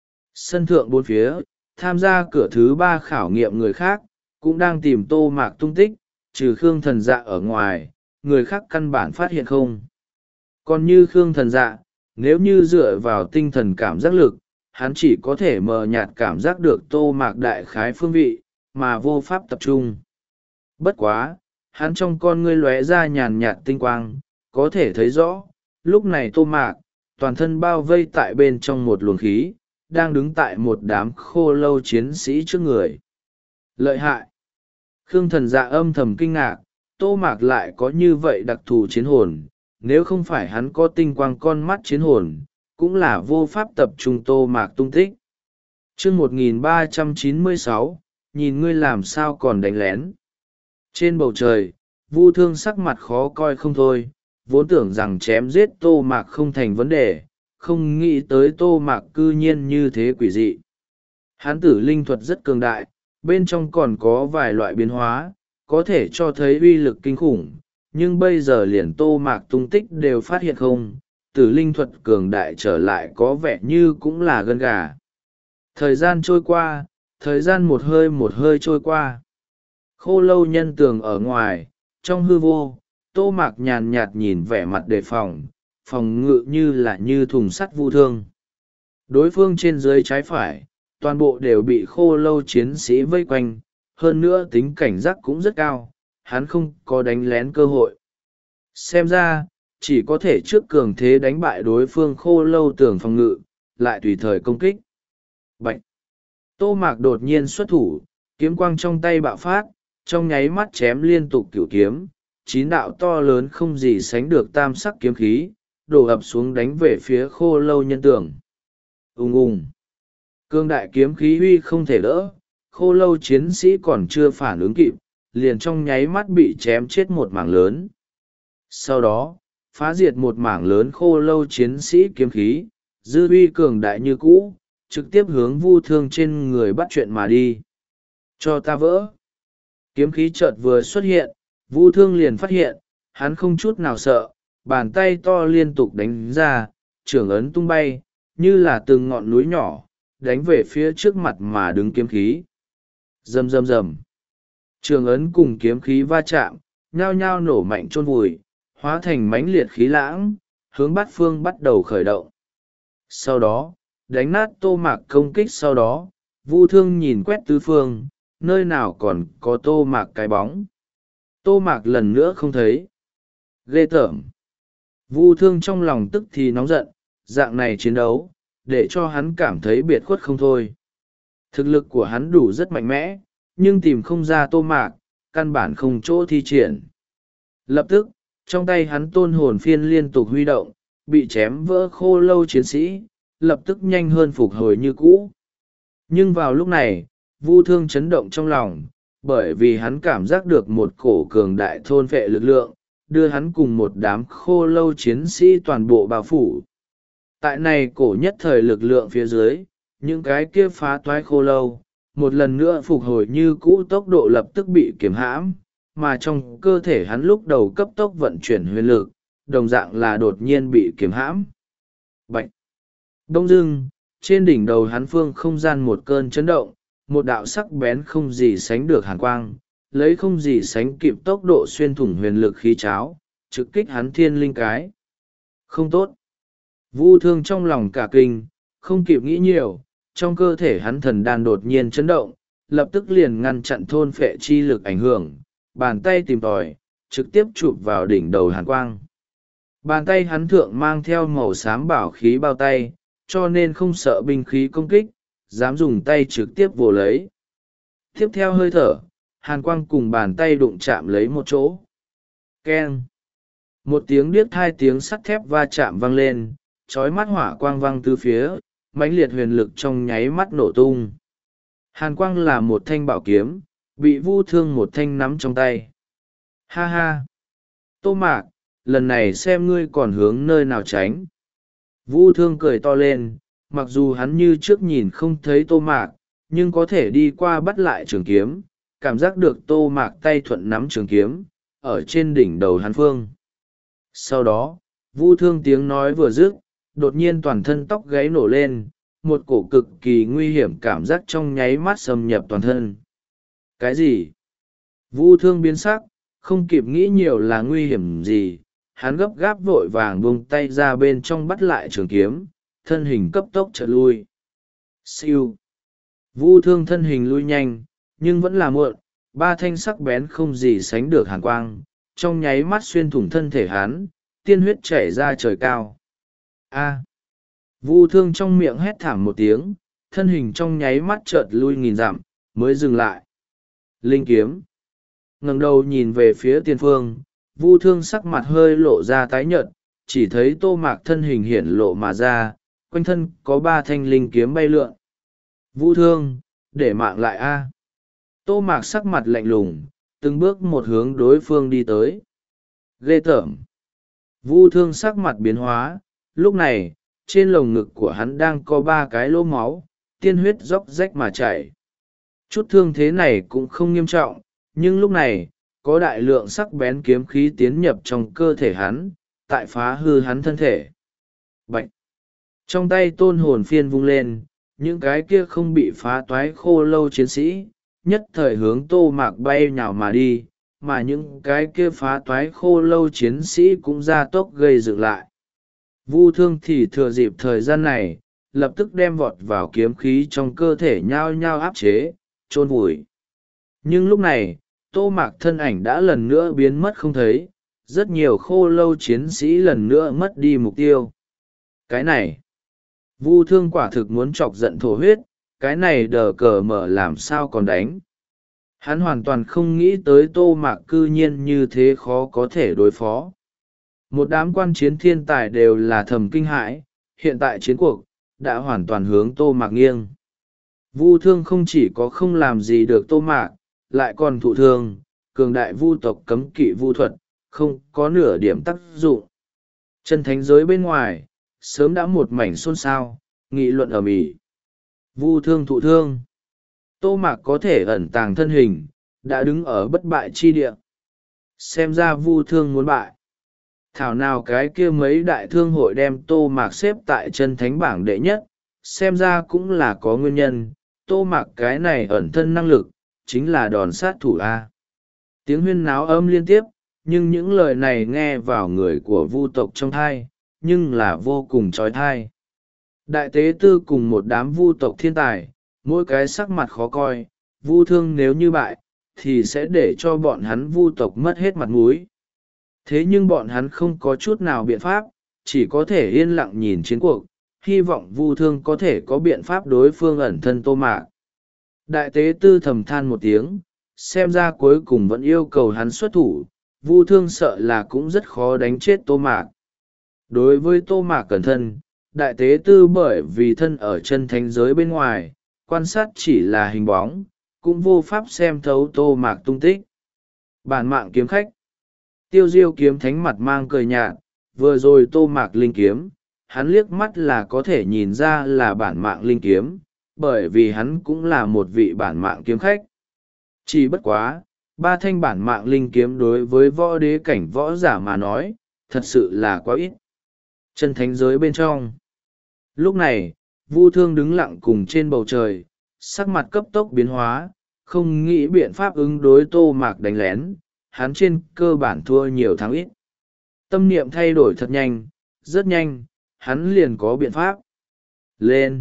Sân thượng bốn phía, tham gia cửa thứ ba khảo nghiệm người khác, cũng đang tìm Tô Mạc tung tích, trừ Khương Thần Dạ ở ngoài, người khác căn bản phát hiện không. Còn như Khương Thần Dạ, nếu như dựa vào tinh thần cảm giác lực, hắn chỉ có thể mờ nhạt cảm giác được Tô Mạc đại khái phương vị, mà vô pháp tập trung. Bất quá, hắn trong con ngươi lóe ra nhàn nhạt tinh quang, có thể thấy rõ, lúc này Tô Mạc, toàn thân bao vây tại bên trong một luồng khí, đang đứng tại một đám khô lâu chiến sĩ trước người. Lợi hại! Khương Thần Dạ âm thầm kinh ngạc, Tô Mạc lại có như vậy đặc thù chiến hồn, nếu không phải hắn có tinh quang con mắt chiến hồn, cũng là vô pháp tập trung Tô Mạc tung tích. Chương một nghìn ba trăm chín mươi sáu, nhìn ngươi làm sao còn đánh lén. Trên bầu trời, Vu Thương sắc mặt khó coi không thôi, vốn tưởng rằng chém giết Tô Mạc không thành vấn đề, không nghĩ tới Tô Mạc cư nhiên như thế quỷ dị. Hán tử linh thuật rất cường đại, bên trong còn có vài loại biến hóa, có thể cho thấy uy lực kinh khủng, nhưng bây giờ liền Tô Mạc tung tích đều phát hiện không, tử linh thuật cường đại trở lại có vẻ như cũng là gân gà. Thời gian trôi qua, thời gian một hơi một hơi trôi qua. Khô lâu nhân tường ở ngoài, trong hư vô, Tô Mạc nhàn nhạt nhìn vẻ mặt đề phòng, phòng ngự như là như thùng sắt vu thương. Đối phương trên dưới trái phải, toàn bộ đều bị khô lâu chiến sĩ vây quanh, hơn nữa tính cảnh giác cũng rất cao, hắn không có đánh lén cơ hội. Xem ra, chỉ có thể trước cường thế đánh bại đối phương khô lâu tường phòng ngự, lại tùy thời công kích. Bạch! Tô Mạc đột nhiên xuất thủ, kiếm quang trong tay bạo phát, trong nháy mắt chém liên tục cửu kiếm, chín đạo to lớn không gì sánh được tam sắc kiếm khí, đổ ập xuống đánh về phía khô lâu nhân tường. Ùng ùng! Cương đại kiếm khí huy không thể đỡ, khô lâu chiến sĩ còn chưa phản ứng kịp, liền trong nháy mắt bị chém chết một mảng lớn. Sau đó, phá diệt một mảng lớn khô lâu chiến sĩ kiếm khí, dư uy cường đại như cũ, trực tiếp hướng vu thương trên người bắt chuyện mà đi. Cho ta vỡ! Kiếm khí chợt vừa xuất hiện, vu thương liền phát hiện, hắn không chút nào sợ, bàn tay to liên tục đánh ra, trưởng ấn tung bay, như là từng ngọn núi nhỏ, đánh về phía trước mặt mà đứng kiếm khí. Rầm rầm rầm. Trường ấn cùng kiếm khí va chạm, nhao nhao nổ mạnh chôn vùi, hóa thành mãnh liệt khí lãng, hướng bát phương bắt đầu khởi động. Sau đó, đánh nát Tô Mạc công kích sau đó, vu thương nhìn quét tứ phương, nơi nào còn có Tô Mạc cái bóng. Tô Mạc lần nữa không thấy. Ghê tởm. Vu thương trong lòng tức thì nóng giận, dạng này chiến đấu, để cho hắn cảm thấy biệt khuất không thôi. Thực lực của hắn đủ rất mạnh mẽ, nhưng tìm không ra Tô Mạc, căn bản không chỗ thi triển. Lập tức, trong tay hắn tôn hồn phiên liên tục huy động, bị chém vỡ khô lâu chiến sĩ, lập tức nhanh hơn phục hồi như cũ. Nhưng vào lúc này, vu thương chấn động trong lòng, bởi vì hắn cảm giác được một cổ cường đại thôn vệ lực lượng, đưa hắn cùng một đám khô lâu chiến sĩ toàn bộ bao phủ. Tại này cổ nhất thời lực lượng phía dưới, những cái kia phá toái khô lâu, một lần nữa phục hồi như cũ, tốc độ lập tức bị kiềm hãm, mà trong cơ thể hắn lúc đầu cấp tốc vận chuyển huyền lực, đồng dạng là đột nhiên bị kiềm hãm. Bạch! Đông dưng, trên đỉnh đầu hắn phương không gian một cơn chấn động, một đạo sắc bén không gì sánh được hàn quang, lấy không gì sánh kịp tốc độ xuyên thủng huyền lực khí cháo, trực kích hắn thiên linh cái. Không tốt! Vu thương trong lòng cả kinh, không kịp nghĩ nhiều, trong cơ thể hắn thần đan đột nhiên chấn động, lập tức liền ngăn chặn thôn phệ chi lực ảnh hưởng, bàn tay tìm tòi, trực tiếp chụp vào đỉnh đầu hàn quang. Bàn tay hắn thượng mang theo màu xám bảo khí bao tay, cho nên không sợ binh khí công kích, dám dùng tay trực tiếp vồ lấy. Tiếp theo hơi thở, hàn quang cùng bàn tay đụng chạm lấy một chỗ. Keng! Một tiếng điếc hai tiếng sắt thép va chạm vang lên, chói mắt hỏa quang văng từ phía, mãnh liệt huyền lực trong nháy mắt nổ tung. Hàn quang là một thanh bảo kiếm, bị vu thương một thanh nắm trong tay. Ha ha! Tô Mạc, lần này xem ngươi còn hướng nơi nào tránh. Vu thương cười to lên, mặc dù hắn như trước nhìn không thấy Tô Mạc, nhưng có thể đi qua bắt lại trường kiếm, cảm giác được Tô Mạc tay thuận nắm trường kiếm, ở trên đỉnh đầu hắn phương. Sau đó, vu thương tiếng nói vừa dứt, đột nhiên toàn thân tóc gáy nổ lên, một cổ cực kỳ nguy hiểm cảm giác trong nháy mắt xâm nhập toàn thân. Cái gì? Vu thương biến sắc, không kịp nghĩ nhiều là nguy hiểm gì, hắn gấp gáp vội vàng buông tay ra bên trong bắt lại trường kiếm, thân hình cấp tốc chợt lui. Siêu! Vu thương thân hình lui nhanh, nhưng vẫn là muộn, ba thanh sắc bén không gì sánh được hàn quang, trong nháy mắt xuyên thủng thân thể hắn, tiên huyết chảy ra trời cao. A! Vu thương trong miệng hét thảm một tiếng, thân hình trong nháy mắt chợt lui nghìn dặm, mới dừng lại. Linh kiếm! Ngẩng đầu nhìn về phía tiền phương, vu thương sắc mặt hơi lộ ra tái nhợt, chỉ thấy Tô Mạc thân hình hiển lộ mà ra, quanh thân có ba thanh linh kiếm bay lượn. Vu thương, để mạng lại a! Tô Mạc sắc mặt lạnh lùng, từng bước một hướng đối phương đi tới. Ghê tởm! Vu thương sắc mặt biến hóa, lúc này, trên lồng ngực của hắn đang có ba cái lỗ máu, tiên huyết róc rách mà chảy. Chút thương thế này cũng không nghiêm trọng, nhưng lúc này, có đại lượng sắc bén kiếm khí tiến nhập trong cơ thể hắn, tại phá hư hắn thân thể. Bạch! Trong tay tôn hồn phiên vung lên, những cái kia không bị phá toái khô lâu chiến sĩ, nhất thời hướng Tô Mạc bay nhào mà đi, mà những cái kia phá toái khô lâu chiến sĩ cũng ra tốc gây dựng lại. Vu Thương thì thừa dịp thời gian này, lập tức đem vọt vào kiếm khí trong cơ thể nhao nhao áp chế, chôn vùi. Nhưng lúc này, Tô Mạc thân ảnh đã lần nữa biến mất không thấy, rất nhiều khô lâu chiến sĩ lần nữa mất đi mục tiêu. Cái này, Vu Thương quả thực muốn chọc giận thổ huyết, cái này đờ cờ mở làm sao còn đánh. Hắn hoàn toàn không nghĩ tới Tô Mạc cư nhiên như thế khó có thể đối phó. Một đám quan chiến thiên tài đều là thầm kinh hãi, hiện tại chiến cuộc đã hoàn toàn hướng Tô Mạc nghiêng. Vu Thương không chỉ có không làm gì được Tô Mạc, lại còn thụ thương, cường đại vu tộc cấm kỵ vu thuật, không có nửa điểm tác dụng. Chân thánh giới bên ngoài, sớm đã một mảnh xôn xao, nghị luận ầm ĩ. Vu Thương thụ thương. Tô Mạc có thể ẩn tàng thân hình, đã đứng ở bất bại chi địa. Xem ra Vu Thương muốn bại. Thảo nào cái kia mấy đại thương hội đem Tô Mạc xếp tại chân thánh bảng đệ nhất, xem ra cũng là có nguyên nhân. Tô Mạc cái này ẩn thân năng lực, chính là đòn sát thủ A. Tiếng huyên náo âm liên tiếp, nhưng những lời này nghe vào người của vu tộc trong thai, nhưng là vô cùng trói thai. Đại tế tư cùng một đám vu tộc thiên tài, mỗi cái sắc mặt khó coi, Vu Thương nếu như bại, thì sẽ để cho bọn hắn vu tộc mất hết mặt mũi. Thế nhưng bọn hắn không có chút nào biện pháp, chỉ có thể yên lặng nhìn chiến cuộc, hy vọng Vu Thương có thể có biện pháp đối phương ẩn thân Tô Mạc. Đại tế tư thầm than một tiếng, xem ra cuối cùng vẫn yêu cầu hắn xuất thủ, Vu Thương sợ là cũng rất khó đánh chết Tô Mạc. Đối với Tô Mạc cẩn thân, đại tế tư bởi vì thân ở chân thánh giới bên ngoài, quan sát chỉ là hình bóng, cũng vô pháp xem thấu Tô Mạc tung tích. Bản mạng kiếm khách. Tiêu Diêu kiếm thánh mặt mang cười nhạt, vừa rồi Tô Mạc linh kiếm, hắn liếc mắt là có thể nhìn ra là bản mạng linh kiếm, bởi vì hắn cũng là một vị bản mạng kiếm khách. Chỉ bất quá, ba thanh bản mạng linh kiếm đối với võ đế cảnh võ giả mà nói, thật sự là quá ít. Chân thánh giới bên trong. Lúc này, Vu Thương đứng lặng cùng trên bầu trời, sắc mặt cấp tốc biến hóa, không nghĩ biện pháp ứng đối Tô Mạc đánh lén, hắn trên cơ bản thua nhiều thắng ít. Tâm niệm thay đổi thật nhanh, rất nhanh, hắn liền có biện pháp. Lên!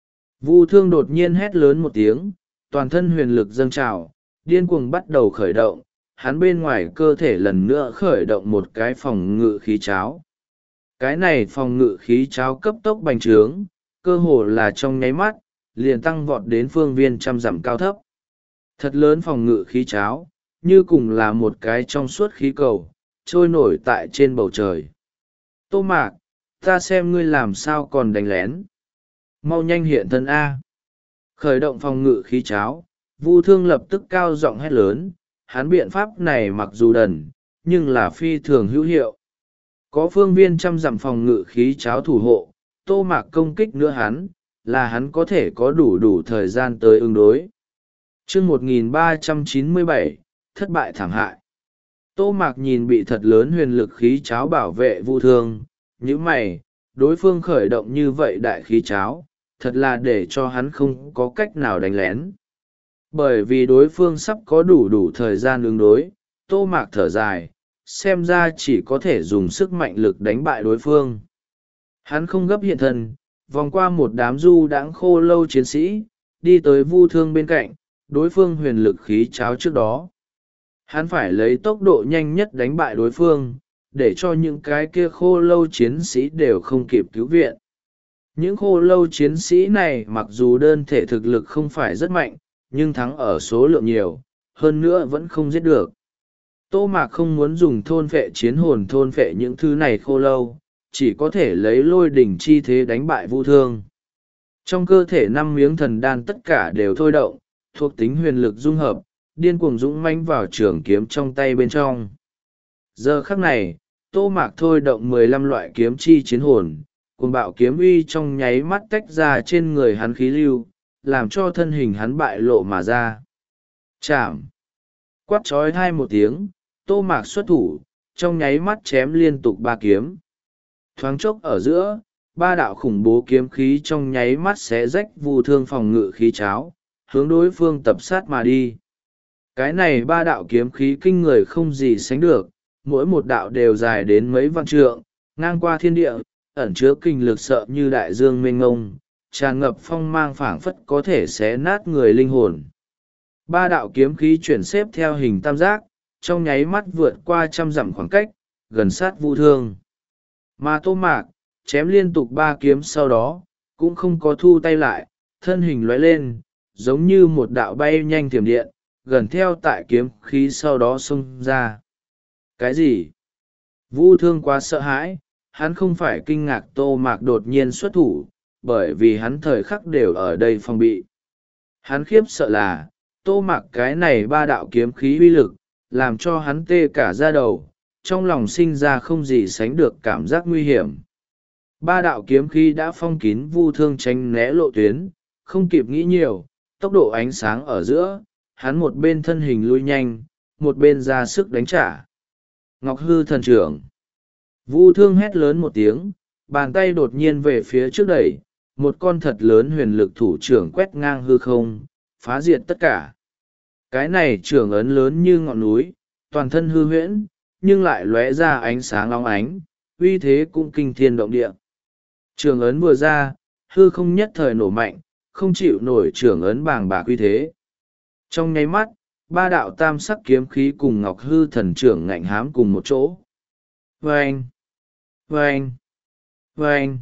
Vu Thương đột nhiên hét lớn một tiếng, toàn thân huyền lực dâng trào, điên cuồng bắt đầu khởi động, hắn bên ngoài cơ thể lần nữa khởi động một cái phòng ngự khí cháo. Cái này phòng ngự khí cháo cấp tốc bành trướng, cơ hồ là trong nháy mắt, liền tăng vọt đến phương viên trăm dặm cao thấp. Thật lớn phòng ngự khí cháo, như cùng là một cái trong suốt khí cầu, trôi nổi tại trên bầu trời. Tô Mạc, ta xem ngươi làm sao còn đánh lén. Mau nhanh hiện thân A. Khởi động phòng ngự khí cháo, Vu Thương lập tức cao giọng hét lớn, hắn biện pháp này mặc dù đần, nhưng là phi thường hữu hiệu. Có phương viên trăm dặm phòng ngự khí cháo thủ hộ, Tô Mạc công kích nữa hắn, là hắn có thể có đủ đủ thời gian tới ứng đối. Chương một nghìn ba trăm chín mươi bảy, thất bại thảm hại. Tô Mạc nhìn bị thật lớn huyền lực khí cháo bảo vệ Vu Thương, như mày, đối phương khởi động như vậy đại khí cháo, thật là để cho hắn không có cách nào đánh lén. Bởi vì đối phương sắp có đủ đủ thời gian ứng đối, Tô Mạc thở dài, xem ra chỉ có thể dùng sức mạnh lực đánh bại đối phương. Hắn không gấp hiện thân, vòng qua một đám du đãng khô lâu chiến sĩ, đi tới Vu Thương bên cạnh, đối phương huyền lực khí cháo trước đó. Hắn phải lấy tốc độ nhanh nhất đánh bại đối phương, để cho những cái kia khô lâu chiến sĩ đều không kịp cứu viện. Những khô lâu chiến sĩ này mặc dù đơn thể thực lực không phải rất mạnh, nhưng thắng ở số lượng nhiều, hơn nữa vẫn không giết được. Tô Mạc không muốn dùng thôn phệ chiến hồn thôn phệ những thứ này khô lâu, chỉ có thể lấy lôi đỉnh chi thế đánh bại Vu Thương. Trong cơ thể năm miếng thần đan tất cả đều thôi động, thuộc tính huyền lực dung hợp, điên cuồng dũng mãnh vào trường kiếm trong tay bên trong. Giờ khắc này, Tô Mạc thôi động mười lăm loại kiếm chi chiến hồn, cuồng bạo kiếm uy trong nháy mắt tách ra trên người hắn khí lưu, làm cho thân hình hắn bại lộ mà ra. Chạm! Quát trói hai một tiếng, Tô Mạc xuất thủ, trong nháy mắt chém liên tục ba kiếm. Thoáng chốc ở giữa, ba đạo khủng bố kiếm khí trong nháy mắt xé rách Vu Thương phòng ngự khí cháo, hướng đối phương tập sát mà đi. Cái này ba đạo kiếm khí kinh người không gì sánh được, mỗi một đạo đều dài đến mấy vạn trượng, ngang qua thiên địa, ẩn chứa kinh lực sợ như đại dương mênh ngông, tràn ngập phong mang phảng phất có thể xé nát người linh hồn. Ba đạo kiếm khí chuyển xếp theo hình tam giác, trong nháy mắt vượt qua trăm dặm khoảng cách, gần sát Vu Thương. Mà Tô Mạc, chém liên tục ba kiếm sau đó, cũng không có thu tay lại, thân hình lóe lên, giống như một đạo bay nhanh thiểm điện, gần theo tại kiếm khí sau đó xông ra. Cái gì? Vu Thương quá sợ hãi, hắn không phải kinh ngạc Tô Mạc đột nhiên xuất thủ, bởi vì hắn thời khắc đều ở đây phòng bị. Hắn khiếp sợ là, Tô Mạc cái này ba đạo kiếm khí uy lực, làm cho hắn tê cả da đầu, trong lòng sinh ra không gì sánh được cảm giác nguy hiểm. Ba đạo kiếm khí đã phong kín Vu Thương tránh né lộ tuyến, không kịp nghĩ nhiều, tốc độ ánh sáng ở giữa, hắn một bên thân hình lui nhanh, một bên ra sức đánh trả. Ngọc Hư Thần Trưởng. Vu Thương hét lớn một tiếng, bàn tay đột nhiên về phía trước đẩy, một con thật lớn huyền lực thủ trưởng quét ngang hư không, phá diệt tất cả. Cái này trưởng ấn lớn như ngọn núi, toàn thân hư huyễn, nhưng lại lóe ra ánh sáng óng ánh, uy thế cũng kinh thiên động địa. Trưởng ấn vừa ra, hư không nhất thời nổ mạnh, không chịu nổi trưởng ấn bàng bạc uy thế. Trong nháy mắt, ba đạo tam sắc kiếm khí cùng Ngọc Hư Thần Trưởng ngạnh hám cùng một chỗ. Vâng! Vâng! Vâng!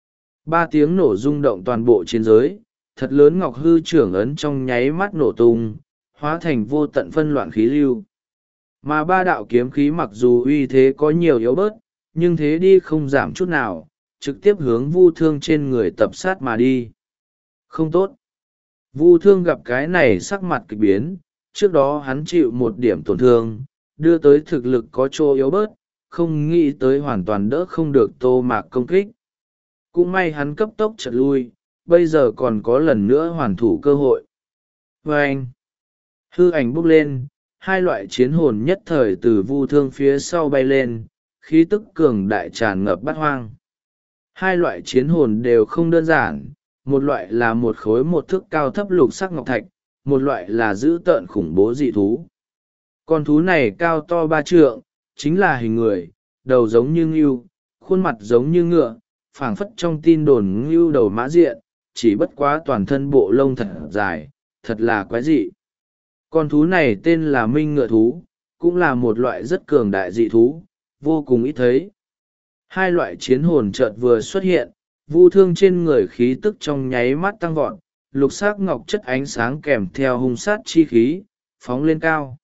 Ba tiếng nổ rung động toàn bộ chiến giới, thật lớn Ngọc Hư trưởng ấn trong nháy mắt nổ tung, hóa thành vô tận phân loạn khí lưu. Mà ba đạo kiếm khí mặc dù uy thế có nhiều yếu bớt, nhưng thế đi không giảm chút nào, trực tiếp hướng Vu Thương trên người tập sát mà đi. Không tốt. Vu Thương gặp cái này sắc mặt kịch biến, trước đó hắn chịu một điểm tổn thương, đưa tới thực lực có chỗ yếu bớt, không nghĩ tới hoàn toàn đỡ không được Tô Mạc công kích. Cũng may hắn cấp tốc chợt lui, bây giờ còn có lần nữa hoàn thủ cơ hội. Và anh, hư ảnh bốc lên, hai loại chiến hồn nhất thời từ Vu Thương phía sau bay lên, khí tức cường đại tràn ngập bát hoang. Hai loại chiến hồn đều không đơn giản, một loại là một khối một thước cao thấp lục sắc ngọc thạch, một loại là dữ tợn khủng bố dị thú. Con thú này cao to ba trượng, chính là hình người, đầu giống như ngưu, khuôn mặt giống như ngựa, phảng phất trong tin đồn ngưu đầu mã diện, chỉ bất quá toàn thân bộ lông thật dài, thật là quái dị. Con thú này tên là Minh Ngựa Thú, cũng là một loại rất cường đại dị thú, vô cùng ít thấy. Hai loại chiến hồn chợt vừa xuất hiện, Vu Thương trên người khí tức trong nháy mắt tăng vọt, lục sắc ngọc chất ánh sáng kèm theo hung sát chi khí, phóng lên cao.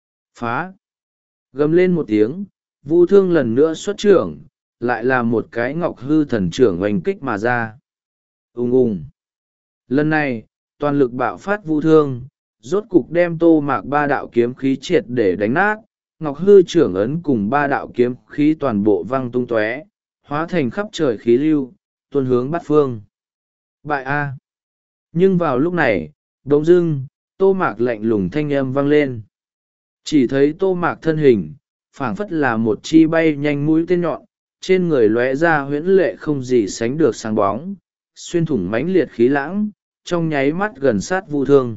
Phá! Gầm lên một tiếng, Vu Thương lần nữa xuất trưởng, lại là một cái Ngọc Hư Thần Trưởng oanh kích mà ra. Ùng ùng! Lần này, toàn lực bạo phát Vu Thương, rốt cục đem Tô Mạc ba đạo kiếm khí triệt để đánh nát, Ngọc Hư trưởng ấn cùng ba đạo kiếm khí toàn bộ văng tung tóe, hóa thành khắp trời khí lưu, tuôn hướng bát phương. Bại A! Nhưng vào lúc này, đống dưng, Tô Mạc lạnh lùng thanh âm vang lên. Chỉ thấy Tô Mạc thân hình, phảng phất là một chi bay nhanh mũi tên nhọn, trên người lóe ra huyễn lệ không gì sánh được sáng bóng, xuyên thủng mãnh liệt khí lãng, trong nháy mắt gần sát Vu Thương.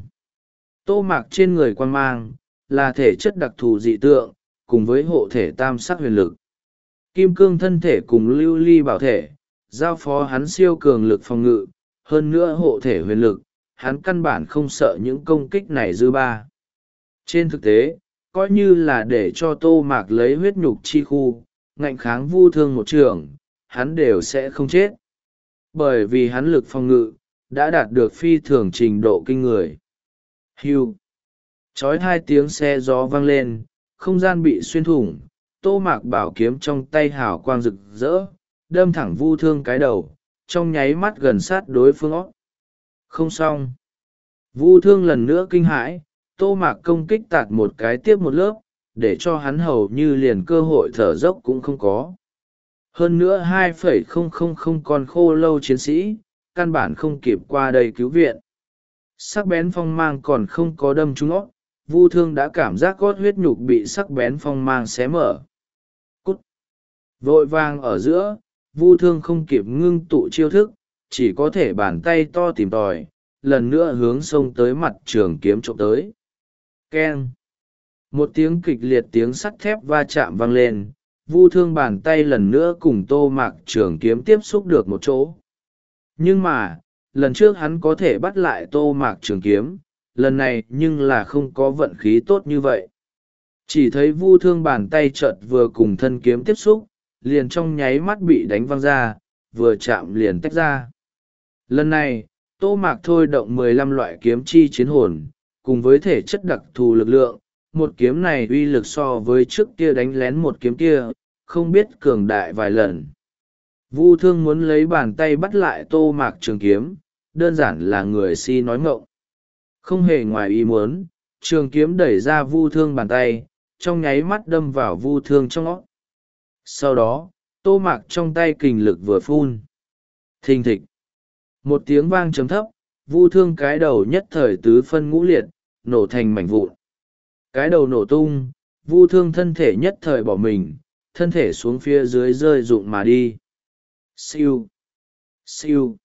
Tô Mạc trên người quan mang, là thể chất đặc thù dị tượng, cùng với hộ thể tam sắc huyền lực. Kim cương thân thể cùng lưu ly bảo thể, giao phó hắn siêu cường lực phòng ngự, hơn nữa hộ thể huyền lực, hắn căn bản không sợ những công kích này dư ba. Trên thực tế, coi như là để cho Tô Mạc lấy huyết nhục chi khu, ngạnh kháng Vu Thương một trường, hắn đều sẽ không chết. Bởi vì hắn lực phòng ngự, đã đạt được phi thường trình độ kinh người. Hưu! Chói hai tiếng xe gió vang lên, không gian bị xuyên thủng, Tô Mạc bảo kiếm trong tay hào quang rực rỡ, đâm thẳng Vu Thương cái đầu, trong nháy mắt gần sát đối phương óc. Không xong. Vu Thương lần nữa kinh hãi, Tô Mạc công kích tạt một cái tiếp một lớp, để cho hắn hầu như liền cơ hội thở dốc cũng không có. Hơn nữa hai phẩy không không không con khô lâu chiến sĩ, căn bản không kịp qua đây cứu viện. Sắc bén phong mang còn không có đâm trúng óc, Vu Thương đã cảm giác gót huyết nhục bị sắc bén phong mang xé mở. Cút! Vội vàng ở giữa, Vu Thương không kịp ngưng tụ chiêu thức, chỉ có thể bàn tay to tìm tòi, lần nữa hướng xông tới mặt trường kiếm trộm tới. Keng! Một tiếng kịch liệt tiếng sắt thép va chạm vang lên, Vu Thương bàn tay lần nữa cùng Tô Mạc trường kiếm tiếp xúc được một chỗ. Nhưng mà, lần trước hắn có thể bắt lại Tô Mạc trường kiếm, lần này nhưng là không có vận khí tốt như vậy. Chỉ thấy Vu Thương bàn tay chợt vừa cùng thân kiếm tiếp xúc, liền trong nháy mắt bị đánh văng ra, vừa chạm liền tách ra. Lần này, Tô Mạc thôi động mười lăm loại kiếm chi chiến hồn, cùng với thể chất đặc thù lực lượng, một kiếm này uy lực so với trước kia đánh lén một kiếm kia, không biết cường đại vài lần. Vu Thương muốn lấy bàn tay bắt lại Tô Mạc trường kiếm, đơn giản là người si nói ngọng. Không hề ngoài ý muốn, trường kiếm đẩy ra Vu Thương bàn tay, trong nháy mắt đâm vào Vu Thương trong óc. Sau đó, Tô Mạc trong tay kình lực vừa phun. Thình thịch. Một tiếng vang trầm thấp, Vu Thương cái đầu nhất thời tứ phân ngũ liệt, nổ thành mảnh vụn. Cái đầu nổ tung, Vu Thương thân thể nhất thời bỏ mình, thân thể xuống phía dưới rơi rụng mà đi. Siêu. Siêu.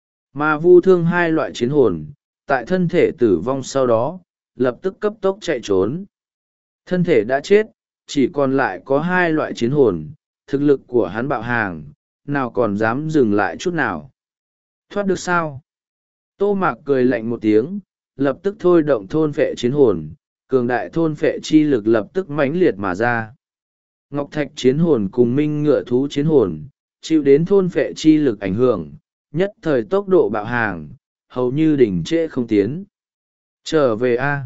Mà Vu Thương hai loại chiến hồn, tại thân thể tử vong sau đó, lập tức cấp tốc chạy trốn. Thân thể đã chết, chỉ còn lại có hai loại chiến hồn, thực lực của hắn bạo hàng, nào còn dám dừng lại chút nào. Thoát được sao? Tô Mạc cười lạnh một tiếng, lập tức thôi động thôn phệ chiến hồn, cường đại thôn phệ chi lực lập tức mãnh liệt mà ra. Ngọc Thạch chiến hồn cùng Minh Ngựa thú chiến hồn, chịu đến thôn phệ chi lực ảnh hưởng, nhất thời tốc độ bạo hàng, hầu như đỉnh trệ không tiến. Trở về A.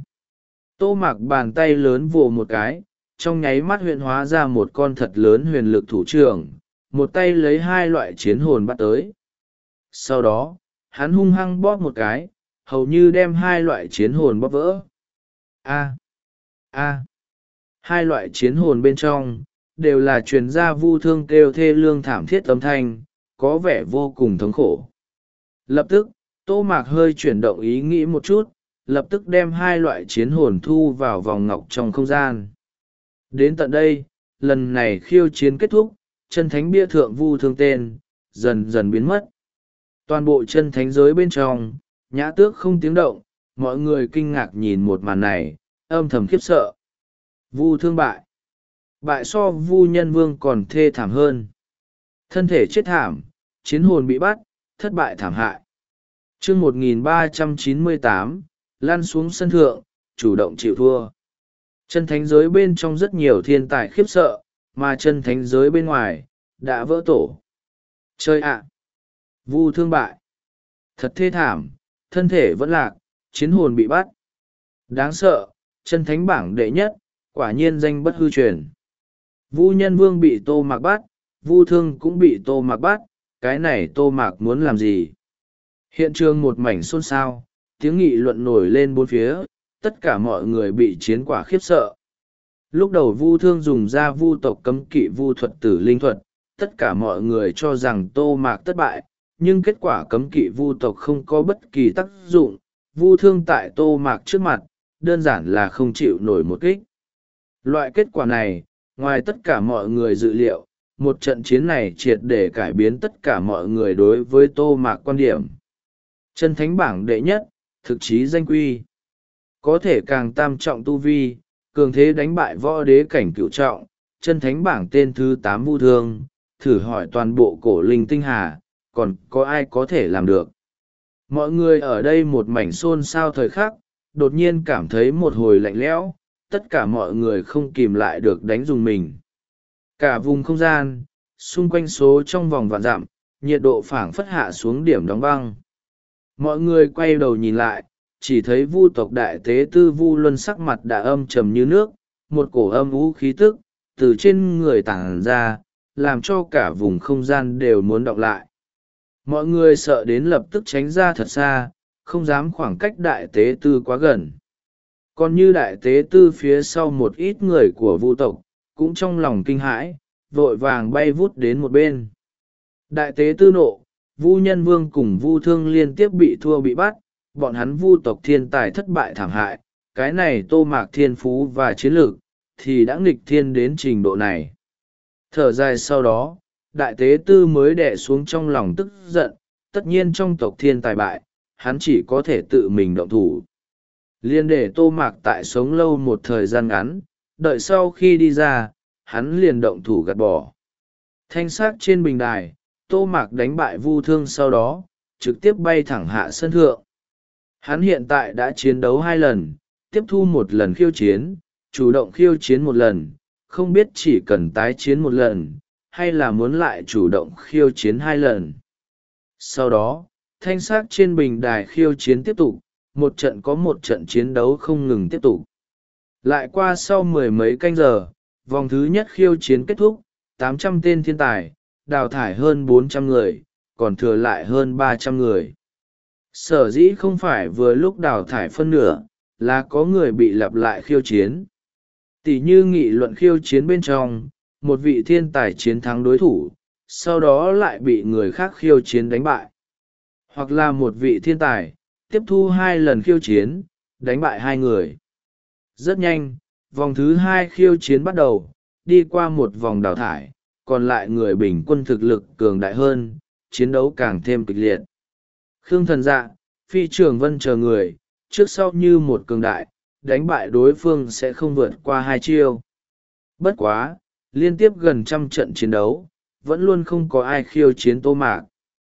Tô Mạc bàn tay lớn vồ một cái, trong nháy mắt huyện hóa ra một con thật lớn huyền lực thủ trưởng, một tay lấy hai loại chiến hồn bắt tới. Sau đó, hắn hung hăng bóp một cái, hầu như đem hai loại chiến hồn bóp vỡ. A. A. Hai loại chiến hồn bên trong, đều là truyền ra Vu Thương kêu thê lương thảm thiết âm thanh, có vẻ vô cùng thống khổ. Lập tức, Tô Mạc hơi chuyển động ý nghĩ một chút, lập tức đem hai loại chiến hồn thu vào vòng ngọc trong không gian. Đến tận đây, lần này khiêu chiến kết thúc, chân thánh bia thượng Vu Thương tên, dần dần biến mất. Toàn bộ chân thánh giới bên trong, nhã tước không tiếng động, mọi người kinh ngạc nhìn một màn này, âm thầm khiếp sợ. Vu Thương bại. Bại so Vu Nhân Vương còn thê thảm hơn. Thân thể chết thảm, chiến hồn bị bắt, thất bại thảm hại. Chương một nghìn ba trăm chín mươi tám, lăn xuống sân thượng, chủ động chịu thua. Chân thánh giới bên trong rất nhiều thiên tài khiếp sợ, mà chân thánh giới bên ngoài, đã vỡ tổ. Chơi ạ! Vu Thương bại. Thật thê thảm, thân thể vẫn lạc, chiến hồn bị bắt. Đáng sợ, chân thánh bảng đệ nhất, quả nhiên danh bất hư truyền. Vu Nhân Vương bị Tô Mạc bắt, Vu Thương cũng bị Tô Mạc bắt, cái này Tô Mạc muốn làm gì? Hiện trường một mảnh xôn xao, tiếng nghị luận nổi lên bốn phía, tất cả mọi người bị chiến quả khiếp sợ. Lúc đầu Vu Thương dùng ra Vu tộc cấm kỵ Vu thuật tử linh thuật, tất cả mọi người cho rằng Tô Mạc thất bại, nhưng kết quả cấm kỵ Vu tộc không có bất kỳ tác dụng, Vu Thương tại Tô Mạc trước mặt, đơn giản là không chịu nổi một kích. Loại kết quả này, ngoài tất cả mọi người dự liệu, một trận chiến này triệt để cải biến tất cả mọi người đối với Tô Mạc quan điểm. Chân thánh bảng đệ nhất, thực chí danh quy. Có thể càng tam trọng tu vi, cường thế đánh bại võ đế cảnh cửu trọng, chân thánh bảng tên thứ tám Vu Thương, thử hỏi toàn bộ cổ linh tinh hà, còn có ai có thể làm được. Mọi người ở đây một mảnh xôn xao thời khắc, đột nhiên cảm thấy một hồi lạnh lẽo, tất cả mọi người không kìm lại được đánh dùng mình. Cả vùng không gian, xung quanh số trong vòng vạn dặm, nhiệt độ phảng phất hạ xuống điểm đóng băng. Mọi người quay đầu nhìn lại, chỉ thấy Vu tộc đại tế tư Vu Luân sắc mặt đã âm trầm như nước, một cổ âm u khí tức, từ trên người tản ra, làm cho cả vùng không gian đều muốn đọng lại. Mọi người sợ đến lập tức tránh ra thật xa, không dám khoảng cách đại tế tư quá gần. Còn như đại tế tư phía sau một ít người của Vu tộc, cũng trong lòng kinh hãi, vội vàng bay vút đến một bên. Đại tế tư nộ, Vu Nhân Vương cùng Vu Thương liên tiếp bị thua bị bắt, bọn hắn Vu tộc thiên tài thất bại thảm hại, cái này Tô Mạc thiên phú và chiến lược thì đã nghịch thiên đến trình độ này. Thở dài sau đó, đại tế tư mới đè xuống trong lòng tức giận, tất nhiên trong tộc thiên tài bại, hắn chỉ có thể tự mình động thủ. Liên để Tô Mạc tại sống lâu một thời gian ngắn, đợi sau khi đi ra, hắn liền động thủ gạt bỏ. Thanh sắc trên bình đài, Tô Mạc đánh bại Vu Thương sau đó, trực tiếp bay thẳng hạ sân thượng. Hắn hiện tại đã chiến đấu hai lần, tiếp thu một lần khiêu chiến, chủ động khiêu chiến một lần, không biết chỉ cần tái chiến một lần, hay là muốn lại chủ động khiêu chiến hai lần. Sau đó, thanh sắc trên bình đài khiêu chiến tiếp tục, một trận có một trận chiến đấu không ngừng tiếp tục. Lại qua sau mười mấy canh giờ, vòng thứ nhất khiêu chiến kết thúc, tám trăm tên thiên tài, đào thải hơn bốn trăm người, còn thừa lại hơn ba trăm người. Sở dĩ không phải vừa lúc đào thải phân nửa, là có người bị lặp lại khiêu chiến. Tỷ như nghị luận khiêu chiến bên trong, một vị thiên tài chiến thắng đối thủ, sau đó lại bị người khác khiêu chiến đánh bại. Hoặc là một vị thiên tài, tiếp thu hai lần khiêu chiến, đánh bại hai người. Rất nhanh, vòng thứ hai khiêu chiến bắt đầu, đi qua một vòng đào thải, còn lại người bình quân thực lực cường đại hơn, chiến đấu càng thêm kịch liệt. Khương Thần Dạ, Phi Trường Vân chờ người, trước sau như một cường đại, đánh bại đối phương sẽ không vượt qua hai chiêu. Bất quá, liên tiếp gần trăm trận chiến đấu, vẫn luôn không có ai khiêu chiến Tô Mạc.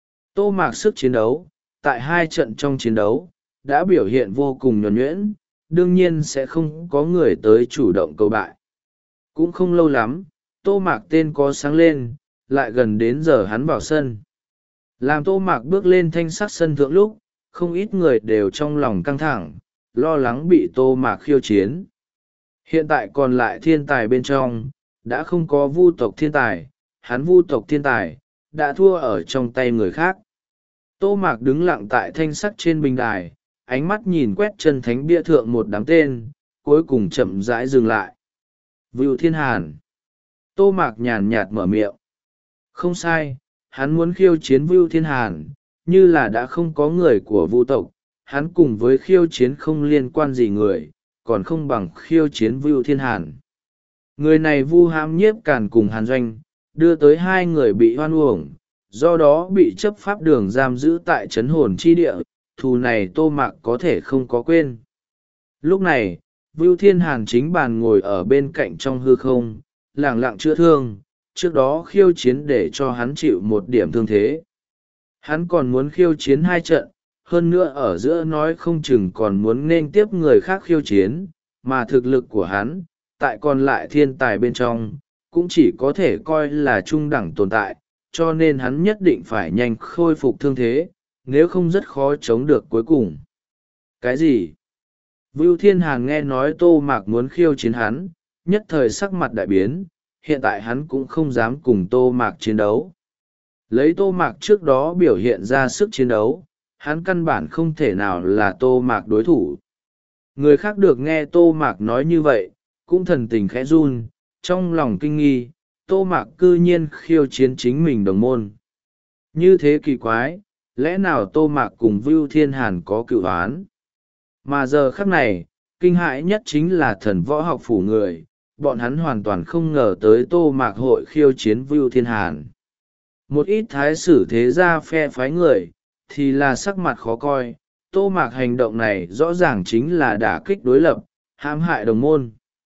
Tô Mạc sức chiến đấu, tại hai trận trong chiến đấu, đã biểu hiện vô cùng nhuần nhuyễn, đương nhiên sẽ không có người tới chủ động cầu bại. Cũng không lâu lắm, Tô Mạc tên có sáng lên, lại gần đến giờ hắn vào sân. Làm Tô Mạc bước lên thanh sắc sân thượng lúc, không ít người đều trong lòng căng thẳng, lo lắng bị Tô Mạc khiêu chiến. Hiện tại còn lại thiên tài bên trong, đã không có Vu tộc thiên tài, hắn Vu tộc thiên tài, đã thua ở trong tay người khác. Tô Mạc đứng lặng tại thanh sắc trên bình đài, ánh mắt nhìn quét chân thánh bia thượng một đám tên, cuối cùng chậm rãi dừng lại. Vưu Thiên Hàn. Tô Mạc nhàn nhạt mở miệng. Không sai, hắn muốn khiêu chiến Vưu Thiên Hàn, như là đã không có người của Vu tộc, hắn cùng với khiêu chiến không liên quan gì người, còn không bằng khiêu chiến Vưu Thiên Hàn. Người này Vu hãm nhiếp càn cùng Hàn Doanh, đưa tới hai người bị hoan uổng, do đó bị chấp pháp đường giam giữ tại trấn hồn chi địa, thù này Tô Mạc có thể không có quên. Lúc này, Vưu Thiên Hàn chính bàn ngồi ở bên cạnh trong hư không, lẳng lặng chữa thương, trước đó khiêu chiến để cho hắn chịu một điểm thương thế. Hắn còn muốn khiêu chiến hai trận, hơn nữa ở giữa nói không chừng còn muốn nên tiếp người khác khiêu chiến, mà thực lực của hắn, tại còn lại thiên tài bên trong, cũng chỉ có thể coi là trung đẳng tồn tại, cho nên hắn nhất định phải nhanh khôi phục thương thế, nếu không rất khó chống được cuối cùng. Cái gì? Vưu Thiên Hàn nghe nói Tô Mạc muốn khiêu chiến hắn, nhất thời sắc mặt đại biến, hiện tại hắn cũng không dám cùng Tô Mạc chiến đấu. Lấy Tô Mạc trước đó biểu hiện ra sức chiến đấu, hắn căn bản không thể nào là Tô Mạc đối thủ. Người khác được nghe Tô Mạc nói như vậy, cũng thần tình khẽ run, trong lòng kinh nghi, Tô Mạc cư nhiên khiêu chiến chính mình đồng môn. Như thế kỳ quái, lẽ nào Tô Mạc cùng Vưu Thiên Hàn có cựu oán? Mà giờ khắc này, kinh hãi nhất chính là thần võ học phủ người, bọn hắn hoàn toàn không ngờ tới Tô Mạc hội khiêu chiến Vưu Thiên Hàn. Một ít thái sử thế gia phe phái người, thì là sắc mặt khó coi, Tô Mạc hành động này rõ ràng chính là đả kích đối lập, hãm hại đồng môn.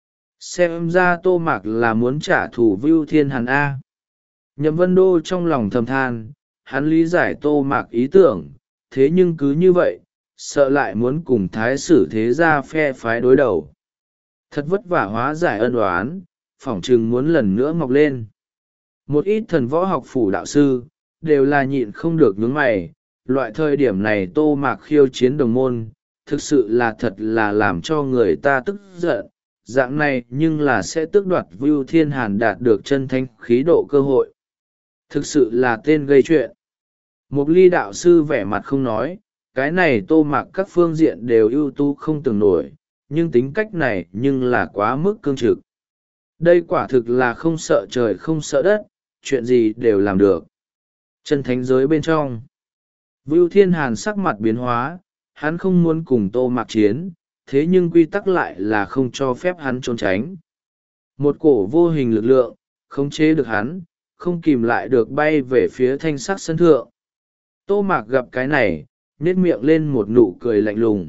Xem ra Tô Mạc là muốn trả thù Vưu Thiên Hàn A. Nhậm Vân Đô trong lòng thầm than, hắn lý giải Tô Mạc ý tưởng, thế nhưng cứ như vậy, sợ lại muốn cùng thái sử thế gia phe phái đối đầu. Thật vất vả hóa giải ân oán, phỏng chừng muốn lần nữa mọc lên. Một ít thần võ học phủ đạo sư, đều là nhịn không được nhướng mày, loại thời điểm này Tô Mạc khiêu chiến đồng môn, thực sự là thật là làm cho người ta tức giận, dạng này nhưng là sẽ tước đoạt Vưu Thiên Hàn đạt được chân thanh khí độ cơ hội. Thực sự là tên gây chuyện. Một ly đạo sư vẻ mặt không nói, cái này Tô Mạc các phương diện đều ưu tú không tưởng nổi, nhưng tính cách này nhưng là quá mức cương trực. Đây quả thực là không sợ trời không sợ đất, chuyện gì đều làm được. Chân thánh giới bên trong, Vưu Thiên Hàn sắc mặt biến hóa, hắn không muốn cùng Tô Mạc chiến, thế nhưng quy tắc lại là không cho phép hắn trốn tránh. Một cổ vô hình lực lượng khống chế được hắn, không kìm lại được bay về phía thanh sắc sân thượng. Tô Mạc gặp cái này, nết miệng lên một nụ cười lạnh lùng.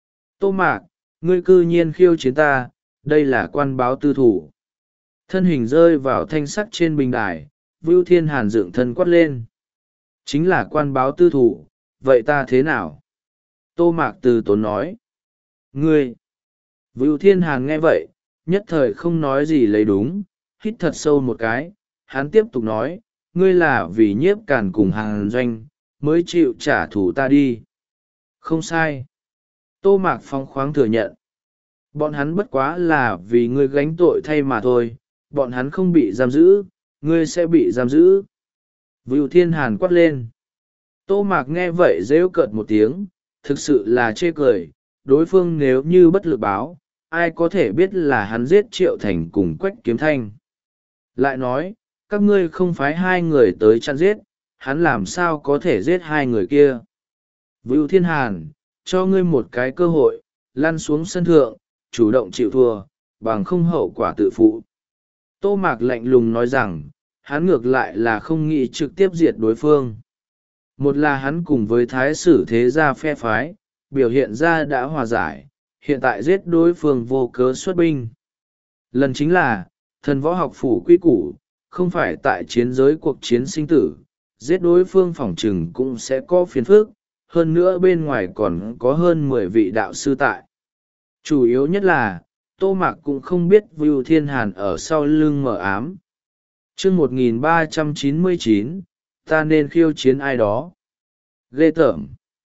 Tô Mạc, ngươi cư nhiên khiêu chiến ta, đây là quan báo tư thủ. Thân hình rơi vào thanh sắc trên bình đài, Vưu Thiên Hàn dựng thân quát lên. Chính là quan báo tư thủ, vậy ta thế nào? Tô Mạc từ tốn nói. Ngươi! Vưu Thiên Hàn nghe vậy, nhất thời không nói gì lấy đúng, hít thật sâu một cái, hắn tiếp tục nói, ngươi là vì nhiếp càn cùng Hàn Doanh, mới chịu trả thù ta đi. Không sai. Tô Mạc phóng khoáng thừa nhận. Bọn hắn bất quá là vì ngươi gánh tội thay mà thôi, bọn hắn không bị giam giữ, ngươi sẽ bị giam giữ. Vưu Thiên Hàn quát lên. Tô Mạc nghe vậy rêu cợt một tiếng, thực sự là chê cười, đối phương nếu như bất lực báo, ai có thể biết là hắn giết Triệu Thành cùng Quách Kiếm Thanh. Lại nói, các ngươi không phái hai người tới chặn giết, hắn làm sao có thể giết hai người kia. Vưu Thiên Hàn, cho ngươi một cái cơ hội, lăn xuống sân thượng, chủ động chịu thua, bằng không hậu quả tự phụ. Tô Mạc lạnh lùng nói rằng, hắn ngược lại là không nghĩ trực tiếp diệt đối phương. Một là hắn cùng với thái sử thế gia phe phái, biểu hiện ra đã hòa giải, hiện tại giết đối phương vô cớ xuất binh. Lần chính là, thần võ học phủ quy củ, không phải tại chiến giới cuộc chiến sinh tử, giết đối phương phỏng trừng cũng sẽ có phiền phức, hơn nữa bên ngoài còn có hơn mười vị đạo sư tại. Chủ yếu nhất là, Tô Mạc cũng không biết Vưu Thiên Hàn ở sau lưng mở ám. Chương một nghìn ba trăm chín mươi chín, ta nên khiêu chiến ai đó. Ghê tởm.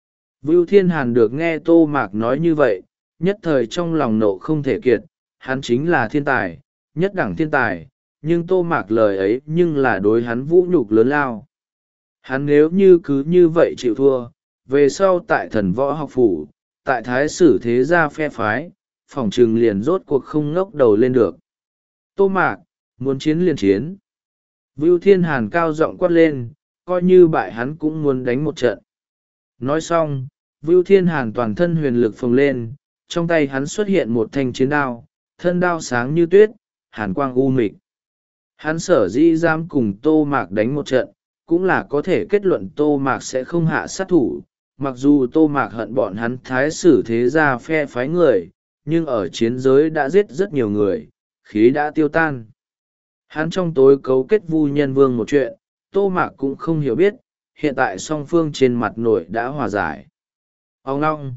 Vưu Thiên Hàn được nghe Tô Mạc nói như vậy, nhất thời trong lòng nộ không thể kiệt, hắn chính là thiên tài, nhất đẳng thiên tài, nhưng Tô Mạc lời ấy nhưng là đối hắn vũ nhục lớn lao. Hắn nếu như cứ như vậy chịu thua, về sau tại thần võ học phủ, tại thái sử thế gia phe phái, phỏng trừng liền rốt cuộc không ngóc đầu lên được. Tô Mạc, muốn chiến liền chiến. Vưu Thiên Hàn cao giọng quát lên, coi như bại hắn cũng muốn đánh một trận. Nói xong, Vưu Thiên Hàn toàn thân huyền lực phồng lên, trong tay hắn xuất hiện một thanh chiến đao, thân đao sáng như tuyết, hàn quang u mịch. Hắn sở dĩ dám cùng Tô Mạc đánh một trận, cũng là có thể kết luận Tô Mạc sẽ không hạ sát thủ, mặc dù Tô Mạc hận bọn hắn thái sử thế gia phe phái người, nhưng ở chiến giới đã giết rất nhiều người, khí đã tiêu tan. Hắn trong tối cấu kết Vu Nhân Vương một chuyện, Tô Mạc cũng không hiểu biết, hiện tại song phương trên mặt nổi đã hòa giải. Ông ngong!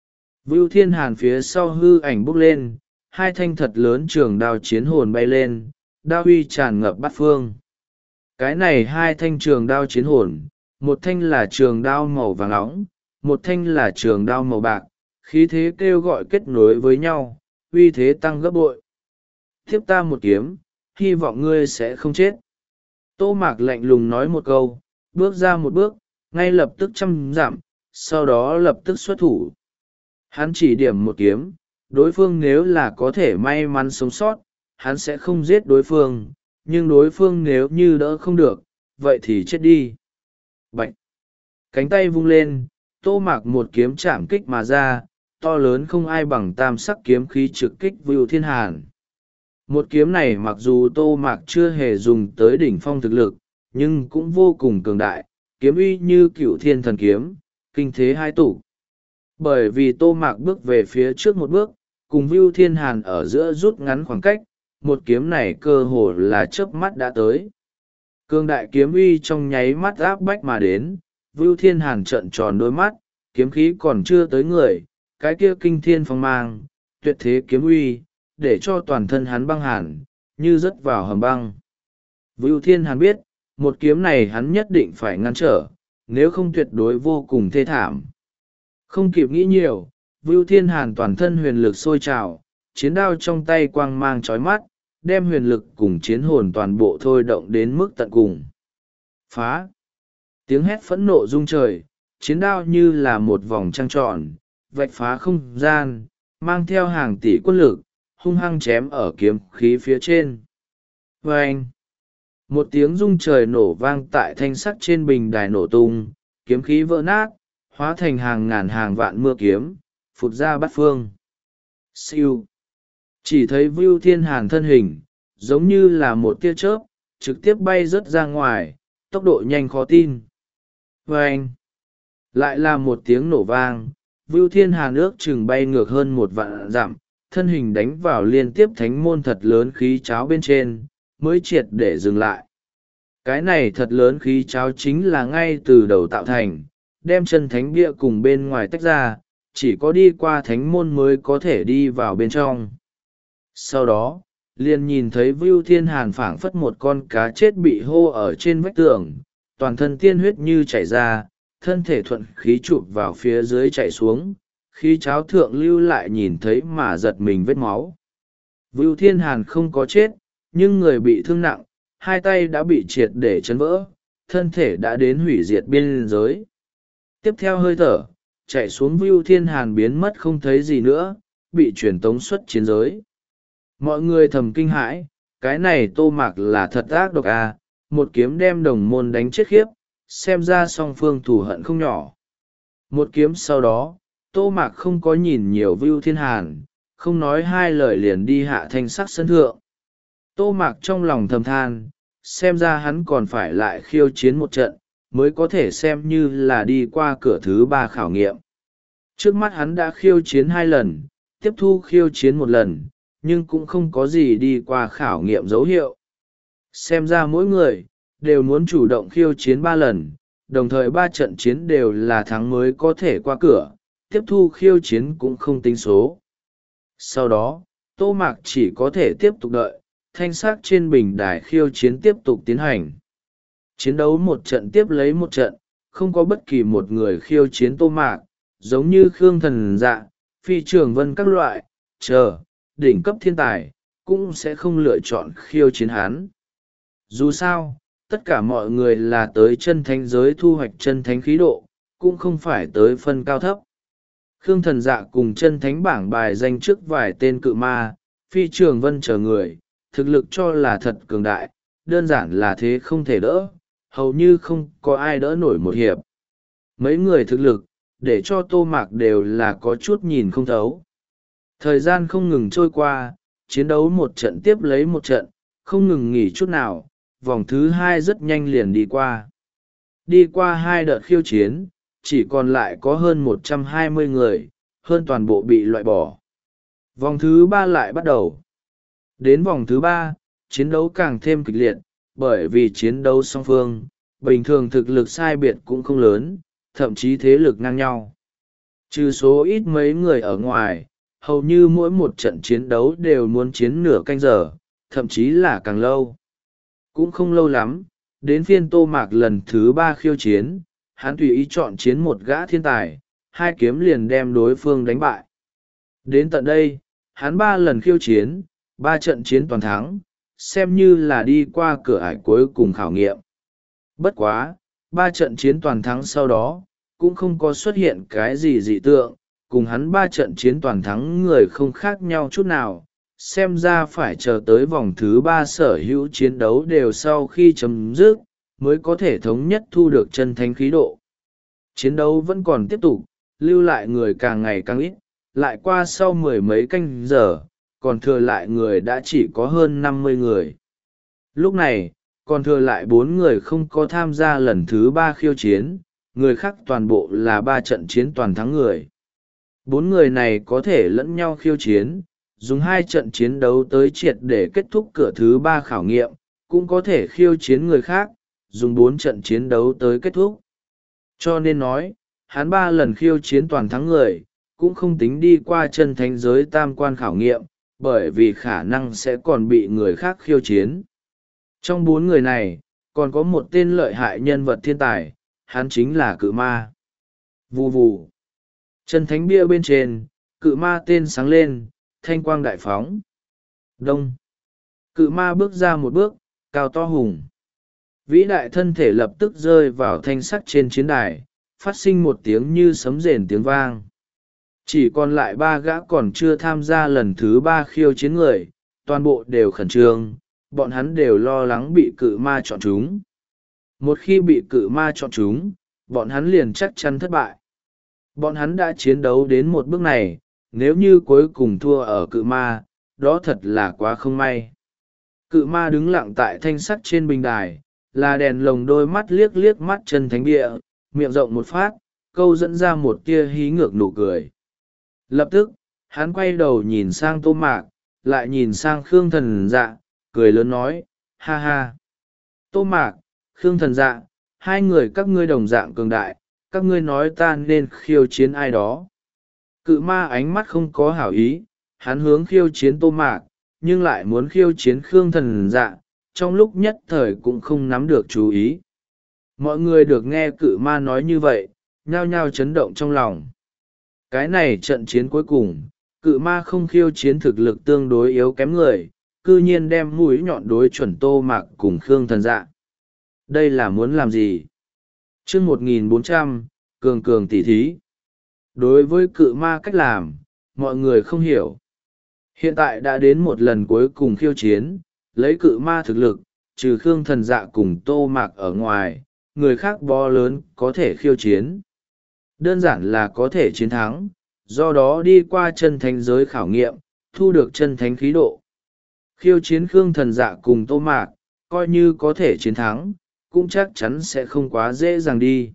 Vưu Thiên Hàn phía sau hư ảnh bốc lên, hai thanh thật lớn trường đao chiến hồn bay lên, đao uy tràn ngập bát phương. Cái này hai thanh trường đao chiến hồn, một thanh là trường đao màu vàng óng, một thanh là trường đao màu bạc, khí thế kêu gọi kết nối với nhau, uy thế tăng gấp bội. Tiếp ta một kiếm, hy vọng ngươi sẽ không chết. Tô Mạc lạnh lùng nói một câu, bước ra một bước, ngay lập tức trăm dặm, sau đó lập tức xuất thủ. Hắn chỉ điểm một kiếm, đối phương nếu là có thể may mắn sống sót, hắn sẽ không giết đối phương, nhưng đối phương nếu như đỡ không được, vậy thì chết đi. Bạch! Cánh tay vung lên, Tô Mạc một kiếm chạm kích mà ra, to lớn không ai bằng tam sắc kiếm khí trực kích Vưu Thiên Hàn. Một kiếm này mặc dù Tô Mạc chưa hề dùng tới đỉnh phong thực lực, nhưng cũng vô cùng cường đại, kiếm uy như cựu thiên thần kiếm, kinh thế hai tụ. Bởi vì Tô Mạc bước về phía trước một bước, cùng Vưu Thiên Hàn ở giữa rút ngắn khoảng cách, một kiếm này cơ hồ là chớp mắt đã tới. Cường đại kiếm uy trong nháy mắt áp bách mà đến, Vưu Thiên Hàn trợn tròn đôi mắt, kiếm khí còn chưa tới người, cái kia kinh thiên phong mang, tuyệt thế kiếm uy, để cho toàn thân hắn băng hàn, như rớt vào hầm băng. Vưu Thiên Hàn biết, một kiếm này hắn nhất định phải ngăn trở, nếu không tuyệt đối vô cùng thê thảm. Không kịp nghĩ nhiều, Vưu Thiên Hàn toàn thân huyền lực sôi trào, chiến đao trong tay quang mang chói mắt, đem huyền lực cùng chiến hồn toàn bộ thôi động đến mức tận cùng. Phá! Tiếng hét phẫn nộ rung trời, chiến đao như là một vòng trăng tròn, vạch phá không gian, mang theo hàng tỷ quân lực, hung hăng chém ở kiếm khí phía trên. Vâng! Một tiếng rung trời nổ vang tại thanh sắt trên bình đài nổ tung, kiếm khí vỡ nát, hóa thành hàng ngàn hàng vạn mưa kiếm, phụt ra bát phương. Siêu. Chỉ thấy Vưu Thiên Hàn thân hình, giống như là một tia chớp, trực tiếp bay rớt ra ngoài, tốc độ nhanh khó tin. Vâng! Lại là một tiếng nổ vang, Vưu Thiên Hàn ước chừng bay ngược hơn một vạn dặm, thân hình đánh vào liên tiếp thánh môn thật lớn khí cháo bên trên, mới triệt để dừng lại. Cái này thật lớn khí cháo chính là ngay từ đầu tạo thành, đem chân thánh bia cùng bên ngoài tách ra, chỉ có đi qua thánh môn mới có thể đi vào bên trong. Sau đó, liền nhìn thấy Vưu Thiên Hàn phảng phất một con cá chết bị hô ở trên vách tường, toàn thân tiên huyết như chảy ra, thân thể thuận khí chụp vào phía dưới chạy xuống, khí cháo thượng lưu lại nhìn thấy mà giật mình vết máu. Vưu Thiên Hàn không có chết, nhưng người bị thương nặng, hai tay đã bị triệt để chấn vỡ, thân thể đã đến hủy diệt biên giới. Tiếp theo hơi thở, chạy xuống Vưu Thiên Hàn biến mất không thấy gì nữa, bị truyền tống xuất chiến giới. Mọi người thầm kinh hãi, cái này Tô Mạc là thật ác độc à, một kiếm đem đồng môn đánh chết khiếp, xem ra song phương thù hận không nhỏ. Một kiếm sau đó, Tô Mạc không có nhìn nhiều Vưu Thiên Hàn, không nói hai lời liền đi hạ thanh sắc sân thượng. Tô Mạc trong lòng thầm than, xem ra hắn còn phải lại khiêu chiến một trận, mới có thể xem như là đi qua cửa thứ ba khảo nghiệm. Trước mắt hắn đã khiêu chiến hai lần, tiếp thu khiêu chiến một lần, nhưng cũng không có gì đi qua khảo nghiệm dấu hiệu. Xem ra mỗi người, đều muốn chủ động khiêu chiến ba lần, đồng thời ba trận chiến đều là thắng mới có thể qua cửa, tiếp thu khiêu chiến cũng không tính số. Sau đó, Tô Mạc chỉ có thể tiếp tục đợi, thanh sắc trên bình đài khiêu chiến tiếp tục tiến hành. Chiến đấu một trận tiếp lấy một trận, không có bất kỳ một người khiêu chiến Tô Mạc, giống như Khương Thần Dạ, Phi Trường Vân các loại, chờ, đỉnh cấp thiên tài, cũng sẽ không lựa chọn khiêu chiến hắn. Dù sao, tất cả mọi người là tới chân thánh giới thu hoạch chân thánh khí độ, cũng không phải tới phân cao thấp. Khương Thần Dạ cùng chân thánh bảng bài danh trước vài tên cự ma, Phi Trường Vân chờ người, thực lực cho là thật cường đại, đơn giản là thế không thể đỡ, hầu như không có ai đỡ nổi một hiệp. Mấy người thực lực, để cho Tô Mạc đều là có chút nhìn không thấu. Thời gian không ngừng trôi qua, chiến đấu một trận tiếp lấy một trận, không ngừng nghỉ chút nào, vòng thứ hai rất nhanh liền đi qua. Đi qua hai đợt khiêu chiến, chỉ còn lại có hơn một trăm hai mươi người, hơn toàn bộ bị loại bỏ. Vòng thứ ba lại bắt đầu. Đến vòng thứ ba, chiến đấu càng thêm kịch liệt, bởi vì chiến đấu song phương, bình thường thực lực sai biệt cũng không lớn, thậm chí thế lực ngang nhau. Trừ số ít mấy người ở ngoài, hầu như mỗi một trận chiến đấu đều muốn chiến nửa canh giờ, thậm chí là càng lâu. Cũng không lâu lắm, đến phiên Tô Mạc lần thứ ba khiêu chiến, hắn tùy ý chọn chiến một gã thiên tài, hai kiếm liền đem đối phương đánh bại. Đến tận đây, hắn ba lần khiêu chiến, ba trận chiến toàn thắng, xem như là đi qua cửa ải cuối cùng khảo nghiệm. Bất quá, ba trận chiến toàn thắng sau đó, cũng không có xuất hiện cái gì dị tượng, cùng hắn ba trận chiến toàn thắng người không khác nhau chút nào, xem ra phải chờ tới vòng thứ ba sở hữu chiến đấu đều sau khi chấm dứt, mới có thể thống nhất thu được chân thánh khí độ. Chiến đấu vẫn còn tiếp tục, lưu lại người càng ngày càng ít, lại qua sau mười mấy canh giờ, còn thừa lại người đã chỉ có hơn năm mươi người. Lúc này, còn thừa lại bốn người không có tham gia lần thứ ba khiêu chiến, người khác toàn bộ là ba trận chiến toàn thắng người. Bốn người này có thể lẫn nhau khiêu chiến, dùng hai trận chiến đấu tới triệt để kết thúc cửa thứ ba khảo nghiệm, cũng có thể khiêu chiến người khác, dùng bốn trận chiến đấu tới kết thúc. Cho nên nói, hắn ba lần khiêu chiến toàn thắng người, cũng không tính đi qua chân thánh giới tam quan khảo nghiệm, bởi vì khả năng sẽ còn bị người khác khiêu chiến. Trong bốn người này, còn có một tên lợi hại nhân vật thiên tài, hắn chính là cự ma. Vù vù. Chân thánh bia bên trên, cự ma tên sáng lên, thanh quang đại phóng. Đông. Cự ma bước ra một bước, cao to hùng. Vĩ đại thân thể lập tức rơi vào thanh sắt trên chiến đài, phát sinh một tiếng như sấm rền tiếng vang. Chỉ còn lại ba gã còn chưa tham gia lần thứ ba khiêu chiến người, toàn bộ đều khẩn trương, bọn hắn đều lo lắng bị cự ma chọn chúng. Một khi bị cự ma chọn chúng, bọn hắn liền chắc chắn thất bại. Bọn hắn đã chiến đấu đến một bước này, nếu như cuối cùng thua ở cự ma, đó thật là quá không may. Cự ma đứng lặng tại thanh sắt trên bình đài, là đèn lồng đôi mắt liếc liếc mắt chân thánh địa, miệng rộng một phát, câu dẫn ra một tia hí ngược nụ cười. Lập tức, hắn quay đầu nhìn sang Tô Mạc, lại nhìn sang Khương Thần Dạ, cười lớn nói, ha ha. Tô Mạc, Khương Thần Dạ, hai người các ngươi đồng dạng cường đại, các ngươi nói ta nên khiêu chiến ai đó. Cự ma ánh mắt không có hảo ý, hắn hướng khiêu chiến Tô Mạc, nhưng lại muốn khiêu chiến Khương Thần Dạ, trong lúc nhất thời cũng không nắm được chú ý. Mọi người được nghe cự ma nói như vậy, nhao nhao chấn động trong lòng. Cái này trận chiến cuối cùng, cự ma không khiêu chiến thực lực tương đối yếu kém người, cư nhiên đem mũi nhọn đối chuẩn Tô Mạc cùng Khương Thần Dạ. Đây là muốn làm gì? chương một nghìn bốn trăm, cường cường tỉ thí. Đối với cự ma cách làm, mọi người không hiểu. Hiện tại đã đến một lần cuối cùng khiêu chiến, lấy cự ma thực lực, trừ Khương Thần Dạ cùng Tô Mạc ở ngoài, người khác bó lớn có thể khiêu chiến. Đơn giản là có thể chiến thắng, do đó đi qua chân thánh giới khảo nghiệm, thu được chân thánh khí độ. Khiêu chiến Khương Thần Dạ cùng Tô Mạc, coi như có thể chiến thắng, cũng chắc chắn sẽ không quá dễ dàng đi.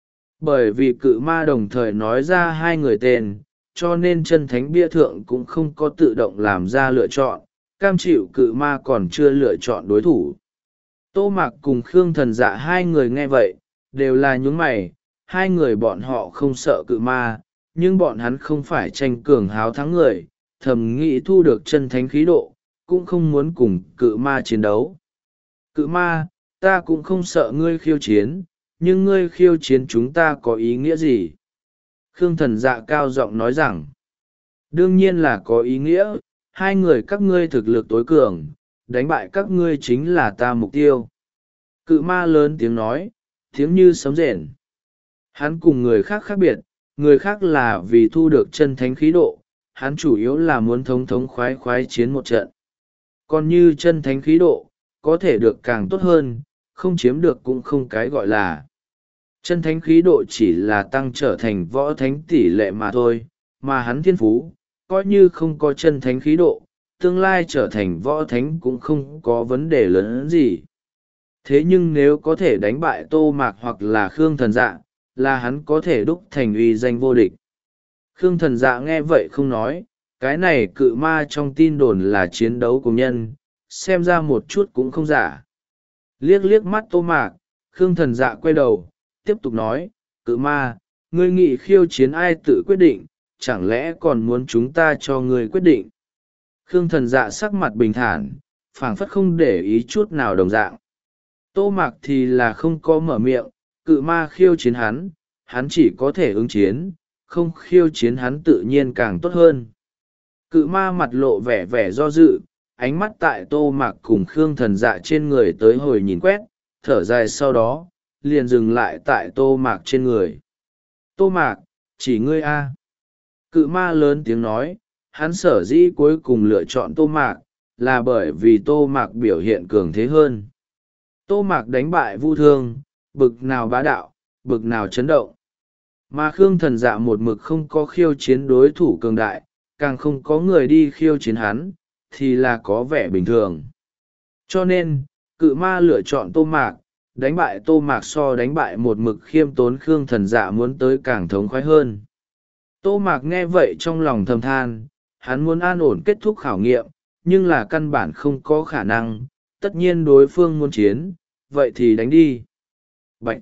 Bởi vì cự ma đồng thời nói ra hai người tên, cho nên chân thánh bia thượng cũng không có tự động làm ra lựa chọn, cam chịu cự ma còn chưa lựa chọn đối thủ. Tô Mạc cùng Khương Thần Dạ hai người nghe vậy, đều là nhún mày, hai người bọn họ không sợ cự ma, nhưng bọn hắn không phải tranh cường háo thắng người, thầm nghĩ thu được chân thánh khí độ, cũng không muốn cùng cự ma chiến đấu. Cự ma, ta cũng không sợ ngươi khiêu chiến, nhưng ngươi khiêu chiến chúng ta có ý nghĩa gì? Khương Thần Dạ cao giọng nói rằng, đương nhiên là có ý nghĩa, hai người các ngươi thực lực tối cường, đánh bại các ngươi chính là ta mục tiêu. Cự ma lớn tiếng nói, tiếng như sấm rền. Hắn cùng người khác khác biệt, người khác là vì thu được chân thánh khí độ, hắn chủ yếu là muốn thống thống khoái khoái chiến một trận. Còn như chân thánh khí độ, có thể được càng tốt hơn, không chiếm được cũng không cái gọi là. Chân thánh khí độ chỉ là tăng trở thành võ thánh tỷ lệ mà thôi, mà hắn thiên phú, coi như không có chân thánh khí độ, tương lai trở thành võ thánh cũng không có vấn đề lớn gì. Thế nhưng nếu có thể đánh bại Tô Mạc hoặc là Khương Thần Dạ, là hắn có thể đúc thành uy danh vô địch. Khương Thần Dạ nghe vậy không nói, cái này cự ma trong tin đồn là chiến đấu cùng nhân, xem ra một chút cũng không giả. Liếc liếc mắt Tô Mạc, Khương Thần Dạ quay đầu, tiếp tục nói, cự ma, ngươi nghĩ khiêu chiến ai tự quyết định, chẳng lẽ còn muốn chúng ta cho ngươi quyết định? Khương Thần Dạ sắc mặt bình thản, phảng phất không để ý chút nào đồng dạng. Tô Mạc thì là không có mở miệng, cự ma khiêu chiến hắn, hắn chỉ có thể ứng chiến, không khiêu chiến hắn tự nhiên càng tốt hơn. Cự ma mặt lộ vẻ vẻ do dự, ánh mắt tại Tô Mạc cùng Khương Thần Dạ trên người tới hồi nhìn quét, thở dài sau đó, liền dừng lại tại Tô Mạc trên người. Tô Mạc, chỉ ngươi a. Cự ma lớn tiếng nói, hắn sở dĩ cuối cùng lựa chọn Tô Mạc, là bởi vì Tô Mạc biểu hiện cường thế hơn. Tô Mạc đánh bại Vu Thương, bực nào bá đạo, bực nào chấn động. Mà Khương Thần Dạ một mực không có khiêu chiến đối thủ cường đại, càng không có người đi khiêu chiến hắn, thì là có vẻ bình thường. Cho nên, cự ma lựa chọn Tô Mạc, đánh bại Tô Mạc so đánh bại một mực khiêm tốn Khương Thần Dạ muốn tới càng thống khoái hơn. Tô Mạc nghe vậy trong lòng thầm than, hắn muốn an ổn kết thúc khảo nghiệm, nhưng là căn bản không có khả năng, tất nhiên đối phương muốn chiến, vậy thì đánh đi. Bạch!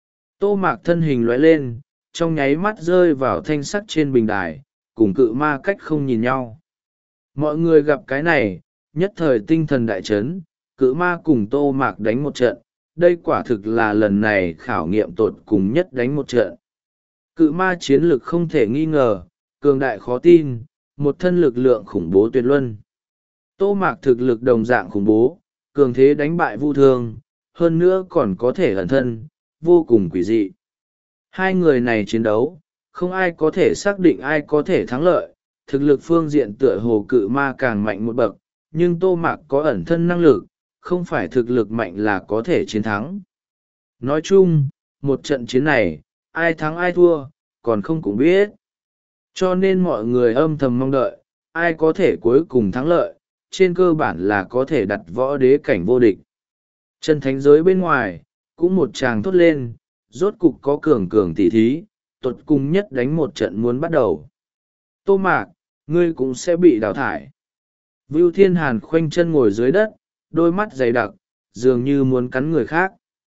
Tô Mạc thân hình lóe lên, trong nháy mắt rơi vào thanh sắt trên bình đài, cùng cự ma cách không nhìn nhau. Mọi người gặp cái này, nhất thời tinh thần đại chấn, cự ma cùng Tô Mạc đánh một trận, đây quả thực là lần này khảo nghiệm tột cùng nhất đánh một trận. Cự ma chiến lực không thể nghi ngờ, cường đại khó tin, một thân lực lượng khủng bố tuyệt luân. Tô Mạc thực lực đồng dạng khủng bố, cường thế đánh bại Vu Thương, hơn nữa còn có thể ẩn thân, vô cùng quỷ dị. Hai người này chiến đấu, không ai có thể xác định ai có thể thắng lợi, thực lực phương diện tựa hồ cự ma càng mạnh một bậc, nhưng Tô Mạc có ẩn thân năng lực, không phải thực lực mạnh là có thể chiến thắng. Nói chung, một trận chiến này, ai thắng ai thua, còn không cũng biết. Cho nên mọi người âm thầm mong đợi, ai có thể cuối cùng thắng lợi, trên cơ bản là có thể đặt võ đế cảnh vô địch. Chân thánh giới bên ngoài, cũng một tràng thốt lên, rốt cục có cường cường tỷ thí, tuột cùng nhất đánh một trận muốn bắt đầu. Tô Mạc, ngươi cũng sẽ bị đào thải. Vưu Thiên Hàn khoanh chân ngồi dưới đất, đôi mắt dày đặc, dường như muốn cắn người khác.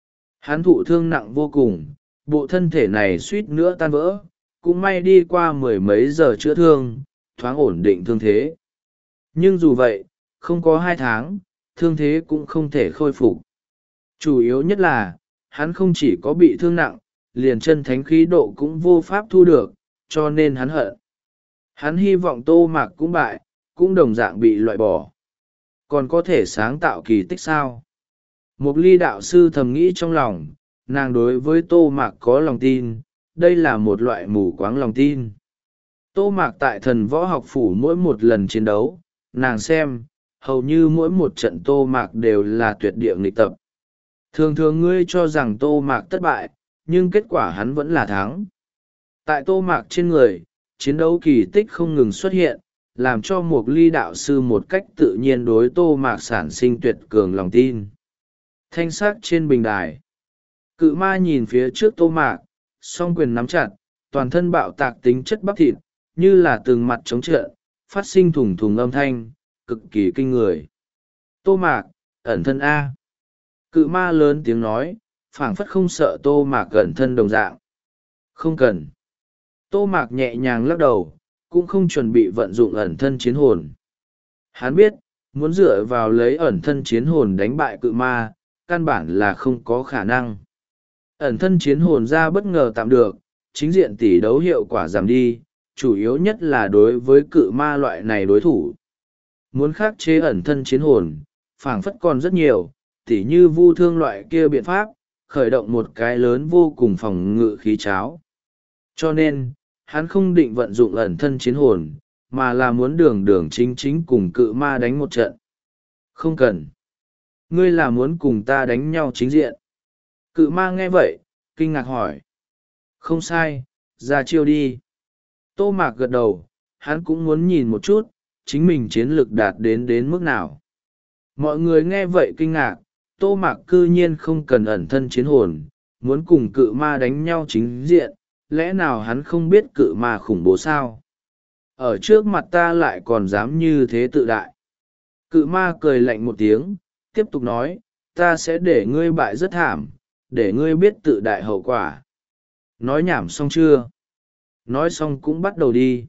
Hắn thụ thương nặng vô cùng, bộ thân thể này suýt nữa tan vỡ, cũng may đi qua mười mấy giờ chữa thương, thoáng ổn định thương thế. Nhưng dù vậy, không có hai tháng, thương thế cũng không thể khôi phục. Chủ yếu nhất là, hắn không chỉ có bị thương nặng, liền chân thánh khí độ cũng vô pháp thu được, cho nên hắn hận. Hắn hy vọng Tô Mạc cũng bại, cũng đồng dạng bị loại bỏ. Còn có thể sáng tạo kỳ tích sao? Mục Ly đạo sư thầm nghĩ trong lòng, nàng đối với Tô Mạc có lòng tin, đây là một loại mù quáng lòng tin. Tô Mạc tại thần võ học phủ mỗi một lần chiến đấu, nàng xem, hầu như mỗi một trận Tô Mạc đều là tuyệt địa nghịch tập. Thường thường ngươi cho rằng Tô Mạc thất bại, nhưng kết quả hắn vẫn là thắng. Tại Tô Mạc trên người, chiến đấu kỳ tích không ngừng xuất hiện, làm cho Mục Ly đạo sư một cách tự nhiên đối Tô Mạc sản sinh tuyệt cường lòng tin. Thanh sắc trên bình đài, cự ma nhìn phía trước Tô Mạc, song quyền nắm chặt, toàn thân bạo tạc tính chất bắp thịt, như là từng mặt chống trận, phát sinh thủng thủng âm thanh, cực kỳ kinh người. Tô Mạc, ẩn thân A. Cự ma lớn tiếng nói, phảng phất không sợ Tô Mạc ẩn thân đồng dạng. Không cần. Tô Mạc nhẹ nhàng lắc đầu, cũng không chuẩn bị vận dụng ẩn thân chiến hồn. Hắn biết, muốn dựa vào lấy ẩn thân chiến hồn đánh bại cự ma, căn bản là không có khả năng. Ẩn thân chiến hồn ra bất ngờ tạm được, chính diện tỷ đấu hiệu quả giảm đi, chủ yếu nhất là đối với cự ma loại này đối thủ. Muốn khắc chế ẩn thân chiến hồn, phảng phất còn rất nhiều, tỉ như vu thương loại kia biện pháp, khởi động một cái lớn vô cùng phòng ngự khí cháo. Cho nên, hắn không định vận dụng ẩn thân chiến hồn, mà là muốn đường đường chính chính cùng cự ma đánh một trận. Không cần. Ngươi là muốn cùng ta đánh nhau chính diện. Cự ma nghe vậy, kinh ngạc hỏi. Không sai, ra chiêu đi. Tô Mạc gật đầu, hắn cũng muốn nhìn một chút, chính mình chiến lực đạt đến đến mức nào. Mọi người nghe vậy kinh ngạc, Tô Mạc cư nhiên không cần ẩn thân chiến hồn, muốn cùng cự ma đánh nhau chính diện, lẽ nào hắn không biết cự ma khủng bố sao? Ở trước mặt ta lại còn dám như thế tự đại. Cự ma cười lạnh một tiếng, tiếp tục nói, ta sẽ để ngươi bại rất thảm, để ngươi biết tự đại hậu quả. Nói nhảm xong chưa? Nói xong cũng bắt đầu đi.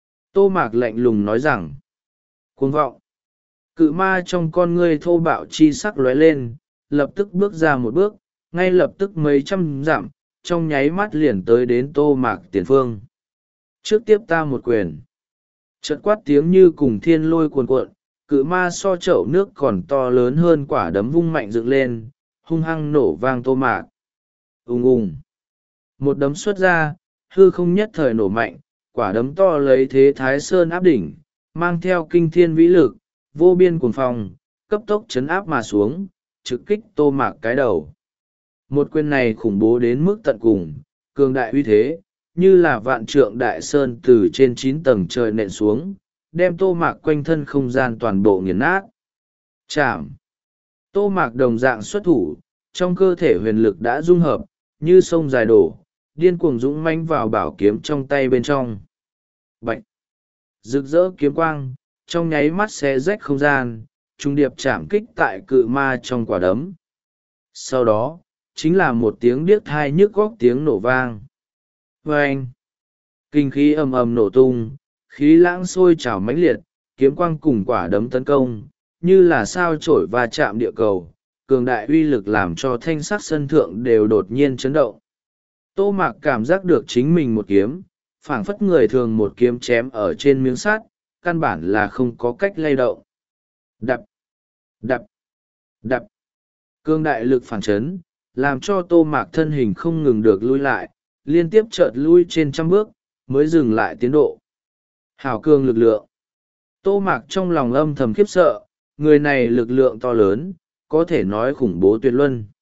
Tô Mạc lạnh lùng nói rằng, cuồng vọng. Cự ma trong con ngươi thô bạo chi sắc lóe lên, lập tức bước ra một bước, ngay lập tức mấy trăm dặm, trong nháy mắt liền tới đến Tô Mạc tiền phương. Trước tiếp ta một quyền. Chợt quát tiếng như cùng thiên lôi cuồn cuộn, cự ma so chậu nước còn to lớn hơn quả đấm vung mạnh dựng lên, hung hăng nổ vang Tô Mạc. Ùng ùng. Một đấm xuất ra, hư không nhất thời nổ mạnh, quả đấm to lấy thế thái sơn áp đỉnh, mang theo kinh thiên vĩ lực, vô biên cuồng phong, cấp tốc chấn áp mà xuống, trực kích Tô Mạc cái đầu. Một quyền này khủng bố đến mức tận cùng, cường đại uy thế, như là vạn trượng đại sơn từ trên chín tầng trời nện xuống, đem Tô Mạc quanh thân không gian toàn bộ nghiền nát. Chạm. Tô Mạc đồng dạng xuất thủ, trong cơ thể huyền lực đã dung hợp, như sông dài đổ, điên cuồng dũng mãnh vào bảo kiếm trong tay bên trong. Bạch. Rực rỡ kiếm quang, trong nháy mắt xé rách không gian, trung điệp chạm kích tại cự ma trong quả đấm. Sau đó, chính là một tiếng điếc thai nhức góc tiếng nổ vang. Vâng! Kinh khí ầm ầm nổ tung, khí lãng sôi trào mãnh liệt, kiếm quang cùng quả đấm tấn công, như là sao chổi va chạm địa cầu, cường đại uy lực làm cho thanh sắc sân thượng đều đột nhiên chấn động. Tô Mạc cảm giác được chính mình một kiếm, phảng phất người thường một kiếm chém ở trên miếng sắt, căn bản là không có cách lay động. Đập, đập, đập. Cương đại lực phản chấn, làm cho Tô Mạc thân hình không ngừng được lui lại, liên tiếp chợt lui trên trăm bước, mới dừng lại tiến độ. Hảo cương lực lượng. Tô Mạc trong lòng âm thầm khiếp sợ, người này lực lượng to lớn, có thể nói khủng bố tuyệt luân.